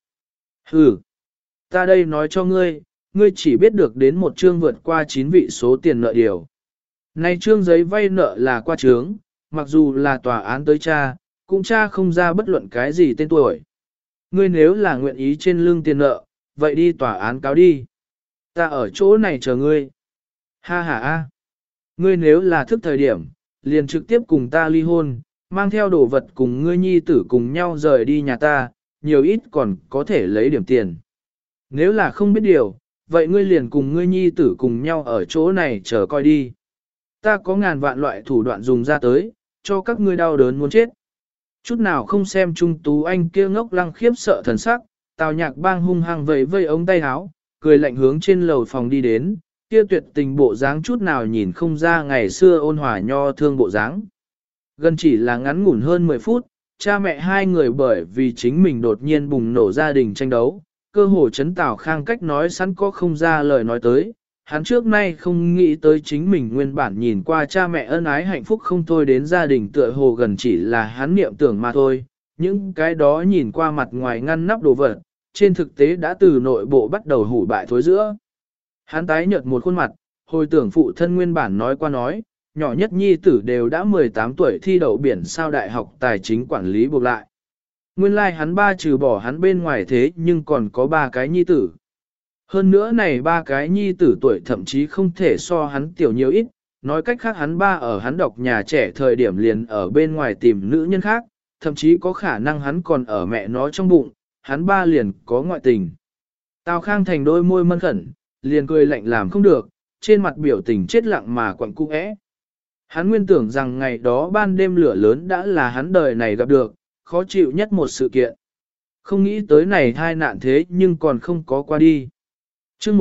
Ừ, ta đây nói cho ngươi, ngươi chỉ biết được đến một chương vượt qua 9 vị số tiền nợ điều. Này trương giấy vay nợ là qua trướng, mặc dù là tòa án tới cha, cũng cha không ra bất luận cái gì tên tuổi. Ngươi nếu là nguyện ý trên lưng tiền nợ, vậy đi tòa án cáo đi. Ta ở chỗ này chờ ngươi. Ha ha ha. Ngươi nếu là thức thời điểm, liền trực tiếp cùng ta ly hôn, mang theo đồ vật cùng ngươi nhi tử cùng nhau rời đi nhà ta, nhiều ít còn có thể lấy điểm tiền. Nếu là không biết điều, vậy ngươi liền cùng ngươi nhi tử cùng nhau ở chỗ này chờ coi đi. Ta có ngàn vạn loại thủ đoạn dùng ra tới, cho các ngươi đau đớn muốn chết. Chút nào không xem Trung Tú Anh kia ngốc lăng khiếp sợ thần sắc, Tào Nhạc Bang hung hăng vẫy vây ống tay áo, cười lạnh hướng trên lầu phòng đi đến, kia tuyệt tình bộ dáng chút nào nhìn không ra ngày xưa ôn hòa nho thương bộ dáng. Gần chỉ là ngắn ngủn hơn 10 phút, cha mẹ hai người bởi vì chính mình đột nhiên bùng nổ gia đình tranh đấu, cơ hồ chấn Tào Khang cách nói sẵn có không ra lời nói tới. Hắn trước nay không nghĩ tới chính mình nguyên bản nhìn qua cha mẹ ân ái hạnh phúc không thôi đến gia đình tựa hồ gần chỉ là hắn niệm tưởng mà thôi. Những cái đó nhìn qua mặt ngoài ngăn nắp đồ vật, trên thực tế đã từ nội bộ bắt đầu hủ bại thối giữa. Hắn tái nhợt một khuôn mặt, hồi tưởng phụ thân nguyên bản nói qua nói, nhỏ nhất nhi tử đều đã 18 tuổi thi đậu biển sao đại học tài chính quản lý buộc lại. Nguyên lai hắn ba trừ bỏ hắn bên ngoài thế nhưng còn có 3 cái nhi tử. Hơn nữa này 3 cái nhi tử tuổi thậm chí không thể so hắn tiểu nhiều ít, nói cách khác hắn ba ở hắn đọc nhà trẻ thời điểm liền ở bên ngoài tìm nữ nhân khác, thậm chí có khả năng hắn còn ở mẹ nó trong bụng, hắn ba liền có ngoại tình. Tào Khang Thành đôi môi mân khẩn, liền cười lạnh làm không được, trên mặt biểu tình chết lặng mà quặn cung ẽ. Hắn nguyên tưởng rằng ngày đó ban đêm lửa lớn đã là hắn đời này gặp được, khó chịu nhất một sự kiện. Không nghĩ tới này thai nạn thế nhưng còn không có qua đi. chương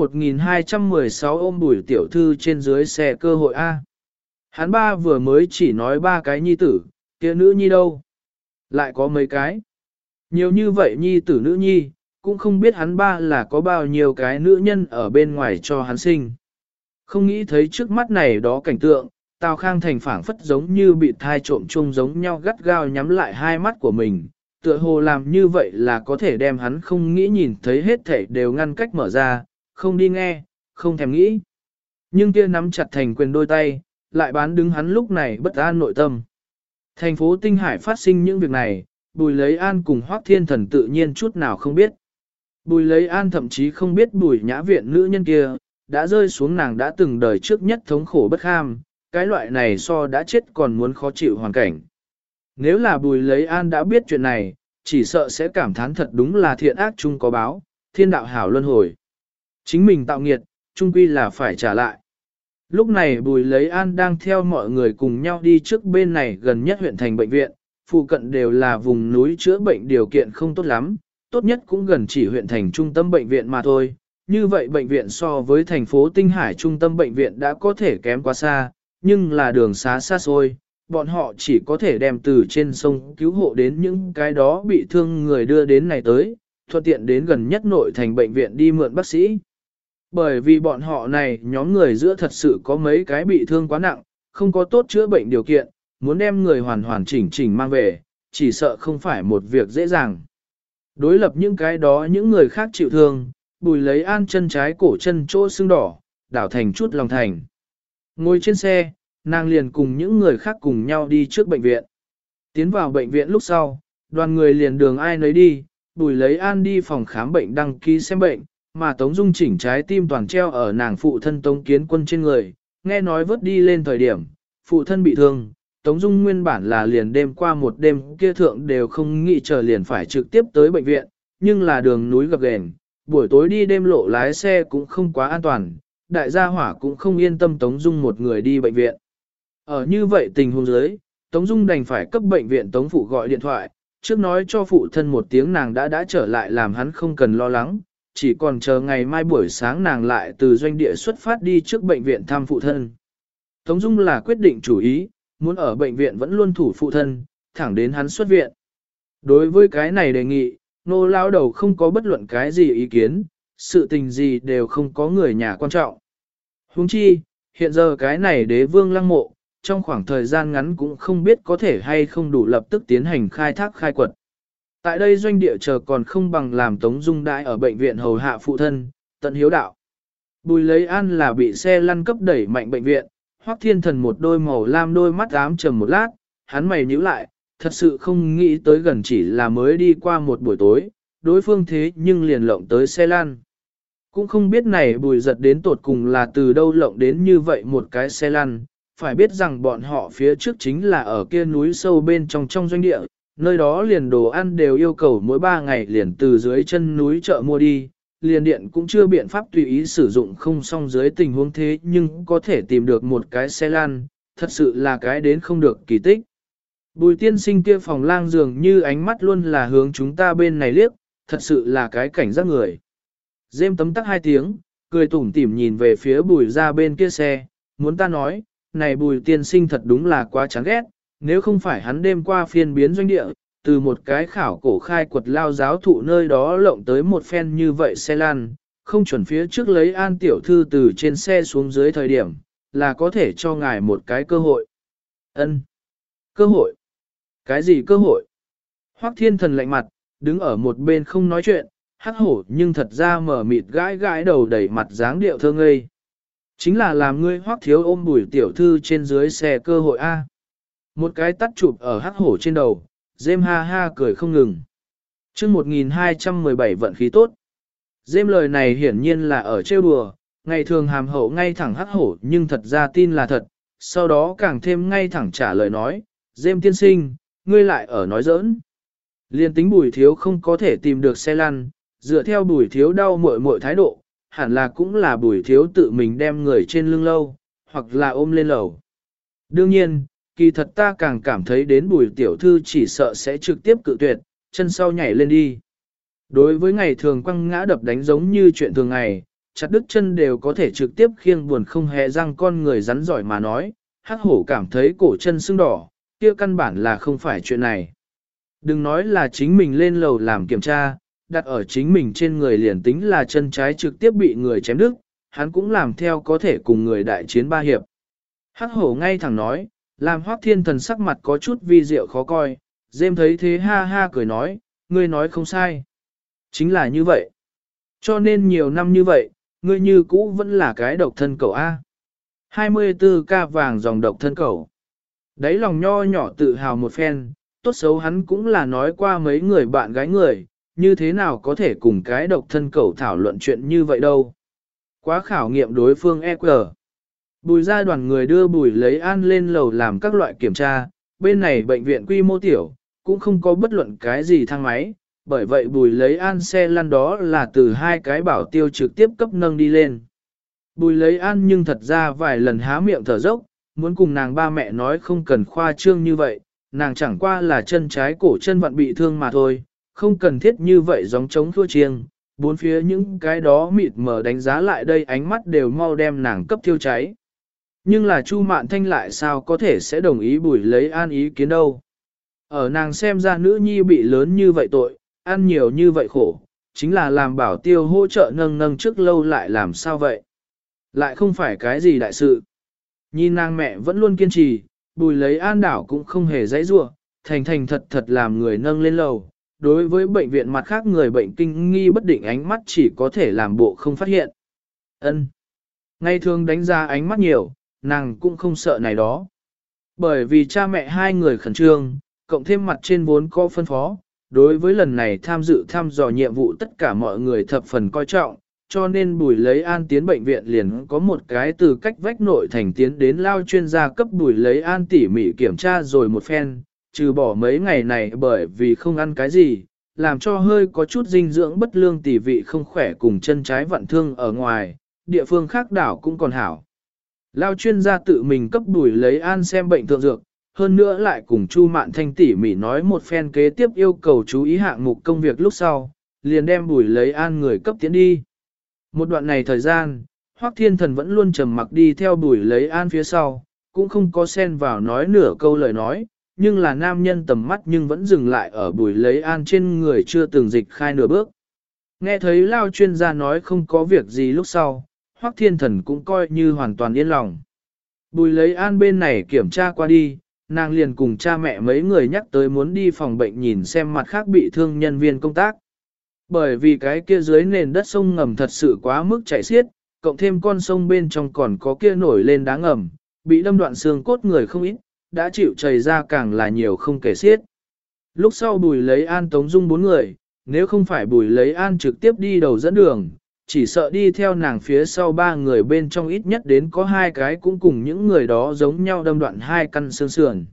1216 ôm Bùi tiểu thư trên dưới xe cơ hội A. Hắn ba vừa mới chỉ nói 3 cái nhi tử, kia nữ nhi đâu? Lại có mấy cái? Nhiều như vậy nhi tử nữ nhi, cũng không biết hắn ba là có bao nhiêu cái nữ nhân ở bên ngoài cho hắn sinh. Không nghĩ thấy trước mắt này đó cảnh tượng, Tào Khang Thành phảng phất giống như bị thai trộm chung giống nhau gắt gao nhắm lại hai mắt của mình, tựa hồ làm như vậy là có thể đem hắn không nghĩ nhìn thấy hết thảy đều ngăn cách mở ra, không đi nghe, không thèm nghĩ. Nhưng kia nắm chặt thành quyền đôi tay, lại bán đứng hắn lúc này bất an nội tâm. Thành phố Tinh Hải phát sinh những việc này, Bùi Lấy An cùng Hoắc Thiên Thần tự nhiên chút nào không biết. Bùi Lấy An thậm chí không biết Bùi Nhã Viện nữ nhân kia, đã rơi xuống nàng đã từng đời trước nhất thống khổ bất kham, cái loại này so đã chết còn muốn khó chịu hoàn cảnh. Nếu là Bùi Lấy An đã biết chuyện này, chỉ sợ sẽ cảm thán thật đúng là thiện ác chung có báo, thiên đạo hảo luân hồi. Chính mình tạo nghiệt, chung quy là phải trả lại. Lúc này Bùi Lấy An đang theo mọi người cùng nhau đi trước bên này gần nhất huyện thành bệnh viện, phụ cận đều là vùng núi chữa bệnh điều kiện không tốt lắm, tốt nhất cũng gần chỉ huyện thành trung tâm bệnh viện mà thôi. Như vậy bệnh viện so với thành phố Tinh Hải trung tâm bệnh viện đã có thể kém quá xa, nhưng là đường xá xa xôi, bọn họ chỉ có thể đem từ trên sông cứu hộ đến những cái đó bị thương người đưa đến này tới, thuận tiện đến gần nhất nội thành bệnh viện đi mượn bác sĩ. Bởi vì bọn họ này nhóm người giữa thật sự có mấy cái bị thương quá nặng, không có tốt chữa bệnh điều kiện, muốn đem người hoàn hoàn chỉnh chỉnh mang về, chỉ sợ không phải một việc dễ dàng. Đối lập những cái đó những người khác chịu thương, Bùi lấy An chân trái cổ chân chỗ sưng đỏ, đảo thành chút lòng thành. Ngồi trên xe, nàng liền cùng những người khác cùng nhau đi trước bệnh viện. Tiến vào bệnh viện lúc sau, đoàn người liền đường ai nấy đi, Bùi lấy An đi phòng khám bệnh đăng ký xem bệnh, mà Tống Dung chỉnh trái tim toàn treo ở nàng phụ thân Tống Kiến Quân trên người, nghe nói vớt đi lên thời điểm, phụ thân bị thương, Tống Dung nguyên bản là liền đêm qua một đêm kia thượng đều không nghĩ chờ liền phải trực tiếp tới bệnh viện, nhưng là đường núi gập ghềnh, buổi tối đi đêm lộ lái xe cũng không quá an toàn, đại gia hỏa cũng không yên tâm Tống Dung một người đi bệnh viện. Ở như vậy tình huống dưới, Tống Dung đành phải cấp bệnh viện Tống Phụ gọi điện thoại, trước nói cho phụ thân một tiếng nàng đã trở lại làm hắn không cần lo lắng, chỉ còn chờ ngày mai buổi sáng nàng lại từ doanh địa xuất phát đi trước bệnh viện thăm phụ thân. Tống Dung là quyết định chủ ý, muốn ở bệnh viện vẫn luôn thủ phụ thân, thẳng đến hắn xuất viện. Đối với cái này đề nghị, Nô lao đầu không có bất luận cái gì ý kiến, sự tình gì đều không có người nhà quan trọng. Huống chi, hiện giờ cái này đế vương lăng mộ, trong khoảng thời gian ngắn cũng không biết có thể hay không đủ lập tức tiến hành khai thác khai quật. Tại đây doanh địa chờ còn không bằng làm Tống Dung đãi ở bệnh viện hầu hạ phụ thân, tận hiếu đạo. Bùi lấy An là bị xe lăn cấp đẩy mạnh bệnh viện, Hoắc Thiên Thần một đôi màu lam đôi mắt ám trầm một lát, hắn mày nhíu lại, thật sự không nghĩ tới gần chỉ là mới đi qua một buổi tối, đối phương thế nhưng liền lộng tới xe lăn. Cũng không biết này Bùi giật đến tột cùng là từ đâu lộng đến như vậy một cái xe lăn, phải biết rằng bọn họ phía trước chính là ở kia núi sâu bên trong doanh địa, nơi đó liền đồ ăn đều yêu cầu mỗi 3 ngày liền từ dưới chân núi chợ mua đi, liền điện cũng chưa biện pháp tùy ý sử dụng không xong dưới tình huống thế nhưng có thể tìm được một cái xe lăn, thật sự là cái đến không được kỳ tích. Bùi tiên sinh kia phòng lang dường như ánh mắt luôn là hướng chúng ta bên này liếc, thật sự là cái cảnh giác người. Dêm tấm tắc 2 tiếng, cười tủm tỉm nhìn về phía bùi ra bên kia xe, muốn ta nói, này bùi tiên sinh thật đúng là quá chán ghét, nếu không phải hắn đêm qua phiên biến doanh địa, từ một cái khảo cổ khai quật lao giáo thụ nơi đó lộng tới một phen như vậy xe lan, không chuẩn phía trước lấy An tiểu thư từ trên xe xuống dưới thời điểm, là có thể cho ngài một cái cơ hội. Ân, cơ hội? Cái gì cơ hội? Hoắc Thiên Thần lạnh mặt, đứng ở một bên không nói chuyện, hắc hổ nhưng thật ra mở mịt gãi gãi đầu đẩy mặt dáng điệu thơ ngây. Chính là làm ngươi Hoắc thiếu ôm Bùi tiểu thư trên dưới xe cơ hội A. Một cái tắt chụp ở hắc hổ trên đầu, Dêm ha ha cười không ngừng. chương 1217 vận khí tốt. Dêm lời này hiển nhiên là ở trêu đùa, ngày thường hàm hậu ngay thẳng hắc hổ nhưng thật ra tin là thật, sau đó càng thêm ngay thẳng trả lời nói, Dêm tiên sinh, ngươi lại ở nói giỡn. Liên tính Bùi thiếu không có thể tìm được xe lăn, dựa theo Bùi thiếu đau muội thái độ, hẳn là cũng là Bùi thiếu tự mình đem người trên lưng lâu, hoặc là ôm lên lầu. Đương nhiên, kỳ thật ta càng cảm thấy đến Bùi tiểu thư chỉ sợ sẽ trực tiếp cự tuyệt, chân sau nhảy lên đi. Đối với ngày thường quăng ngã đập đánh giống như chuyện thường ngày, chặt đứt chân đều có thể trực tiếp khiêng buồn không hề răng con người rắn giỏi mà nói, hắc hổ cảm thấy cổ chân sưng đỏ, kia căn bản là không phải chuyện này. Đừng nói là chính mình lên lầu làm kiểm tra, đặt ở chính mình trên người liền tính là chân trái trực tiếp bị người chém đứt, hắn cũng làm theo có thể cùng người đại chiến 3 hiệp. Hắc hổ ngay thẳng nói, làm Hoắc Thiên Thần sắc mặt có chút vi diệu khó coi, Dêm thấy thế ha ha cười nói, ngươi nói không sai. Chính là như vậy. Cho nên nhiều năm như vậy, ngươi như cũ vẫn là cái độc thân cậu A. 24K vàng dòng độc thân cậu. Đấy lòng nho nhỏ tự hào một phen, tốt xấu hắn cũng là nói qua mấy người bạn gái người, như thế nào có thể cùng cái độc thân cậu thảo luận chuyện như vậy đâu. Quá khảo nghiệm đối phương EQ. Bùi ra đoàn người đưa Bùi lấy An lên lầu làm các loại kiểm tra, bên này bệnh viện quy mô tiểu, cũng không có bất luận cái gì thang máy, bởi vậy Bùi lấy An xe lăn đó là từ 2 cái bảo tiêu trực tiếp cấp nâng đi lên. Bùi lấy An nhưng thật ra vài lần há miệng thở dốc, muốn cùng nàng ba mẹ nói không cần khoa trương như vậy, nàng chẳng qua là chân trái cổ chân vặn bị thương mà thôi, không cần thiết như vậy giống chống thua chiêng. Bốn phía những cái đó mịt mờ đánh giá lại đây ánh mắt đều mau đem nàng cấp thiêu cháy. Nhưng là Chu Mạn Thanh lại sao có thể sẽ đồng ý Bùi lấy An ý kiến đâu. Ở nàng xem ra nữ nhi bị lớn như vậy tội, ăn nhiều như vậy khổ, chính là làm bảo tiêu hỗ trợ nâng trước lâu lại làm sao vậy. Lại không phải cái gì đại sự. Nhìn nàng mẹ vẫn luôn kiên trì, Bùi lấy An đảo cũng không hề dãy rủa, thành thành thật thật làm người nâng lên lầu. Đối với bệnh viện mặt khác người bệnh kinh nghi bất định ánh mắt chỉ có thể làm bộ không phát hiện. Ân. Ngày thường đánh giá ánh mắt nhiều, nàng cũng không sợ này đó. Bởi vì cha mẹ hai người khẩn trương, cộng thêm mặt trên vốn có phân phó, đối với lần này tham dự thăm dò nhiệm vụ tất cả mọi người thập phần coi trọng, cho nên Bùi lấy An tiến bệnh viện liền có một cái từ cách vách nội thành tiến đến lao chuyên gia cấp Bùi lấy An tỉ mỉ kiểm tra rồi một phen, trừ bỏ mấy ngày này bởi vì không ăn cái gì, làm cho hơi có chút dinh dưỡng bất lương tỉ vị không khỏe cùng chân trái vặn thương ở ngoài, địa phương khác đảo cũng còn hảo. Lao chuyên gia tự mình cấp Bùi lấy An xem bệnh thượng dược, hơn nữa lại cùng Chu Mạn Thanh tỉ mỉ nói một phen kế tiếp yêu cầu chú ý hạng mục công việc lúc sau, liền đem Bùi lấy An người cấp tiến đi. Một đoạn này thời gian, Hoắc Thiên Thần vẫn luôn trầm mặc đi theo Bùi lấy An phía sau, cũng không có xen vào nói nửa câu lời nói, nhưng là nam nhân tầm mắt nhưng vẫn dừng lại ở Bùi lấy An trên người chưa từng dịch khai nửa bước. Nghe thấy Lao chuyên gia nói không có việc gì lúc sau, Hoắc Thiên Thần cũng coi như hoàn toàn yên lòng. Bùi lấy An bên này kiểm tra qua đi, nàng liền cùng cha mẹ mấy người nhắc tới muốn đi phòng bệnh nhìn xem mặt khác bị thương nhân viên công tác. Bởi vì cái kia dưới nền đất sông ngầm thật sự quá mức chảy xiết, cộng thêm con sông bên trong còn có kia nổi lên đá ngầm, bị đâm đoạn xương cốt người không ít, đã chịu chảy ra càng là nhiều không kể xiết. Lúc sau Bùi lấy An Tống Dung 4 người, nếu không phải Bùi lấy An trực tiếp đi đầu dẫn đường, chỉ sợ đi theo nàng phía sau 3 người bên trong ít nhất đến có 2 cái cũng cùng những người đó giống nhau đâm đoạn 2 căn xương sườn.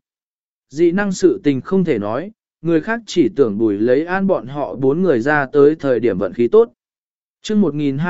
Dị năng sự tình không thể nói, người khác chỉ tưởng Bùi lấy An bọn họ 4 người ra tới thời điểm vận khí tốt. chương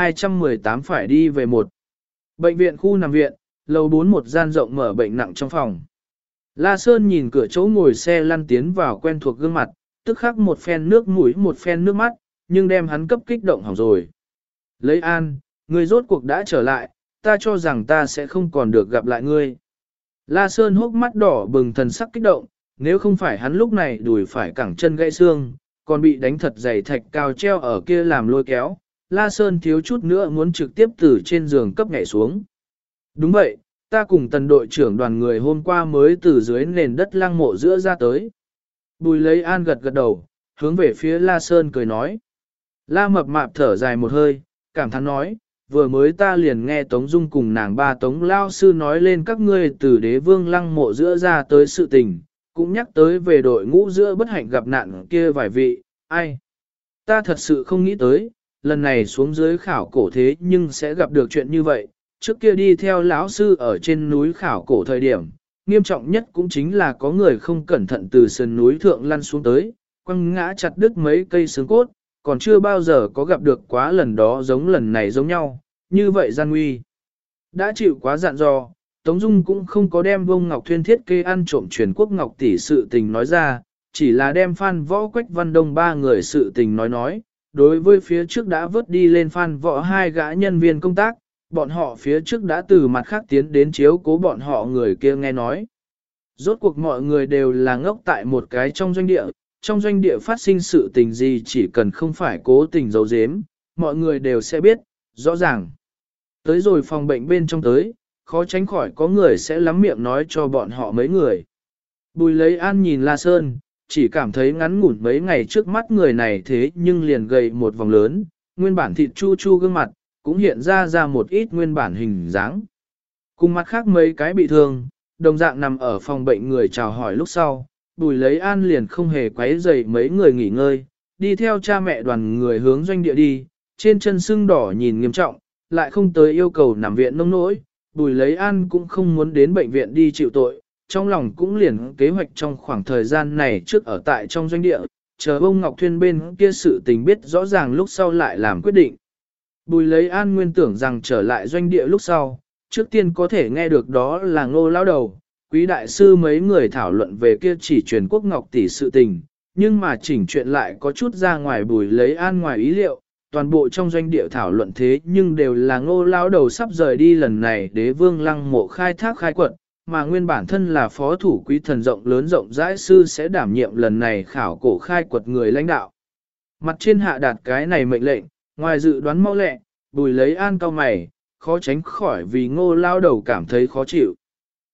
1218 phải đi về một bệnh viện khu nằm viện, lầu 4 một gian rộng mở bệnh nặng trong phòng. La Sơn nhìn cửa chỗ ngồi xe lăn tiến vào quen thuộc gương mặt, tức khắc một phen nước mũi một phen nước mắt, nhưng đem hắn cấp kích động hỏng rồi. Lấy An, ngươi rốt cuộc đã trở lại, ta cho rằng ta sẽ không còn được gặp lại ngươi. La Sơn hốc mắt đỏ bừng thần sắc kích động, nếu không phải hắn lúc này đùi phải cẳng chân gãy xương, còn bị đánh thật dày thạch cao treo ở kia làm lôi kéo, La Sơn thiếu chút nữa muốn trực tiếp từ trên giường cấp nhảy xuống. Đúng vậy, ta cùng tần đội trưởng đoàn người hôm qua mới từ dưới nền đất lăng mộ giữa ra tới. Bùi lấy An gật gật đầu, hướng về phía La Sơn cười nói. La mập mạp thở dài một hơi, cảm thán nói, vừa mới ta liền nghe Tống Dung cùng nàng ba Tống Lao Sư nói lên các ngươi từ đế vương lăng mộ giữa ra tới sự tình, cũng nhắc tới về đội ngũ giữa bất hạnh gặp nạn kia vài vị, ai. Ta thật sự không nghĩ tới, lần này xuống dưới khảo cổ thế nhưng sẽ gặp được chuyện như vậy, trước kia đi theo lão sư ở trên núi khảo cổ thời điểm, nghiêm trọng nhất cũng chính là có người không cẩn thận từ sườn núi thượng lăn xuống tới, quăng ngã chặt đứt mấy cây xương cốt, còn chưa bao giờ có gặp được quá lần đó giống lần này giống nhau, như vậy gian nguy. Đã chịu quá dặn dò, Tống Dung cũng không có đem Vông Ngọc Thuyên thiết kế ăn trộm truyền quốc Ngọc tỷ sự tình nói ra, chỉ là đem Phan Võ Quách Văn Đông 3 người sự tình nói. Đối với phía trước đã vớt đi lên Phan Võ 2 gã nhân viên công tác, bọn họ phía trước đã từ mặt khác tiến đến chiếu cố bọn họ người kia nghe nói. Rốt cuộc mọi người đều là ngốc tại một cái trong doanh địa phát sinh sự tình gì chỉ cần không phải cố tình giấu giếm, mọi người đều sẽ biết, rõ ràng. Tới rồi phòng bệnh bên trong tới, khó tránh khỏi có người sẽ lắm miệng nói cho bọn họ mấy người. Bùi lấy An nhìn La Sơn, chỉ cảm thấy ngắn ngủn mấy ngày trước mắt người này thế nhưng liền gầy một vòng lớn, nguyên bản thịt chu chu gương mặt, cũng hiện ra một ít nguyên bản hình dáng. Cùng mặt khác mấy cái bị thương, đồng dạng nằm ở phòng bệnh người chào hỏi lúc sau, Bùi lấy An liền không hề quấy rầy mấy người nghỉ ngơi, đi theo cha mẹ đoàn người hướng doanh địa đi, trên chân sưng đỏ nhìn nghiêm trọng, lại không tới yêu cầu nằm viện nông nỗi, Bùi lấy An cũng không muốn đến bệnh viện đi chịu tội, trong lòng cũng liền kế hoạch trong khoảng thời gian này trước ở tại trong doanh địa, chờ ông Ngọc Thuyên bên kia sự tình biết rõ ràng lúc sau lại làm quyết định. Bùi lấy An nguyên tưởng rằng trở lại doanh địa lúc sau, trước tiên có thể nghe được đó là Ngô lão đầu, quý đại sư mấy người thảo luận về kia chỉ truyền quốc Ngọc tỷ sự tình, nhưng mà chỉnh chuyện lại có chút ra ngoài Bùi lấy An ngoài ý liệu, toàn bộ trong doanh địa thảo luận thế nhưng đều là Ngô lão đầu sắp rời đi lần này đế vương lăng mộ khai thác khai quật, mà nguyên bản thân là phó thủ quý thần rộng lớn rộng rãi sư sẽ đảm nhiệm lần này khảo cổ khai quật người lãnh đạo. Mặt trên hạ đạt cái này mệnh lệnh, ngoài dự đoán mau lẹ, Bùi lấy An cau mày, khó tránh khỏi vì Ngô lao đầu cảm thấy khó chịu.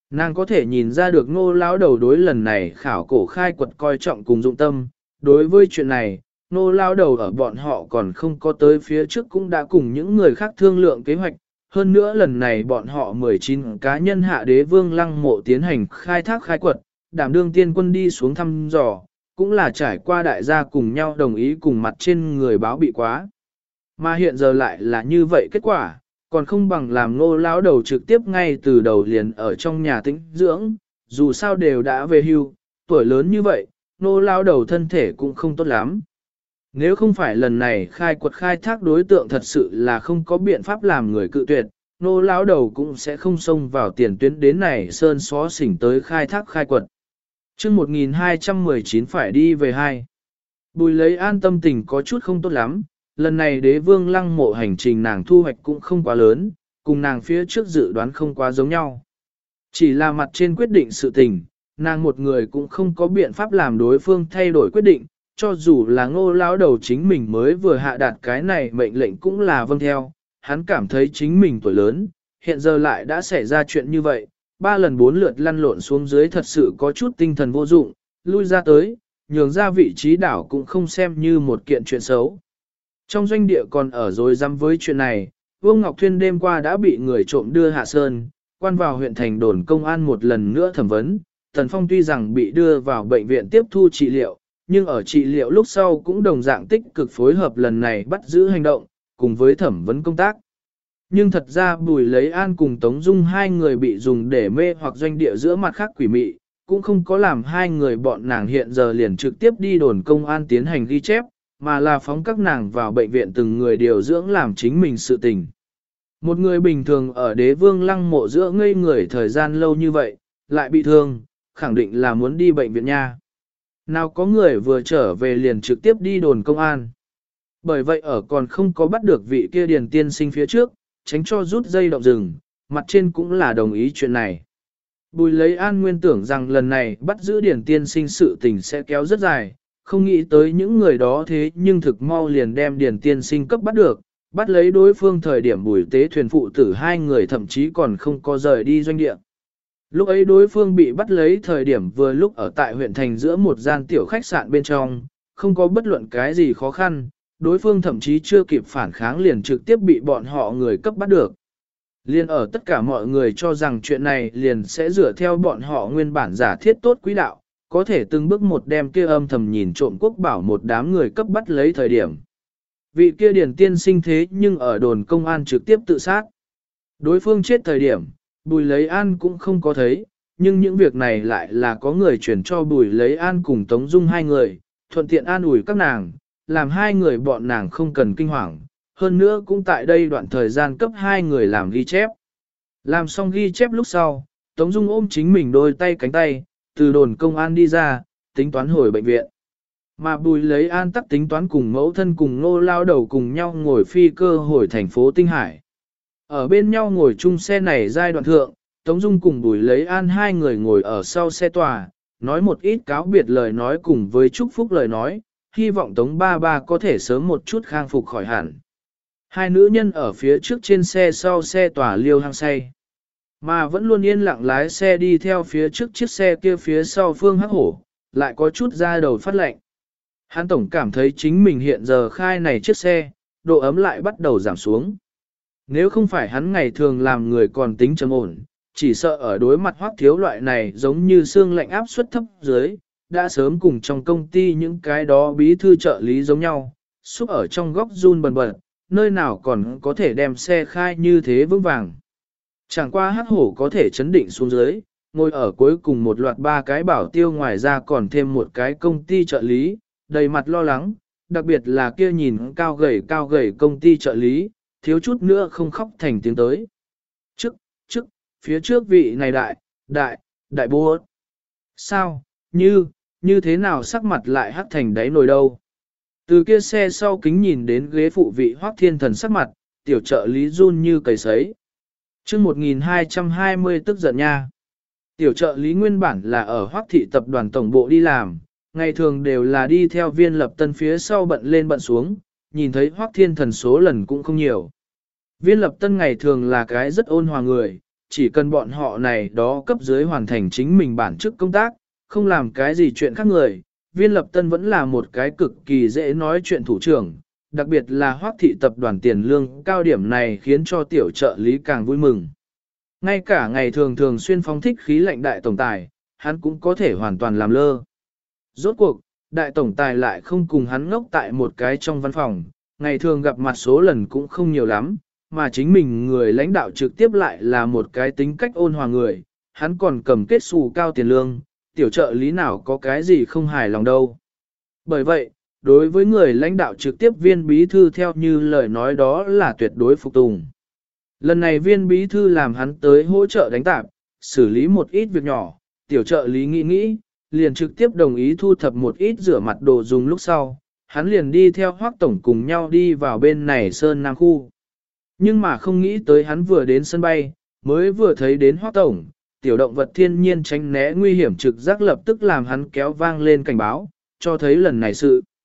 Nàng có thể nhìn ra được Ngô lão đầu đối lần này khảo cổ khai quật coi trọng cùng dụng tâm, đối với chuyện này, Ngô lão đầu ở bọn họ còn không có tới phía trước cũng đã cùng những người khác thương lượng kế hoạch, hơn nữa lần này bọn họ 19 cá nhân hạ đế vương lăng mộ tiến hành khai thác khai quật, đảm đương tiên quân đi xuống thăm dò, cũng là trải qua đại gia cùng nhau đồng ý cùng mặt trên người báo bị quá. Mà hiện giờ lại là như vậy kết quả, còn không bằng làm Ngô lão đầu trực tiếp ngay từ đầu liền ở trong nhà tĩnh dưỡng, dù sao đều đã về hưu, tuổi lớn như vậy, Ngô lão đầu thân thể cũng không tốt lắm. Nếu không phải lần này khai quật khai thác đối tượng thật sự là không có biện pháp làm người cự tuyệt, Ngô lão đầu cũng sẽ không xông vào tiền tuyến đến này sơn xó xỉnh tới khai thác khai quật. Chương 1219 phải đi về hai. Bùi lấy an tâm tình có chút không tốt lắm, lần này đế vương lăng mộ hành trình nàng thu hoạch cũng không quá lớn, cùng nàng phía trước dự đoán không quá giống nhau. Chỉ là mặt trên quyết định sự tình, nàng một người cũng không có biện pháp làm đối phương thay đổi quyết định, cho dù là Ngô lão đầu chính mình mới vừa hạ đạt cái này mệnh lệnh cũng là vâng theo, hắn cảm thấy chính mình tuổi lớn, hiện giờ lại đã xảy ra chuyện như vậy, 3 lần 4 lượt lăn lộn xuống dưới thật sự có chút tinh thần vô dụng, lui ra tới, nhường ra vị trí đảo cũng không xem như một kiện chuyện xấu. Trong doanh địa còn ở rồi dám với chuyện này, Vương Ngọc Thuyên đêm qua đã bị người trộm đưa hạ sơn, quan vào huyện thành đồn công an một lần nữa thẩm vấn. Tần Phong tuy rằng bị đưa vào bệnh viện tiếp thu trị liệu, nhưng ở trị liệu lúc sau cũng đồng dạng tích cực phối hợp lần này bắt giữ hành động, cùng với thẩm vấn công tác. Nhưng thật ra Bùi Lấy An cùng Tống Dung hai người bị dùng để mê hoặc doanh địa giữa mặt khác quỷ mị, cũng không có làm hai người bọn nàng hiện giờ liền trực tiếp đi đồn công an tiến hành ghi chép, mà là phóng các nàng vào bệnh viện từng người điều dưỡng làm chính mình sự tình. Một người bình thường ở đế vương lăng mộ giữa ngây người thời gian lâu như vậy, lại bị thương, khẳng định là muốn đi bệnh viện nha. Nào có người vừa trở về liền trực tiếp đi đồn công an. Bởi vậy ở còn không có bắt được vị kia điền tiên sinh phía trước, tránh cho rút dây động rừng, mặt trên cũng là đồng ý chuyện này. Bùi Lấy An nguyên tưởng rằng lần này bắt giữ điền tiên sinh sự tình sẽ kéo rất dài, không nghĩ tới những người đó thế nhưng thực mau liền đem điền tiên sinh cấp bắt được, bắt lấy đối phương thời điểm Bùi Tế thuyền phụ tử hai người thậm chí còn không có rời đi doanh địa. Lúc ấy đối phương bị bắt lấy thời điểm vừa lúc ở tại huyện thành giữa một gian tiểu khách sạn bên trong, không có bất luận cái gì khó khăn, đối phương thậm chí chưa kịp phản kháng liền trực tiếp bị bọn họ người cấp bắt được. Liên ở tất cả mọi người cho rằng chuyện này liền sẽ dựa theo bọn họ nguyên bản giả thiết tốt quỹ đạo, có thể từng bước một đem kia âm thầm nhìn trộm quốc bảo một đám người cấp bắt lấy thời điểm. Vị kia điển tiên sinh thế nhưng ở đồn công an trực tiếp tự sát. Đối phương chết thời điểm, Bùi Lấy An cũng không có thấy, nhưng những việc này lại là có người chuyển cho Bùi Lấy An cùng Tống Dung hai người, thuận tiện an ủi các nàng, làm hai người bọn nàng không cần kinh hoàng, hơn nữa cũng tại đây đoạn thời gian cấp hai người làm ghi chép. Làm xong ghi chép lúc sau, Tống Dung ôm chính mình đôi tay cánh tay, từ đồn công an đi ra, tính toán hồi bệnh viện. Mà Bùi Lấy An tắc tính toán cùng mẫu thân cùng Ngô lao đầu cùng nhau ngồi phi cơ hồi thành phố Tinh Hải. Ở bên nhau ngồi chung xe này giai đoạn thượng, Tống Dung cùng Bùi Lấy An hai người ngồi ở sau xe tòa, nói một ít cáo biệt lời nói cùng với chúc phúc lời nói, hy vọng Tống ba ba có thể sớm một chút khang phục khỏi hẳn. Hai nữ nhân ở phía trước trên xe sau xe tòa liêu hăng say, mà vẫn luôn yên lặng lái xe đi theo phía trước chiếc xe kia phía sau Phương Hắc Hổ, lại có chút ra đầu phát lạnh. Hắn tổng cảm thấy chính mình hiện giờ khai này chiếc xe, độ ấm lại bắt đầu giảm xuống. Nếu không phải hắn ngày thường làm người còn tính trầm ổn, chỉ sợ ở đối mặt Hoắc Thiếu loại này giống như xương lạnh áp suất thấp dưới, đã sớm cùng trong công ty những cái đó bí thư trợ lý giống nhau, xúc ở trong góc run bần bật, nơi nào còn có thể đem xe khai như thế vững vàng. Chẳng qua Hắc Hổ có thể chấn định xuống dưới, ngồi ở cuối cùng một loạt ba cái bảo tiêu ngoài ra còn thêm một cái công ty trợ lý, đầy mặt lo lắng, đặc biệt là kia nhìn cao gầy công ty trợ lý, thiếu chút nữa không khóc thành tiếng tới. Phía trước vị này đại bố. Sao, như thế nào sắc mặt lại hắt thành đáy nồi đâu. Từ kia xe sau kính nhìn đến ghế phụ vị Hoắc Thiên Thần sắc mặt, tiểu trợ lý run như cầy sấy. Chương 1220 tức giận nha. Tiểu trợ lý nguyên bản là ở Hoắc thị tập đoàn tổng bộ đi làm, ngày thường đều là đi theo Viên Lập Tân phía sau bận lên bận xuống, nhìn thấy Hoắc Thiên Thần số lần cũng không nhiều. Viên Lập Tân ngày thường là cái rất ôn hòa người, chỉ cần bọn họ này đó cấp dưới hoàn thành chính mình bản chức công tác, không làm cái gì chuyện khác người, Viên Lập Tân vẫn là một cái cực kỳ dễ nói chuyện thủ trưởng, đặc biệt là Hoắc thị tập đoàn tiền lương cao điểm này khiến cho tiểu trợ lý càng vui mừng. Ngay cả ngày thường thường xuyên phóng thích khí lạnh đại tổng tài, hắn cũng có thể hoàn toàn làm lơ. Rốt cuộc, đại tổng tài lại không cùng hắn ngốc tại một cái trong văn phòng, ngày thường gặp mặt số lần cũng không nhiều lắm, mà chính mình người lãnh đạo trực tiếp lại là một cái tính cách ôn hòa người, hắn còn cầm kết xù cao tiền lương, tiểu trợ lý nào có cái gì không hài lòng đâu. Bởi vậy, đối với người lãnh đạo trực tiếp viên bí thư theo như lời nói đó là tuyệt đối phục tùng. Lần này viên bí thư làm hắn tới hỗ trợ đánh tạp, xử lý một ít việc nhỏ, tiểu trợ lý nghĩ, liền trực tiếp đồng ý thu thập một ít rửa mặt đồ dùng lúc sau, hắn liền đi theo Hoắc tổng cùng nhau đi vào bên này Sơn Nam khu. Nhưng mà không nghĩ tới hắn vừa đến sân bay, mới vừa thấy đến Hoắc tổng, tiểu động vật thiên nhiên tránh né nguy hiểm trực giác lập tức làm hắn kéo vang lên cảnh báo, cho thấy lần này sự